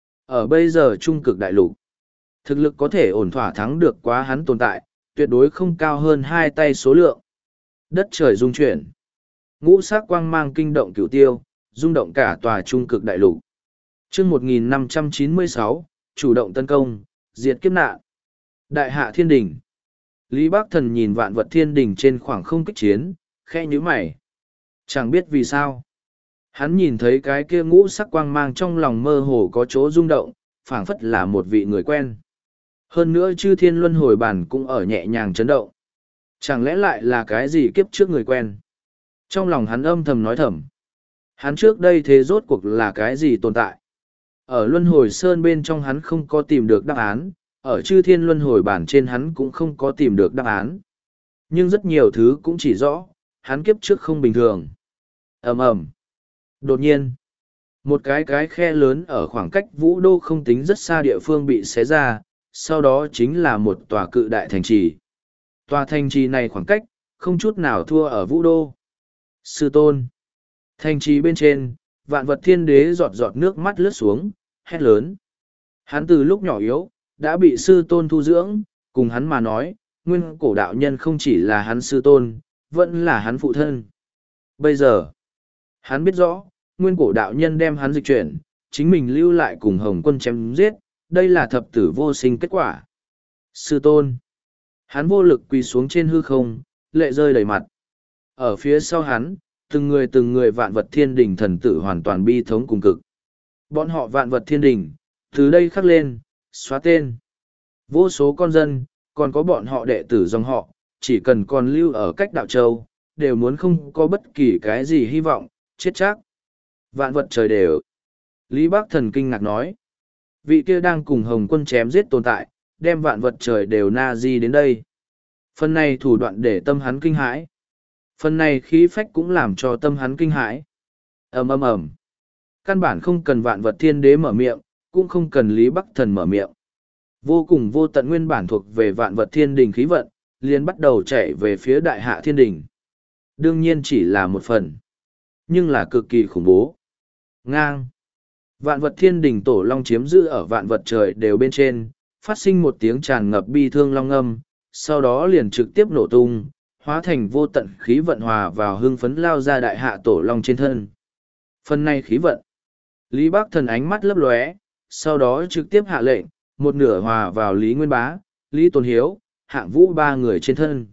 Ở bây giờ trung cực đại lục, thực lực có thể ổn thỏa thắng được quá hắn tồn tại, tuyệt đối không cao hơn hai tay số lượng. Đất trời rung chuyển. Ngũ sắc quang mang kinh động cửu tiêu, rung động cả tòa trung cực đại lục. Chương một nghìn năm trăm chín mươi sáu, chủ động tấn công, diệt kiếp nạn. Đại hạ thiên đình. Lý Bác Thần nhìn vạn vật thiên đình trên khoảng không kích chiến, khe nhíu mày. Chẳng biết vì sao. Hắn nhìn thấy cái kia ngũ sắc quang mang trong lòng mơ hồ có chỗ rung động, phảng phất là một vị người quen. Hơn nữa chư thiên luân hồi bản cũng ở nhẹ nhàng chấn động. Chẳng lẽ lại là cái gì kiếp trước người quen? Trong lòng hắn âm thầm nói thầm. Hắn trước đây thế rốt cuộc là cái gì tồn tại? Ở luân hồi sơn bên trong hắn không có tìm được đáp án, ở chư thiên luân hồi bản trên hắn cũng không có tìm được đáp án. Nhưng rất nhiều thứ cũng chỉ rõ, hắn kiếp trước không bình thường. ầm ầm. Đột nhiên, một cái cái khe lớn ở khoảng cách vũ đô không tính rất xa địa phương bị xé ra, sau đó chính là một tòa cự đại thành trì. Tòa thành trì này khoảng cách, không chút nào thua ở vũ đô. Sư tôn. Thành trì bên trên, vạn vật thiên đế giọt giọt nước mắt lướt xuống, hét lớn. Hắn từ lúc nhỏ yếu, đã bị sư tôn thu dưỡng, cùng hắn mà nói, nguyên cổ đạo nhân không chỉ là hắn sư tôn, vẫn là hắn phụ thân. Bây giờ, hắn biết rõ, nguyên cổ đạo nhân đem hắn dịch chuyển, chính mình lưu lại cùng Hồng Quân chém giết, đây là thập tử vô sinh kết quả. Sư tôn. Hắn vô lực quỳ xuống trên hư không, lệ rơi đầy mặt. Ở phía sau hắn, từng người từng người vạn vật thiên đình thần tử hoàn toàn bi thống cùng cực. Bọn họ vạn vật thiên đình, từ đây khắc lên, xóa tên. Vô số con dân, còn có bọn họ đệ tử dòng họ, chỉ cần còn lưu ở cách đạo châu, đều muốn không có bất kỳ cái gì hy vọng, chết chắc. Vạn vật trời đều. Lý Bác Thần kinh ngạc nói. Vị kia đang cùng Hồng Quân chém giết tồn tại, đem vạn vật trời đều na di đến đây. Phần này thủ đoạn để tâm hắn kinh hãi. Phần này khí phách cũng làm cho tâm hắn kinh hãi. ầm ầm ầm. Căn bản không cần vạn vật thiên đế mở miệng, cũng không cần Lý Bắc Thần mở miệng. Vô cùng vô tận nguyên bản thuộc về vạn vật thiên đình khí vận, liền bắt đầu chạy về phía đại hạ thiên đình. Đương nhiên chỉ là một phần, nhưng là cực kỳ khủng bố. Ngang. Vạn vật thiên đình tổ long chiếm giữ ở vạn vật trời đều bên trên, phát sinh một tiếng tràn ngập bi thương long âm, sau đó liền trực tiếp nổ tung, hóa thành vô tận khí vận hòa vào hưng phấn lao ra đại hạ tổ long trên thân. Phần này khí vận. Lý Bác Thần ánh mắt lấp lóe, sau đó trực tiếp hạ lệnh, một nửa hòa vào Lý Nguyên Bá, Lý Tôn Hiếu, Hạng Vũ ba người trên thân.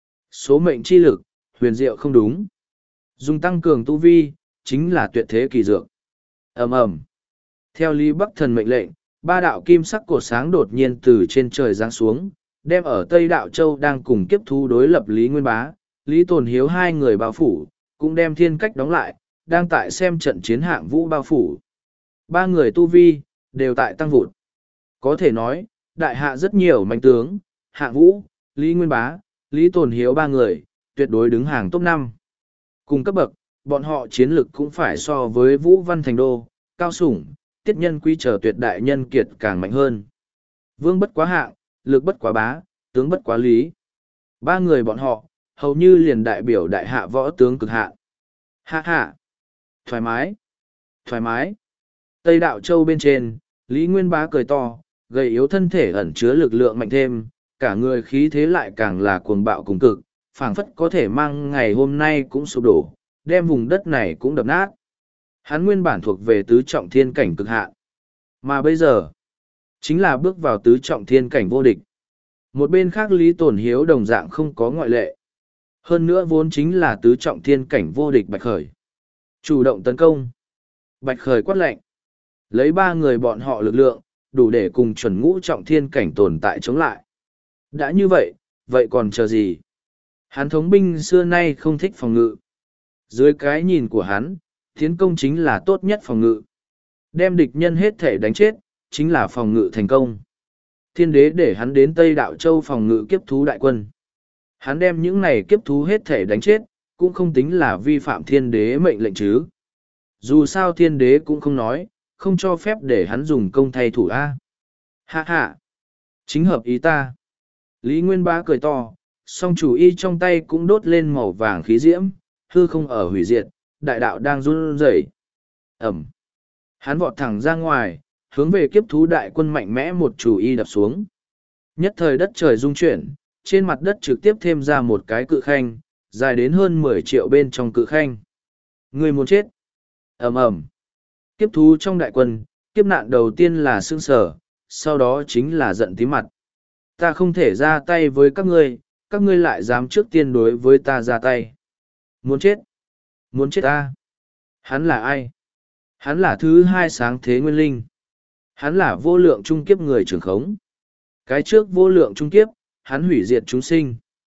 Số mệnh chi lực, huyền diệu không đúng. Dùng tăng cường tu vi, chính là tuyệt thế kỳ dược. ầm ầm. Theo Lý Bắc Thần mệnh lệnh, ba đạo kim sắc cột sáng đột nhiên từ trên trời giáng xuống, đem ở Tây Đạo Châu đang cùng kiếp thu đối lập Lý Nguyên Bá, Lý Tồn Hiếu hai người bao phủ, cũng đem thiên cách đóng lại, đang tại xem trận chiến Hạng Vũ bao phủ. Ba người tu vi, đều tại tăng vụt. Có thể nói, đại hạ rất nhiều mạnh tướng, Hạng Vũ, Lý Nguyên Bá, Lý Tồn Hiếu ba người, tuyệt đối đứng hàng top năm. Cùng cấp bậc, bọn họ chiến lực cũng phải so với Vũ Văn Thành Đô, Cao Sủng, Tiết Nhân Quý trở tuyệt đại nhân kiệt càng mạnh hơn. Vương bất quá hạng, lực bất quá bá, tướng bất quá lý. Ba người bọn họ, hầu như liền đại biểu đại hạ võ tướng cực hạ. Hạ hạ. Thoải mái. Thoải mái. Tây Đạo Châu bên trên, Lý Nguyên Bá cười to, gầy yếu thân thể ẩn chứa lực lượng mạnh thêm, cả người khí thế lại càng là cuồng bạo cùng cực, phảng phất có thể mang ngày hôm nay cũng sụp đổ, đem vùng đất này cũng đập nát. Hắn nguyên bản thuộc về tứ trọng thiên cảnh cực hạn, mà bây giờ chính là bước vào tứ trọng thiên cảnh vô địch. Một bên khác Lý Tồn Hiếu đồng dạng không có ngoại lệ. Hơn nữa vốn chính là tứ trọng thiên cảnh vô địch Bạch Khởi. Chủ động tấn công. Bạch Khởi quát lệnh. Lấy ba người bọn họ lực lượng, đủ để cùng chuẩn ngũ trọng thiên cảnh tồn tại chống lại. Đã như vậy, vậy còn chờ gì? Hắn thống binh xưa nay không thích phòng ngự. Dưới cái nhìn của hắn, tiến công chính là tốt nhất phòng ngự. Đem địch nhân hết thể đánh chết, chính là phòng ngự thành công. Thiên đế để hắn đến Tây Đạo Châu phòng ngự kiếp thú đại quân. Hắn đem những này kiếp thú hết thể đánh chết, cũng không tính là vi phạm thiên đế mệnh lệnh chứ. Dù sao thiên đế cũng không nói, không cho phép để hắn dùng công thay thủ A. Hạ hạ! Chính hợp ý ta. Lý Nguyên Bá cười to, song chủ y trong tay cũng đốt lên màu vàng khí diễm, hư không ở hủy diệt, đại đạo đang run rẩy. Ẩm! Hắn vọt thẳng ra ngoài, hướng về kiếp thú đại quân mạnh mẽ một chủ y đập xuống. Nhất thời đất trời rung chuyển, trên mặt đất trực tiếp thêm ra một cái cự khanh, dài đến hơn mười triệu bên trong cự khanh. Người muốn chết. Ầm ầm. Kiếp thú trong đại quân, kiếp nạn đầu tiên là sương sở, sau đó chính là giận tím mặt. Ta không thể ra tay với các ngươi, các ngươi lại dám trước tiên đối với ta ra tay. Muốn chết. Muốn chết ta. Hắn là ai? Hắn là thứ hai sáng thế nguyên linh. Hắn là vô lượng trung kiếp người trưởng khống. Cái trước vô lượng trung kiếp, hắn hủy diệt chúng sinh.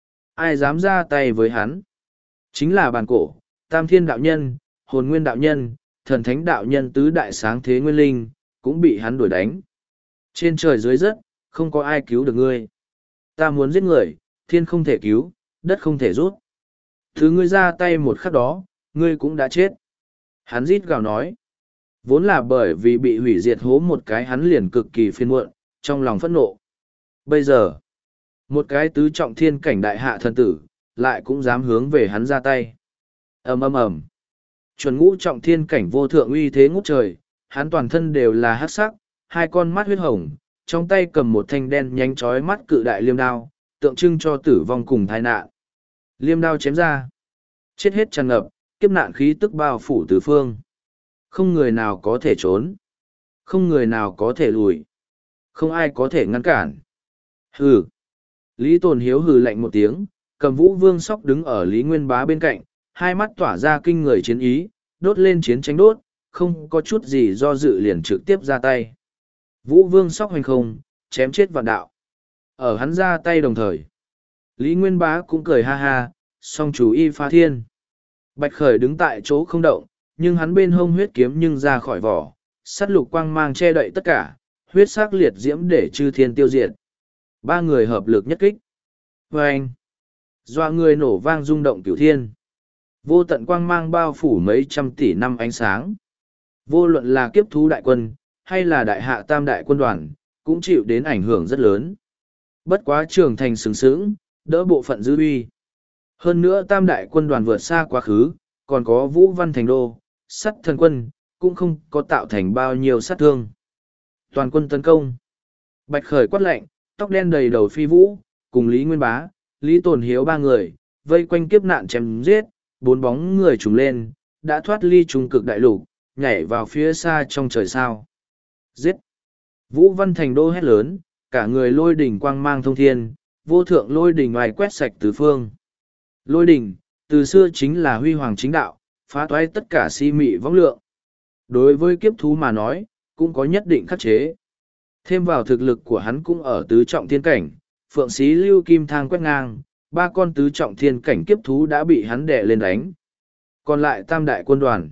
Ai dám ra tay với hắn? Chính là bàn cổ, tam thiên đạo nhân, hồn nguyên đạo nhân, thần thánh đạo nhân tứ đại sáng thế nguyên linh, cũng bị hắn đuổi đánh. Trên trời dưới đất, không có ai cứu được ngươi. Ta muốn giết người, thiên không thể cứu, đất không thể rút. Thứ ngươi ra tay một khắc đó, ngươi cũng đã chết. Hắn rít gào nói. Vốn là bởi vì bị hủy diệt hố một cái hắn liền cực kỳ phiền muộn, trong lòng phẫn nộ. Bây giờ, một cái tứ trọng thiên cảnh đại hạ thần tử, lại cũng dám hướng về hắn ra tay. ầm ầm ầm. Chuẩn ngũ trọng thiên cảnh vô thượng uy thế ngút trời, hắn toàn thân đều là hắc sắc, hai con mắt huyết hồng, trong tay cầm một thanh đen nhánh chói mắt cự đại liêm đao, tượng trưng cho tử vong cùng tai nạn. Liêm đao chém ra, chết hết tràn ngập, kiếp nạn khí tức bao phủ tứ phương. Không người nào có thể trốn, không người nào có thể lùi, không ai có thể ngăn cản. Hừ. Lý Tồn Hiếu hừ lạnh một tiếng, cầm Vũ Vương Sóc đứng ở Lý Nguyên Bá bên cạnh, hai mắt tỏa ra kinh người chiến ý, đốt lên chiến tranh đốt, không có chút gì do dự liền trực tiếp ra tay. Vũ Vương Sóc hoành không, chém chết vạn đạo. Ở hắn ra tay đồng thời, Lý Nguyên Bá cũng cười ha ha, song chủ y phá thiên. Bạch Khởi đứng tại chỗ không động, nhưng hắn bên hông huyết kiếm nhưng ra khỏi vỏ, sắt lục quang mang che đậy tất cả, huyết sắc liệt diễm để chư thiên tiêu diệt. Ba người hợp lực nhất kích. Vâng! Doa người nổ vang rung động cửu thiên. Vô tận quang mang bao phủ mấy trăm tỷ năm ánh sáng. Vô luận là kiếp thú đại quân, hay là đại hạ tam đại quân đoàn, cũng chịu đến ảnh hưởng rất lớn. Bất quá trường thành sừng sững, đỡ bộ phận dư uy. Hơn nữa tam đại quân đoàn vượt xa quá khứ, còn có Vũ Văn Thành Đô, sắt thần quân, cũng không có tạo thành bao nhiêu sát thương. Toàn quân tấn công. Bạch Khởi quát lệnh, tóc đen đầy đầu phi vũ, cùng Lý Nguyên Bá, Lý Tồn Hiếu ba người, vây quanh kiếp nạn chém giết, bốn bóng người trùng lên, đã thoát ly trung cực đại lục, nhảy vào phía xa trong trời sao. Giết! Vũ Văn Thành Đô hét lớn, cả người lôi đỉnh quang mang thông thiên, vô thượng lôi đỉnh ngoài quét sạch tứ phương. Lôi đỉnh, từ xưa chính là huy hoàng chính đạo, phá toái tất cả si mị võng lượng. Đối với kiếp thú mà nói, cũng có nhất định khắc chế. Thêm vào thực lực của hắn cũng ở tứ trọng thiên cảnh, phượng xí lưu kim thang quét ngang, ba con tứ trọng thiên cảnh kiếp thú đã bị hắn đè lên đánh. Còn lại tam đại quân đoàn.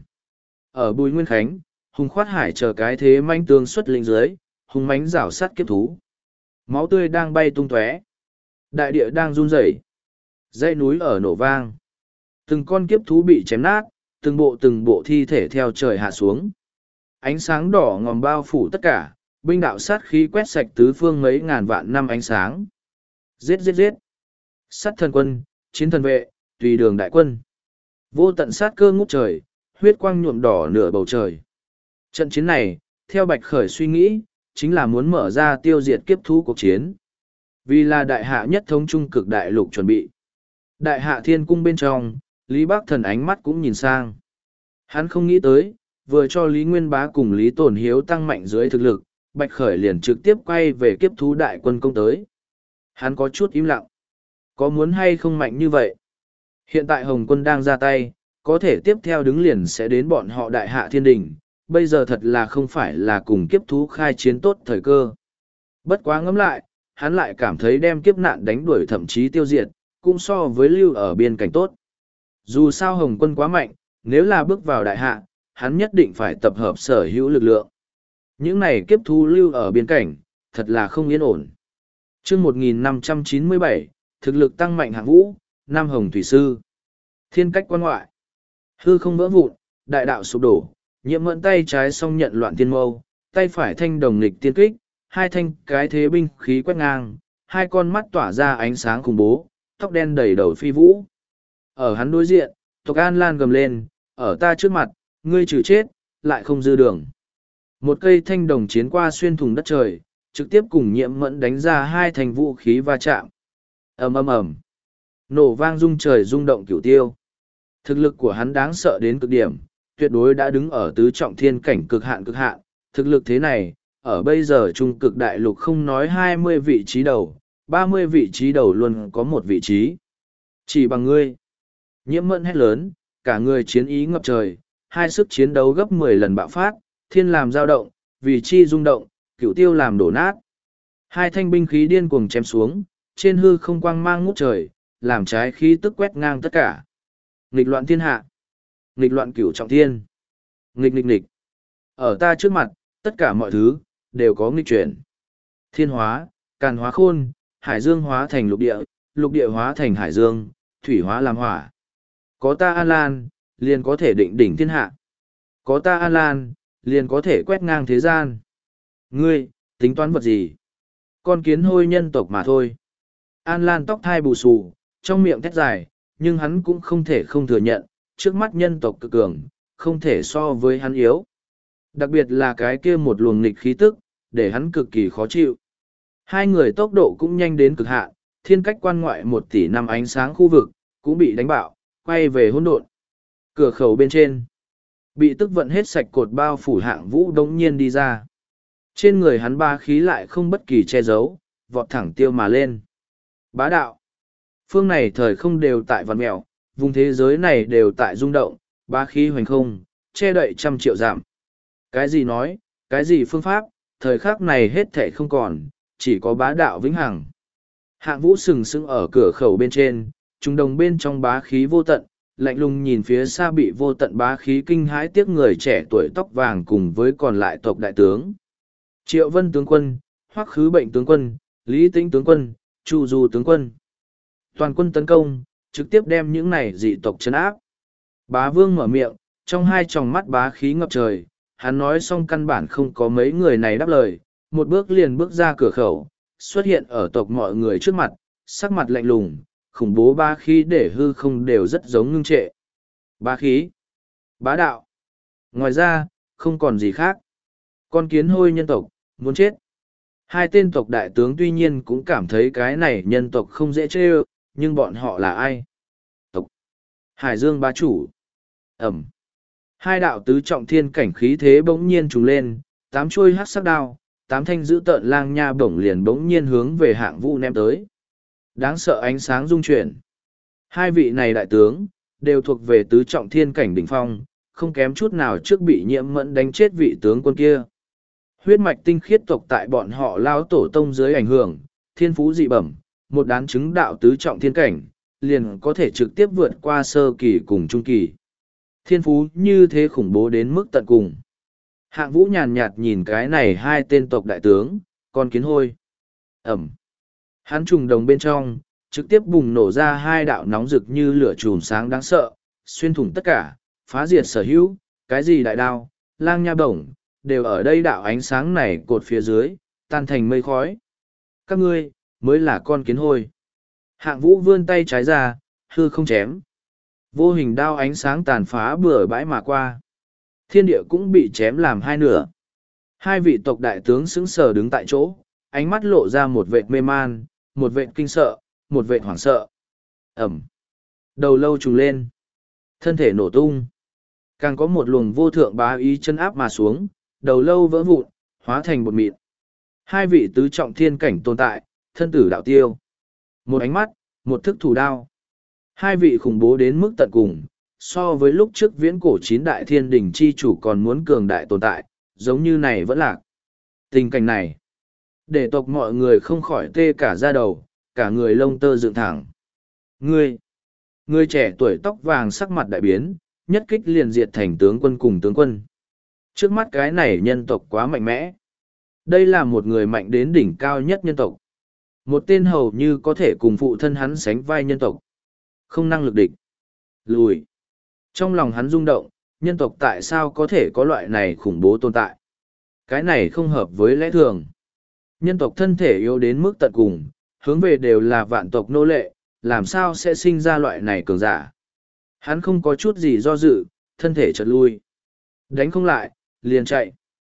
Ở Bùi Nguyên Khánh, Hùng Khoát Hải chờ cái thế manh tương xuất linh dưới, hùng mánh rảo sát kiếp thú. Máu tươi đang bay tung tóe, đại địa đang run rẩy, dãy núi ở nổ vang. Từng con kiếp thú bị chém nát, từng bộ từng bộ thi thể theo trời hạ xuống. Ánh sáng đỏ ngòm bao phủ tất cả, binh đạo sát khí quét sạch tứ phương mấy ngàn vạn năm ánh sáng. Giết giết giết! Sát thần quân, chiến thần vệ, tùy đường đại quân. Vô tận sát cơ ngút trời, huyết quang nhuộm đỏ nửa bầu trời. Trận chiến này, theo Bạch Khởi suy nghĩ, chính là muốn mở ra tiêu diệt kiếp thú cuộc chiến. Vì là đại hạ nhất thống trung cực đại lục chuẩn bị. Đại hạ thiên cung bên trong, Lý Bắc Thần ánh mắt cũng nhìn sang. Hắn không nghĩ tới, vừa cho Lý Nguyên Bá cùng Lý Tồn Hiếu tăng mạnh dưới thực lực, Bạch Khởi liền trực tiếp quay về kiếp thú đại quân công tới. Hắn có chút im lặng. Có muốn hay không mạnh như vậy? Hiện tại Hồng quân đang ra tay, có thể tiếp theo đứng liền sẽ đến bọn họ đại hạ thiên đình. Bây giờ thật là không phải là cùng kiếp thú khai chiến tốt thời cơ. Bất quá ngẫm lại, hắn lại cảm thấy đem kiếp nạn đánh đuổi thậm chí tiêu diệt, cũng so với lưu ở biên cảnh tốt. Dù sao Hồng quân quá mạnh, nếu là bước vào đại hạ, hắn nhất định phải tập hợp sở hữu lực lượng. Những này kiếp thú lưu ở biên cảnh, thật là không yên ổn. Trước một nghìn năm trăm chín mươi bảy, thực lực tăng mạnh hạng vũ, Nam Hồng Thủy Sư. Thiên cách quan ngoại. Hư không vỡ vụn, đại đạo sụp đổ, Nhiễm Mẫn tay trái song nhận loạn tiên mâu, tay phải thanh đồng nghịch tiên kích, hai thanh cái thế binh khí quét ngang, hai con mắt tỏa ra ánh sáng khủng bố, tóc đen đầy đầu phi vũ. Ở hắn đối diện, tộc An Lan gầm lên, ở ta trước mặt, ngươi trừ chết, lại không dư đường. Một cây thanh đồng chiến qua xuyên thủng đất trời, trực tiếp cùng Nhiễm Mẫn đánh ra hai thành vũ khí va chạm. Ầm ầm ầm, nổ vang rung trời rung động cửu tiêu. Thực lực của hắn đáng sợ đến cực điểm, tuyệt đối đã đứng ở tứ trọng thiên cảnh cực hạn cực hạn. Thực lực thế này, ở bây giờ trung cực đại lục không nói hai mươi vị trí đầu, ba mươi vị trí đầu luôn có một vị trí. Chỉ bằng ngươi. Nhiễm Mẫn hét lớn, cả người chiến ý ngập trời, hai sức chiến đấu gấp mười lần bạo phát, thiên làm dao động, vì chi rung động, cửu tiêu làm đổ nát. Hai thanh binh khí điên cuồng chém xuống, trên hư không quang mang ngút trời, làm trái khí tức quét ngang tất cả. Nghịch loạn thiên hạ, nghịch loạn cửu trọng thiên, nghịch nghịch nghịch. Ở ta trước mặt, tất cả mọi thứ, đều có nghịch chuyển. Thiên hóa, càn hóa khôn, hải dương hóa thành lục địa, lục địa hóa thành hải dương, thủy hóa làm hỏa. Có ta An Lan, liền có thể định đỉnh thiên hạ. Có ta An Lan, liền có thể quét ngang thế gian. Ngươi, tính toán vật gì? Con kiến hôi nhân tộc mà thôi. An Lan tóc thai bù xù, trong miệng thét dài, nhưng hắn cũng không thể không thừa nhận, trước mắt nhân tộc cực cường, không thể so với hắn yếu. Đặc biệt là cái kia một luồng nghịch khí tức, để hắn cực kỳ khó chịu. Hai người tốc độ cũng nhanh đến cực hạn, thiên cách quan ngoại một tỷ năm ánh sáng khu vực, cũng bị đánh bạo, quay về hỗn độn. Cửa khẩu bên trên, bị tức vận hết sạch cột bao phủ Hạng Vũ đống nhiên đi ra. Trên người hắn ba khí lại không bất kỳ che giấu, vọt thẳng tiêu mà lên. Bá đạo. Phương này thời không đều tại vằn mẹo, vùng thế giới này đều tại rung động, ba khí hoành không, che đậy trăm triệu giảm. Cái gì nói, cái gì phương pháp, thời khắc này hết thể không còn, chỉ có bá đạo vĩnh hằng. Hạng Vũ sừng sững ở cửa khẩu bên trên, trung đồng bên trong bá khí vô tận, lạnh lùng nhìn phía xa bị vô tận bá khí kinh hãi tiếc người trẻ tuổi tóc vàng cùng với còn lại tộc đại tướng. Triệu Vân tướng quân, Hoắc Khứ Bệnh tướng quân, Lý Tĩnh tướng quân, Chu Du tướng quân. Toàn quân tấn công, trực tiếp đem những này dị tộc trấn áp. Bá Vương mở miệng, trong hai tròng mắt bá khí ngập trời, hắn nói xong căn bản không có mấy người này đáp lời, một bước liền bước ra cửa khẩu, xuất hiện ở tộc mọi người trước mặt, sắc mặt lạnh lùng, khủng bố bá khí để hư không đều rất giống ngưng trệ. Bá khí, bá đạo. Ngoài ra, không còn gì khác. Con kiến hôi nhân tộc, muốn chết. Hai tên tộc đại tướng tuy nhiên cũng cảm thấy cái này nhân tộc không dễ chê ơ, nhưng bọn họ là ai? Tộc Hải Dương bá chủ. Ẩm. Hai đạo tứ trọng thiên cảnh khí thế bỗng nhiên trùng lên, tám chuôi hắc sắc đao, tám thanh giữ tợn lang nha bổng liền bỗng nhiên hướng về Hạng Vũ ném tới. Đáng sợ ánh sáng rung chuyển. Hai vị này đại tướng, đều thuộc về tứ trọng thiên cảnh đỉnh phong, không kém chút nào trước bị Nhiễm Mẫn đánh chết vị tướng quân kia. Huyết mạch tinh khiết tộc tại bọn họ lao tổ tông dưới ảnh hưởng, thiên phú dị bẩm, một đán chứng đạo tứ trọng thiên cảnh, liền có thể trực tiếp vượt qua sơ kỳ cùng trung kỳ. Thiên phú như thế khủng bố đến mức tận cùng. Hạng Vũ nhàn nhạt nhìn cái này hai tên tộc đại tướng, con kiến hôi. Ẩm. Hắn trùng đồng bên trong, trực tiếp bùng nổ ra hai đạo nóng rực như lửa chùm sáng đáng sợ, xuyên thủng tất cả, phá diệt sở hữu, cái gì đại đao, lang nha bổng, đều ở đây đạo ánh sáng này cột phía dưới, tan thành mây khói. Các ngươi, mới là con kiến hôi. Hạng Vũ vươn tay trái ra, hư không chém. Vô hình đao ánh sáng tàn phá bừa bãi mà qua. Thiên địa cũng bị chém làm hai nửa. Hai vị tộc đại tướng sững sờ đứng tại chỗ, ánh mắt lộ ra một vệt mê man, một vệt kinh sợ, một vệt hoảng sợ. Ẩm. Đầu lâu trùng lên. Thân thể nổ tung. Càng có một luồng vô thượng bá ý chân áp mà xuống, đầu lâu vỡ vụn, hóa thành bột mịn. Hai vị tứ trọng thiên cảnh tồn tại, thân tử đạo tiêu. Một ánh mắt, một thức thủ đao. Hai vị khủng bố đến mức tận cùng, so với lúc trước viễn cổ chín đại thiên đỉnh chi chủ còn muốn cường đại tồn tại, giống như này vẫn lạc. Tình cảnh này, để tộc mọi người không khỏi tê cả da đầu, cả người lông tơ dựng thẳng. Ngươi, ngươi trẻ tuổi tóc vàng sắc mặt đại biến, nhất kích liền diệt thành tướng quân cùng tướng quân. Trước mắt cái này nhân tộc quá mạnh mẽ. Đây là một người mạnh đến đỉnh cao nhất nhân tộc. Một tên hầu như có thể cùng phụ thân hắn sánh vai nhân tộc. Không năng lực địch. Lùi. Trong lòng hắn rung động, nhân tộc tại sao có thể có loại này khủng bố tồn tại. Cái này không hợp với lẽ thường. Nhân tộc thân thể yếu đến mức tận cùng, hướng về đều là vạn tộc nô lệ, làm sao sẽ sinh ra loại này cường giả. Hắn không có chút gì do dự, thân thể chợt lui. Đánh không lại, liền chạy.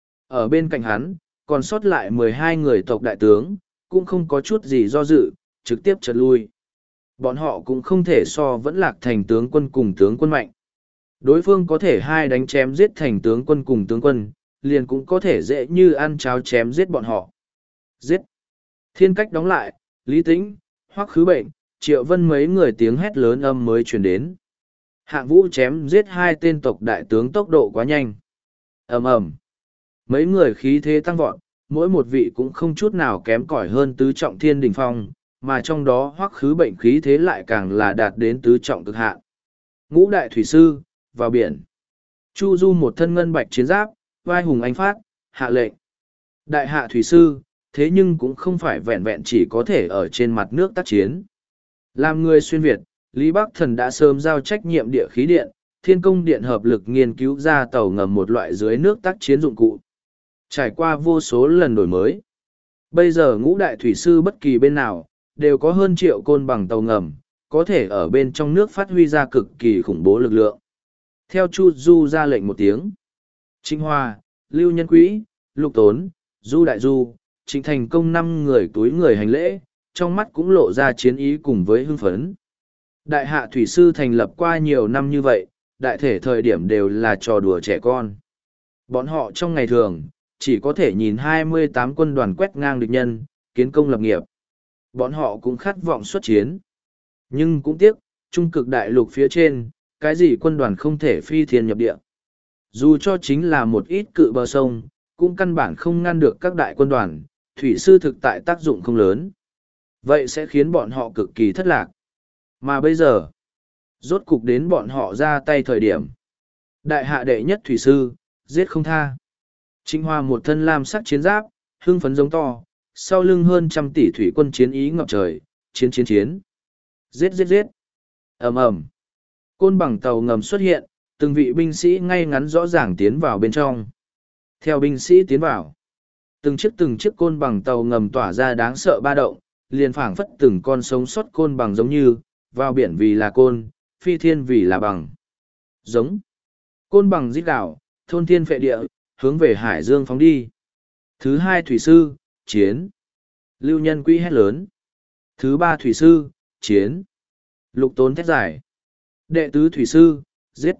Ở bên cạnh hắn, còn sót lại mười hai người tộc đại tướng, cũng không có chút gì do dự, trực tiếp chợt lui. Bọn họ cũng không thể so vẫn lạc thành tướng quân cùng tướng quân mạnh. Đối phương có thể hai đánh chém giết thành tướng quân cùng tướng quân, liền cũng có thể dễ như ăn cháo chém giết bọn họ. Giết! Thiên cách đóng lại, Lý Tĩnh, Hoắc Khứ Bệnh, Triệu Vân mấy người tiếng hét lớn âm mới truyền đến. Hạng Vũ chém giết hai tên tộc đại tướng tốc độ quá nhanh. Ầm ầm. Mấy người khí thế tăng vọt, mỗi một vị cũng không chút nào kém cỏi hơn tứ trọng thiên đỉnh phong, mà trong đó Hoắc Khứ Bệnh khí thế lại càng là đạt đến tứ trọng cực hạn. Ngũ đại thủy sư, vào biển. Chu Du một thân ngân bạch chiến giáp, vai hùng anh phát, hạ lệnh. Đại hạ thủy sư, thế nhưng cũng không phải vẹn vẹn chỉ có thể ở trên mặt nước tác chiến. Làm người xuyên Việt, Lý Bắc Thần đã sớm giao trách nhiệm địa khí điện, thiên công điện hợp lực nghiên cứu ra tàu ngầm một loại dưới nước tác chiến dụng cụ. Trải qua vô số lần đổi mới. Bây giờ ngũ đại thủy sư bất kỳ bên nào, đều có hơn triệu côn bằng tàu ngầm, có thể ở bên trong nước phát huy ra cực kỳ khủng bố lực lượng. Theo Chu Du ra lệnh một tiếng. Trịnh Hoa, Lưu Nhân Quý, Lục Tốn, Du Đại Du, Trịnh Thành Công năm người túi người hành lễ, trong mắt cũng lộ ra chiến ý cùng với hưng phấn. Đại hạ thủy sư thành lập qua nhiều năm như vậy, đại thể thời điểm đều là trò đùa trẻ con. Bọn họ trong ngày thường, chỉ có thể nhìn hai mươi tám quân đoàn quét ngang địch nhân, kiến công lập nghiệp. Bọn họ cũng khát vọng xuất chiến. Nhưng cũng tiếc, trung cực đại lục phía trên, cái gì quân đoàn không thể phi thiên nhập địa. Dù cho chính là một ít cự bờ sông, cũng căn bản không ngăn được các đại quân đoàn, thủy sư thực tại tác dụng không lớn. Vậy sẽ khiến bọn họ cực kỳ thất lạc. Mà bây giờ, rốt cục đến bọn họ ra tay thời điểm. Đại hạ đệ nhất thủy sư, giết không tha. Trịnh Hoa một thân lam sắc chiến giáp, hưng phấn giống to, sau lưng hơn trăm tỷ thủy quân chiến ý ngập trời, chiến chiến chiến. Giết giết giết. Ầm ầm. Côn bằng tàu ngầm xuất hiện, từng vị binh sĩ ngay ngắn rõ ràng tiến vào bên trong. Theo binh sĩ tiến vào, từng chiếc từng chiếc côn bằng tàu ngầm tỏa ra đáng sợ ba động, liền phảng phất từng con sống sót côn bằng giống như, vào biển vì là côn, phi thiên vì là bằng. Giống. Côn bằng rít gào, thôn thiên phệ địa, hướng về hải dương phóng đi. Thứ hai thủy sư, chiến. Lưu Nhân Quý hét lớn. Thứ ba thủy sư, chiến. Lục Tốn thét giải. Đệ tứ thủy sư, giết.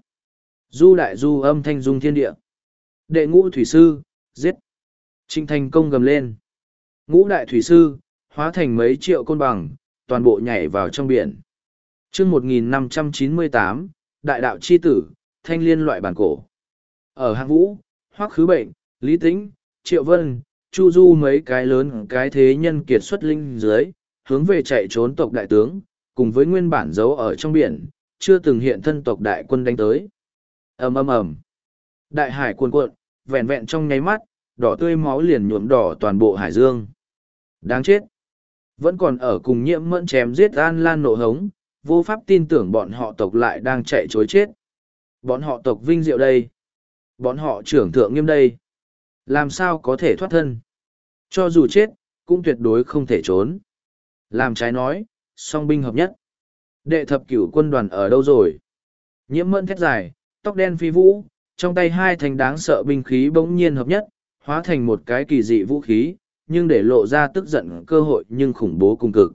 Du Đại Du âm thanh dung thiên địa. Đệ ngũ thủy sư, giết. Trịnh Thành Công gầm lên. Ngũ đại thủy sư, hóa thành mấy triệu côn bằng, toàn bộ nhảy vào trong biển. Chương một nghìn năm trăm chín mươi tám, Đại đạo chi tử, thanh liên loại bản cổ. Ở Hạng Vũ, Hoắc Khứ Bệnh, Lý Tĩnh, Triệu Vân, Chu Du mấy cái lớn cái thế nhân kiệt xuất linh dưới, hướng về chạy trốn tộc đại tướng, cùng với nguyên bản giấu ở trong biển, chưa từng hiện thân tộc đại quân đánh tới. Ầm ầm ầm. Đại hải cuồn cuộn, vẹn vẹn trong nháy mắt, đỏ tươi máu liền nhuộm đỏ toàn bộ hải dương. Đáng chết. Vẫn còn ở cùng Nhiễm Mẫn chém giết An Lan nộ hống, vô pháp tin tưởng bọn họ tộc lại đang chạy chối chết. Bọn họ tộc vinh diệu đây. Bọn họ trưởng thượng nghiêm đây. Làm sao có thể thoát thân? Cho dù chết, cũng tuyệt đối không thể trốn. Làm trái nói, song binh hợp nhất. Đệ thập cửu quân đoàn ở đâu rồi? Nhiễm Mẫn thét dài, tóc đen phi vũ, trong tay hai thành đáng sợ binh khí bỗng nhiên hợp nhất, hóa thành một cái kỳ dị vũ khí, nhưng để lộ ra tức giận cơ hội nhưng khủng bố cùng cực.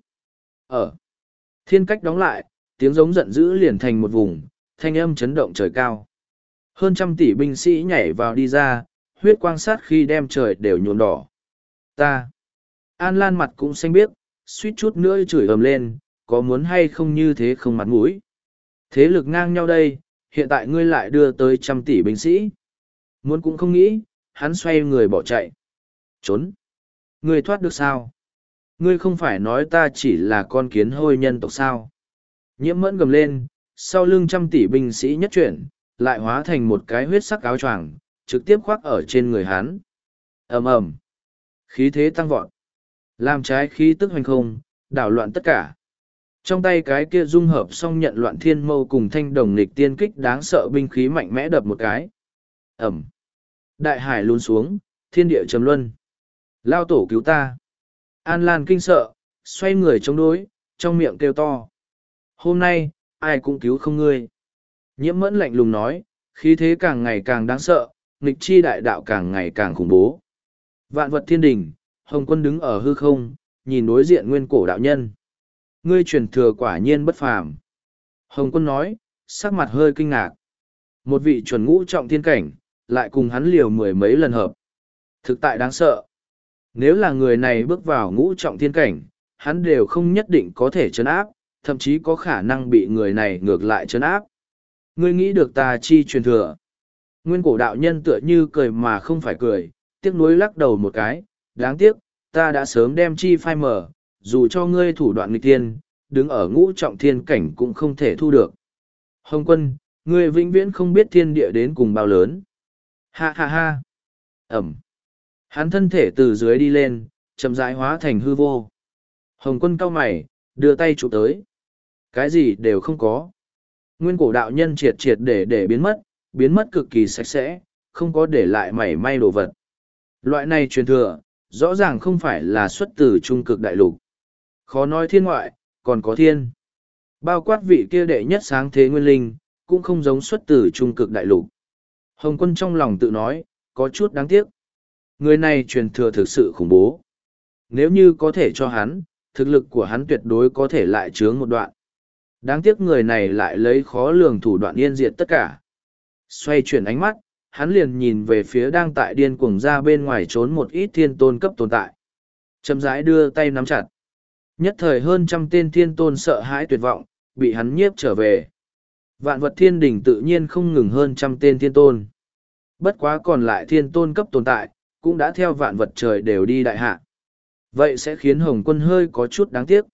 Ở thiên cách đóng lại, tiếng giống giận dữ liền thành một vùng, thanh âm chấn động trời cao. Hơn trăm tỷ binh sĩ nhảy vào đi ra, huyết quang sát khi đem trời đều nhuộm đỏ. Ta! An Lan mặt cũng xanh biếc, suýt chút nữa chửi ầm lên, có muốn hay không như thế không mặt mũi. Thế lực ngang nhau đây, hiện tại ngươi lại đưa tới trăm tỷ binh sĩ. Muốn cũng không nghĩ, hắn xoay người bỏ chạy. Trốn! Ngươi thoát được sao? Ngươi không phải nói ta chỉ là con kiến hôi nhân tộc sao? Nhiễm mẫn gầm lên, sau lưng trăm tỷ binh sĩ nhất chuyển, lại hóa thành một cái huyết sắc áo choàng, trực tiếp khoác ở trên người hắn. ầm ầm, khí thế tăng vọt, làm trái khí tức hoành không, đảo loạn tất cả. Trong tay cái kia dung hợp xong nhận loạn thiên mâu cùng thanh đồng nghịch tiên kích đáng sợ binh khí mạnh mẽ đập một cái. ầm, đại hải luôn xuống, thiên địa trầm luân. Lao tổ cứu ta! An Lan kinh sợ, xoay người chống đối, trong miệng kêu to. Hôm nay, ai cũng cứu không ngươi. Nhiễm mẫn lạnh lùng nói, khí thế càng ngày càng đáng sợ, nghịch chi đại đạo càng ngày càng khủng bố. Vạn vật thiên đình, Hồng Quân đứng ở hư không, nhìn đối diện nguyên cổ đạo nhân. Ngươi truyền thừa quả nhiên bất phàm. Hồng Quân nói, sắc mặt hơi kinh ngạc. Một vị chuẩn ngũ trọng thiên cảnh, lại cùng hắn liều mười mấy lần hợp. Thực tại đáng sợ. Nếu là người này bước vào ngũ trọng thiên cảnh, hắn đều không nhất định có thể trấn áp, thậm chí có khả năng bị người này ngược lại trấn áp. Ngươi nghĩ được ta chi truyền thừa. Nguyên cổ đạo nhân tựa như cười mà không phải cười, tiếc nuối lắc đầu một cái, đáng tiếc, ta đã sớm đem chi phai mở, dù cho ngươi thủ đoạn nghịch thiên, đứng ở ngũ trọng thiên cảnh cũng không thể thu được. Hồng Quân, ngươi vĩnh viễn không biết thiên địa đến cùng bao lớn. Ha ha ha. Ẩm. Hắn thân thể từ dưới đi lên, chậm rãi hóa thành hư vô. Hồng Quân cau mày, đưa tay chụp tới. Cái gì đều không có. Nguyên cổ đạo nhân triệt triệt để để biến mất, biến mất cực kỳ sạch sẽ, không có để lại mảy may đồ vật. Loại này truyền thừa, rõ ràng không phải là xuất từ trung cực đại lục. Khó nói thiên ngoại, còn có thiên. Bao quát vị kia đệ nhất sáng thế nguyên linh, cũng không giống xuất từ trung cực đại lục. Hồng Quân trong lòng tự nói, có chút đáng tiếc. Người này truyền thừa thực sự khủng bố. Nếu như có thể cho hắn, thực lực của hắn tuyệt đối có thể lại chướng một đoạn. Đáng tiếc người này lại lấy khó lường thủ đoạn yên diệt tất cả. Xoay chuyển ánh mắt, hắn liền nhìn về phía đang tại điên cuồng ra bên ngoài trốn một ít thiên tôn cấp tồn tại. Chậm rãi đưa tay nắm chặt. Nhất thời hơn trăm tên thiên tôn sợ hãi tuyệt vọng, bị hắn nhiếp trở về. Vạn vật thiên đình tự nhiên không ngừng hơn trăm tên thiên tôn. Bất quá còn lại thiên tôn cấp tồn tại, cũng đã theo vạn vật trời đều đi đại hạ. Vậy sẽ khiến Hồng Quân hơi có chút đáng tiếc.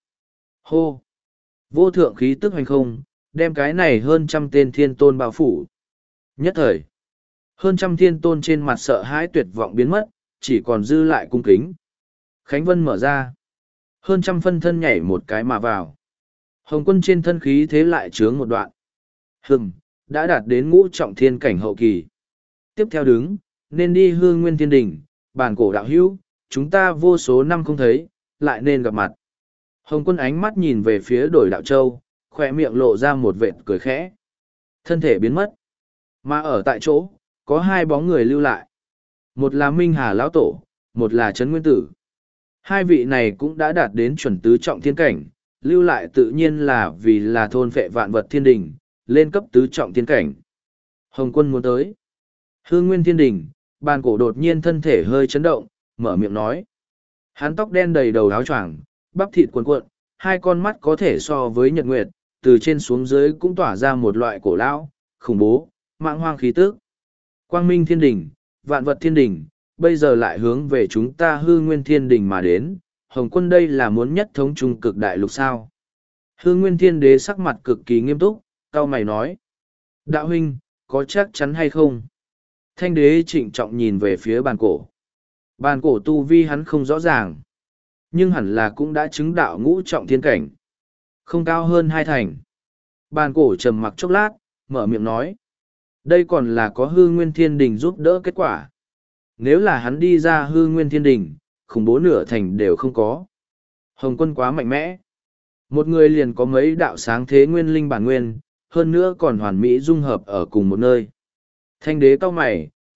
Hô! Vô thượng khí tức hoành không, đem cái này hơn trăm tên thiên tôn bao phủ. Nhất thời, hơn trăm thiên tôn trên mặt sợ hãi tuyệt vọng biến mất, chỉ còn dư lại cung kính. Khánh Vân mở ra. Hơn trăm phân thân nhảy một cái mà vào. Hồng Quân trên thân khí thế lại chướng một đoạn. Hừm, đã đạt đến ngũ trọng thiên cảnh hậu kỳ. Tiếp theo đứng, nên đi hương nguyên thiên đỉnh, bản cổ đạo hữu, chúng ta vô số năm không thấy, lại nên gặp mặt. Hồng Quân ánh mắt nhìn về phía đổi đạo châu, khỏe miệng lộ ra một vệt cười khẽ. Thân thể biến mất. Mà ở tại chỗ, có hai bóng người lưu lại. Một là Minh Hà Lão Tổ, một là Trấn Nguyên Tử. Hai vị này cũng đã đạt đến chuẩn tứ trọng thiên cảnh, lưu lại tự nhiên là vì là thôn phệ vạn vật thiên đình, lên cấp tứ trọng thiên cảnh. Hồng Quân muốn tới. Hương Nguyên Thiên Đình, bàn cổ đột nhiên thân thể hơi chấn động, mở miệng nói. Hắn tóc đen đầy đầu áo choàng, bắp thịt cuồn cuộn, hai con mắt có thể so với nhật nguyệt, từ trên xuống dưới cũng tỏa ra một loại cổ lão, khủng bố, mạng hoang khí tức. Quang Minh Thiên Đình, vạn vật thiên đình, bây giờ lại hướng về chúng ta Hư Nguyên Thiên Đình mà đến, Hồng Quân đây là muốn nhất thống trung cực đại lục sao. Hư Nguyên Thiên Đế sắc mặt cực kỳ nghiêm túc, cau mày nói. Đạo huynh, có chắc chắn hay không? Thanh đế trịnh trọng nhìn về phía bàn cổ. Bàn cổ tu vi hắn không rõ ràng, nhưng hẳn là cũng đã chứng đạo ngũ trọng thiên cảnh. Không cao hơn hai thành. Bàn cổ trầm mặc chốc lát, mở miệng nói. Đây còn là có hư nguyên thiên đình giúp đỡ kết quả. Nếu là hắn đi ra hư nguyên thiên đình, khủng bố nửa thành đều không có. Hồng Quân quá mạnh mẽ. Một người liền có mấy đạo sáng thế nguyên linh bản nguyên, hơn nữa còn hoàn mỹ dung hợp ở cùng một nơi. Thanh đế cao mày,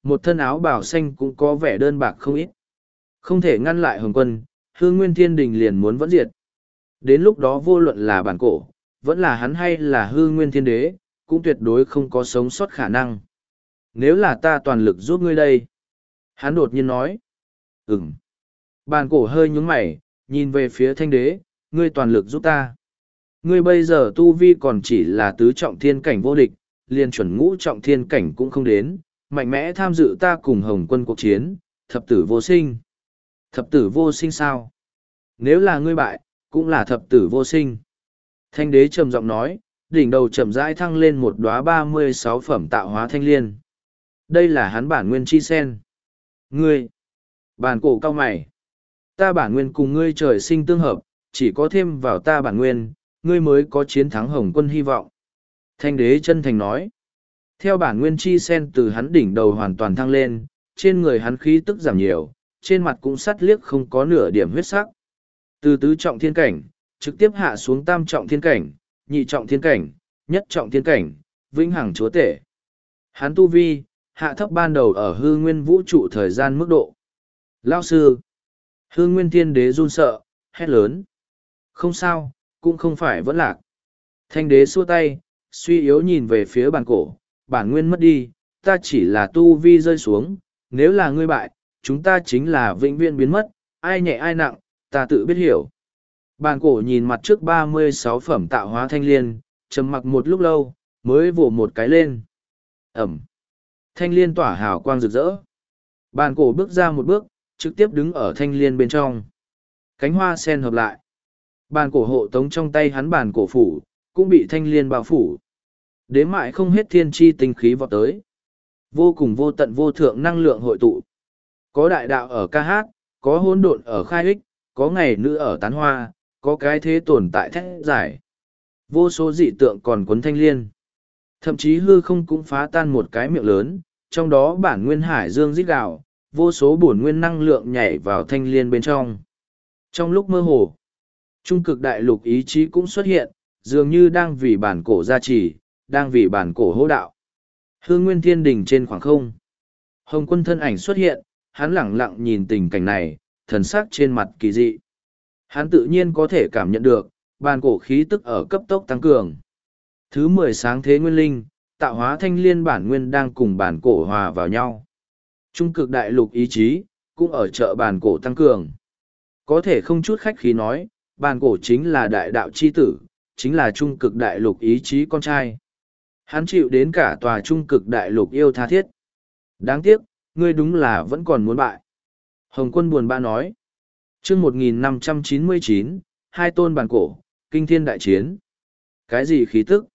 một thân áo bào xanh cũng có vẻ đơn bạc không ít. Không thể ngăn lại Hồng Quân, Hương Nguyên Thiên Đình liền muốn vẫn diệt. Đến lúc đó vô luận là bản cổ, vẫn là hắn hay là Hương Nguyên Thiên Đế, cũng tuyệt đối không có sống sót khả năng. Nếu là ta toàn lực giúp ngươi đây. Hắn đột nhiên nói. Ừm. Bản cổ hơi nhướng mày, nhìn về phía Thanh Đế, ngươi toàn lực giúp ta. Ngươi bây giờ tu vi còn chỉ là tứ trọng thiên cảnh vô địch, liền chuẩn ngũ trọng thiên cảnh cũng không đến, mạnh mẽ tham dự ta cùng Hồng Quân cuộc chiến, thập tử vô sinh. Thập tử vô sinh sao? Nếu là ngươi bại, cũng là thập tử vô sinh. Thanh Đế trầm giọng nói, đỉnh đầu chậm rãi thăng lên một đóa ba mươi sáu phẩm tạo hóa thanh liên. Đây là hắn bản nguyên chi sen. Ngươi, bản cổ cao mày. Ta bản nguyên cùng ngươi trời sinh tương hợp, chỉ có thêm vào ta bản nguyên, ngươi mới có chiến thắng Hồng Quân hy vọng. Thanh Đế chân thành nói. Theo bản nguyên chi sen từ hắn đỉnh đầu hoàn toàn thăng lên, trên người hắn khí tức giảm nhiều, trên mặt cũng sắt liếc không có nửa điểm huyết sắc. Từ tứ trọng thiên cảnh, trực tiếp hạ xuống tam trọng thiên cảnh, nhị trọng thiên cảnh, nhất trọng thiên cảnh, vĩnh hằng chúa tể. Hắn tu vi, hạ thấp ban đầu ở hư nguyên vũ trụ thời gian mức độ. Lao sư, hư nguyên thiên đế run sợ, hét lớn. Không sao, cũng không phải vẫn lạc. Thanh đế xua tay, suy yếu nhìn về phía bản cổ, bản nguyên mất đi, ta chỉ là tu vi rơi xuống, nếu là ngươi bại, chúng ta chính là vĩnh viễn biến mất, ai nhẹ ai nặng, ta tự biết hiểu. Bản cổ nhìn mặt trước ba mươi sáu phẩm tạo hóa thanh liên, trầm mặc một lúc lâu, mới vỗ một cái lên. Ẩm. Thanh liên tỏa hào quang rực rỡ. Bản cổ bước ra một bước, trực tiếp đứng ở thanh liên bên trong. Cánh hoa sen hợp lại. Bản cổ hộ tống trong tay hắn bản cổ phủ, cũng bị thanh liên bao phủ. Đến mãi không hết thiên chi tinh khí vọt tới. Vô cùng vô tận vô thượng năng lượng hội tụ. Có đại đạo ở ca hát, có hỗn độn ở khai ích, có ngày nữ ở tán hoa, có cái thế tồn tại thét giải. Vô số dị tượng còn cuốn thanh liên. Thậm chí hư không cũng phá tan một cái miệng lớn, trong đó bản nguyên hải dương rít gào, vô số bổn nguyên năng lượng nhảy vào thanh liên bên trong. Trong lúc mơ hồ, trung cực đại lục ý chí cũng xuất hiện, dường như đang vì bản cổ gia trì, đang vì bản cổ hô đạo. Hương nguyên thiên đình trên khoảng không. Hồng Quân thân ảnh xuất hiện, hắn lẳng lặng nhìn tình cảnh này, thần sắc trên mặt kỳ dị. Hắn tự nhiên có thể cảm nhận được, bản cổ khí tức ở cấp tốc tăng cường. Thứ mười sáng thế nguyên linh, tạo hóa thanh liên bản nguyên đang cùng bản cổ hòa vào nhau. Trung cực đại lục ý chí, cũng ở chợ bản cổ tăng cường. Có thể không chút khách khí nói, bản cổ chính là đại đạo chi tử, chính là trung cực đại lục ý chí con trai. Hắn chịu đến cả tòa trung cực đại lục yêu tha thiết. Đáng tiếc, ngươi đúng là vẫn còn muốn bại. Hồng Quân buồn bã nói. Chương một nghìn năm trăm chín mươi chín, hai tôn bản cổ, kinh thiên đại chiến. Cái gì khí tức?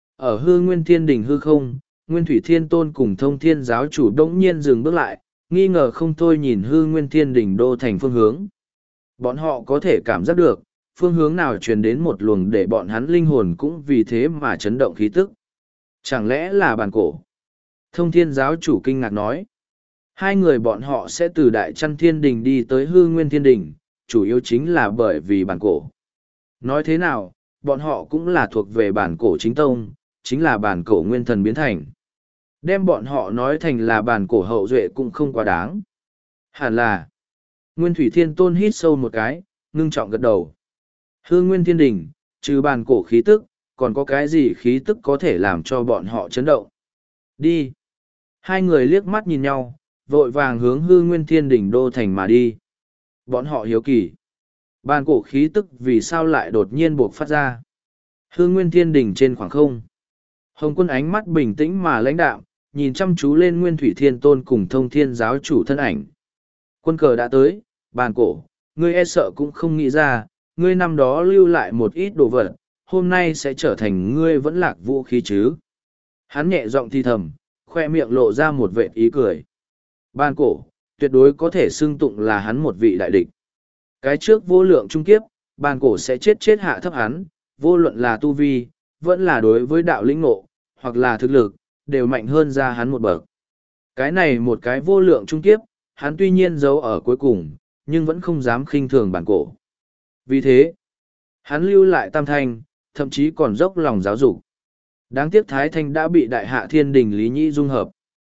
Ở hư nguyên thiên đình hư không, Nguyên Thủy Thiên Tôn cùng Thông Thiên giáo chủ đống nhiên dừng bước lại, nghi ngờ không thôi nhìn hư nguyên thiên đình đô thành phương hướng. Bọn họ có thể cảm giác được, phương hướng nào truyền đến một luồng để bọn hắn linh hồn cũng vì thế mà chấn động khí tức. Chẳng lẽ là bản cổ? Thông Thiên giáo chủ kinh ngạc nói. Hai người bọn họ sẽ từ Đại Trăn Thiên Đình đi tới Hư Nguyên Thiên Đình, chủ yếu chính là bởi vì bản cổ. Nói thế nào, bọn họ cũng là thuộc về bản cổ chính tông, chính là bản cổ nguyên thần biến thành. Đem bọn họ nói thành là bản cổ hậu duệ cũng không quá đáng. Hẳn là, Nguyên Thủy Thiên Tôn hít sâu một cái, ngưng trọng gật đầu. Hư Nguyên Thiên Đình, trừ bản cổ khí tức, còn có cái gì khí tức có thể làm cho bọn họ chấn động. Đi. Hai người liếc mắt nhìn nhau, vội vàng hướng Hư Nguyên Thiên Đình đô thành mà đi. Bọn họ hiếu kỳ. Bản cổ khí tức vì sao lại đột nhiên buộc phát ra. Hư Nguyên Thiên Đình trên khoảng không. Hồng Quân ánh mắt bình tĩnh mà lãnh đạm, nhìn chăm chú lên Nguyên Thủy Thiên Tôn cùng Thông Thiên giáo chủ thân ảnh. Quân cờ đã tới, bản cổ, ngươi e sợ cũng không nghĩ ra, ngươi năm đó lưu lại một ít đồ vật, hôm nay sẽ trở thành ngươi vẫn lạc vũ khí chứ. Hắn nhẹ giọng thi thầm, khoe miệng lộ ra một vệt ý cười. Bản cổ, tuyệt đối có thể xưng tụng là hắn một vị đại địch. Cái trước vô lượng trung kiếp, bản cổ sẽ chết chết hạ thấp hắn, vô luận là tu vi, vẫn là đối với đạo lĩnh ngộ, hoặc là thực lực, đều mạnh hơn ra hắn một bậc. Cái này một cái vô lượng trung kiếp, hắn tuy nhiên giấu ở cuối cùng, nhưng vẫn không dám khinh thường bản cổ. Vì thế, hắn lưu lại tam thanh, thậm chí còn dốc lòng giáo dục. Đáng tiếc Thái Thanh đã bị đại hạ thiên đình Lý Nhĩ dung hợp.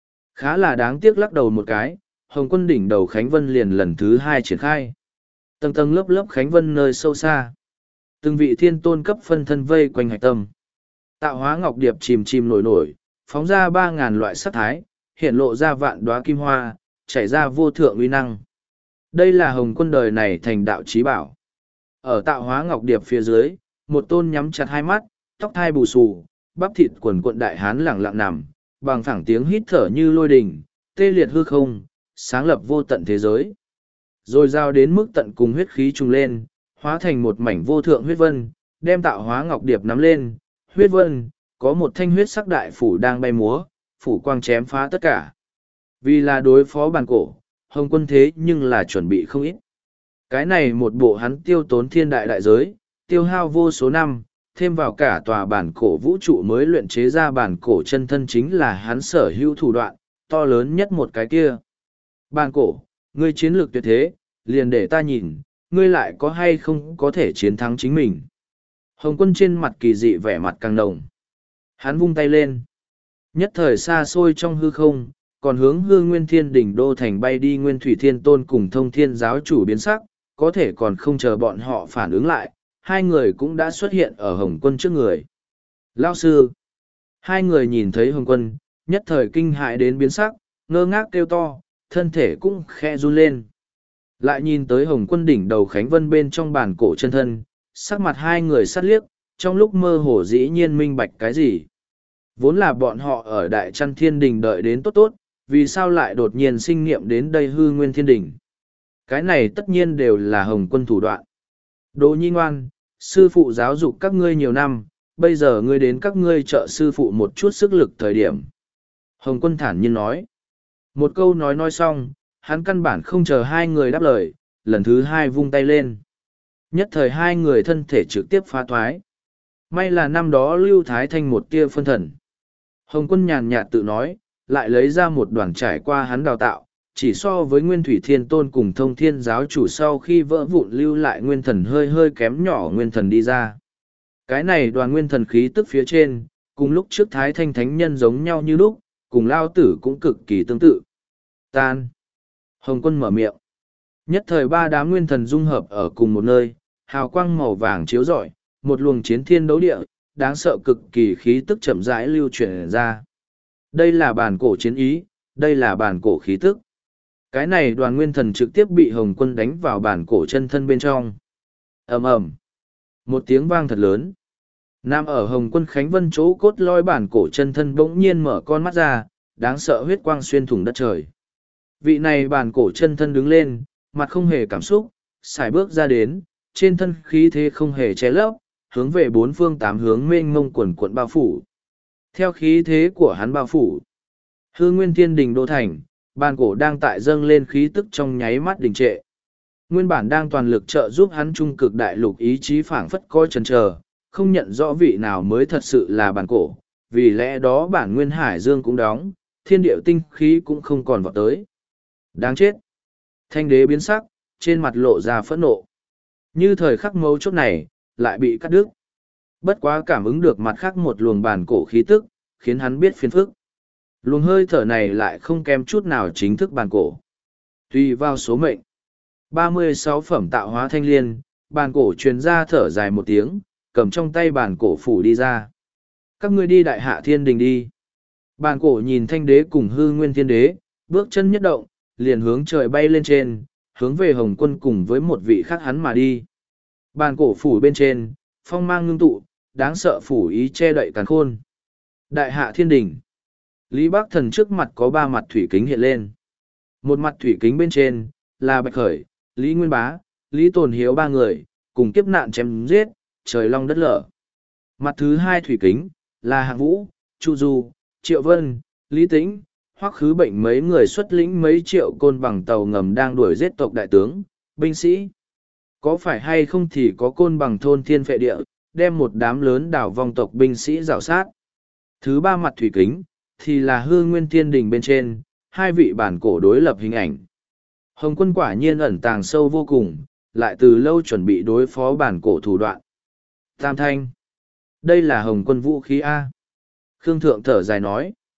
Khá là đáng tiếc lắc đầu một cái, Hồng quân đỉnh đầu Khánh Vân liền lần thứ hai triển khai. Tầng tầng lớp lớp Khánh Vân nơi sâu xa. Từng vị thiên tôn cấp phân thân vây quanh hạch tâm. Tạo hóa ngọc điệp chìm chìm nổi nổi, phóng ra ba ngàn loại sắc thái, hiện lộ ra vạn đóa kim hoa, chảy ra vô thượng uy năng. Đây là Hồng quân đời này thành đạo chí bảo. Ở tạo hóa ngọc điệp phía dưới, một tôn nhắm chặt hai mắt, tóc thai bù xù, bắp thịt quần cuộn đại hán lẳng lặng nằm, bằng phẳng tiếng hít thở như lôi đình, tê liệt hư không, sáng lập vô tận thế giới. Rồi giao đến mức tận cùng huyết khí trùng lên, hóa thành một mảnh vô thượng huyết vân, đem tạo hóa ngọc điệp nắm lên, huyết vân, có một thanh huyết sắc đại phủ đang bay múa, phủ quang chém phá tất cả. Vì là đối phó bàn cổ, Hồng quân thế nhưng là chuẩn bị không ít. Cái này một bộ hắn tiêu tốn thiên đại đại giới, tiêu hao vô số năm, thêm vào cả tòa bản cổ vũ trụ mới luyện chế ra bản cổ chân thân chính là hắn sở hữu thủ đoạn, to lớn nhất một cái kia. Bản cổ, ngươi chiến lược tuyệt thế, liền để ta nhìn, ngươi lại có hay không có thể chiến thắng chính mình. Hồng quân trên mặt kỳ dị vẻ mặt càng đồng. Hắn vung tay lên. Nhất thời xa xôi trong hư không, còn hướng hư nguyên thiên đỉnh đô thành bay đi nguyên thủy thiên tôn cùng thông thiên giáo chủ biến sắc, có thể còn không chờ bọn họ phản ứng lại, hai người cũng đã xuất hiện ở Hồng quân trước người. Lao sư! Hai người nhìn thấy Hồng quân, nhất thời kinh hại đến biến sắc, ngơ ngác kêu to, thân thể cũng khe run lên. Lại nhìn tới Hồng quân đỉnh đầu Khánh Vân bên trong bàn cổ chân thân, sắc mặt hai người sát liếc, trong lúc mơ hồ dĩ nhiên minh bạch cái gì. Vốn là bọn họ ở Đại Trăn Thiên Đình đợi đến tốt tốt, vì sao lại đột nhiên sinh nghiệm đến đây hư nguyên thiên đình. Cái này tất nhiên đều là Hồng quân thủ đoạn. Đỗ nhi ngoan, sư phụ giáo dục các ngươi nhiều năm, bây giờ ngươi đến các ngươi trợ sư phụ một chút sức lực thời điểm. Hồng quân thản nhiên nói. Một câu nói nói xong, hắn căn bản không chờ hai người đáp lời, lần thứ hai vung tay lên. Nhất thời hai người thân thể trực tiếp phá thoái. May là năm đó Lưu Thái Thanh một tia phân thần. Hồng quân nhàn nhạt tự nói, lại lấy ra một đoàn trải qua hắn đào tạo, chỉ so với Nguyên Thủy Thiên Tôn cùng Thông Thiên giáo chủ sau khi vỡ vụn lưu lại nguyên thần hơi hơi kém nhỏ nguyên thần đi ra. Cái này đoàn nguyên thần khí tức phía trên, cùng lúc trước Thái Thanh Thánh Nhân giống nhau như lúc, cùng Lao Tử cũng cực kỳ tương tự. Tan. Hồng quân mở miệng. Nhất thời ba đám nguyên thần dung hợp ở cùng một nơi, hào quang màu vàng chiếu rọi, một luồng chiến thiên đấu địa, đáng sợ cực kỳ khí tức chậm rãi lưu chuyển ra. Đây là bản cổ chiến ý, đây là bản cổ khí tức. Cái này đoàn nguyên thần trực tiếp bị Hồng quân đánh vào bản cổ chân thân bên trong. Ầm ầm. Một tiếng vang thật lớn. Nam ở Hồng quân Khánh Vân chỗ cốt loi bản cổ chân thân bỗng nhiên mở con mắt ra, đáng sợ huyết quang xuyên thủng đất trời. Vị này bản cổ chân thân đứng lên, mặt không hề cảm xúc, xài bước ra đến, trên thân khí thế không hề che lấp, hướng về bốn phương tám hướng mênh mông quần quận bao phủ. Theo khí thế của hắn bao phủ, hư nguyên thiên đình đô thành, bàn cổ đang tại dâng lên khí tức trong nháy mắt đình trệ. Nguyên bản đang toàn lực trợ giúp hắn trung cực đại lục ý chí phảng phất coi chần chờ, không nhận rõ vị nào mới thật sự là bàn cổ, vì lẽ đó bản nguyên hải dương cũng đóng, thiên điệu tinh khí cũng không còn vọt tới. Đáng chết! Thanh đế biến sắc, trên mặt lộ ra phẫn nộ. Như thời khắc mấu chốt này, lại bị cắt đứt. Bất quá cảm ứng được mặt khác một luồng bản cổ khí tức, khiến hắn biết phiền phức. Luồng hơi thở này lại không kém chút nào chính thức bản cổ. Tùy vào số mệnh. ba mươi sáu phẩm tạo hóa thanh liên, bản cổ truyền ra thở dài một tiếng, cầm trong tay bản cổ phủ đi ra. Các ngươi đi đại hạ thiên đình đi. Bản cổ nhìn thanh đế cùng hư nguyên thiên đế, bước chân nhất động, liền hướng trời bay lên trên, hướng về Hồng quân cùng với một vị khác hắn mà đi. Bản cổ phủ bên trên, phong mang ngưng tụ, đáng sợ phủ ý che đậy càn khôn. Đại hạ thiên đình. Lý Bác Thần trước mặt có ba mặt thủy kính hiện lên. Một mặt thủy kính bên trên, là Bạch Khởi, Lý Nguyên Bá, Lý Tồn Hiếu ba người, cùng kiếp nạn chém giết, trời long đất lở. Mặt thứ hai thủy kính, là Hạng Vũ, Chu Du, Triệu Vân, Lý Tĩnh, Hoắc Khứ Bệnh mấy người xuất lĩnh mấy triệu côn bằng tàu ngầm đang đuổi giết tộc đại tướng, binh sĩ. Có phải hay không thì có côn bằng thôn thiên phệ địa, đem một đám lớn đảo vong tộc binh sĩ rào sát. Thứ ba mặt thủy kính, thì là hư nguyên thiên đình bên trên, hai vị bản cổ đối lập hình ảnh. Hồng quân quả nhiên ẩn tàng sâu vô cùng, lại từ lâu chuẩn bị đối phó bản cổ thủ đoạn. Tam thanh. Đây là Hồng quân vũ khí A. Khương Thượng thở dài nói.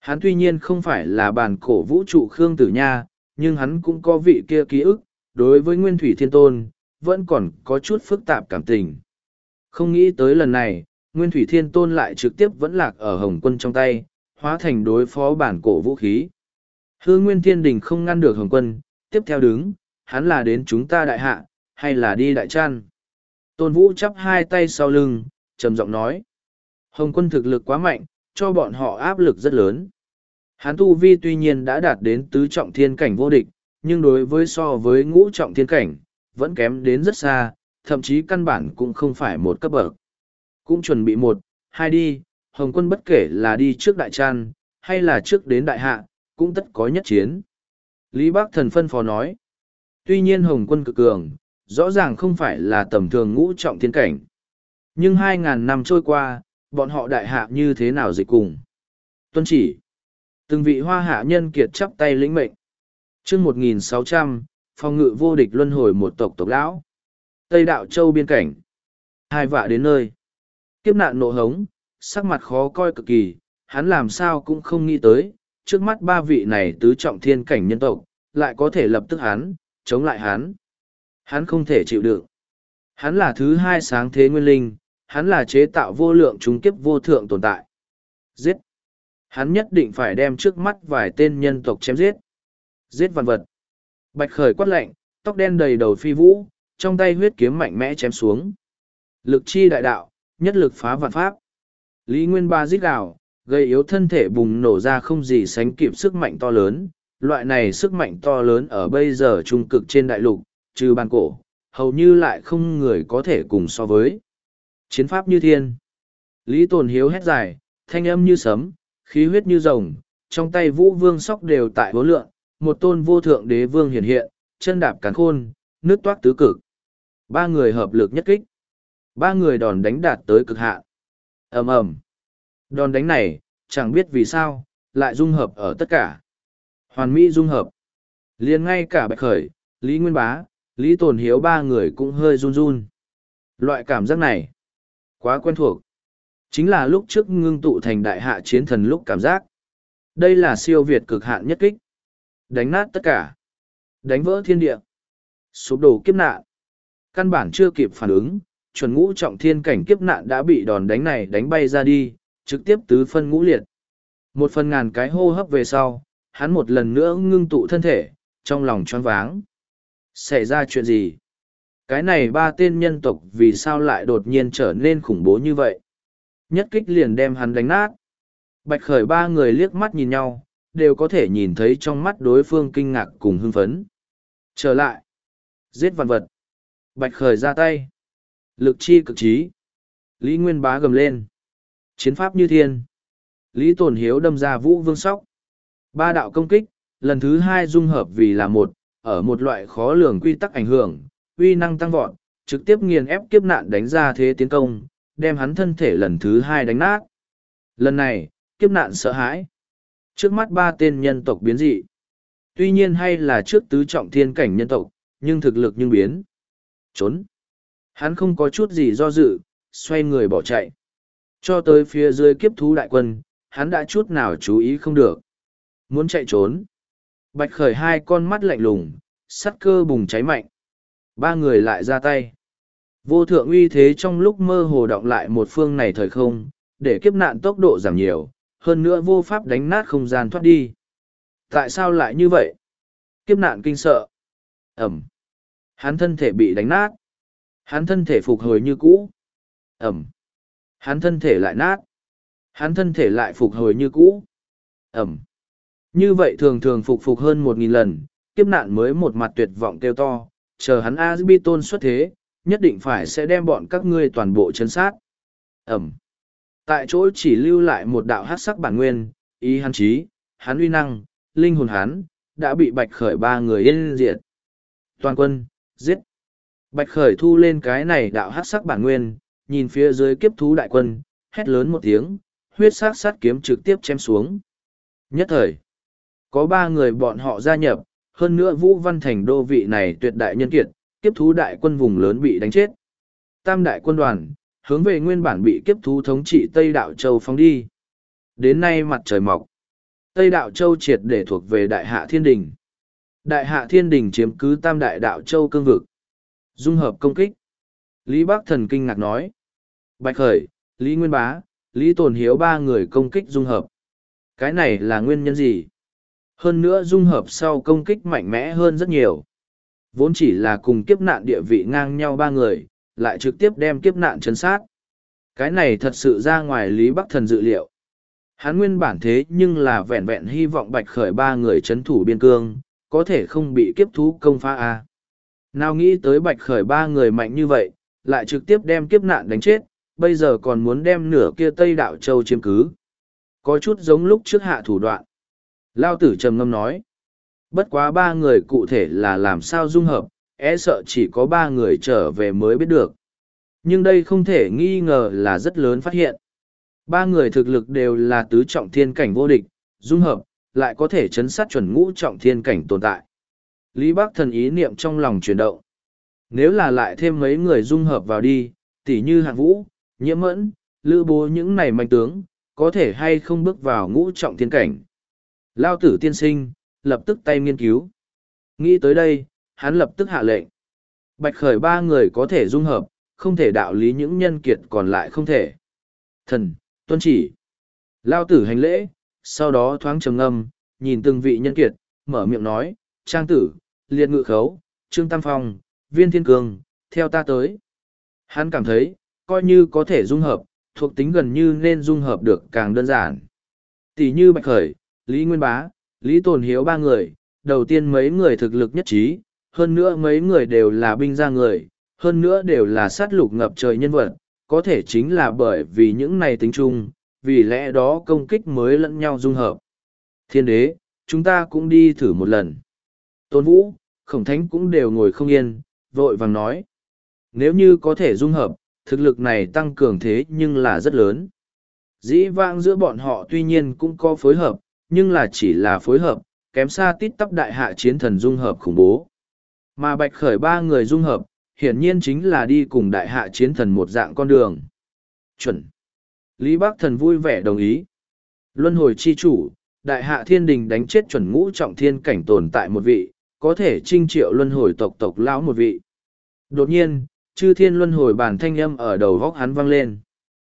Hắn tuy nhiên không phải là bản cổ vũ trụ Khương Tử Nha, nhưng hắn cũng có vị kia ký ức, đối với Nguyên Thủy Thiên Tôn, vẫn còn có chút phức tạp cảm tình. Không nghĩ tới lần này, Nguyên Thủy Thiên Tôn lại trực tiếp vẫn lạc ở Hồng Quân trong tay, hóa thành đối phó bản cổ vũ khí. Hư Nguyên Thiên Đình không ngăn được Hồng Quân, tiếp theo đứng, hắn là đến chúng ta đại hạ, hay là đi đại trăn. Tôn Vũ chắp hai tay sau lưng, trầm giọng nói. Hồng Quân thực lực quá mạnh, cho bọn họ áp lực rất lớn. Hắn tu vi tuy nhiên đã đạt đến tứ trọng thiên cảnh vô địch, nhưng đối với so với ngũ trọng thiên cảnh, vẫn kém đến rất xa, thậm chí căn bản cũng không phải một cấp bậc. Cũng chuẩn bị một, hai đi, Hồng Quân bất kể là đi trước đại trăn, hay là trước đến đại hạ, cũng tất có nhất chiến. Lý Bác Thần phân phó nói. Tuy nhiên Hồng Quân cực cường, rõ ràng không phải là tầm thường ngũ trọng thiên cảnh. Nhưng hai ngàn năm trôi qua, bọn họ đại hạ như thế nào dịch cùng. Tuân chỉ. Từng vị hoa hạ nhân kiệt chắp tay lĩnh mệnh. chương một nghìn sáu trăm, phòng ngự vô địch luân hồi một tộc tộc lão. Tây Đạo Châu biên cảnh. Hai vạ đến nơi. Kiếp nạn nộ hống, sắc mặt khó coi cực kỳ, hắn làm sao cũng không nghĩ tới, trước mắt ba vị này tứ trọng thiên cảnh nhân tộc, lại có thể lập tức hắn, chống lại hắn. Hắn không thể chịu đựng. Hắn là thứ hai sáng thế nguyên linh, hắn là chế tạo vô lượng chúng kiếp vô thượng tồn tại. Giết! Hắn nhất định phải đem trước mắt vài tên nhân tộc chém giết. Giết vạn vật. Bạch Khởi quát lạnh, tóc đen đầy đầu phi vũ, trong tay huyết kiếm mạnh mẽ chém xuống. Lực chi đại đạo, nhất lực phá vạn pháp. Lý Nguyên Ba rít gào, gây yếu thân thể bùng nổ ra không gì sánh kịp sức mạnh to lớn. Loại này sức mạnh to lớn ở bây giờ trung cực trên đại lục, trừ bàn cổ, hầu như lại không người có thể cùng so với. Chiến pháp như thiên. Lý Tồn Hiếu hét dài, thanh âm như sấm, khí huyết như rồng, trong tay vũ vương sóc đều tại vô lượng, một tôn vô thượng đế vương hiện hiện, chân đạp càn khôn, nước toát tứ cực. Ba người hợp lực nhất kích. Ba người đòn đánh đạt tới cực hạn. Ầm ầm. Đòn đánh này, chẳng biết vì sao, lại dung hợp ở tất cả. Hoàn mỹ dung hợp. Liền ngay cả Bạch Khởi, Lý Nguyên Bá, Lý Tồn Hiếu ba người cũng hơi run run. Loại cảm giác này, quá quen thuộc. Chính là lúc trước ngưng tụ thành đại hạ chiến thần lúc cảm giác. Đây là siêu việt cực hạn nhất kích. Đánh nát tất cả. Đánh vỡ thiên địa. Sụp đổ kiếp nạn. Căn bản chưa kịp phản ứng, chuẩn ngũ trọng thiên cảnh kiếp nạn đã bị đòn đánh này đánh bay ra đi, trực tiếp tứ phân ngũ liệt. Một phần ngàn cái hô hấp về sau, hắn một lần nữa ngưng tụ thân thể, trong lòng choáng váng. Xảy ra chuyện gì? Cái này ba tên nhân tộc vì sao lại đột nhiên trở nên khủng bố như vậy? Nhất kích liền đem hắn đánh nát. Bạch Khởi ba người liếc mắt nhìn nhau, đều có thể nhìn thấy trong mắt đối phương kinh ngạc cùng hưng phấn. Trở lại. Giết vạn vật. Bạch Khởi ra tay. Lực chi cực trí. Lý Nguyên Bá gầm lên. Chiến pháp như thiên. Lý Tồn Hiếu đâm ra vũ vương sóc. Ba đạo công kích, lần thứ hai dung hợp vì là một, ở một loại khó lường quy tắc ảnh hưởng, uy năng tăng vọt, trực tiếp nghiền ép kiếp nạn đánh ra thế tiến công, đem hắn thân thể lần thứ hai đánh nát. Lần này, kiếp nạn sợ hãi. Trước mắt ba tên nhân tộc biến dị. Tuy nhiên hay là trước tứ trọng thiên cảnh nhân tộc, nhưng thực lực nhưng biến. Trốn. Hắn không có chút gì do dự, xoay người bỏ chạy. Cho tới phía dưới kiếp thú đại quân, hắn đã chút nào chú ý không được. Muốn chạy trốn. Bạch Khởi hai con mắt lạnh lùng, sắt cơ bùng cháy mạnh. Ba người lại ra tay. Vô thượng uy thế trong lúc mơ hồ động lại một phương này thời không, để kiếp nạn tốc độ giảm nhiều, hơn nữa vô pháp đánh nát không gian thoát đi. Tại sao lại như vậy? Kiếp nạn kinh sợ. Ẩm. Hắn thân thể bị đánh nát. Hắn thân thể phục hồi như cũ. Ẩm. Hắn thân thể lại nát. Hắn thân thể lại phục hồi như cũ. Ẩm. Như vậy thường thường phục phục hơn một nghìn lần, kiếp nạn mới một mặt tuyệt vọng kêu to, chờ hắn A-bi-tôn xuất thế, nhất định phải sẽ đem bọn các ngươi toàn bộ chấn sát. Ẩm. Tại chỗ chỉ lưu lại một đạo hát sắc bản nguyên, ý hắn trí, hắn uy năng, linh hồn hắn, đã bị Bạch Khởi ba người yên diệt. Toàn quân, giết. Bạch Khởi thu lên cái này đạo hát sắc bản nguyên, nhìn phía dưới kiếp thú đại quân, hét lớn một tiếng, huyết sắc sát kiếm trực tiếp chém xuống. Nhất thời, có ba người bọn họ gia nhập, hơn nữa Vũ Văn Thành đô vị này tuyệt đại nhân kiệt, kiếp thú đại quân vùng lớn bị đánh chết. Tam đại quân đoàn, hướng về nguyên bản bị kiếp thú thống trị Tây Đạo Châu phóng đi. Đến nay mặt trời mọc. Tây Đạo Châu triệt để thuộc về Đại Hạ Thiên Đình. Đại Hạ Thiên Đình chiếm cứ Tam Đại Đạo Châu cương vực. Dung hợp công kích. Lý Bắc Thần kinh ngạc nói. Bạch Khởi, Lý Nguyên Bá, Lý Tồn Hiếu ba người công kích dung hợp. Cái này là nguyên nhân gì? Hơn nữa dung hợp sau công kích mạnh mẽ hơn rất nhiều. Vốn chỉ là cùng kiếp nạn địa vị ngang nhau ba người, lại trực tiếp đem kiếp nạn chấn sát. Cái này thật sự ra ngoài Lý Bắc Thần dự liệu. Hắn nguyên bản thế nhưng là vẹn vẹn hy vọng Bạch Khởi ba người chấn thủ biên cương, có thể không bị kiếp thú công phá a. Nào nghĩ tới Bạch Khởi ba người mạnh như vậy, lại trực tiếp đem kiếp nạn đánh chết, bây giờ còn muốn đem nửa kia Tây Đạo Châu chiếm cứ. Có chút giống lúc trước hạ thủ đoạn. Lao tử trầm ngâm nói. Bất quá ba người cụ thể là làm sao dung hợp, e sợ chỉ có ba người trở về mới biết được. Nhưng đây không thể nghi ngờ là rất lớn phát hiện. Ba người thực lực đều là tứ trọng thiên cảnh vô địch, dung hợp, lại có thể chấn sát chuẩn ngũ trọng thiên cảnh tồn tại. Lý Bắc Thần ý niệm trong lòng chuyển động. Nếu là lại thêm mấy người dung hợp vào đi, tỉ như Hạng Vũ, Nhiễm Mẫn, Lữ Bố những này mạnh tướng, có thể hay không bước vào ngũ trọng thiên cảnh. Lao tử tiên sinh, lập tức tay nghiên cứu. Nghĩ tới đây, hắn lập tức hạ lệnh. Bạch Khởi ba người có thể dung hợp, không thể đạo lý những nhân kiệt còn lại không thể. Thần, tuân chỉ. Lao tử hành lễ, sau đó thoáng trầm ngâm, nhìn từng vị nhân kiệt, mở miệng nói, Trang Tử, Liệt Ngự Khấu, Trương Tam Phong, Viên Thiên Cương, theo ta tới. Hắn cảm thấy, coi như có thể dung hợp, thuộc tính gần như nên dung hợp được càng đơn giản. Tỷ như Bạch Khởi, Lý Nguyên Bá, Lý Tồn Hiếu ba người, đầu tiên mấy người thực lực nhất trí, hơn nữa mấy người đều là binh gia người, hơn nữa đều là sát lục ngập trời nhân vật, có thể chính là bởi vì những này tính chung, vì lẽ đó công kích mới lẫn nhau dung hợp. Thiên đế, chúng ta cũng đi thử một lần. Tôn Vũ, Khổng Thánh cũng đều ngồi không yên, vội vàng nói. Nếu như có thể dung hợp, thực lực này tăng cường thế nhưng là rất lớn. Dĩ vãng giữa bọn họ tuy nhiên cũng có phối hợp, nhưng là chỉ là phối hợp, kém xa tít tắp đại hạ chiến thần dung hợp khủng bố. Mà Bạch Khởi ba người dung hợp, hiển nhiên chính là đi cùng đại hạ chiến thần một dạng con đường. Chuẩn. Lý Bắc Thần vui vẻ đồng ý. Luân hồi chi chủ, đại hạ thiên đình đánh chết chuẩn ngũ trọng thiên cảnh tồn tại một vị, có thể trinh triệu luân hồi tộc tộc lão một vị. Đột nhiên, chư thiên luân hồi bản thanh âm ở đầu góc hắn vang lên.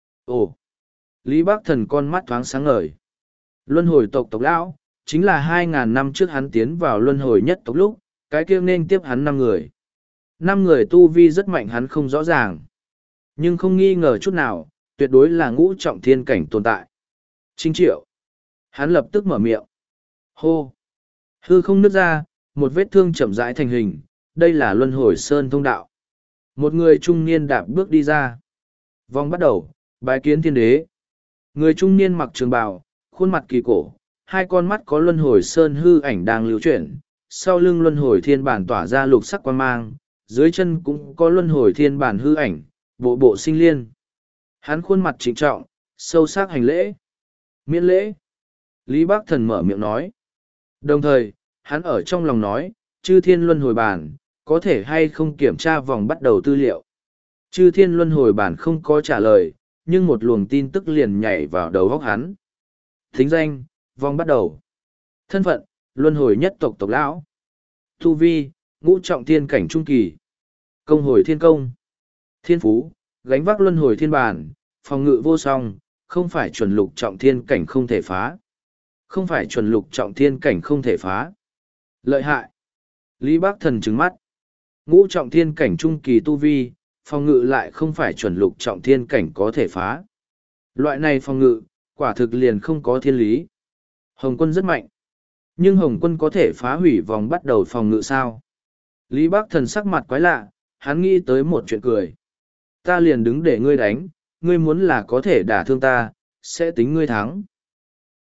Ồ! Lý Bắc Thần con mắt thoáng sáng ngời. Luân hồi tộc tộc lão, chính là hai ngàn năm trước hắn tiến vào luân hồi nhất tộc lúc, cái kia nên tiếp hắn năm người. Năm người tu vi rất mạnh hắn không rõ ràng. Nhưng không nghi ngờ chút nào, tuyệt đối là ngũ trọng thiên cảnh tồn tại. Trinh triệu. Hắn lập tức mở miệng. Hô. Hư không nứt ra, một vết thương chậm rãi thành hình, đây là luân hồi sơn thông đạo. Một người trung niên đạp bước đi ra. Vòng bắt đầu, bái kiến thiên đế. Người trung niên mặc trường bào, khuôn mặt kỳ cổ, hai con mắt có luân hồi sơn hư ảnh đang lưu chuyển, sau lưng luân hồi thiên bản tỏa ra lục sắc quang mang, dưới chân cũng có luân hồi thiên bản hư ảnh, bộ bộ sinh liên. Hắn khuôn mặt trịnh trọng, sâu sắc hành lễ. Miễn lễ. Lý Bắc Thần mở miệng nói. Đồng thời, hắn ở trong lòng nói, chư thiên luân hồi bản, có thể hay không kiểm tra vòng bắt đầu tư liệu. Chư thiên luân hồi bản không có trả lời, nhưng một luồng tin tức liền nhảy vào đầu góc hắn. Thính danh, vòng bắt đầu. Thân phận, luân hồi nhất tộc tộc lão. Tu vi, ngũ trọng thiên cảnh trung kỳ. Công hồi thiên công. Thiên phú, gánh vác luân hồi thiên bản, phòng ngự vô song, không phải chuẩn lục trọng thiên cảnh không thể phá. Không phải chuẩn lục trọng thiên cảnh không thể phá. Lợi hại. Lý Bắc Thần trừng mắt. Ngũ trọng thiên cảnh trung kỳ tu vi, phòng ngự lại không phải chuẩn lục trọng thiên cảnh có thể phá. Loại này phòng ngự, quả thực liền không có thiên lý. Hồng Quân rất mạnh. Nhưng Hồng Quân có thể phá hủy vòng bắt đầu phòng ngự sao? Lý Bắc Thần sắc mặt quái lạ, hắn nghĩ tới một chuyện cười. Ta liền đứng để ngươi đánh, ngươi muốn là có thể đả thương ta, sẽ tính ngươi thắng.